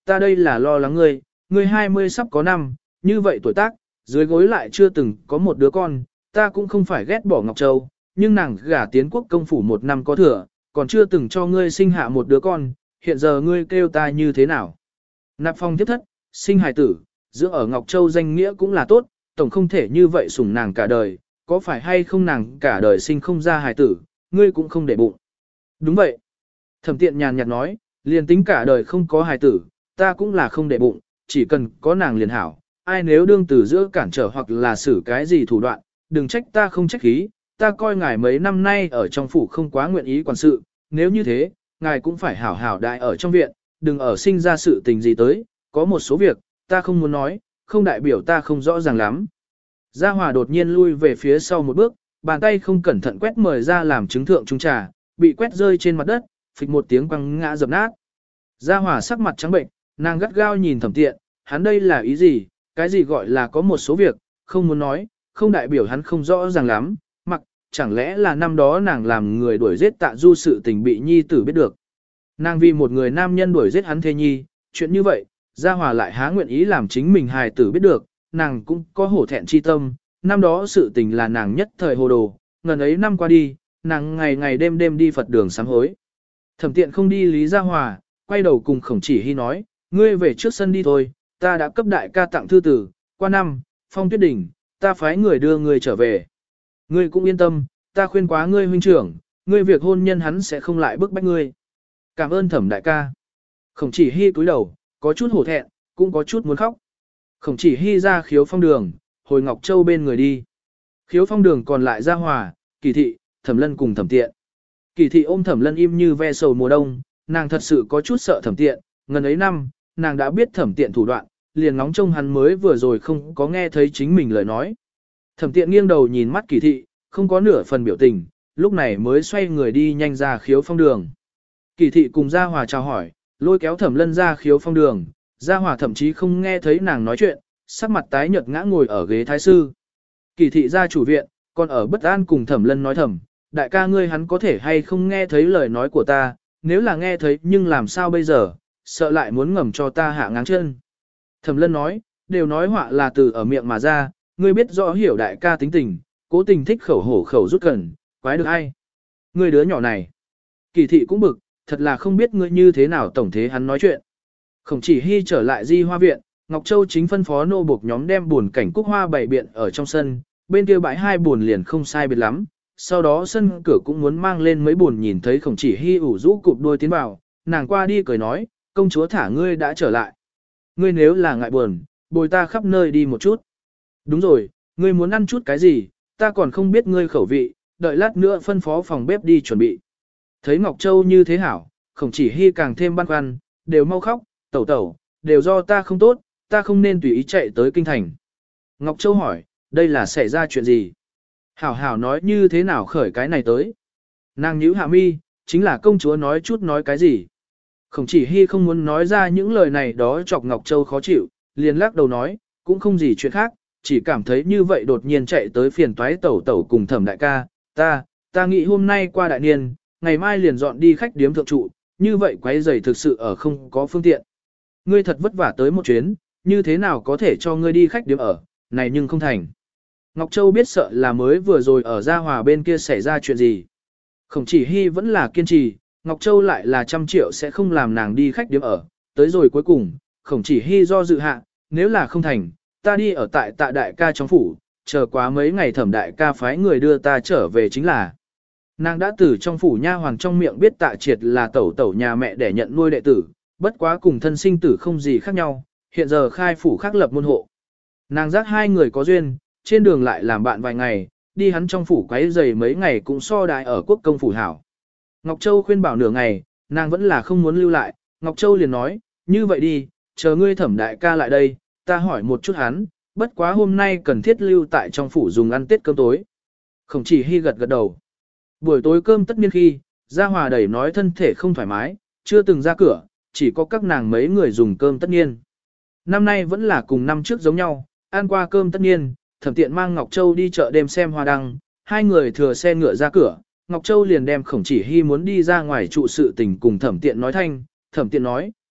ta đây là lo lắng ngươi 20 sắp có năm, như vậy tuổi tác, dưới gối lại chưa từng có một đứa con, ta cũng không phải ghét bỏ Ngọc Châu, nhưng nàng gả tiến quốc công phủ 1 năm có thừa, còn chưa từng cho ngươi sinh hạ một đứa con, hiện giờ ngươi kêu ta như thế nào? Nạp Phong tiếp thất, sinh hài tử, dưỡng ở Ngọc Châu danh nghĩa cũng là tốt, tổng không thể như vậy sủng nàng cả đời, có phải hay không nàng cả đời sinh không ra hài tử, ngươi cũng không để bụng. Đúng vậy. Thẩm Tiện nhàn nhạt nói, liền tính cả đời không có hài tử, ta cũng là không để bụng, chỉ cần có nàng liền hảo, ai nếu đương từ giữa cản trở hoặc là xử cái gì thủ đoạn, đừng trách ta không trách khí, ta coi ngài mấy năm nay ở trong phủ không quá nguyện ý quản sự, nếu như thế, ngài cũng phải hảo hảo đại ở trong viện, đừng ở sinh ra sự tình gì tới, có một số việc, ta không muốn nói, không đại biểu ta không rõ ràng lắm. Gia Hòa đột nhiên lui về phía sau một bước, bàn tay không cẩn thận quét mời ra làm chứng thượng trung trà, bị quét rơi trên mặt đất, phịch một tiếng quăng ngã dập nát. Gia Hòa sắc mặt trắng bệnh, nàng gắt gao nhìn Thẩm Tiện, hắn đây là ý gì, cái gì gọi là có một số việc, không muốn nói, không đại biểu hắn không rõ ràng lắm, mặc, chẳng lẽ là năm đó nàng làm người đuổi giết Tạ Du sự tình bị nhi tử biết được. Nàng vì một người nam nhân đuổi giết hắn thê nhi, chuyện như vậy, Gia Hòa lại há nguyện ý làm chính mình hài tử biết được, nàng cũng có hổ thẹn chi tâm, năm đó sự tình là nàng nhất thời hồ đồ, ngần ấy năm qua đi, nàng ngày ngày đêm đêm đi Phật đường sám hối. Thẩm Tiện không đi lý Gia Hòa, quay đầu cùng Khổng Chỉ Hy nói, ngươi về trước sân đi thôi, ta đã cấp đại ca tặng thư tử, qua năm, Phong Tuyết Đỉnh, ta phái người đưa ngươi trở về. Ngươi cũng yên tâm, ta khuyên quá ngươi huynh trưởng, ngươi việc hôn nhân hắn sẽ không lại bức bách ngươi. Cảm ơn Thẩm đại ca. Khổng Chỉ Hy cúi đầu, có chút hổ thẹn, cũng có chút muốn khóc. Khổng Chỉ Hy ra Khiếu Phong đường, hồi Ngọc Châu bên người đi. Khiếu Phong đường còn lại Gia Hòa, Kỳ Thị, Thẩm Lân cùng Thẩm Tiện. Kỳ Thị ôm Thẩm Lân im như ve sầu mùa đông, nàng thật sự có chút sợ Thẩm Tiện, ngần ấy năm, nàng đã biết Thẩm Tiện thủ đoạn, liền ngóng trông hắn mới vừa rồi không có nghe thấy chính mình lời nói. Thẩm Tiện nghiêng đầu nhìn mắt Kỳ Thị, không có nửa phần biểu tình, lúc này mới xoay người đi nhanh ra Khiếu Phong đường. Kỳ Thị cùng Gia Hòa chào hỏi, lôi kéo Thẩm Lân ra Khiếu Phong đường, Gia Hòa thậm chí không nghe thấy nàng nói chuyện, sắc mặt tái nhợt ngã ngồi ở ghế thái sư. Kỳ Thị ra chủ viện, còn ở bất an cùng Thẩm Lân nói thầm, đại ca ngươi hắn có thể hay không nghe thấy lời nói của ta, nếu là nghe thấy nhưng làm sao bây giờ, sợ lại muốn ngầm cho ta hạ ngáng chân. Thẩm Lân nói, đều nói họa là từ ở miệng mà ra, ngươi biết rõ hiểu đại ca tính tình, cố tình thích khẩu hổ khẩu rút cần, quái được ai. Ngươi đứa nhỏ này. Kỳ Thị cũng bực, thật là không biết ngươi như thế nào tổng thế hắn nói chuyện. Khổng Chỉ Hy trở lại Di Hoa viện, Ngọc Châu chính phân phó nô buộc nhóm đem buồn cảnh cúc hoa bày biện ở trong sân, bên kia bãi 2 buồn liền không sai biệt lắm. Sau đó sân cửa cũng muốn mang lên mấy buồn, nhìn thấy Khổng Chỉ Hy ủ rũ cụp đôi tiến vào, nàng qua đi cười nói, công chúa thả ngươi đã trở lại. Ngươi nếu là ngại buồn, bồi ta khắp nơi đi một chút. Đúng rồi, ngươi muốn ăn chút cái gì, ta còn không biết ngươi khẩu vị, đợi lát nữa phân phó phòng bếp đi chuẩn bị. Thấy Ngọc Châu như thế hảo, Khổng Chỉ Hy càng thêm băn khoăn, đều mau khóc, tẩu tẩu, đều do ta không tốt, ta không nên tùy ý chạy tới kinh thành. Ngọc Châu hỏi, đây là xảy ra chuyện gì? Hảo hảo nói như thế nào khởi cái này tới? Nàng nhíu hạ mi, chính là công chúa nói chút nói cái gì? Khổng Chỉ Hy không muốn nói ra những lời này đó chọc Ngọc Châu khó chịu, liền lắc đầu nói, cũng không gì chuyện khác, chỉ cảm thấy như vậy đột nhiên chạy tới phiền toái tẩu tẩu cùng Thẩm đại ca, ta nghĩ hôm nay qua đại niên, ngày mai liền dọn đi khách điếm thượng trụ, như vậy quấy rầy thực sự ở không có phương tiện. Ngươi thật vất vả tới một chuyến, như thế nào có thể cho ngươi đi khách điếm ở, này nhưng không thành. Ngọc Châu biết sợ là mới vừa rồi ở Gia Hòa bên kia xảy ra chuyện gì. Khổng Chỉ Hy vẫn là kiên trì, Ngọc Châu lại là 100 triệu sẽ không làm nàng đi khách điếm ở, tới rồi cuối cùng, Khổng Chỉ Hy do dự hạ, nếu là không thành, ta đi ở tại Tạ đại ca trong phủ, chờ quá mấy ngày Thẩm đại ca phái người đưa ta trở về chính là. Nàng đã từ trong phủ nha hoàng trong miệng biết Tạ Triệt là tẩu tẩu nhà mẹ để nhận nuôi đệ tử, bất quá cùng thân sinh tử không gì khác nhau, hiện giờ khai phủ khác lập môn hộ. Nàng giác 2 người có duyên, trên đường lại làm bạn vài ngày, đi hắn trong phủ quấy giày mấy ngày cũng so đại ở quốc công phủ hảo. Ngọc Châu khuyên bảo nửa ngày, nàng vẫn là không muốn lưu lại, Ngọc Châu liền nói, như vậy đi, chờ ngươi Thẩm đại ca lại đây, ta hỏi một chút hắn, bất quá hôm nay cần thiết lưu tại trong phủ dùng ăn Tết cơm tối. Khổng Chỉ Hy gật gật đầu. Buổi tối cơm tất niên khi, Gia Hòa đẩy nói thân thể không thoải mái, chưa từng ra cửa, chỉ có các nàng mấy người dùng cơm tất niên. Năm nay vẫn là cùng năm trước giống nhau, ăn qua cơm tất niên, Thẩm Tiện mang Ngọc Châu đi chợ đêm xem hoa đăng, 2 người thừa xe ngựa ra cửa, Ngọc Châu liền đem Khổng Chỉ Hy muốn đi ra ngoài trụ sự tình cùng Thẩm Tiện nói thanh, Thẩm Tiện nói,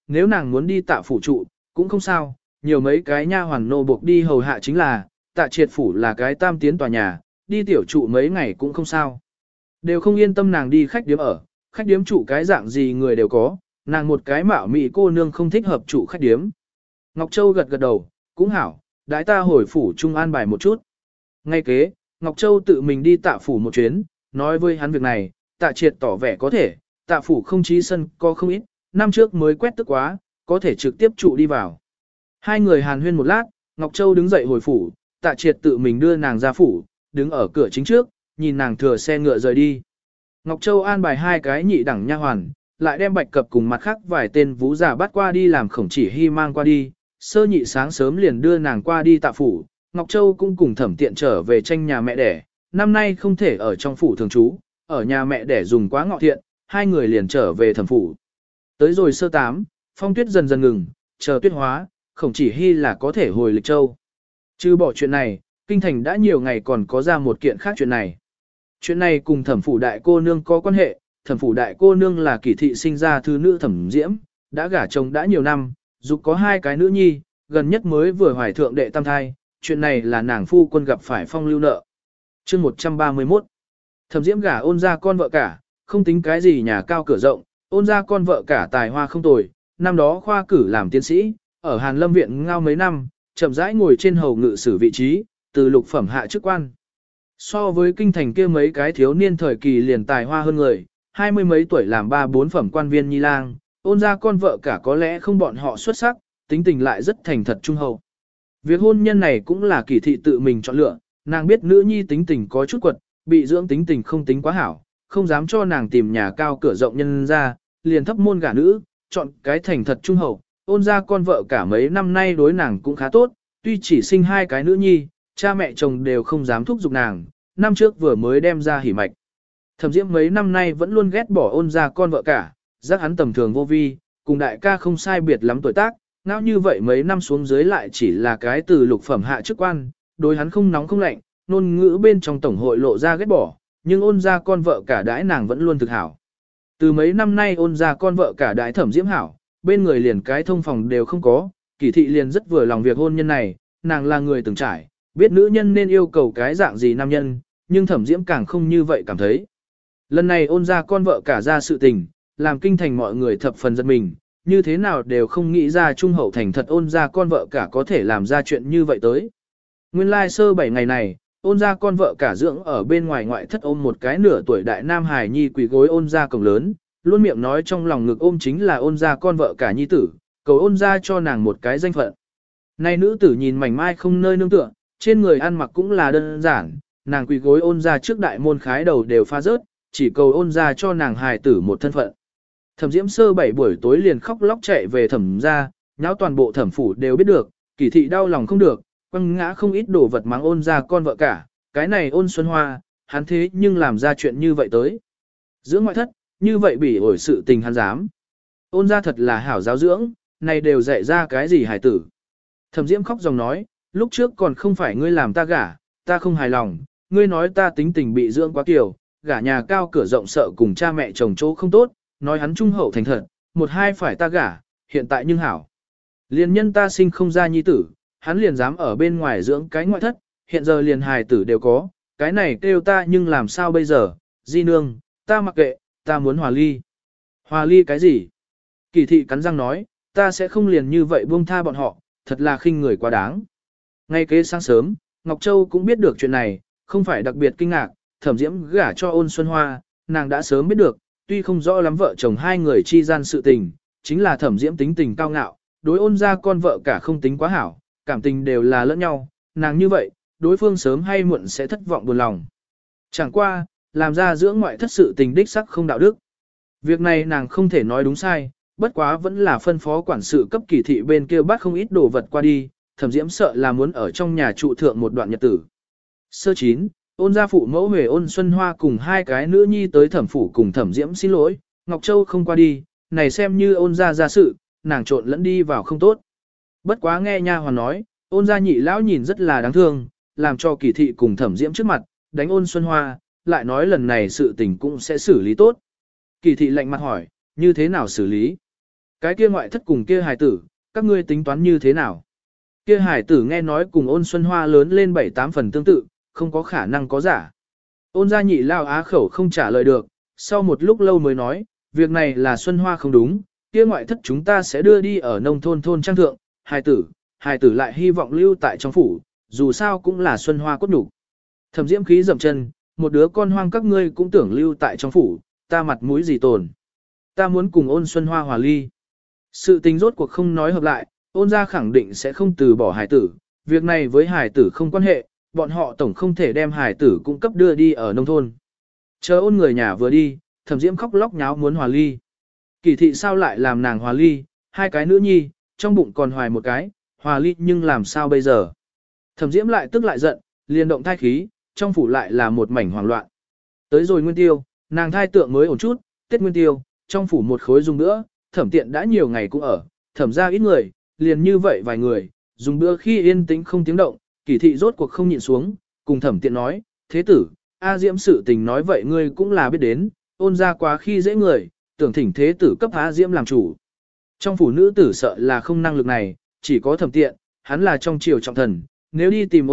nếu nàng muốn đi Tạ phủ trụ, cũng không sao, nhiều mấy cái nha hoàn nô buộc đi hầu hạ chính là, Tạ Triệt phủ là cái tam tiến tòa nhà, đi tiểu trụ mấy ngày cũng không sao. Đều không yên tâm nàng đi khách điếm ở, khách điếm trụ cái dạng gì người đều có, nàng một cái mạo mị cô nương không thích hợp trụ khách điếm. Ngọc Châu gật gật đầu, cũng hảo, đãi ta hồi phủ trung an bài một chút. Ngay kế, Ngọc Châu tự mình đi Tạ phủ một chuyến, nói với hắn việc này, Tạ Triệt tỏ vẻ có thể, Tạ phủ không chí sân có không ít, năm trước mới quét tức quá, có thể trực tiếp trụ đi vào. Hai người hàn huyên một lát, Ngọc Châu đứng dậy hồi phủ, Tạ Triệt tự mình đưa nàng ra phủ, đứng ở cửa chính trước, nhìn nàng thừa xe ngựa rời đi. Ngọc Châu an bài hai cái nhị đẳng nha hoàn, lại đem Bạch Cập cùng mặt khác vài tên vú giả bắt qua đi làm Khổng Chỉ Hy mang qua đi, sơ nhị sáng sớm liền đưa nàng qua đi Tạ phủ, Ngọc Châu cũng cùng Thẩm Tiện trở về tranh nhà mẹ đẻ, năm nay không thể ở trong phủ thường trú, ở nhà mẹ đẻ dùng quá ngọ thiện, hai người liền trở về Thẩm phủ. Tới rồi sơ tám, phong tuyết dần dần ngừng, chờ tuyết hóa, Khổng Chỉ Hy là có thể hồi Lịch Châu. Chứ bỏ chuyện này, kinh thành đã nhiều ngày còn có ra một kiện khác chuyện này. Chuyện này cùng Thẩm phủ đại cô nương có quan hệ, Thẩm phủ đại cô nương là Kỷ thị sinh ra thứ nữ Thẩm Diễm, đã gả chồng đã nhiều năm, dục có hai cái nữ nhi, gần nhất mới vừa hoài thượng đệ tam thai, chuyện này là nàng phu quân gặp phải phong lưu nợ. Chương 131. Thẩm Diễm gả Ôn gia con vợ cả, không tính cái gì nhà cao cửa rộng, Ôn gia con vợ cả tài hoa không tồi, năm đó khoa cử làm tiến sĩ, ở Hàn Lâm viện ngao mấy năm, chậm rãi ngồi trên hầu ngự sử vị trí, từ lục phẩm hạ chức quan. So với kinh thành kia mấy cái thiếu niên thời kỳ liền tài hoa hơn người, 20 mấy tuổi làm 3-4 phẩm quan viên nhi lang, Ôn gia con vợ cả có lẽ không bọn họ xuất sắc, tính tình lại rất thành thật trung hậu. Việc hôn nhân này cũng là Kỷ thị tự mình chọn lựa, nàng biết nữ nhi tính tình có chút quật, bị dưỡng tính tình không tính quá hảo, không dám cho nàng tìm nhà cao cửa rộng nhân ra, liền thấp môn gả nữ, chọn cái thành thật trung hậu. Ôn gia con vợ cả mấy năm nay đối nàng cũng khá tốt, tuy chỉ sinh hai cái nữ nhi, cha mẹ chồng đều không dám thúc giục nàng, năm trước vừa mới đem ra hỉ mạch. Thẩm Diễm mấy năm nay vẫn luôn ghét bỏ Ôn gia con vợ cả, giác hắn tầm thường vô vi, cùng đại ca không sai biệt lắm tuổi tác, ngao như vậy mấy năm xuống dưới lại chỉ là cái từ lục phẩm hạ chức quan, đối hắn không nóng không lạnh, ngôn ngữ bên trong tổng hội lộ ra ghét bỏ, nhưng Ôn gia con vợ cả đãi nàng vẫn luôn thực hảo. Từ mấy năm nay Ôn gia con vợ cả đãi Thẩm Diễm hảo, bên người liền cái thông phòng đều không có, Kỷ thị liền rất vừa lòng việc hôn nhân này, nàng là người từng trải, biết nữ nhân nên yêu cầu cái dạng gì nam nhân, nhưng Thẩm Diễm càng không như vậy cảm thấy. Lần này Ôn gia con vợ cả ra sự tình, làm kinh thành mọi người thập phần giật mình, như thế nào đều không nghĩ ra trung hậu thành thật Ôn gia con vợ cả có thể làm ra chuyện như vậy tới. Nguyên lai sơ 7 ngày này, Ôn gia con vợ cả dưỡng ở bên ngoài ngoại thất ôm một cái nửa tuổi đại nam hài nhi quỳ gối Ôn gia cổng lớn, luôn miệng nói trong lòng ngực ôm chính là Ôn gia con vợ cả nhi tử, cầu Ôn gia cho nàng một cái danh phận. Nay nữ tử nhìn mảnh mai không nơi nương tựa, trên người ăn mặc cũng là đơn giản, nàng quỳ gối Ôn gia trước đại môn khái đầu đều pha rớt, chỉ cầu Ôn gia cho nàng hài tử một thân phận. Thẩm Diễm sơ 7 buổi tối liền khóc lóc chạy về Thẩm gia, nháo toàn bộ Thẩm phủ đều biết được, Kỷ thị đau lòng không được, quăng ngã không ít đồ vật mắng Ôn gia con vợ cả, cái này Ôn Xuân Hoa, hắn thế nhưng làm ra chuyện như vậy tới. Dưỡng ngoại thất, như vậy bỉ ổi sự tình hắn dám. Ôn gia thật là hảo giáo dưỡng, này đều dạy ra cái gì hài tử. Thẩm Diễm khóc dòng nói, lúc trước còn không phải ngươi làm ta gả, ta không hài lòng, ngươi nói ta tính tình bị dưỡng quá kiểu, gả nhà cao cửa rộng sợ cùng cha mẹ chồng chỗ không tốt, nói hắn trung hậu thành thật, một hai phải ta gả, hiện tại nhưng hảo. Liền nhân ta sinh không ra nhi tử, hắn liền dám ở bên ngoài dưỡng cái ngoại thất, hiện giờ liền hài tử đều có, cái này kêu ta nhưng làm sao bây giờ, di nương, ta mặc kệ, ta muốn hòa ly. Hòa ly cái gì? Kỷ thị cắn răng nói, ta sẽ không liền như vậy buông tha bọn họ, thật là khinh người quá đáng. Ngay kế sáng sớm, Ngọc Châu cũng biết được chuyện này, không phải đặc biệt kinh ngạc, Thẩm Diễm gả cho Ôn Xuân Hoa, nàng đã sớm biết được, tuy không rõ lắm vợ chồng hai người chi gian sự tình, chính là Thẩm Diễm tính tình cao ngạo, đối Ôn gia con vợ cả không tính quá hảo, cảm tình đều là lẫn nhau, nàng như vậy, đối phương sớm hay muộn sẽ thất vọng buồn lòng. Chẳng qua, làm ra dưỡng ngoại thất sự tình đích sắc không đạo đức. Việc này nàng không thể nói đúng sai, bất quá vẫn là phân phó quản sự cấp Kỷ thị bên kia bắt không ít đồ vật qua đi, Thẩm Diễm sợ là muốn ở trong nhà trụ thượng một đoạn nhật tử. Sơ 9, Ôn gia phụ mẫu Huệ Ôn Xuân Hoa cùng hai cái nữ nhi tới Thẩm phủ cùng Thẩm Diễm xin lỗi, Ngọc Châu không qua đi, này xem như Ôn gia ra sự, nàng trộn lẫn đi vào không tốt. Bất quá nghe nha hoàn nói, Ôn gia nhị lão nhìn rất là đáng thương, làm cho Kỷ thị cùng Thẩm Diễm trước mặt, đánh Ôn Xuân Hoa, lại nói lần này sự tình cũng sẽ xử lý tốt. Kỷ thị lạnh mặt hỏi, như thế nào xử lý? Cái kia ngoại thất cùng kia hài tử, các ngươi tính toán như thế nào? Kia hài tử nghe nói cùng ôn Xuân Hoa lớn lên 7-8 phần tương tự, không có khả năng có giả. Ôn gia nhị lao á khẩu không trả lời được, sau một lúc lâu mới nói, việc này là Xuân Hoa không đúng, kia ngoại thất chúng ta sẽ đưa đi ở nông thôn thôn trang thượng, hài tử lại hy vọng lưu tại trong phủ, dù sao cũng là Xuân Hoa cốt nhục. Thẩm Diễm khí dậm chân, một đứa con hoang các ngươi cũng tưởng lưu tại trong phủ, ta mặt mũi gì tồn. Ta muốn cùng ôn Xuân Hoa hòa ly. Sự tình rốt cuộc không nói hợp lại, ôn gia khẳng định sẽ không từ bỏ hài tử, việc này với hài tử không quan hệ, bọn họ tổng không thể đem hài tử cung cấp đưa đi ở nông thôn. Chờ ôn người nhà vừa đi, Thẩm Diễm khóc lóc nháo muốn hòa ly. Kỳ thị sao lại làm nàng hòa ly, hai cái nữ nhi, trong bụng còn hoài một cái, hòa ly nhưng làm sao bây giờ. Thẩm Diễm lại tức lại giận, liền động thai khí, trong phủ lại là một mảnh hoảng loạn. Tới rồi nguyên tiêu, nàng thai tượng mới ổn chút, Tết nguyên tiêu, trong phủ một khối dùng nữa, Thẩm Tiện đã nhiều ngày cũng ở, Thẩm ra ít người, liền như vậy vài người, dùng bữa khi yên tĩnh không tiếng động, Kỳ thị rốt cuộc không nhịn xuống, cùng Thẩm Tiện nói, thế tử, A Diễm sự tình nói vậy ngươi cũng là biết đến, ôn ra quá khi dễ người, tưởng thỉnh thế tử cấp A Diễm làm chủ. Trong phủ nữ tử sợ là không năng lực này, chỉ có Thẩm Tiện, hắn là trong triều trọng thần, nếu đi tìm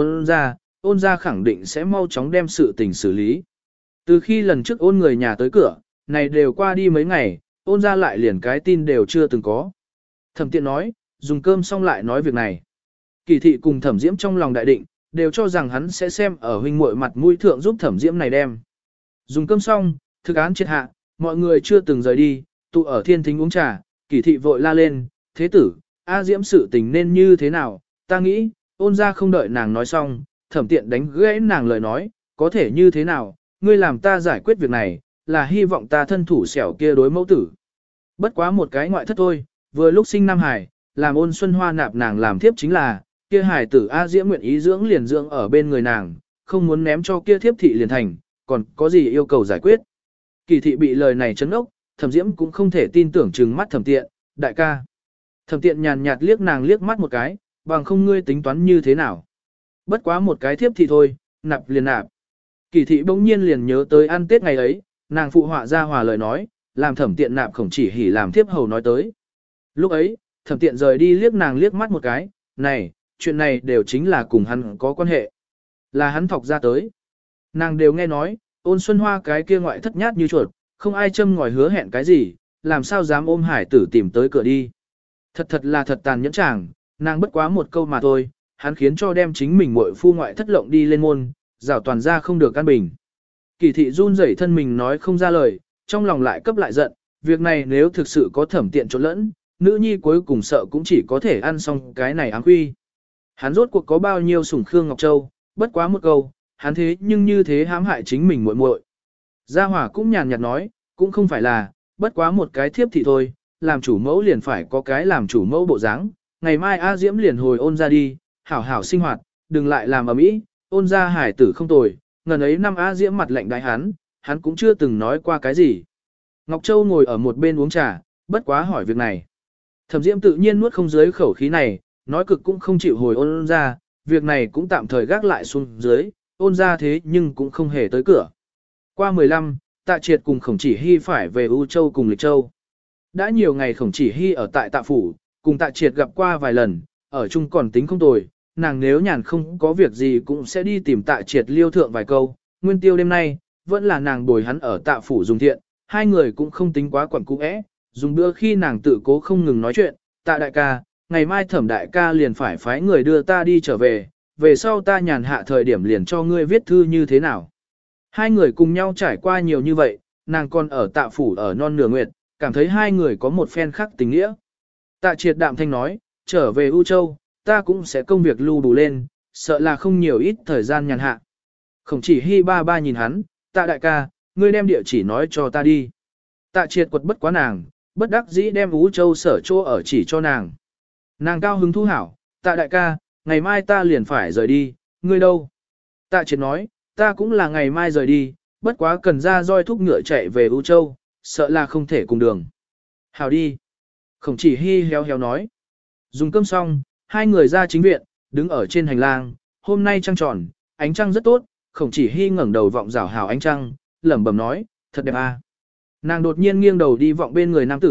ôn ra khẳng định sẽ mau chóng đem sự tình xử lý. Từ khi lần trước ôn người nhà tới cửa, này đều qua đi mấy ngày, ôn ra lại liền cái tin đều chưa từng có. Thẩm Tiện nói, dùng cơm xong lại nói việc này. Kỳ thị cùng Thẩm Diễm trong lòng đại định, đều cho rằng hắn sẽ xem ở huynh muội mặt mũi thượng giúp Thẩm Diễm này đem. Dùng cơm xong, thức án triệt hạ, mọi người chưa từng rời đi, tụ ở thiên thính uống trà, Kỳ thị vội la lên, thế tử, A Diễm sự tình nên như thế nào, ta nghĩ, ôn ra không đợi nàng nói xong, Thẩm Tiện đánh gãy nàng lời nói, có thể như thế nào, ngươi làm ta giải quyết việc này, là hy vọng ta thân thủ xẻo kia đối mẫu tử. Bất quá một cái ngoại thất thôi, vừa lúc sinh Nam Hải, làm ôn Xuân Hoa nạp nàng làm thiếp chính là, kia hải tử A Diễm nguyện ý dưỡng liền dưỡng ở bên người nàng, không muốn ném cho kia thiếp thị liền thành, còn có gì yêu cầu giải quyết. Kỳ thị bị lời này chấn ốc, Thẩm Diễm cũng không thể tin tưởng trừng mắt Thẩm Tiện, đại ca. Thẩm Tiện nhàn nhạt liếc nàng liếc mắt một cái, bằng không ngươi tính toán như thế nào. Bất quá một cái thiếp thị thôi, nạp liền nạp. Kỳ thị bỗng nhiên liền nhớ tới ăn Tết ngày ấy, nàng phụ họa ra hòa lời nói, làm Thẩm Tiện nạp Khổng Chỉ Hỉ làm thiếp hầu nói tới. Lúc ấy, Thẩm Tiện rời đi liếc nàng liếc mắt một cái, này, chuyện này đều chính là cùng hắn có quan hệ. Là hắn thọc ra tới. Nàng đều nghe nói, ôn Xuân Hoa cái kia ngoại thất nhát như chuột, không ai châm ngòi hứa hẹn cái gì, làm sao dám ôm hải tử tìm tới cửa đi. Thật là thật tàn nhẫn chàng, nàng bất quá một câu mà thôi, hắn khiến cho đem chính mình muội phu ngoại thất lộng đi lên môn, rảo toàn ra không được an bình. Kỳ thị run rẩy thân mình nói không ra lời, trong lòng lại cấp lại giận, việc này nếu thực sự có Thẩm Tiện trộn lẫn, nữ nhi cuối cùng sợ cũng chỉ có thể ăn xong cái này áng quy. Hắn rốt cuộc có bao nhiêu sủng Khương Ngọc Châu, bất quá một câu, hắn thế nhưng như thế hãm hại chính mình muội muội. Gia Hỏa cũng nhàn nhạt nói, cũng không phải là, bất quá một cái thiếp thị thôi, làm chủ mẫu liền phải có cái làm chủ mẫu bộ dáng. Ngày mai A Diễm liền hồi ôn ra đi, hảo hảo sinh hoạt, đừng lại làm ầm ĩ, ôn ra hải tử không tồi, ngần ấy năm A Diễm mặt lạnh đại hắn cũng chưa từng nói qua cái gì. Ngọc Châu ngồi ở một bên uống trà, bất quá hỏi việc này. Thẩm Diễm tự nhiên nuốt không dưới khẩu khí này, nói cực cũng không chịu hồi ôn ra, việc này cũng tạm thời gác lại xuống dưới, ôn ra thế nhưng cũng không hề tới cửa. Qua 15, Tạ Triệt cùng Khổng Chỉ Hy phải về U Châu cùng Lịch Châu. Đã nhiều ngày Khổng Chỉ Hy ở tại Tạ Phủ, cùng Tạ Triệt gặp qua vài lần, ở chung còn tính không tồi, nàng nếu nhàn không có việc gì cũng sẽ đi tìm Tạ Triệt liêu thượng vài câu, nguyên tiêu đêm nay, vẫn là nàng bồi hắn ở Tạ Phủ dùng thiện, hai người cũng không tính quá quẩn cũ ẽ, dùng bữa khi nàng tự cố không ngừng nói chuyện, Tạ đại ca, ngày mai Thẩm đại ca liền phải phái người đưa ta đi trở về sau ta nhàn hạ thời điểm liền cho ngươi viết thư như thế nào. Hai người cùng nhau trải qua nhiều như vậy, nàng còn ở Tạ Phủ ở non nửa nguyệt, cảm thấy hai người có một phen khác tình nghĩa. Tạ Triệt đạm thanh nói, trở về U Châu, ta cũng sẽ công việc lưu đủ lên, sợ là không nhiều ít thời gian nhàn hạ. Khổng Chỉ Hy ba nhìn hắn, Tạ đại ca, ngươi đem địa chỉ nói cho ta đi. Tạ Triệt quật bất quá nàng, bất đắc dĩ đem U Châu sở chỗ ở chỉ cho nàng. Nàng cao hứng thu hảo, Tạ đại ca, ngày mai ta liền phải rời đi, ngươi đâu? Tạ Triệt nói, ta cũng là ngày mai rời đi, bất quá cần ra roi thúc ngựa chạy về U Châu, sợ là không thể cùng đường. Hảo đi. Khổng Chỉ Hy héo héo nói. Dùng cơm xong, hai người ra chính viện, đứng ở trên hành lang, hôm nay trăng tròn, ánh trăng rất tốt, Khổng Chỉ Hy ngẩng đầu vọng rảo hảo ánh trăng, lẩm bẩm nói, thật đẹp à. Nàng đột nhiên nghiêng đầu đi vọng bên người nam tử,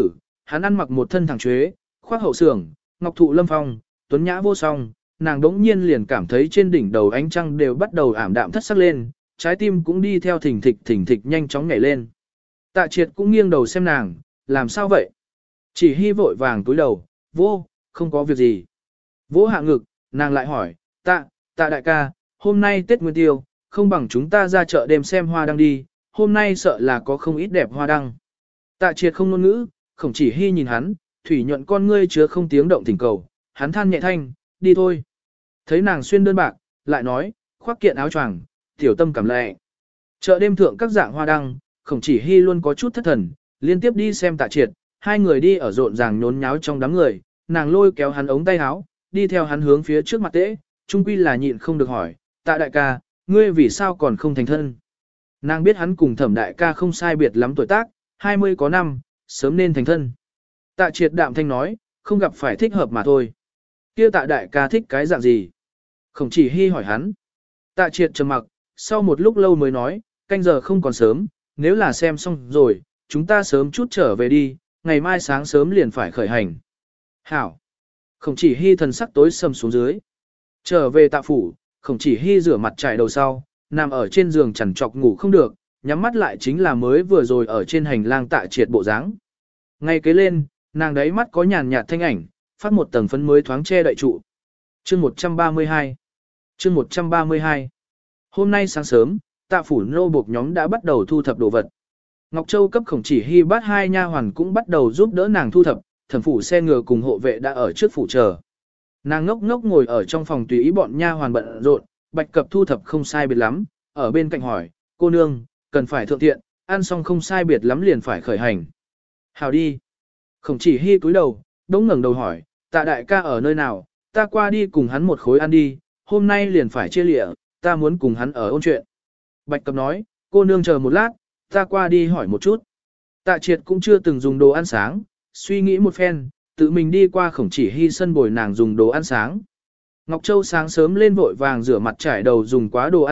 hắn ăn mặc một thân thẳng chuế, khoác hậu sưởng, ngọc thụ lâm phong, tuấn nhã vô song, nàng đống nhiên liền cảm thấy trên đỉnh đầu ánh trăng đều bắt đầu ảm đạm thất sắc lên, trái tim cũng đi theo thỉnh thịch nhanh chóng nhảy lên. Tạ Triệt cũng nghiêng đầu xem nàng, làm sao vậy? Chỉ Hy vội vàng túi đầu, vô, không có việc gì. Vỗ hạ ngực, nàng lại hỏi, tạ đại ca, hôm nay Tết Nguyên Tiêu, không bằng chúng ta ra chợ đêm xem hoa đăng đi, hôm nay sợ là có không ít đẹp hoa đăng. Tạ Triệt không ngôn ngữ, Khổng Chỉ Hy nhìn hắn, thủy nhuận con ngươi chứa không tiếng động thỉnh cầu, hắn than nhẹ thanh, đi thôi. Thấy nàng xuyên đơn bạc, lại nói, khoác kiện áo choàng, tiểu tâm cảm lệ. Chợ đêm thượng các dạng hoa đăng, Khổng Chỉ Hy luôn có chút thất thần, liên tiếp đi xem Tạ Triệt, hai người đi ở rộn ràng nhốn nháo trong đám người, nàng lôi kéo hắn ống tay áo, đi theo hắn hướng phía trước mặt tễ, chung quy là nhịn không được hỏi, Tạ đại ca, ngươi vì sao còn không thành thân? Nàng biết hắn cùng Thẩm đại ca không sai biệt lắm tuổi tác, 20 có năm, sớm nên thành thân. Tạ Triệt đạm thanh nói, không gặp phải thích hợp mà thôi. Kia Tạ đại ca thích cái dạng gì? Khổng Chỉ Hy hỏi hắn. Tạ Triệt trầm mặc, sau một lúc lâu mới nói, canh giờ không còn sớm, nếu là xem xong rồi, chúng ta sớm chút trở về đi, ngày mai sáng sớm liền phải khởi hành. Hảo. Khổng Chỉ Hy thần sắc tối sầm xuống dưới. Trở về Tạ phủ, Khổng Chỉ Hy rửa mặt trải đầu sau, nằm ở trên giường chằn trọc ngủ không được, nhắm mắt lại chính là mới vừa rồi ở trên hành lang Tạ Triệt bộ dáng. Ngay kế lên, nàng đáy mắt có nhàn nhạt thanh ảnh, phát một tầng phấn mới thoáng che đậy trụ. Chương 132 Chương 132 Hôm nay sáng sớm, Tạ phủ nô buộc nhóm đã bắt đầu thu thập đồ vật. Ngọc Châu cấp Khổng Chỉ Hy bắt hai nha hoàn cũng bắt đầu giúp đỡ nàng thu thập, thẩm phủ xe ngựa cùng hộ vệ đã ở trước phủ chờ. Nàng ngốc ngốc ngồi ở trong phòng tùy ý bọn nha hoàn bận rộn, Bạch Cập thu thập không sai biệt lắm, ở bên cạnh hỏi, cô nương, cần phải thượng tiện, ăn xong không sai biệt lắm liền phải khởi hành. Hào đi. Khổng Chỉ Hy cúi đầu, đống ngẩng đầu hỏi, Tạ đại ca ở nơi nào, ta qua đi cùng hắn một khối ăn đi, hôm nay liền phải chia lịa, ta muốn cùng hắn ở ôn chuyện. Bạch Cập nói, cô nương chờ một lát, ta qua đi hỏi một chút. Tạ Triệt cũng chưa từng dùng đồ ăn sáng, suy nghĩ một phen, tự mình đi qua Khổng Chỉ Hy sân bồi nàng dùng đồ ăn sáng. Ngọc Châu sáng sớm lên vội vàng rửa mặt trải đầu dùng quá đồ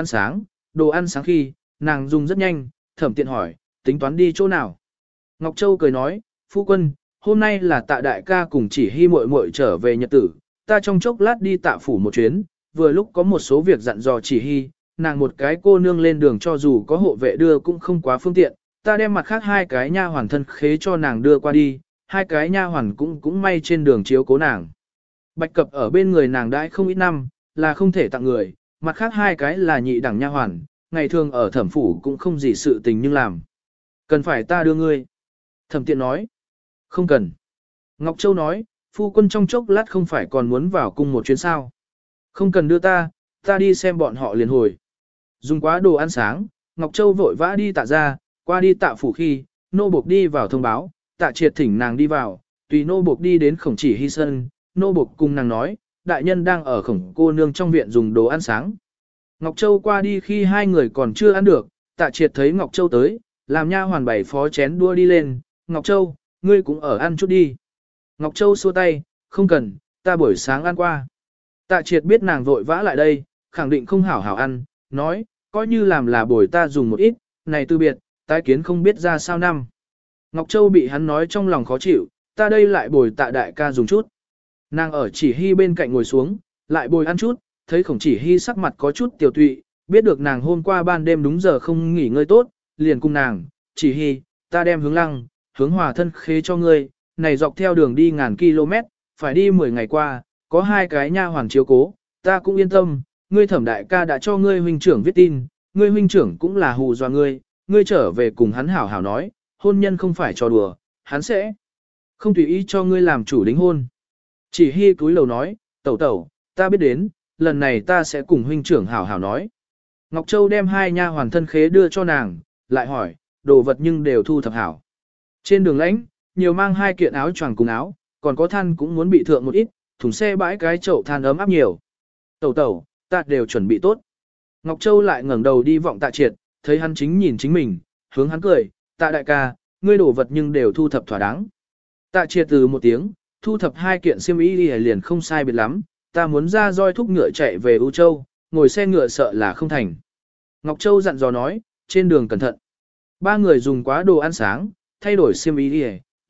ăn sáng khi, nàng dùng rất nhanh, Thẩm Tiện hỏi, tính toán đi chỗ nào. Ngọc Châu cười nói, phu quân, hôm nay là Tạ đại ca cùng Chỉ Hy muội muội trở về nhật tử, ta trong chốc lát đi Tạ phủ một chuyến, vừa lúc có một số việc dặn dò Chỉ Hy, nàng một cái cô nương lên đường cho dù có hộ vệ đưa cũng không quá phương tiện, ta đem mặt khác hai cái nha hoàn thân khế cho nàng đưa qua đi, hai cái nha hoàn cũng may trên đường chiếu cố nàng. Bạch Cập ở bên người nàng đãi không ít năm, là không thể tặng người, mặt khác hai cái là nhị đẳng nha hoàn, ngày thường ở thẩm phủ cũng không gì sự tình nhưng làm. Cần phải ta đưa ngươi? Thẩm Tiện nói. Không cần. Ngọc Châu nói, phu quân trong chốc lát không phải còn muốn vào cung một chuyến sao. Không cần đưa ta đi xem bọn họ liền hồi. Dùng quá đồ ăn sáng, Ngọc Châu vội vã đi Tạ ra, qua đi Tạ phủ khi, nô buộc đi vào thông báo, Tạ Triệt thỉnh nàng đi vào, tùy nô buộc đi đến Khổng Chỉ Hy sân, nô buộc cùng nàng nói, đại nhân đang ở Khổng cô nương trong viện dùng đồ ăn sáng. Ngọc Châu qua đi khi hai người còn chưa ăn được, Tạ Triệt thấy Ngọc Châu tới, làm nha hoàn bày phó chén đua đi lên, Ngọc Châu, ngươi cũng ở ăn chút đi. Ngọc Châu xua tay, không cần, ta buổi sáng ăn qua. Tạ Triệt biết nàng vội vã lại đây, khẳng định không hảo hảo ăn, nói, coi như làm là bồi ta dùng một ít, này từ biệt, tái kiến không biết ra sao năm. Ngọc Châu bị hắn nói trong lòng khó chịu, ta đây lại bồi Tạ đại ca dùng chút. Nàng ở Chỉ Hy bên cạnh ngồi xuống, lại bồi ăn chút, thấy Khổng Chỉ Hy sắc mặt có chút tiểu tụy, biết được nàng hôm qua ban đêm đúng giờ không nghỉ ngơi tốt, liền cùng nàng, Chỉ Hy, ta đem hướng Lăng, hướng Hòa thân khế cho ngươi, này dọc theo đường đi ngàn km, phải đi 10 ngày qua, có hai cái nha hoàn chiếu cố, ta cũng yên tâm, ngươi Thẩm đại ca đã cho ngươi huynh trưởng viết tin, ngươi huynh trưởng cũng là hù dọa ngươi trở về cùng hắn hảo hảo nói, hôn nhân không phải trò đùa, hắn sẽ không tùy ý cho ngươi làm chủ đính hôn. Chỉ Hy cúi lầu nói, tẩu tẩu, ta biết đến, lần này ta sẽ cùng huynh trưởng hảo hảo nói. Ngọc Châu đem hai nha hoàn thân khế đưa cho nàng, lại hỏi, đồ vật nhưng đều thu thập hảo. Trên đường lãnh, nhiều mang hai kiện áo choàng cùng áo, còn có than cũng muốn bị thượng một ít, thùng xe bãi cái chậu than ấm áp nhiều. Tẩu tẩu, ta đều chuẩn bị tốt. Ngọc Châu lại ngẩng đầu đi vọng Tạ Triệt, thấy hắn chính nhìn chính mình, hướng hắn cười, Tạ đại ca, ngươi đồ vật nhưng đều thu thập thỏa đáng. Tạ Triệt từ một tiếng, thu thập hai kiện xiêm y liền không sai biệt lắm, ta muốn ra roi thúc ngựa chạy về U Châu, ngồi xe ngựa sợ là không thành. Ngọc Châu dặn dò nói, trên đường cẩn thận. Ba người dùng quá đồ ăn sáng, thay đổi xiêm y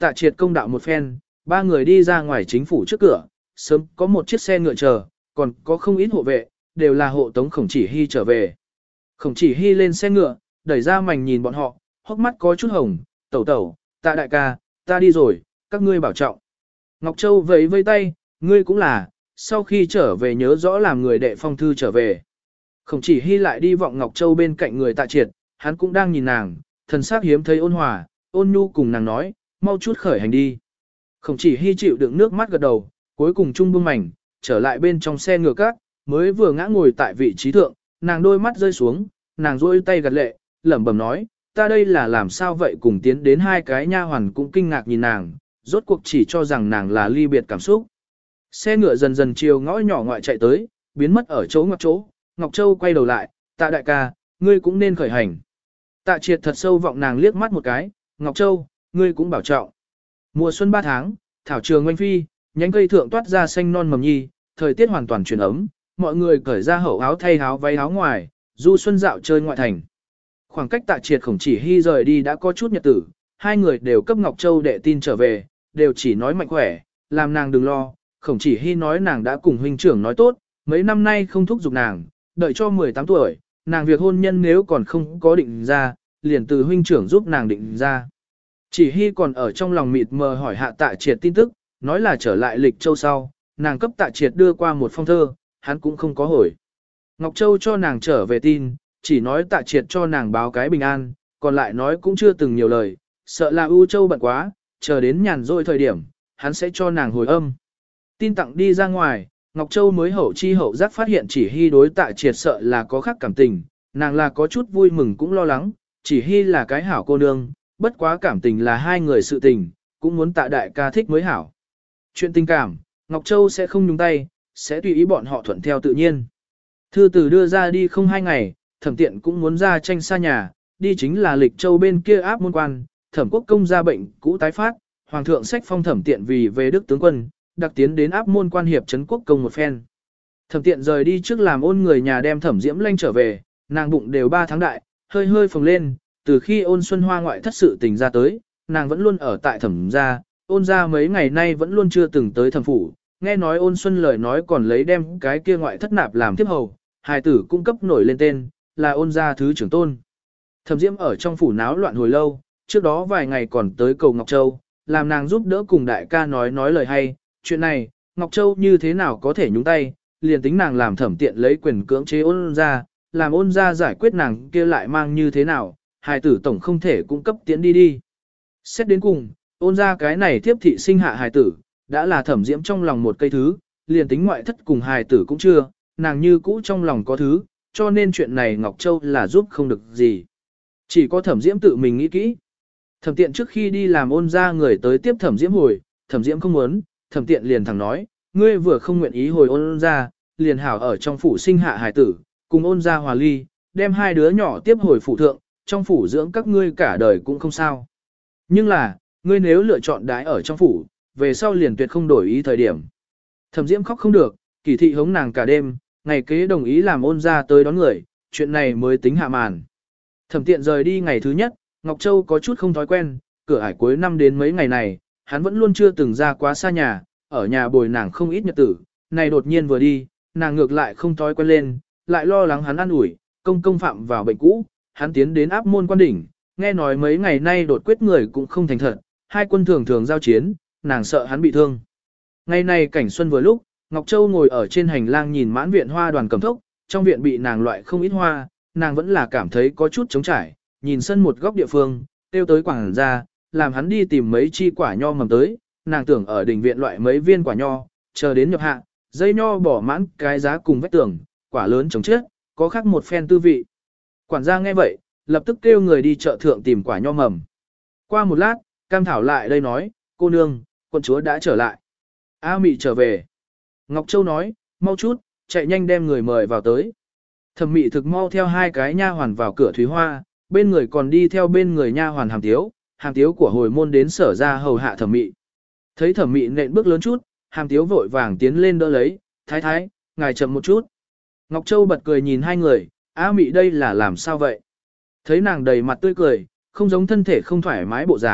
Tạ Triệt công đạo một phen, ba người đi ra ngoài chính phủ trước cửa, sớm có một chiếc xe ngựa chờ, còn có không ít hộ vệ, đều là hộ tống Khổng Chỉ Hy trở về. Khổng Chỉ Hy lên xe ngựa, đẩy ra mảnh nhìn bọn họ, hốc mắt có chút hồng, tẩu tẩu, Tạ đại ca, ta đi rồi, các ngươi bảo trọng. Ngọc Châu vẫy vây tay, ngươi cũng là, sau khi trở về nhớ rõ làm người đệ phong thư trở về. Khổng Chỉ Hy lại đi vọng Ngọc Châu bên cạnh người Tạ Triệt, hắn cũng đang nhìn nàng, thần sắc hiếm thấy ôn hòa, ôn nhu cùng nàng nói, mau chút khởi hành đi. Khổng Chỉ Hy chịu đựng nước mắt gật đầu, cuối cùng trung buông mảnh, trở lại bên trong xe ngựa cát, mới vừa ngã ngồi tại vị trí thượng, nàng đôi mắt rơi xuống, nàng duỗi tay gật lệ, lẩm bẩm nói, ta đây là làm sao vậy, cùng tiến đến hai cái nha hoàn cũng kinh ngạc nhìn nàng, rốt cuộc chỉ cho rằng nàng là ly biệt cảm xúc. Xe ngựa dần dần chiều ngõ nhỏ ngoại chạy tới, biến mất ở chỗ ngoặc chỗ, Ngọc Châu quay đầu lại, Tạ đại ca, ngươi cũng nên khởi hành. Tạ Triệt thật sâu vọng nàng liếc mắt một cái, Ngọc Châu, ngươi cũng bảo trọng. Mùa xuân 3 tháng, thảo trường oanh phi, nhánh cây thượng toát ra xanh non mầm nhi, thời tiết hoàn toàn chuyển ấm, mọi người cởi ra hậu áo thay áo váy áo ngoài, du xuân dạo chơi ngoại thành. Khoảng cách Tạ Triệt Khổng Chỉ Hy rời đi đã có chút nhật tử, hai người đều cấp Ngọc Châu đệ tin trở về, đều chỉ nói mạnh khỏe, làm nàng đừng lo. Khổng Chỉ Hy nói nàng đã cùng huynh trưởng nói tốt, mấy năm nay không thúc giục nàng, đợi cho 18 tuổi, nàng việc hôn nhân nếu còn không có định ra, liền từ huynh trưởng giúp nàng định ra. Chỉ Hy còn ở trong lòng mịt mờ hỏi hạ Tạ Triệt tin tức, nói là trở lại Lịch Châu sau, nàng cấp Tạ Triệt đưa qua một phong thơ, hắn cũng không có hồi. Ngọc Châu cho nàng trở về tin, chỉ nói Tạ Triệt cho nàng báo cái bình an, còn lại nói cũng chưa từng nhiều lời, sợ là U Châu bận quá, chờ đến nhàn rỗi thời điểm, hắn sẽ cho nàng hồi âm. Tin tặng đi ra ngoài, Ngọc Châu mới hậu chi hậu giác phát hiện Chỉ Hy đối Tạ Triệt sợ là có khác cảm tình, nàng là có chút vui mừng cũng lo lắng, Chỉ Hy là cái hảo cô nương, bất quá cảm tình là hai người sự tình, cũng muốn Tạ đại ca thích mới hảo. Chuyện tình cảm, Ngọc Châu sẽ không nhúng tay, sẽ tùy ý bọn họ thuận theo tự nhiên. Thư tử đưa ra đi không 2 ngày, Thẩm Tiện cũng muốn ra tranh xa nhà, đi chính là Lịch Châu bên kia áp môn quan, Thẩm Quốc công ra bệnh cũ tái phát, hoàng thượng sách phong Thẩm Tiện vì về Đức tướng quân, đặc tiến đến áp môn quan hiệp trấn quốc công một phen. Thẩm Tiện rời đi trước làm ôn người nhà đem Thẩm Diễm Lanh trở về, nàng bụng đều 3 tháng đại, hơi hơi phồng lên, từ khi ôn Xuân Hoa ngoại thất sự tình ra tới, nàng vẫn luôn ở tại Thẩm gia, ôn gia mấy ngày nay vẫn luôn chưa từng tới Thẩm phủ, nghe nói ôn Xuân lời nói còn lấy đem cái kia ngoại thất nạp làm tiếp hầu, hài tử cung cấp nổi lên tên, là ôn gia thứ trưởng tôn. Thẩm Diễm ở trong phủ náo loạn hồi lâu, trước đó vài ngày còn tới cầu Ngọc Châu, làm nàng giúp đỡ cùng đại ca nói lời hay, chuyện này, Ngọc Châu như thế nào có thể nhúng tay, liền tính nàng làm Thẩm Tiện lấy quyền cưỡng chế ôn gia, làm ôn gia giải quyết nàng kia lại mang như thế nào, hài tử tổng không thể cung cấp tiến đi. Xét đến cùng, ôn gia cái này tiếp thị sinh hạ hài tử, đã là Thẩm Diễm trong lòng một cây thứ, liền tính ngoại thất cùng hài tử cũng chưa, nàng như cũ trong lòng có thứ, cho nên chuyện này Ngọc Châu là giúp không được gì. Chỉ có Thẩm Diễm tự mình nghĩ kỹ. Thẩm Tiện trước khi đi làm ôn gia người tới tiếp Thẩm Diễm hồi, Thẩm Diễm không muốn, Thẩm Tiện liền thẳng nói, ngươi vừa không nguyện ý hồi ôn gia, liền hảo ở trong phủ sinh hạ hài tử, cùng ôn gia hòa ly, đem hai đứa nhỏ tiếp hồi phủ thượng, trong phủ dưỡng các ngươi cả đời cũng không sao. Nhưng là, ngươi nếu lựa chọn đái ở trong phủ, về sau liền tuyệt không đổi ý thời điểm. Thẩm Diễm khóc không được, kỳ thị hống nàng cả đêm, ngày kế đồng ý làm ôn gia tới đón người, chuyện này mới tính hạ màn. Thẩm Tiện rời đi ngày thứ nhất, Ngọc Châu có chút không thói quen, cửa ải cuối năm đến mấy ngày này, hắn vẫn luôn chưa từng ra quá xa nhà, ở nhà bồi nàng không ít nhật tử, này đột nhiên vừa đi, nàng ngược lại không thói quen lên, lại lo lắng hắn ăn ủi, công phạm vào bệnh cũ, hắn tiến đến áp môn quan đỉnh, nghe nói mấy ngày nay đột quyết người cũng không thành thật, hai quân thường thường giao chiến, nàng sợ hắn bị thương. Ngày này cảnh xuân vừa lúc, Ngọc Châu ngồi ở trên hành lang nhìn mãn viện hoa đoàn cầm thốc, trong viện bị nàng loại không ít hoa, nàng vẫn là cảm thấy có chút trống trải, nhìn sân một góc địa phương, tiêu tới quảng ra, làm hắn đi tìm mấy chi quả nho mầm tới, nàng tưởng ở đình viện loại mấy viên quả nho, chờ đến nhập hạ, dây nho bỏ mãn cái giá cùng vách tường, quả lớn trống chết, có khác một phen tư vị. Quản gia nghe vậy, lập tức kêu người đi chợ thượng tìm quả nho mầm. Qua một lát, Cam Thảo lại đây nói, cô nương, quân chúa đã trở lại. A Mị trở về. Ngọc Châu nói, mau chút, chạy nhanh đem người mời vào tới. Thẩm Mị thực mau theo hai cái nha hoàn vào cửa Thúy Hoa, bên người còn đi theo bên người nha hoàn Hàm Tiếu của hồi môn đến sở ra hầu hạ Thẩm Mị. Thấy Thẩm Mị nện bước lớn chút, Hàm Tiếu vội vàng tiến lên đỡ lấy, thái thái, ngài chậm một chút. Ngọc Châu bật cười nhìn hai người, A Mị đây là làm sao vậy? Thấy nàng đầy mặt tươi cười, không giống thân thể không thoải mái bộ dáng,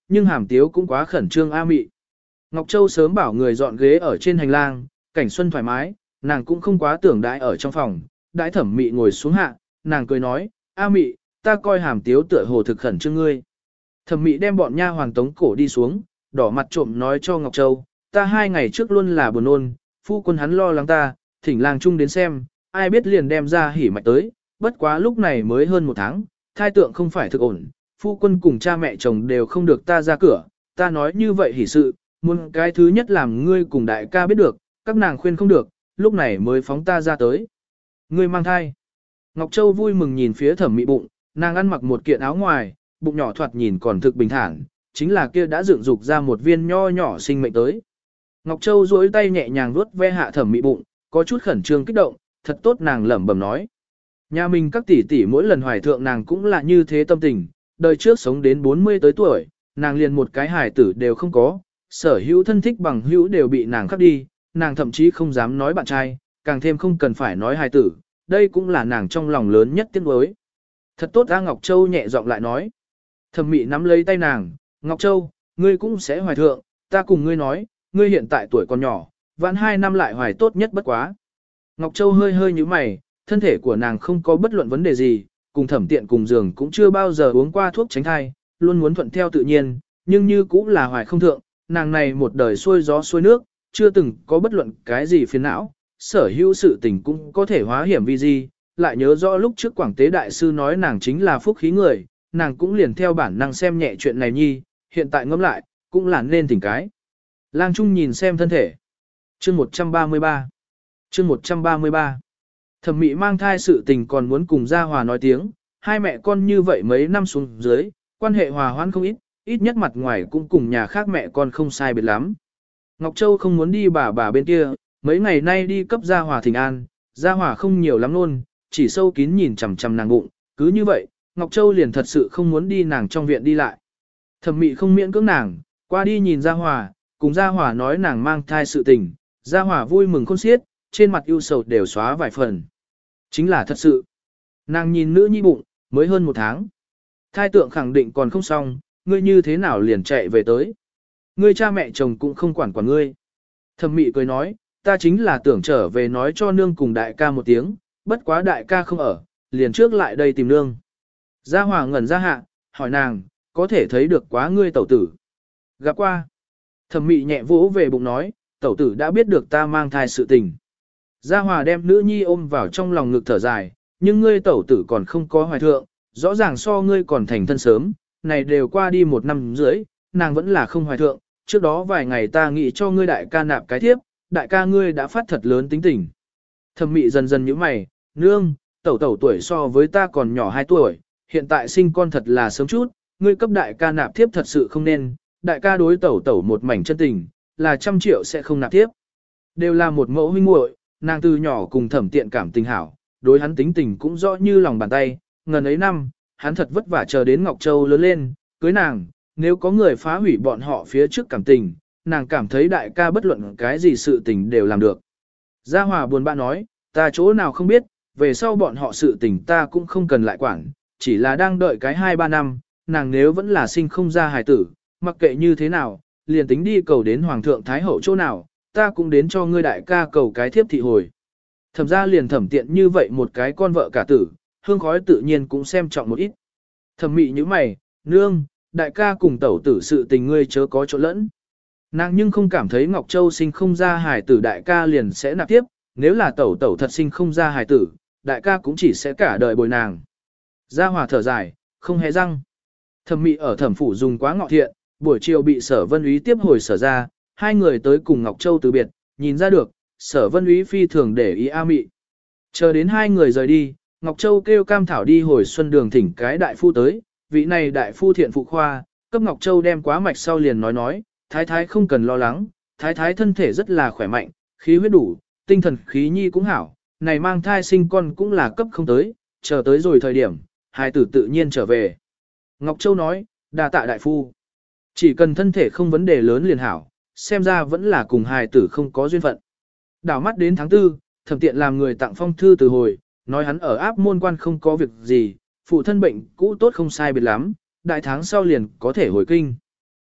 nhưng Hàm Tiếu cũng quá khẩn trương a mị. Ngọc Châu sớm bảo người dọn ghế ở trên hành lang, cảnh xuân thoải mái, nàng cũng không quá tưởng đãi ở trong phòng, đãi Thẩm Mị ngồi xuống hạ, nàng cười nói, a mị, ta coi Hàm Tiếu tựa hồ thực khẩn trương ngươi. Thẩm Mị đem bọn nha hoàng tống cổ đi xuống, đỏ mặt trộm nói cho Ngọc Châu, ta 2 ngày trước luôn là buồn nôn, phu quân hắn lo lắng ta, thỉnh lang chung đến xem, ai biết liền đem ra hỉ mạch tới, bất quá lúc này mới hơn 1 tháng, thai tượng không phải thực ổn, phu quân cùng cha mẹ chồng đều không được ta ra cửa, ta nói như vậy hỉ sự, muốn cái thứ nhất làm ngươi cùng đại ca biết được, các nàng khuyên không được, lúc này mới phóng ta ra tới. Ngươi mang thai. Ngọc Châu vui mừng nhìn phía Thẩm Mị bụng, nàng ăn mặc một kiện áo ngoài, bụng nhỏ thoạt nhìn còn thực bình thản, chính là kia đã dựng dục ra một viên nho nhỏ sinh mệnh tới. Ngọc Châu duỗi tay nhẹ nhàng vuốt ve hạ Thẩm Mị bụng, có chút khẩn trương kích động, thật tốt nàng lẩm bẩm nói. Nhà mình các tỷ tỷ mỗi lần hoài thượng nàng cũng là như thế tâm tình, đời trước sống đến 40 tới tuổi, nàng liền một cái hài tử đều không có, sở hữu thân thích bằng hữu đều bị nàng khắc đi, nàng thậm chí không dám nói bạn trai, càng thêm không cần phải nói hài tử, đây cũng là nàng trong lòng lớn nhất tiếc nuối. Thật tốt ra Ngọc Châu nhẹ giọng lại nói. Thẩm Mị nắm lấy tay nàng, Ngọc Châu, ngươi cũng sẽ hoài thượng, ta cùng ngươi nói, ngươi hiện tại tuổi còn nhỏ, vãn 2 năm lại hoài tốt nhất bất quá. Ngọc Châu hơi hơi nhíu mày, thân thể của nàng không có bất luận vấn đề gì, cùng Thẩm Tiện cùng giường cũng chưa bao giờ uống qua thuốc tránh thai, luôn muốn thuận theo tự nhiên, nhưng như cũng là hoài không thượng, nàng này một đời xuôi gió xuôi nước, chưa từng có bất luận cái gì phiền não, sở hữu sự tình cũng có thể hóa hiểm vi di, lại nhớ rõ lúc trước Quảng Tế Đại Sư nói nàng chính là phúc khí người, nàng cũng liền theo bản năng xem nhẹ chuyện này nhi, hiện tại ngẫm lại, cũng là nên tỉnh cái. Lang Trung nhìn xem thân thể. Chương 133 Chương 133 Thẩm Mị mang thai sự tình còn muốn cùng Gia Hòa nói tiếng, hai mẹ con như vậy mấy năm xuống dưới, quan hệ hòa hoãn không ít, ít nhất mặt ngoài cũng cùng nhà khác mẹ con không sai biệt lắm. Ngọc Châu không muốn đi bà bên kia, mấy ngày nay đi cấp Gia Hòa thỉnh an, Gia Hòa không nhiều lắm luôn, chỉ sâu kín nhìn chằm chằm nàng bụng, cứ như vậy, Ngọc Châu liền thật sự không muốn đi nàng trong viện đi lại. Thẩm Mị không miễn cưỡng nàng, qua đi nhìn Gia Hòa, cùng Gia Hòa nói nàng mang thai sự tình, Gia Hòa vui mừng khôn xiết, trên mặt ưu sầu đều xóa vài phần. Chính là thật sự. Nàng nhìn nữ nhi bụng, mới hơn 1 tháng. Thai tượng khẳng định còn không xong, ngươi như thế nào liền chạy về tới. Ngươi cha mẹ chồng cũng không quản ngươi. Thẩm Mị cười nói, ta chính là tưởng trở về nói cho nương cùng đại ca một tiếng, bất quá đại ca không ở, liền trước lại đây tìm nương. Gia Hòa ngẩn ra hạ, hỏi nàng, có thể thấy được quá ngươi tẩu tử. Gặp qua. Thẩm Mị nhẹ vỗ về bụng nói, tẩu tử đã biết được ta mang thai sự tình. Gia Hòa đem nữ nhi ôm vào trong lòng ngực thở dài, nhưng ngươi tẩu tử còn không có hoài thượng, rõ ràng so ngươi còn thành thân sớm, này đều qua đi 1 năm rưỡi, nàng vẫn là không hoài thượng, trước đó vài ngày ta nghĩ cho ngươi đại ca nạp cái thiếp, đại ca ngươi đã phát thật lớn tính tình. Thẩm Mị dần dần nhíu mày, nương, tẩu tẩu tuổi so với ta còn nhỏ 2 tuổi, hiện tại sinh con thật là sớm chút, ngươi cấp đại ca nạp thiếp thật sự không nên, đại ca đối tẩu tẩu một mảnh chân tình, là 100 triệu sẽ không nạp thiếp. Đều là một mẫu huynh muội, nàng từ nhỏ cùng Thẩm Tiện cảm tình hảo, đối hắn tính tình cũng rõ như lòng bàn tay, ngần ấy năm, hắn thật vất vả chờ đến Ngọc Châu lớn lên, cưới nàng, nếu có người phá hủy bọn họ phía trước cảm tình, nàng cảm thấy đại ca bất luận cái gì sự tình đều làm được. Gia Hòa buồn bã nói, ta chỗ nào không biết, về sau bọn họ sự tình ta cũng không cần lại quản, chỉ là đang đợi cái 2-3 năm, nàng nếu vẫn là sinh không ra hài tử, mặc kệ như thế nào, liền tính đi cầu đến Hoàng thượng Thái Hậu chỗ nào, ta cũng đến cho ngươi đại ca cầu cái thiếp thị hồi. Thẩm ra liền Thẩm Tiện như vậy một cái con vợ cả tử, hương khói tự nhiên cũng xem trọng một ít. Thẩm Mị như mày, nương, đại ca cùng tẩu tử sự tình ngươi chớ có chỗ lẫn. Nàng nhưng không cảm thấy Ngọc Châu sinh không ra hài tử đại ca liền sẽ nạp tiếp, nếu là tẩu tẩu thật sinh không ra hài tử, đại ca cũng chỉ sẽ cả đời bồi nàng. Gia Hòa thở dài, không hề răng. Thẩm Mị ở thẩm phủ dùng quá ngọ thiện, buổi chiều bị Sở Vân Úy tiếp hồi Sở ra, hai người tới cùng Ngọc Châu từ biệt, nhìn ra được, Sở Vân Úy phi thường để ý A Mị. Chờ đến hai người rời đi, Ngọc Châu kêu Cam Thảo đi hồi Xuân Đường thỉnh cái đại phu tới, vị này đại phu thiện phụ khoa, cấp Ngọc Châu đem quá mạch sau liền nói, thái thái không cần lo lắng, thái thái thân thể rất là khỏe mạnh, khí huyết đủ, tinh thần khí nhi cũng hảo, này mang thai sinh con cũng là cấp không tới, chờ tới rồi thời điểm, hài tử tự nhiên trở về. Ngọc Châu nói, đa tạ đại phu. Chỉ cần thân thể không vấn đề lớn liền hảo, xem ra vẫn là cùng hài tử không có duyên phận. Đảo mắt đến tháng 4, Thẩm Tiện làm người tặng phong thư từ hồi, nói hắn ở áp môn quan không có việc gì, phụ thân bệnh cũ tốt không sai biệt lắm, đại tháng sau liền có thể hồi kinh.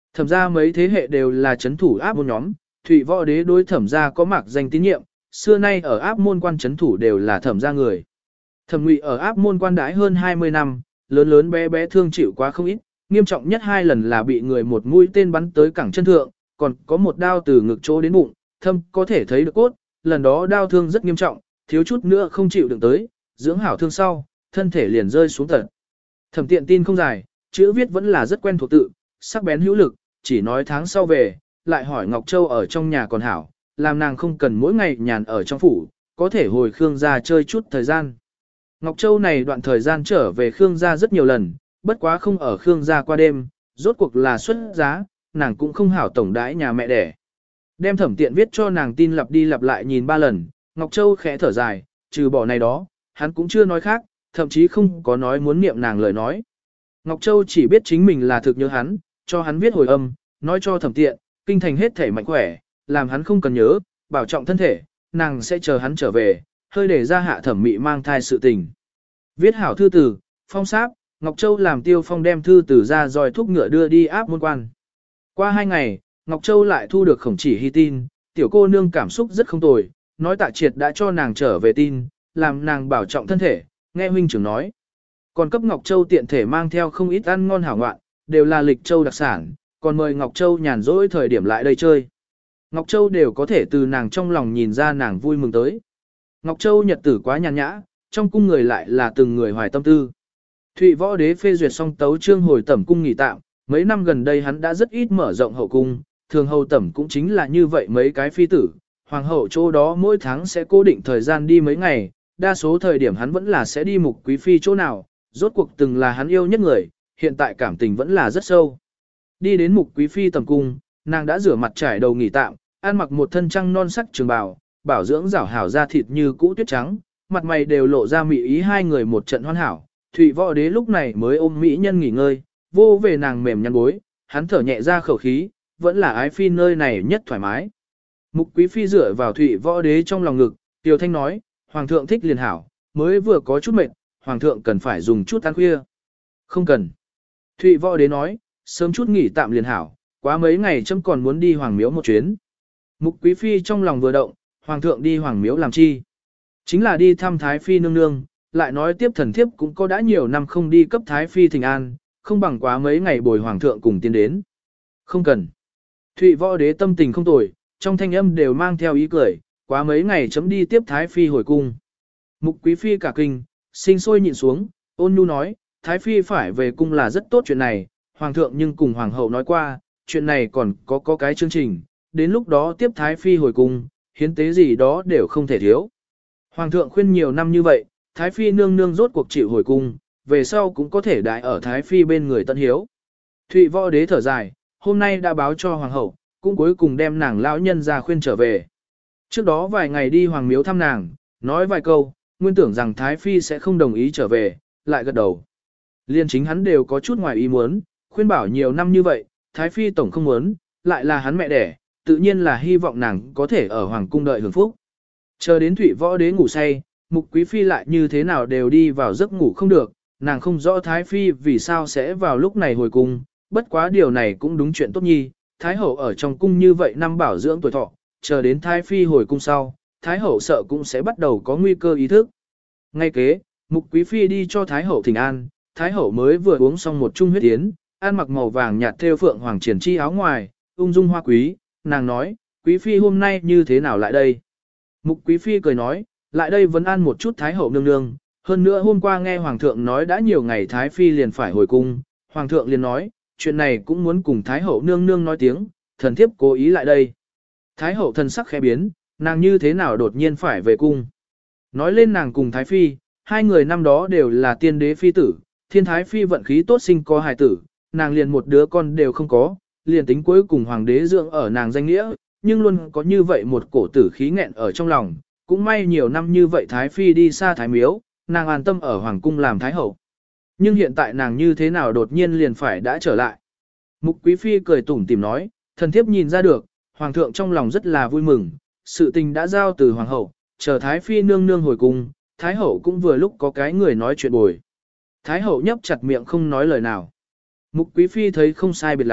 Thẩm gia mấy thế hệ đều là chấn thủ áp môn nhóm, Thụy Võ Đế đối Thẩm gia có mạc danh tín nhiệm, xưa nay ở áp môn quan chấn thủ đều là Thẩm gia người. Thẩm Ngụy ở áp môn quan đãi hơn 20 năm, lớn lớn bé bé thương chịu quá không ít, nghiêm trọng nhất 2 lần là bị người một mũi tên bắn tới cẳng chân thượng, còn có một đao từ ngực chỗ đến bụng, thâm có thể thấy được cốt, lần đó đao thương rất nghiêm trọng, thiếu chút nữa không chịu đựng tới, dưỡng hảo thương sau, thân thể liền rơi xuống tận. Thẩm Tiện tin không dài, chữ viết vẫn là rất quen thuộc tự, sắc bén hữu lực, chỉ nói tháng sau về, lại hỏi Ngọc Châu ở trong nhà còn hảo, làm nàng không cần mỗi ngày nhàn ở trong phủ, có thể hồi Khương gia chơi chút thời gian. Ngọc Châu này đoạn thời gian trở về Khương gia rất nhiều lần, bất quá không ở Khương gia qua đêm, rốt cuộc là xuất giá, nàng cũng không hảo tổng đãi nhà mẹ đẻ. Đem Thẩm Tiện viết cho nàng tin lặp đi lặp lại nhìn 3 lần, Ngọc Châu khẽ thở dài, trừ bỏ này đó, hắn cũng chưa nói khác, thậm chí không có nói muốn niệm nàng lời nói. Ngọc Châu chỉ biết chính mình là thực nhớ hắn, cho hắn viết hồi âm, nói cho Thẩm Tiện, kinh thành hết thể mạnh khỏe, làm hắn không cần nhớ, bảo trọng thân thể, nàng sẽ chờ hắn trở về, hơi để ra hạ Thẩm Mị mang thai sự tình. Viết hảo thư tử, phong sáp, Ngọc Châu làm Tiêu Phong đem thư tử ra rồi thúc ngựa đưa đi áp môn quan. Qua 2 ngày, Ngọc Châu lại thu được Khổng Chỉ Hy tin, tiểu cô nương cảm xúc rất không tồi, nói Tạ Triệt đã cho nàng trở về tin, làm nàng bảo trọng thân thể, nghe huynh trưởng nói. Còn cấp Ngọc Châu tiện thể mang theo không ít ăn ngon hảo ngoạn, đều là Lịch Châu đặc sản, còn mời Ngọc Châu nhàn rỗi thời điểm lại đây chơi. Ngọc Châu đều có thể từ nàng trong lòng nhìn ra nàng vui mừng tới. Ngọc Châu nhật tử quá nhàn nhã, trong cung người lại là từng người hoài tâm tư. Thụy Võ Đế phê duyệt xong tấu chương hồi tẩm cung nghỉ tạm, mấy năm gần đây hắn đã rất ít mở rộng hậu cung, thường hầu tẩm cũng chính là như vậy mấy cái phi tử, hoàng hậu chỗ đó mỗi tháng sẽ cố định thời gian đi mấy ngày, đa số thời điểm hắn vẫn là sẽ đi mục quý phi chỗ nào, rốt cuộc từng là hắn yêu nhất người, hiện tại cảm tình vẫn là rất sâu. Đi đến mục quý phi tầm cung, nàng đã rửa mặt trải đầu nghỉ tạm, ăn mặc một thân trăng non sắc trường bào, bảo dưỡng rảo hảo da thịt như cũ tuyết trắng, mặt mày đều lộ ra mỹ ý hai người một trận hoan hảo. Thụy Võ Đế lúc này mới ôm mỹ nhân nghỉ ngơi, vô về nàng mềm nhăn bối, hắn thở nhẹ ra khẩu khí, vẫn là ái phi nơi này nhất thoải mái. Mục quý phi dựa vào Thụy Võ Đế trong lòng ngực, Tiểu Thanh nói, hoàng thượng thích liền hảo, mới vừa có chút mệt, hoàng thượng cần phải dùng chút ăn khuya. Không cần. Thụy Võ Đế nói, sớm chút nghỉ tạm liền hảo, quá mấy ngày chấm còn muốn đi hoàng miếu một chuyến. Mục quý phi trong lòng vừa động, hoàng thượng đi hoàng miếu làm chi? Chính là đi thăm thái phi nương nương, lại nói tiếp thần thiếp cũng có đã nhiều năm không đi cấp thái phi thỉnh an, không bằng quá mấy ngày bồi hoàng thượng cùng tiến đến. Không cần. Thụy Võ Đế tâm tình không tồi, trong thanh âm đều mang theo ý cười, quá mấy ngày chấm đi tiếp thái phi hồi cung. Mục quý phi cả kinh, sinh sôi nhịn xuống, ôn nhu nói, thái phi phải về cung là rất tốt chuyện này, hoàng thượng nhưng cùng hoàng hậu nói qua, chuyện này còn có cái chương trình, đến lúc đó tiếp thái phi hồi cung, hiến tế gì đó đều không thể thiếu. Hoàng thượng khuyên nhiều năm như vậy, thái phi nương nương rốt cuộc chịu hồi cung, về sau cũng có thể đại ở thái phi bên người tận hiếu. Thụy Võ Đế thở dài, hôm nay đã báo cho hoàng hậu, cũng cuối cùng đem nàng lão nhân ra khuyên trở về. Trước đó vài ngày đi hoàng miếu thăm nàng, nói vài câu, nguyên tưởng rằng thái phi sẽ không đồng ý trở về, lại gật đầu. Liên chính hắn đều có chút ngoài ý muốn, khuyên bảo nhiều năm như vậy, thái phi tổng không muốn, lại là hắn mẹ đẻ, tự nhiên là hy vọng nàng có thể ở hoàng cung đợi hưởng phúc. Chờ đến Thụy Võ Đế ngủ say, Mục quý phi lại như thế nào đều đi vào giấc ngủ không được, nàng không rõ thái phi vì sao sẽ vào lúc này hồi cung, bất quá điều này cũng đúng chuyện tốt nhi, thái hậu ở trong cung như vậy năm bảo dưỡng tuổi thọ, chờ đến thái phi hồi cung sau, thái hậu sợ cũng sẽ bắt đầu có nguy cơ ý thức. Ngay kế, Mục quý phi đi cho thái hậu thỉnh an, thái hậu mới vừa uống xong một chung huyết yến, ăn mặc màu vàng nhạt thêu phượng hoàng triển chi áo ngoài, ung dung hoa quý, nàng nói, quý phi hôm nay như thế nào lại đây? Mục quý phi cười nói, lại đây vẫn ăn một chút thái hậu nương nương, hơn nữa hôm qua nghe hoàng thượng nói đã nhiều ngày thái phi liền phải hồi cung, hoàng thượng liền nói, chuyện này cũng muốn cùng thái hậu nương nương nói tiếng, thần thiếp cố ý lại đây. Thái hậu thần sắc khẽ biến, nàng như thế nào đột nhiên phải về cung. Nói lên nàng cùng thái phi, hai người năm đó đều là tiên đế phi tử, thiên thái phi vận khí tốt sinh có hài tử, nàng liền một đứa con đều không có, liền tính cuối cùng hoàng đế dưỡng ở nàng danh nghĩa, nhưng luôn có như vậy một cổ tử khí nghẹn ở trong lòng, cũng may nhiều năm như vậy thái phi đi xa thái miếu, nàng an tâm ở hoàng cung làm thái hậu. Nhưng hiện tại nàng như thế nào đột nhiên liền phải đã trở lại. Mục quý phi cười tủm tỉm nói, thần thiếp nhìn ra được, hoàng thượng trong lòng rất là vui mừng, sự tình đã giao từ hoàng hậu, chờ thái phi nương nương hồi cung, thái hậu cũng vừa lúc có cái người nói chuyện bồi. Thái hậu nhấp chặt miệng không nói lời nào. Mục quý phi thấy không sai biệt lắm,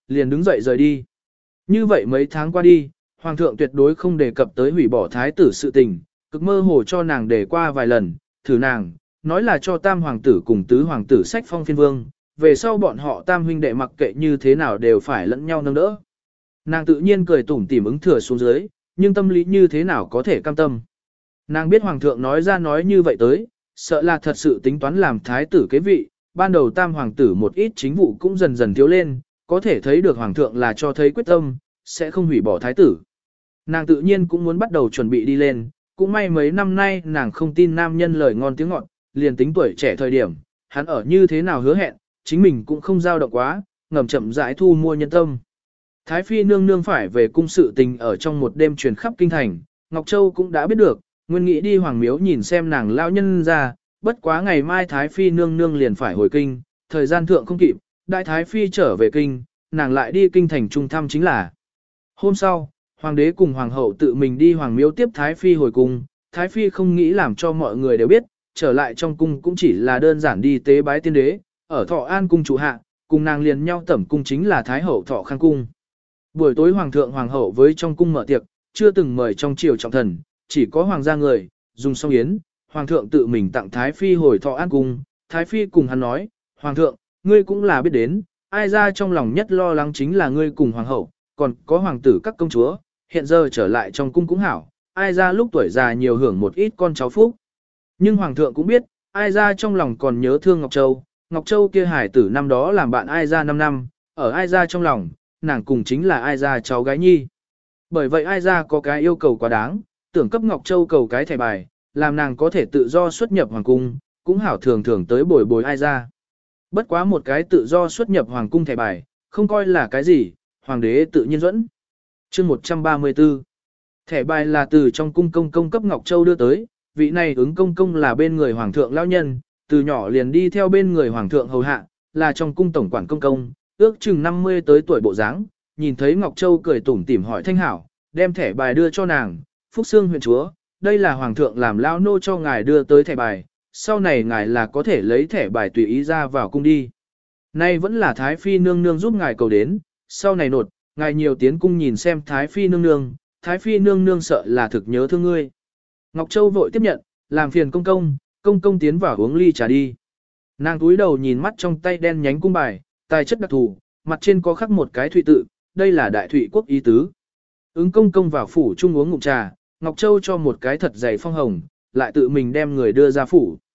liền đứng dậy rời đi. Như vậy mấy tháng qua đi, Hoàng thượng tuyệt đối không đề cập tới hủy bỏ thái tử sự tình, cực mơ hồ cho nàng để qua vài lần, thử nàng, nói là cho tam hoàng tử cùng tứ hoàng tử sách phong phiên vương, về sau bọn họ tam huynh đệ mặc kệ như thế nào đều phải lẫn nhau nâng đỡ. Nàng tự nhiên cười tủm tỉm ứng thừa xuống dưới, nhưng tâm lý như thế nào có thể cam tâm. Nàng biết hoàng thượng nói ra nói như vậy tới, sợ là thật sự tính toán làm thái tử kế vị, ban đầu tam hoàng tử một ít chính vụ cũng dần dần thiếu lên, có thể thấy được hoàng thượng là cho thấy quyết tâm, sẽ không hủy bỏ thái tử. Nàng tự nhiên cũng muốn bắt đầu chuẩn bị đi lên, cũng may mấy năm nay nàng không tin nam nhân lời ngon tiếng ngọt, liền tính tuổi trẻ thời điểm, hắn ở như thế nào hứa hẹn, chính mình cũng không dao động quá, ngầm chậm rãi thu mua nhân tâm. Thái phi nương nương phải về cung sự tình ở trong một đêm truyền khắp kinh thành, Ngọc Châu cũng đã biết được, nguyên nghĩ đi hoàng miếu nhìn xem nàng lão nhân ra, bất quá ngày mai Thái phi nương nương liền phải hồi kinh, thời gian thượng không kịp, đại Thái phi trở về kinh, nàng lại đi kinh thành trung thăm chính là. Hôm sau, hoàng đế cùng hoàng hậu tự mình đi hoàng miếu tiếp Thái phi hồi cung, Thái phi không nghĩ làm cho mọi người đều biết, trở lại trong cung cũng chỉ là đơn giản đi tế bái tiên đế, ở Thọ An cung chủ hạ, cùng nàng liền nhau tẩm cung chính là Thái hậu Thọ Khang cung. Buổi tối hoàng thượng hoàng hậu với trong cung mở tiệc, chưa từng mời trong triều trọng thần, chỉ có hoàng gia người, dùng xong yến, hoàng thượng tự mình tặng Thái phi hồi Thọ An cung, Thái phi cùng hắn nói, hoàng thượng, ngươi cũng là biết đến, ai ra trong lòng nhất lo lắng chính là ngươi cùng hoàng hậu, còn có hoàng tử các công chúa, hiện giờ trở lại trong cung cũng hảo, ai ra lúc tuổi già nhiều hưởng một ít con cháu phúc. Nhưng hoàng thượng cũng biết, ai ra trong lòng còn nhớ thương Ngọc Châu kia hải tử năm đó làm bạn ai ra 5 năm, ở ai ra trong lòng, nàng cùng chính là ai ra cháu gái nhi. Bởi vậy ai ra có cái yêu cầu quá đáng, tưởng cấp Ngọc Châu cầu cái thẻ bài, làm nàng có thể tự do xuất nhập hoàng cung, cũng hảo thường thường tới bồi bồi ai ra. Bất quá một cái tự do xuất nhập hoàng cung thẻ bài, không coi là cái gì, hoàng đế tự nhiên dẫn. Chương 134 thẻ bài là từ trong cung công công cấp Ngọc Châu đưa tới, vị này ứng công công là bên người hoàng thượng lão nhân, từ nhỏ liền đi theo bên người hoàng thượng hầu hạ, là trong cung tổng quản công công, ước chừng 50 tới tuổi bộ dáng, nhìn thấy Ngọc Châu cười tủm tỉm hỏi thanh hảo, đem thẻ bài đưa cho nàng, Phúc Xương huyện chúa, đây là hoàng thượng làm lão nô cho ngài đưa tới thẻ bài, sau này ngài là có thể lấy thẻ bài tùy ý ra vào cung đi. Nay vẫn là Thái phi nương nương giúp ngài cầu đến, sau này nột, ngài nhiều tiến cung nhìn xem Thái phi nương nương, Thái phi nương nương sợ là thực nhớ thương ngươi. Ngọc Châu vội tiếp nhận, làm phiền công công tiến vào uống ly trà đi. Nàng túi đầu nhìn mắt trong tay đen nhánh cung bài, tài chất đặc thù, mặt trên có khắc một cái thụy tự, đây là đại thụy quốc ý tứ. Ứng công công vào phủ chung uống ngụm trà, Ngọc Châu cho một cái thật dày phong hồng, lại tự mình đem người đưa ra phủ.